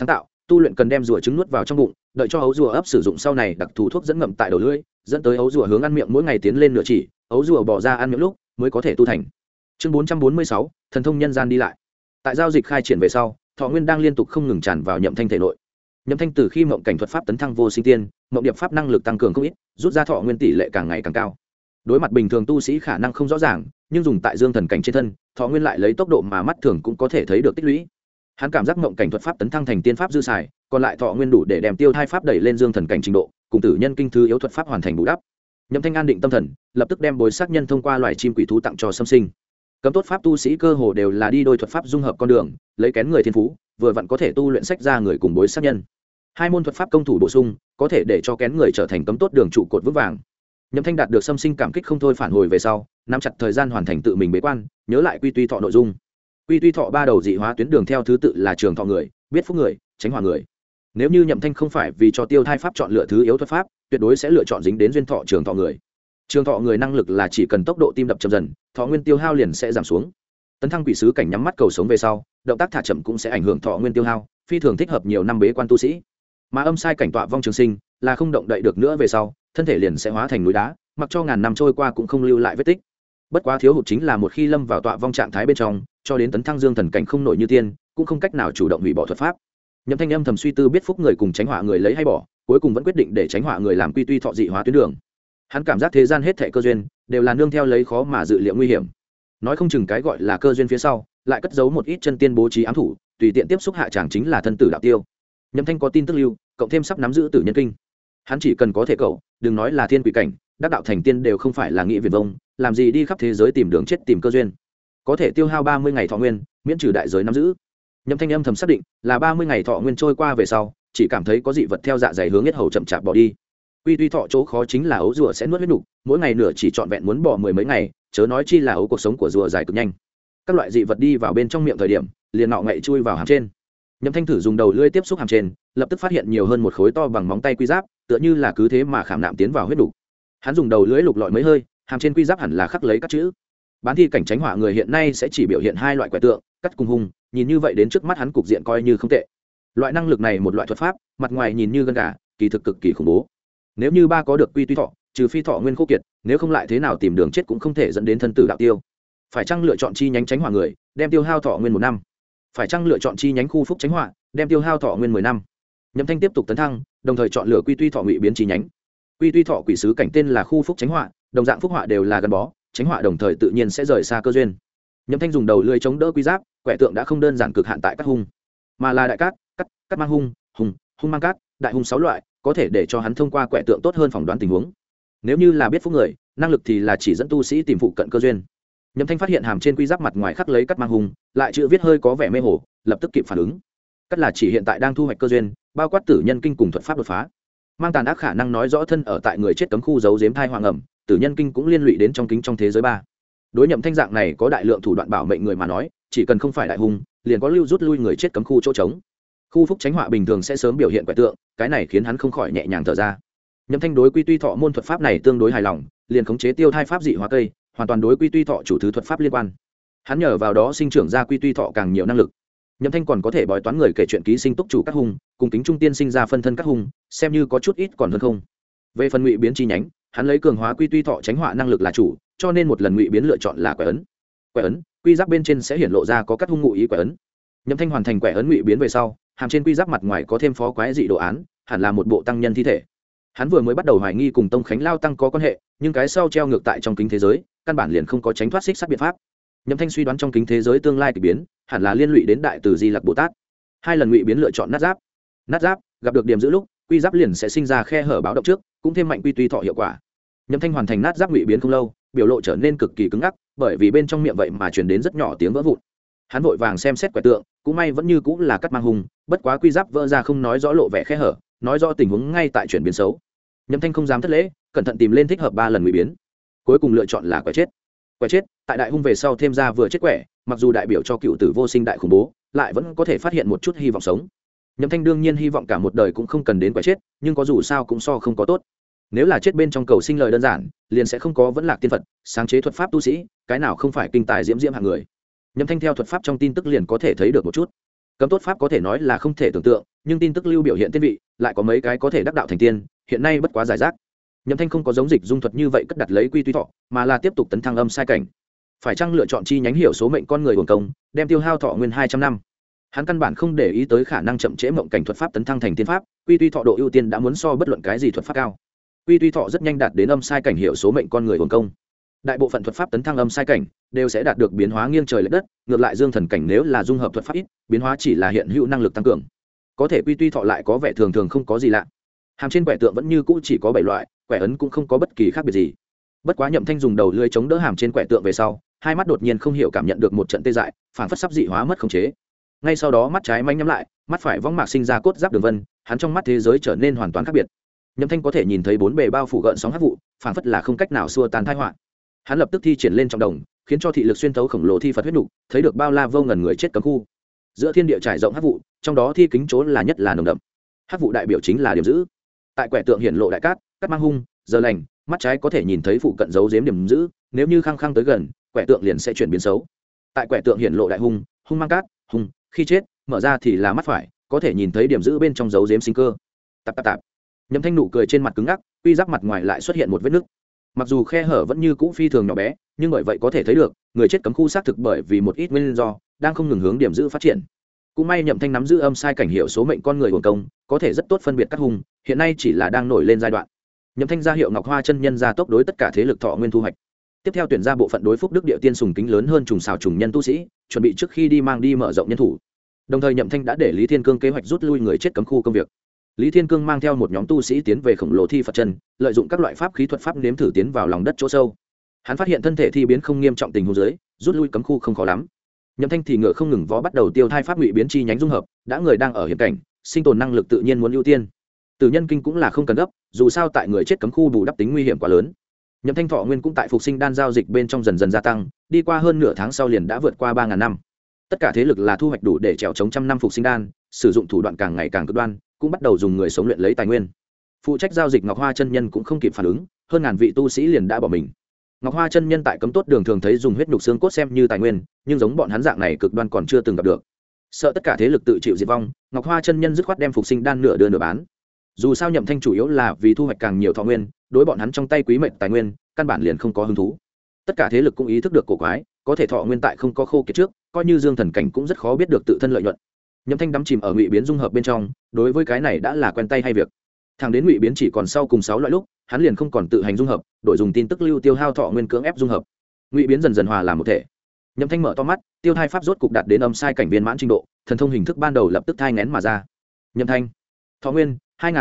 tu luyện cần đem rùa trứng nuốt vào trong bụng, đợi cho ấu rùa ấp sử dụng sau này đặc thù thuốc dẫn ngậm tại đầu lưỡi, dẫn tới ấu rùa hướng ăn miệng mỗi ngày tiến lên nửa chỉ, ấu rùa bỏ ra ăn miệng lúc mới có thể tu thành. Chương 446, thần thông nhân gian đi lại. Tại giao dịch khai triển về sau, thọ nguyên đang liên tục không ngừng tràn vào Nhậm Thanh thể nội. Nhậm Thanh từ khi mộng cảnh thuật pháp tấn thăng vô sinh tiên, mộng điệp pháp năng lực tăng cường không ít, rút ra thọ nguyên tỷ lệ càng ngày càng cao. Đối mặt bình thường tu sĩ khả năng không rõ ràng, nhưng dùng tại dương thần cảnh trên thân, thọ nguyên lại lấy tốc độ mà mắt thường cũng có thể thấy được tích lũy. Hắn cảm giác mộng cảnh thuật pháp tấn thăng thành tiên pháp dư xài, còn lại thọ nguyên đủ để đem tiêu thai pháp đẩy lên dương thần cảnh trình độ, cùng tử nhân kinh thư yếu thuật pháp hoàn thành bù đắp. Nhậm Thanh an định tâm thần, lập tức đem bồi sát nhân thông qua loài chim quỷ thú tặng cho Sâm Sinh. Cấm tốt pháp tu sĩ cơ hồ đều là đi đôi thuật pháp dung hợp con đường, lấy kén người thiên phú, vừa vặn có thể tu luyện sách ra người cùng bối sát nhân. Hai môn thuật pháp công thủ bổ sung, có thể để cho kén người trở thành cấm tốt đường trụ cột vững vàng. Nhậm Thanh đạt được Sâm Sinh cảm kích không thôi phản hồi về sau, nắm chặt thời gian hoàn thành tự mình bế quan, nhớ lại quy tuy thọ nội dung. Quy tuy thọ ba đầu dị hóa tuyến đường theo thứ tự là trường thọ người, biết phúc người, tránh hỏa người. Nếu như Nhậm Thanh không phải vì cho tiêu thai pháp chọn lựa thứ yếu thuật pháp, tuyệt đối sẽ lựa chọn dính đến duyên thọ trường thọ người. Trường thọ người năng lực là chỉ cần tốc độ tim đập chậm dần, thọ nguyên tiêu hao liền sẽ giảm xuống. Tấn thăng quỷ sứ cảnh nhắm mắt cầu sống về sau, động tác thả chậm cũng sẽ ảnh hưởng thọ nguyên tiêu hao, phi thường thích hợp nhiều năm bế quan tu sĩ. Mà âm sai cảnh tọa vong trường sinh, là không động đậy được nữa về sau, thân thể liền sẽ hóa thành núi đá, mặc cho ngàn năm trôi qua cũng không lưu lại vết tích. Bất quá thiếu hụt chính là một khi lâm vào tọa vong trạng thái bên trong, cho đến tấn thăng dương thần cảnh không nổi như tiên, cũng không cách nào chủ động hủy bỏ thuật pháp. Nhậm Thanh âm thầm suy tư biết phúc người cùng tránh hỏa người lấy hay bỏ, cuối cùng vẫn quyết định để tránh hỏa người làm quy tuy thọ dị hóa tuyến đường. Hắn cảm giác thế gian hết thảy cơ duyên đều là nương theo lấy khó mà dự liệu nguy hiểm, nói không chừng cái gọi là cơ duyên phía sau lại cất giấu một ít chân tiên bố trí ám thủ, tùy tiện tiếp xúc hạ chẳng chính là thân tử đạo tiêu. Nhậm Thanh có tin tức lưu, cộng thêm sắp nắm giữ tử nhân kinh, hắn chỉ cần có thể cậu, đừng nói là thiên quỷ cảnh, đắc đạo thành tiên đều không phải là nghĩ viển vông, làm gì đi khắp thế giới tìm đường chết tìm cơ duyên. Có thể tiêu hao 30 ngày thọ nguyên, miễn trừ đại giới nắm giữ. Nhậm Thanh âm thầm xác định là 30 ngày thọ nguyên trôi qua về sau, chỉ cảm thấy có dị vật theo dạ dày hướng yết hầu chậm chạp bỏ đi. Quy tuy thọ chỗ khó chính là ấu rùa sẽ nuốt huyết nục, mỗi ngày nửa chỉ trọn vẹn muốn bỏ mười mấy ngày, chớ nói chi là ấu cuộc sống của rùa dài cực nhanh. Các loại dị vật đi vào bên trong miệng thời điểm, liền nọ ngậy chui vào hàm trên. Nhậm Thanh thử dùng đầu lưỡi tiếp xúc hàm trên, lập tức phát hiện nhiều hơn một khối to bằng móng tay quy giáp, tựa như là cứ thế mà khảm nạm tiến vào huyết nục. Hắn dùng đầu lưỡi lục lọi mấy hơi, hàm trên quy giáp hẳn là khắc lấy các chữ. Bán thi cảnh tránh hỏa người hiện nay sẽ chỉ biểu hiện hai loại quẻ tượng, cắt cùng hung, nhìn như vậy đến trước mắt hắn cục diện coi như không tệ. Loại năng lực này một loại thuật pháp, mặt ngoài nhìn như gân gà, kỳ thực cực kỳ khủng bố. Nếu như ba có được quy tuy thọ, trừ phi thọ nguyên khô kiệt, nếu không lại thế nào tìm đường chết cũng không thể dẫn đến thân tử đạo tiêu. Phải chăng lựa chọn chi nhánh tránh hỏa người, đem tiêu hao thọ nguyên 1 năm? Phải chăng lựa chọn chi nhánh khu phúc tránh hỏa, đem tiêu hao thọ nguyên 10 năm? Nhậm Thanh tiếp tục tấn thăng, đồng thời chọn lựa quy tuy thọ ngụy biến chi nhánh. Quy tuy thọ quỷ sứ cảnh tên là khu phúc tránh hỏa, đồng dạng phúc hỏa đều là gắn bó, tránh hỏa đồng thời tự nhiên sẽ rời xa cơ duyên. Nhậm Thanh dùng đầu lưỡi chống đỡ quy giáp, quẻ tượng đã không đơn giản cực hạn tại các hung, mà là đại cát, cắt mang hung, hung mang cát, đại hung 6 loại, có thể để cho hắn thông qua quẻ tượng tốt hơn phỏng đoán tình huống. Nếu như là biết phúc người, năng lực thì là chỉ dẫn tu sĩ tìm phụ cận cơ duyên. Nhậm Thanh phát hiện hàm trên quy giáp mặt ngoài khắc lấy cắt mang hung, lại chữ viết hơi có vẻ mê hồ, lập tức kịp phản ứng. Cắt là chỉ hiện tại đang thu hoạch cơ duyên, bao quát tử nhân kinh cùng thuật pháp đột phá. Mang tàn ác khả năng nói rõ thân ở tại người chết cấm khu giấu giếm thai hoàng ẩm, tử nhân kinh cũng liên lụy đến trong kính trong thế giới 3. Đối Nhậm Thanh dạng này có đại lượng thủ đoạn bảo mệnh người mà nói, chỉ cần không phải đại hung, liền có lưu rút lui người chết cấm khu chỗ trống. Khu phúc tránh họa bình thường sẽ sớm biểu hiện quẻ tượng, cái này khiến hắn không khỏi nhẹ nhàng thở ra. Nhậm Thanh đối quy tuy thọ môn thuật pháp này tương đối hài lòng, liền khống chế tiêu thai pháp dị hóa cây, hoàn toàn đối quy tuy thọ chủ thứ thuật pháp liên quan. Hắn nhờ vào đó sinh trưởng ra quy tuy thọ càng nhiều năng lực. Nhậm Thanh còn có thể bói toán người kể chuyện ký sinh túc chủ các hung, cùng kính trung tiên sinh ra phân thân các hung, xem như có chút ít còn hơn không. Về phần ngụy biến chi nhánh, hắn lấy cường hóa quy tuy thọ tránh họa năng lực là chủ, cho nên một lần ngụy biến lựa chọn là quẻ ấn. Quẻ ấn, quy giáp bên trên sẽ hiển lộ ra có các hung ngụ ý quẻ ấn. Nhậm Thanh hoàn thành quẻ ấn ngụy biến về sau, hàm trên quy giáp mặt ngoài có thêm phó quái dị đồ án, hẳn là một bộ tăng nhân thi thể. Hắn vừa mới bắt đầu hoài nghi cùng Tông Khánh Lao tăng có quan hệ, nhưng cái sau treo ngược tại trong kính thế giới, căn bản liền không có tránh thoát xích sắt biện pháp. Nhậm Thanh suy đoán trong kính thế giới tương lai kỳ biến, hẳn là liên lụy đến đại từ Di Lặc Bồ Tát. 2 lần ngụy biến lựa chọn nát giáp. Nát giáp, gặp được điểm giữ lúc, quy giáp liền sẽ sinh ra khe hở báo động trước, cũng thêm mạnh quy tuy thọ hiệu quả. Nhậm Thanh hoàn thành nát giáp ngụy biến không lâu, biểu lộ trở nên cực kỳ cứng ngắc, bởi vì bên trong miệng vậy mà truyền đến rất nhỏ tiếng vỡ vụn. Hắn vội vàng xem xét quẻ tượng, cũng may vẫn như cũng là cắt mang hùng, bất quá quy giáp vỡ ra không nói rõ lộ vẻ khe hở, nói rõ tình huống ngay tại chuyển biến xấu. Nhậm Thanh không dám thất lễ, cẩn thận tìm lên thích hợp 3 lần ngụy biến, cuối cùng lựa chọn là quẻ chết. Quẻ chết, tại đại hung về sau thêm ra vừa chết quẻ, mặc dù đại biểu cho cựu tử vô sinh đại khủng bố, lại vẫn có thể phát hiện một chút hy vọng sống. Nhậm Thanh đương nhiên hy vọng cả một đời cũng không cần đến quẻ chết, nhưng có dù sao cũng so không có tốt. Nếu là chết bên trong cầu sinh lời đơn giản, liền sẽ không có vẫn lạc tiên Phật, sáng chế thuật pháp tu sĩ, cái nào không phải kinh tài diễm diễm hạng người. Nhậm Thanh theo thuật pháp trong tin tức liền có thể thấy được một chút. Cấm tốt pháp có thể nói là không thể tưởng tượng, nhưng tin tức lưu biểu hiện tiên vị lại có mấy cái có thể đắc đạo thành tiên, hiện nay bất quá giải rác. Nhậm Thanh không có giống Dịch Dung thuật như vậy cất đặt lấy quy tuy thọ, mà là tiếp tục tấn thăng âm sai cảnh. Phải chăng lựa chọn chi nhánh hiểu số mệnh con người hồn công, đem tiêu hao thọ nguyên 200 năm. Hắn căn bản không để ý tới khả năng chậm trễ mộng cảnh thuật pháp tấn thăng thành tiên pháp, quy tuy thọ độ ưu tiên đã muốn so bất luận cái gì thuật pháp cao. Quy tuy thọ rất nhanh đạt đến âm sai cảnh hiểu số mệnh con người hồn công. Đại bộ phận thuật pháp tấn thăng âm sai cảnh đều sẽ đạt được biến hóa nghiêng trời lệch đất, ngược lại dương thần cảnh nếu là dung hợp thuật pháp ít, biến hóa chỉ là hiện hữu năng lực tăng cường. Có thể quy tuy thọ lại có vẻ thường thường không có gì lạ. Hàm trên quẻ tượng vẫn như cũ chỉ có 7 loại, quẻ ấn cũng không có bất kỳ khác biệt gì. Bất quá Nhậm Thanh dùng đầu lưỡi chống đỡ hàm trên quẻ tượng về sau, hai mắt đột nhiên không hiểu cảm nhận được một trận tê dại, phảng phất sắp dị hóa mất khống chế. Ngay sau đó mắt trái manh nhắm lại, mắt phải võng mạc sinh ra cốt giáp đường vân, hắn trong mắt thế giới trở nên hoàn toàn khác biệt. Nhậm Thanh có thể nhìn thấy bốn bề bao phủ gợn sóng hắc vụ, phảng phất là không cách nào xua tan tai họa. Hắn lập tức thi triển lên trong đồng, khiến cho thị lực xuyên thấu khổng lồ thi Phật huyết nục, thấy được bao la vô ngần người chết cấm khu. Giữa thiên địa trải rộng hắc vụ, trong đó thi kính chỗ là nhất là nồng đậm. Hắc vụ đại biểu chính là điểm giữ. Tại quẻ tượng hiển lộ đại cát, cát mang hung, giờ lành, mắt trái có thể nhìn thấy phụ cận giấu giếm điểm giữ, nếu như khăng khăng tới gần, quẻ tượng liền sẽ chuyển biến xấu. Tại quẻ tượng hiển lộ đại hung, hung mang cát, hung, khi chết, mở ra thì là mắt phải, có thể nhìn thấy điểm giữ bên trong giấu giếm sinh cơ. Tạp tạp tạp. Nhậm Thanh nụ cười trên mặt cứng ngắc, quy giáp mặt ngoài lại xuất hiện một vết nứt. Mặc dù khe hở vẫn như cũ phi thường nhỏ bé, nhưng bởi vậy có thể thấy được, người chết cấm khu xác thực bởi vì một ít nguyên do, đang không ngừng hướng điểm giữ phát triển. Cũng may Nhậm Thanh nắm giữ âm sai cảnh hiệu số mệnh con người hồn công, có thể rất tốt phân biệt các hung, hiện nay chỉ là đang nổi lên giai đoạn. Nhậm Thanh ra hiệu Ngọc Hoa chân nhân ra tốc đối tất cả thế lực thọ nguyên thu hoạch. Tiếp theo tuyển ra bộ phận đối phúc đức địa tiên sùng kính lớn hơn trùng xào trùng nhân tu sĩ, chuẩn bị trước khi đi mang đi mở rộng nhân thủ. Đồng thời Nhậm Thanh đã để Lý Thiên Cương kế hoạch rút lui người chết cấm khu công việc. Lý Thiên Cương mang theo một nhóm tu sĩ tiến về khổng lồ thi Phật chân, lợi dụng các loại pháp khí thuật pháp nếm thử tiến vào lòng đất chỗ sâu. Hắn phát hiện thân thể thi biến không nghiêm trọng tình huống dưới, rút lui cấm khu không khó lắm. Nhậm Thanh thì ngựa không ngừng vó bắt đầu tiêu thai pháp ngụy biến chi nhánh dung hợp, đã người đang ở hiểm cảnh, sinh tồn năng lực tự nhiên muốn ưu tiên. Tử nhân kinh cũng là không cần gấp, dù sao tại người chết cấm khu bù đắp tính nguy hiểm quá lớn. Nhậm Thanh thọ nguyên cũng tại phục sinh đan giao dịch bên trong dần dần gia tăng, đi qua hơn nửa tháng sau liền đã vượt qua 3000 năm. Tất cả thế lực là thu hoạch đủ để trèo chống trăm năm phục sinh đan, sử dụng thủ đoạn càng ngày càng cực đoan, cũng bắt đầu dùng người sống luyện lấy tài nguyên. Phụ trách giao dịch Ngọc Hoa chân nhân cũng không kịp phản ứng, hơn ngàn vị tu sĩ liền đã bỏ mình. Ngọc Hoa chân nhân tại cấm tốt đường thường thấy dùng huyết nhục xương cốt xem như tài nguyên, nhưng giống bọn hắn dạng này cực đoan còn chưa từng gặp được. Sợ tất cả thế lực tự chịu diệt vong, Ngọc Hoa chân nhân dứt khoát đem phục sinh đan nửa đưa nửa bán. Dù sao Nhậm Thanh chủ yếu là vì thu hoạch càng nhiều thọ nguyên, đối bọn hắn trong tay quý mệnh tài nguyên, căn bản liền không có hứng thú. Tất cả thế lực cũng ý thức được cổ quái, có thể thọ nguyên tại không có khô kiệt trước, coi như dương thần cảnh cũng rất khó biết được tự thân lợi nhuận. Nhậm Thanh đắm chìm ở ngụy biến dung hợp bên trong, đối với cái này đã là quen tay hay việc. Thẳng đến ngụy biến chỉ còn sau cùng 6 loại lúc, hắn liền không còn tự hành dung hợp, đổi dùng tin tức lưu tiêu hao thọ nguyên cưỡng ép dung hợp. Ngụy biến dần dần hòa làm một thể. Nhậm Thanh mở to mắt, tiêu thai pháp rốt cục đạt đến âm sai cảnh viên mãn trình độ, thần thông hình thức ban đầu lập tức thai nghén mà ra. Nhậm Thanh, thọ nguyên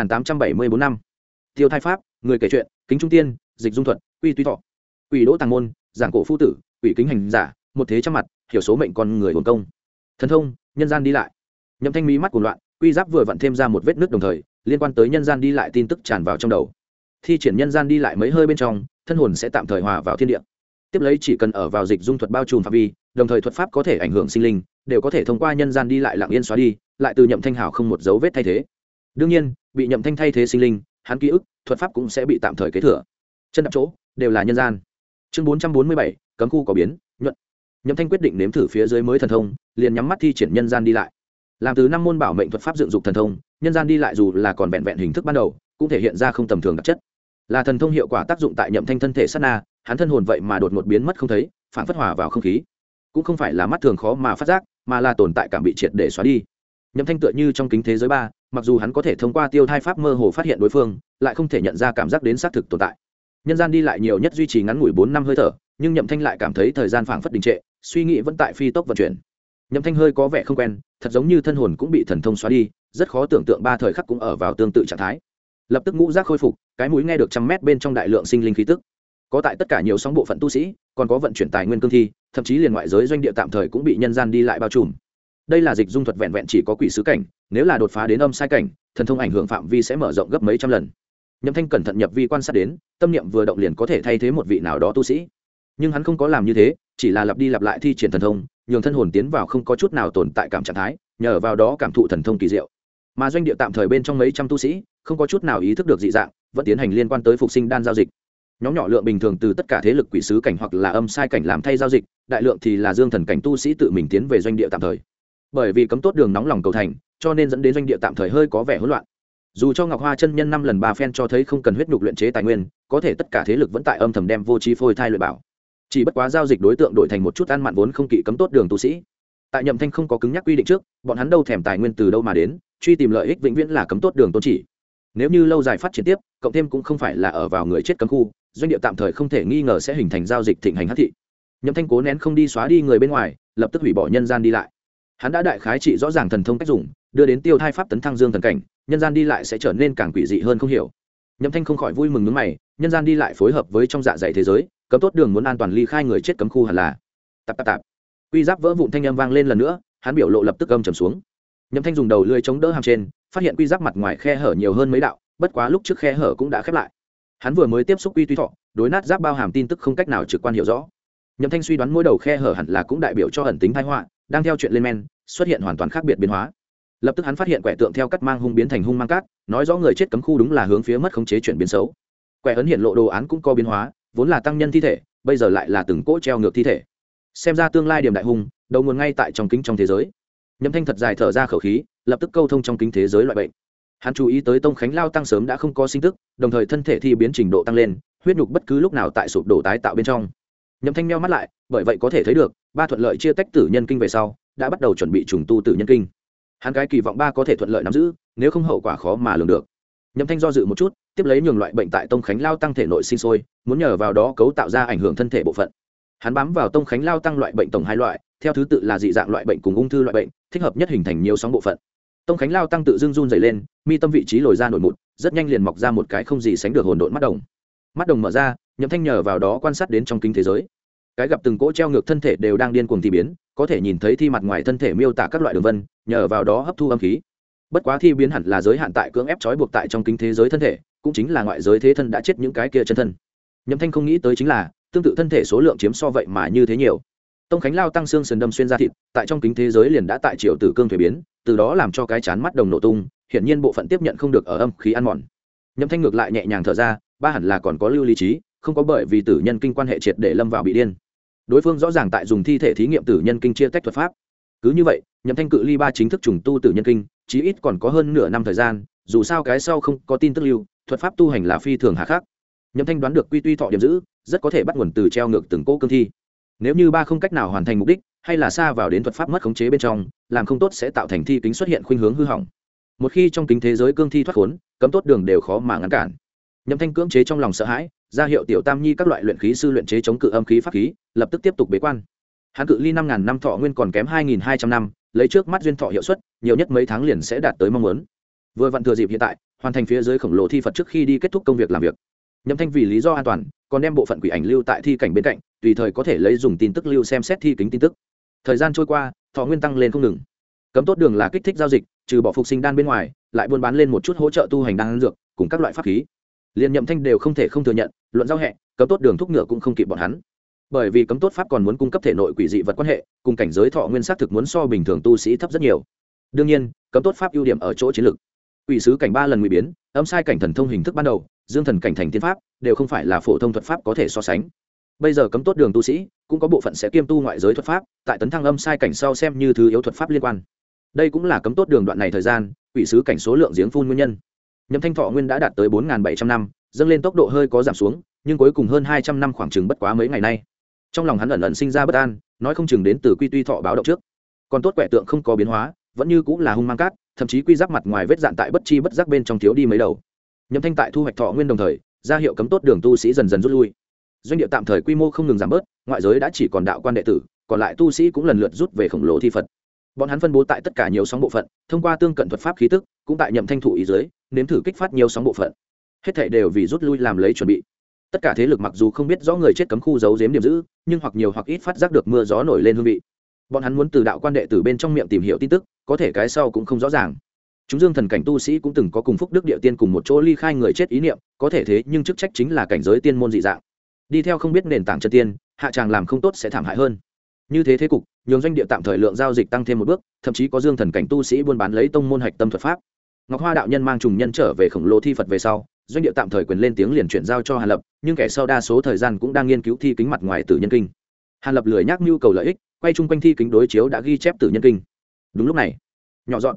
2874 năm. Tiêu thai pháp, người kể chuyện, kính trung tiên, dịch dung thuật, quy tuy thọ. Quỷ đỗ tàng môn, giảng cổ phu tử, quỷ kính hành giả, một thế trăm mặt, hiểu số mệnh con người hồn công. Thần thông, nhân gian đi lại. Nhậm Thanh mí mắt cuồng loạn, quy giáp vừa vặn thêm ra một vết nứt đồng thời, liên quan tới nhân gian đi lại tin tức tràn vào trong đầu. Thi triển nhân gian đi lại mấy hơi bên trong, thân hồn sẽ tạm thời hòa vào thiên địa. Tiếp lấy chỉ cần ở vào dịch dung thuật bao trùm phạm vi, đồng thời thuật pháp có thể ảnh hưởng sinh linh, đều có thể thông qua nhân gian đi lại lặng yên xóa đi, lại từ Nhậm Thanh hảo không một dấu vết thay thế. Đương nhiên, bị Nhậm Thanh thay thế sinh linh, hắn ký ức, thuật pháp cũng sẽ bị tạm thời kế thừa. Chân đạp chỗ đều là nhân gian. Chương 447, cấm khu có biến, nhuận. Nhậm Thanh quyết định nếm thử phía dưới mới thần thông, liền nhắm mắt thi triển nhân gian đi lại. Làm từ 5 môn bảo mệnh thuật pháp dựng dục thần thông, nhân gian đi lại dù là còn vẹn vẹn hình thức ban đầu, cũng thể hiện ra không tầm thường đặc chất. Là thần thông hiệu quả tác dụng tại Nhậm Thanh thân thể sát na, hắn thân hồn vậy mà đột ngột biến mất không thấy, phản phất hòa vào không khí. Cũng không phải là mắt thường khó mà phát giác, mà là tồn tại cảm bị triệt để xóa đi. Nhậm Thanh tựa như trong kính thế giới 3, mặc dù hắn có thể thông qua tiêu thai pháp mơ hồ phát hiện đối phương, lại không thể nhận ra cảm giác đến xác thực tồn tại. Nhân gian đi lại nhiều nhất duy trì ngắn ngủi 4 năm hơi thở, nhưng Nhậm Thanh lại cảm thấy thời gian phảng phất đình trệ, suy nghĩ vẫn tại phi tốc vận chuyển. Nhậm Thanh hơi có vẻ không quen, thật giống như thân hồn cũng bị thần thông xóa đi, rất khó tưởng tượng 3 thời khắc cũng ở vào tương tự trạng thái. Lập tức ngũ giác khôi phục, cái mũi nghe được trăm mét bên trong đại lượng sinh linh khí tức. Có tại tất cả nhiều sóng bộ phận tu sĩ, còn có vận chuyển tài nguyên cương thi, thậm chí liền ngoại giới doanh địa tạm thời cũng bị nhân gian đi lại bao trùm. Đây là dịch dung thuật vẹn vẹn chỉ có quỷ sứ cảnh, nếu là đột phá đến âm sai cảnh, thần thông ảnh hưởng phạm vi sẽ mở rộng gấp mấy trăm lần. Nhậm Thanh cẩn thận nhập vi quan sát đến, tâm niệm vừa động liền có thể thay thế một vị nào đó tu sĩ. Nhưng hắn không có làm như thế, chỉ là lặp đi lặp lại thi triển thần thông, nhường thân hồn tiến vào không có chút nào tồn tại cảm trạng thái, nhờ vào đó cảm thụ thần thông kỳ diệu. Mà doanh địa tạm thời bên trong mấy trăm tu sĩ, không có chút nào ý thức được dị dạng, vẫn tiến hành liên quan tới phục sinh đan giao dịch. Nhóm nhỏ lượng bình thường từ tất cả thế lực quỷ sứ cảnh hoặc là âm sai cảnh làm thay giao dịch, đại lượng thì là dương thần cảnh tu sĩ tự mình tiến về doanh địa tạm thời. Bởi vì cấm tốt đường nóng lòng cầu thành, cho nên dẫn đến doanh địa tạm thời hơi có vẻ hỗn loạn. Dù cho Ngọc Hoa chân nhân 5 lần 3 phen cho thấy không cần huyết nhục luyện chế tài nguyên, có thể tất cả thế lực vẫn tại âm thầm đem vô trí phôi thai luyện bảo. Chỉ bất quá giao dịch đối tượng đổi thành một chút ăn mặn vốn không kỵ cấm tốt đường tu sĩ. Tại Nhậm Thanh không có cứng nhắc quy định trước, bọn hắn đâu thèm tài nguyên từ đâu mà đến, truy tìm lợi ích vĩnh viễn là cấm tốt đường tôn chỉ. Nếu như lâu dài phát triển tiếp, cộng thêm cũng không phải là ở vào người chết cấm khu, doanh địa tạm thời không thể nghi ngờ sẽ hình thành giao dịch thịnh hành hắc thị. Nhậm Thanh cố nén không đi xóa đi người bên ngoài, lập tức hủy bỏ nhân gian đi lại. Hắn đã đại khái trị rõ ràng thần thông cách dùng, đưa đến tiêu thai pháp tấn thăng dương thần cảnh, nhân gian đi lại sẽ trở nên càng quỷ dị hơn không hiểu. Nhậm Thanh không khỏi vui mừng nhướng mày, nhân gian đi lại phối hợp với trong dạ dày thế giới, cấm tốt đường muốn an toàn ly khai người chết cấm khu hẳn là. Tạp. Quy giáp vỡ vụn thanh âm vang lên lần nữa, hắn biểu lộ lập tức âm trầm xuống. Nhậm Thanh dùng đầu lưỡi chống đỡ hàm trên, phát hiện quy giáp mặt ngoài khe hở nhiều hơn mấy đạo, bất quá lúc trước khe hở cũng đã khép lại. Hắn vừa mới tiếp xúc quy tuy thọ, đối nát giáp bao hàm tin tức không cách nào trực quan hiểu rõ. Nhậm Thanh suy đoán mỗi đầu khe hở hẳn là cũng đại biểu cho ẩn tính tai họa, đang theo chuyện lên men, xuất hiện hoàn toàn khác biệt biến hóa. Lập tức hắn phát hiện quẻ tượng theo cắt mang hung biến thành hung mang cát, nói rõ người chết cấm khu đúng là hướng phía mất khống chế chuyển biến xấu. Quẻ ấn hiện lộ đồ án cũng có biến hóa, vốn là tăng nhân thi thể, bây giờ lại là từng cỗ treo ngược thi thể. Xem ra tương lai điểm đại hung, đầu nguồn ngay tại trong kính trong thế giới. Nhậm Thanh thật dài thở ra khẩu khí, lập tức câu thông trong kính thế giới loại bệnh. Hắn chú ý tới Tông Khánh Lao tăng sớm đã không có sinh tức, đồng thời thân thể thi biến trình độ tăng lên, huyết nhục bất cứ lúc nào tại sụp đổ tái tạo bên trong. Nhậm Thanh meo mắt lại, bởi vậy có thể thấy được, ba thuận lợi chia tách tử nhân kinh về sau, đã bắt đầu chuẩn bị trùng tu tử nhân kinh. Hắn cái kỳ vọng ba có thể thuận lợi nắm giữ, nếu không hậu quả khó mà lường được. Nhậm Thanh do dự một chút, tiếp lấy nhường loại bệnh tại Tông Khánh Lao tăng thể nội sinh sôi, muốn nhờ vào đó cấu tạo ra ảnh hưởng thân thể bộ phận. Hắn bám vào Tông Khánh Lao tăng loại bệnh tổng hai loại, theo thứ tự là dị dạng loại bệnh cùng ung thư loại bệnh, thích hợp nhất hình thành nhiều sóng bộ phận. Tông Khánh Lao tăng tự dưng run dày lên, mi tâm vị trí lồi ra nổi mụn, rất nhanh liền mọc ra một cái không gì sánh được hồn độn mắt đồng. Mắt đồng mở ra, Nhậm Thanh nhờ vào đó quan sát đến trong kính thế giới. Cái gặp từng cỗ treo ngược thân thể đều đang điên cuồng thi biến, có thể nhìn thấy thi mặt ngoài thân thể miêu tả các loại đường vân, nhờ vào đó hấp thu âm khí. Bất quá thi biến hẳn là giới hạn tại cưỡng ép trói buộc tại trong kính thế giới thân thể, cũng chính là ngoại giới thế thân đã chết những cái kia chân thân. Nhậm Thanh không nghĩ tới chính là, tương tự thân thể số lượng chiếm so vậy mà như thế nhiều. Tông Khánh Lao tăng xương sườn đâm xuyên ra thịt, tại trong kính thế giới liền đã tại triệu tử cương thuế biến, từ đó làm cho cái chán mắt đồng nổ tung, hiển nhiên bộ phận tiếp nhận không được ở âm khí ăn mòn. Nhậm Thanh ngược lại nhẹ nhàng thở ra, ba hẳn là còn có lưu lý trí, không có bởi vì tử nhân kinh quan hệ triệt để lâm vào bị điên. Đối phương rõ ràng tại dùng thi thể thí nghiệm tử nhân kinh chia tách thuật pháp. Cứ như vậy, Nhậm Thanh cự ly ba chính thức trùng tu tử nhân kinh, chí ít còn có hơn nửa năm thời gian, dù sao cái sau không có tin tức lưu, thuật pháp tu hành là phi thường hà khắc. Nhậm Thanh đoán được quy tuy thọ điểm giữ, rất có thể bắt nguồn từ treo ngược từng cỗ cương thi. Nếu như ba không cách nào hoàn thành mục đích, hay là xa vào đến thuật pháp mất khống chế bên trong, làm không tốt sẽ tạo thành thi kính xuất hiện khuynh hướng hư hỏng. Một khi trong kính thế giới cương thi thoát khốn, cấm tốt đường đều khó mà ngăn cản. Nhậm Thanh cưỡng chế trong lòng sợ hãi, ra hiệu tiểu tam nhi các loại luyện khí sư luyện chế chống cự âm khí pháp khí, lập tức tiếp tục bế quan. Hắn cự ly 5000 năm thọ nguyên còn kém 2200 năm, lấy trước mắt duyên thọ hiệu suất, nhiều nhất mấy tháng liền sẽ đạt tới mong muốn. Vừa vặn thừa dịp hiện tại, hoàn thành phía dưới khổng lồ thi Phật trước khi đi kết thúc công việc làm việc. Nhậm Thanh vì lý do an toàn, còn đem bộ phận quỷ ảnh lưu tại thi cảnh bên cạnh, tùy thời có thể lấy dùng tin tức lưu xem xét thi kính tin tức. Thời gian trôi qua, thọ nguyên tăng lên không ngừng. Cấm tốt đường là kích thích giao dịch, trừ bỏ phục sinh đan bên ngoài, lại buôn bán lên một chút hỗ trợ tu hành đan dược, cùng các loại pháp khí. Liên Nhậm Thanh đều không thể không thừa nhận, luận giao hẹ, cấm tốt đường thúc ngựa cũng không kịp bọn hắn. Bởi vì cấm tốt pháp còn muốn cung cấp thể nội quỷ dị vật quan hệ, cùng cảnh giới thọ nguyên xác thực muốn so bình thường tu sĩ thấp rất nhiều. Đương nhiên, cấm tốt pháp ưu điểm ở chỗ chiến lực. Quỷ sứ cảnh 3 lần ngụy biến, âm sai cảnh thần thông hình thức ban đầu, dương thần cảnh thành tiên pháp, đều không phải là phổ thông thuật pháp có thể so sánh. Bây giờ cấm tốt đường tu sĩ cũng có bộ phận sẽ kiêm tu ngoại giới thuật pháp, tại tấn thăng âm sai cảnh sau xem như thứ yếu thuật pháp liên quan. Đây cũng là cấm tốt đường đoạn này thời gian, quỷ sứ cảnh số lượng giếng phun nguyên nhân. Nhậm Thanh thọ nguyên đã đạt tới 4700 năm, dâng lên tốc độ hơi có giảm xuống, nhưng cuối cùng hơn 200 năm khoảng chừng bất quá mấy ngày nay. Trong lòng hắn ẩn ẩn sinh ra bất an, nói không chừng đến từ quy tuy thọ báo động trước. Còn tốt quẻ tượng không có biến hóa, vẫn như cũng là hung mang cát, thậm chí quy giáp mặt ngoài vết dạn tại bất chi bất giác bên trong thiếu đi mấy đầu. Nhậm Thanh tại thu hoạch thọ nguyên đồng thời, ra hiệu cấm tốt đường tu sĩ dần dần rút lui. Doanh địa tạm thời quy mô không ngừng giảm bớt, ngoại giới đã chỉ còn đạo quan đệ tử, còn lại tu sĩ cũng lần lượt rút về khổng lồ thi Phật. Bọn hắn phân bố tại tất cả nhiều sóng bộ phận, thông qua tương cận thuật pháp khí tức, cũng tại Nhậm Thanh thụ ý dưới, nếm thử kích phát nhiều sóng bộ phận. Hết thảy đều vì rút lui làm lấy chuẩn bị. Tất cả thế lực mặc dù không biết rõ người chết cấm khu giấu giếm điểm giữ, nhưng hoặc nhiều hoặc ít phát giác được mưa gió nổi lên hương vị. Bọn hắn muốn từ đạo quan đệ tử bên trong miệng tìm hiểu tin tức, có thể cái sau cũng không rõ ràng. Chúng dương thần cảnh tu sĩ cũng từng có cùng phúc đức địa tiên cùng một chỗ ly khai người chết ý niệm, có thể thế nhưng chức trách chính là cảnh giới tiên môn dị dạng. Đi theo không biết nền tảng chân tiên, hạ tràng làm không tốt sẽ thảm hại hơn. Như thế thế cục, nhường doanh địa tạm thời lượng giao dịch tăng thêm một bước, thậm chí có dương thần cảnh tu sĩ buôn bán lấy tông môn hạch tâm thuật pháp. Ngọc Hoa đạo nhân mang trùng nhân trở về khổng lồ thi Phật về sau, doanh địa tạm thời quyền lên tiếng liền chuyển giao cho Hàn Lập, nhưng kẻ sau đa số thời gian cũng đang nghiên cứu thi kính mặt ngoài tử nhân kinh. Hàn Lập lười nhác nhu cầu lợi ích, quay chung quanh thi kính đối chiếu đã ghi chép tử nhân kinh. Đúng lúc này, nhỏ dọn,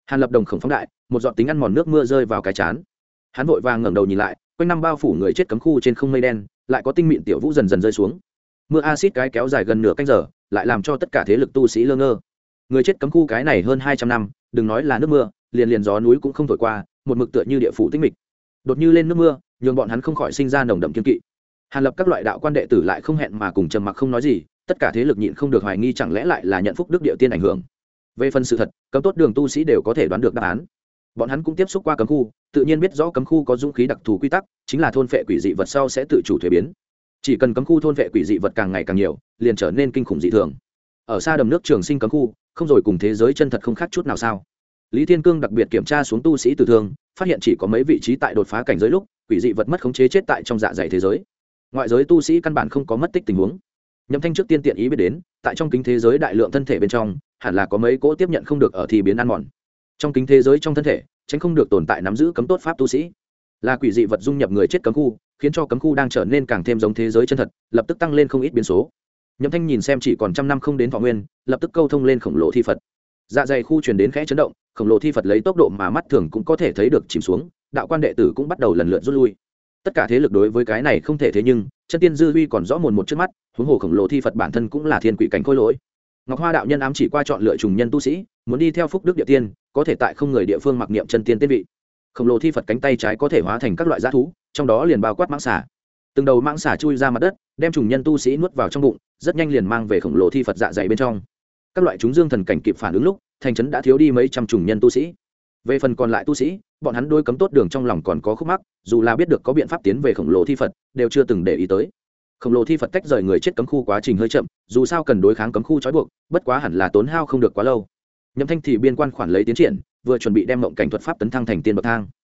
Hàn Lập đồng khổng phóng đại, một giọt tính ăn mòn nước mưa rơi vào cái chán. Hắn vội vàng ngẩng đầu nhìn lại, quanh năm bao phủ người chết cấm khu trên không mây đen, lại có tinh mịn tiểu vũ dần dần rơi xuống. Mưa axit cái kéo dài gần nửa canh giờ, lại làm cho tất cả thế lực tu sĩ lơ ngơ. Người chết cấm khu cái này hơn 200 năm, đừng nói là nước mưa, liền gió núi cũng không thổi qua, một mực tựa như địa phủ tĩnh mịch. Đột như lên nước mưa, nhường bọn hắn không khỏi sinh ra nồng đậm kiên kỵ. Hàn Lập các loại đạo quan đệ tử lại không hẹn mà cùng trầm mặc không nói gì, tất cả thế lực nhịn không được hoài nghi chẳng lẽ lại là nhận phúc đức địa tiên ảnh hưởng. Về phần sự thật, cấm tốt đường tu sĩ đều có thể đoán được đáp án. Bọn hắn cũng tiếp xúc qua cấm khu, tự nhiên biết rõ cấm khu có dũng khí đặc thù quy tắc, chính là thôn phệ quỷ dị vật sau sẽ tự chủ thuế biến. Chỉ cần cấm khu thôn phệ quỷ dị vật càng ngày càng nhiều, liền trở nên kinh khủng dị thường. Ở xa đầm nước Trường Sinh cấm khu, không rồi cùng thế giới chân thật không khác chút nào sao? Lý Thiên Cương đặc biệt kiểm tra xuống tu sĩ tử thương, phát hiện chỉ có mấy vị trí tại đột phá cảnh giới lúc, quỷ dị vật mất khống chế chết tại trong dạ dày thế giới. Ngoại giới tu sĩ căn bản không có mất tích tình huống. Nhậm Thanh trước tiên tiện ý biết đến, tại trong kính thế giới đại lượng thân thể bên trong, hẳn là có mấy cỗ tiếp nhận không được ở thì biến ăn mòn. Trong kính thế giới trong thân thể, tránh không được tồn tại nắm giữ cấm tốt pháp tu sĩ. Là quỷ dị vật dung nhập người chết cấm khu, khiến cho cấm khu đang trở nên càng thêm giống thế giới chân thật, lập tức tăng lên không ít biến số. Nhậm Thanh nhìn xem chỉ còn trăm năm không đến thọ nguyên, lập tức câu thông lên khổng lồ thi Phật. Dạ dày khu truyền đến khẽ chấn động, khổng lồ thi Phật lấy tốc độ mà mắt thường cũng có thể thấy được chìm xuống, đạo quan đệ tử cũng bắt đầu lần lượt rút lui. Tất cả thế lực đối với cái này không thể thế nhưng, chân tiên dư huy còn rõ mồn một trước mắt, huống hồ khổng lồ thi Phật bản thân cũng là thiên quỷ cảnh khôi lỗi. Ngọc Hoa đạo nhân ám chỉ qua chọn lựa trùng nhân tu sĩ, muốn đi theo phúc đức địa tiên, có thể tại không người địa phương mặc niệm chân tiên tiên vị. Khổng lồ thi Phật cánh tay trái có thể hóa thành các loại dã thú, trong đó liền bao quát mãng xà. Từng đầu mãng xà chui ra mặt đất, đem trùng nhân tu sĩ nuốt vào trong bụng, rất nhanh liền mang về khổng lồ thi Phật dạ dày bên trong. Các loại chúng dương thần cảnh kịp phản ứng lúc, thành trấn đã thiếu đi mấy trăm trùng nhân tu sĩ. Về phần còn lại tu sĩ, bọn hắn đôi cấm tốt đường trong lòng còn có khúc mắc, dù là biết được có biện pháp tiến về khổng lồ thi Phật, đều chưa từng để ý tới. Khổng lồ thi Phật tách rời người chết cấm khu quá trình hơi chậm, dù sao cần đối kháng cấm khu trói buộc, bất quá hẳn là tốn hao không được quá lâu. Nhậm Thanh thì biên quan khoản lấy tiến triển, vừa chuẩn bị đem mộng cảnh thuật pháp tấn thăng thành tiên bậc thang.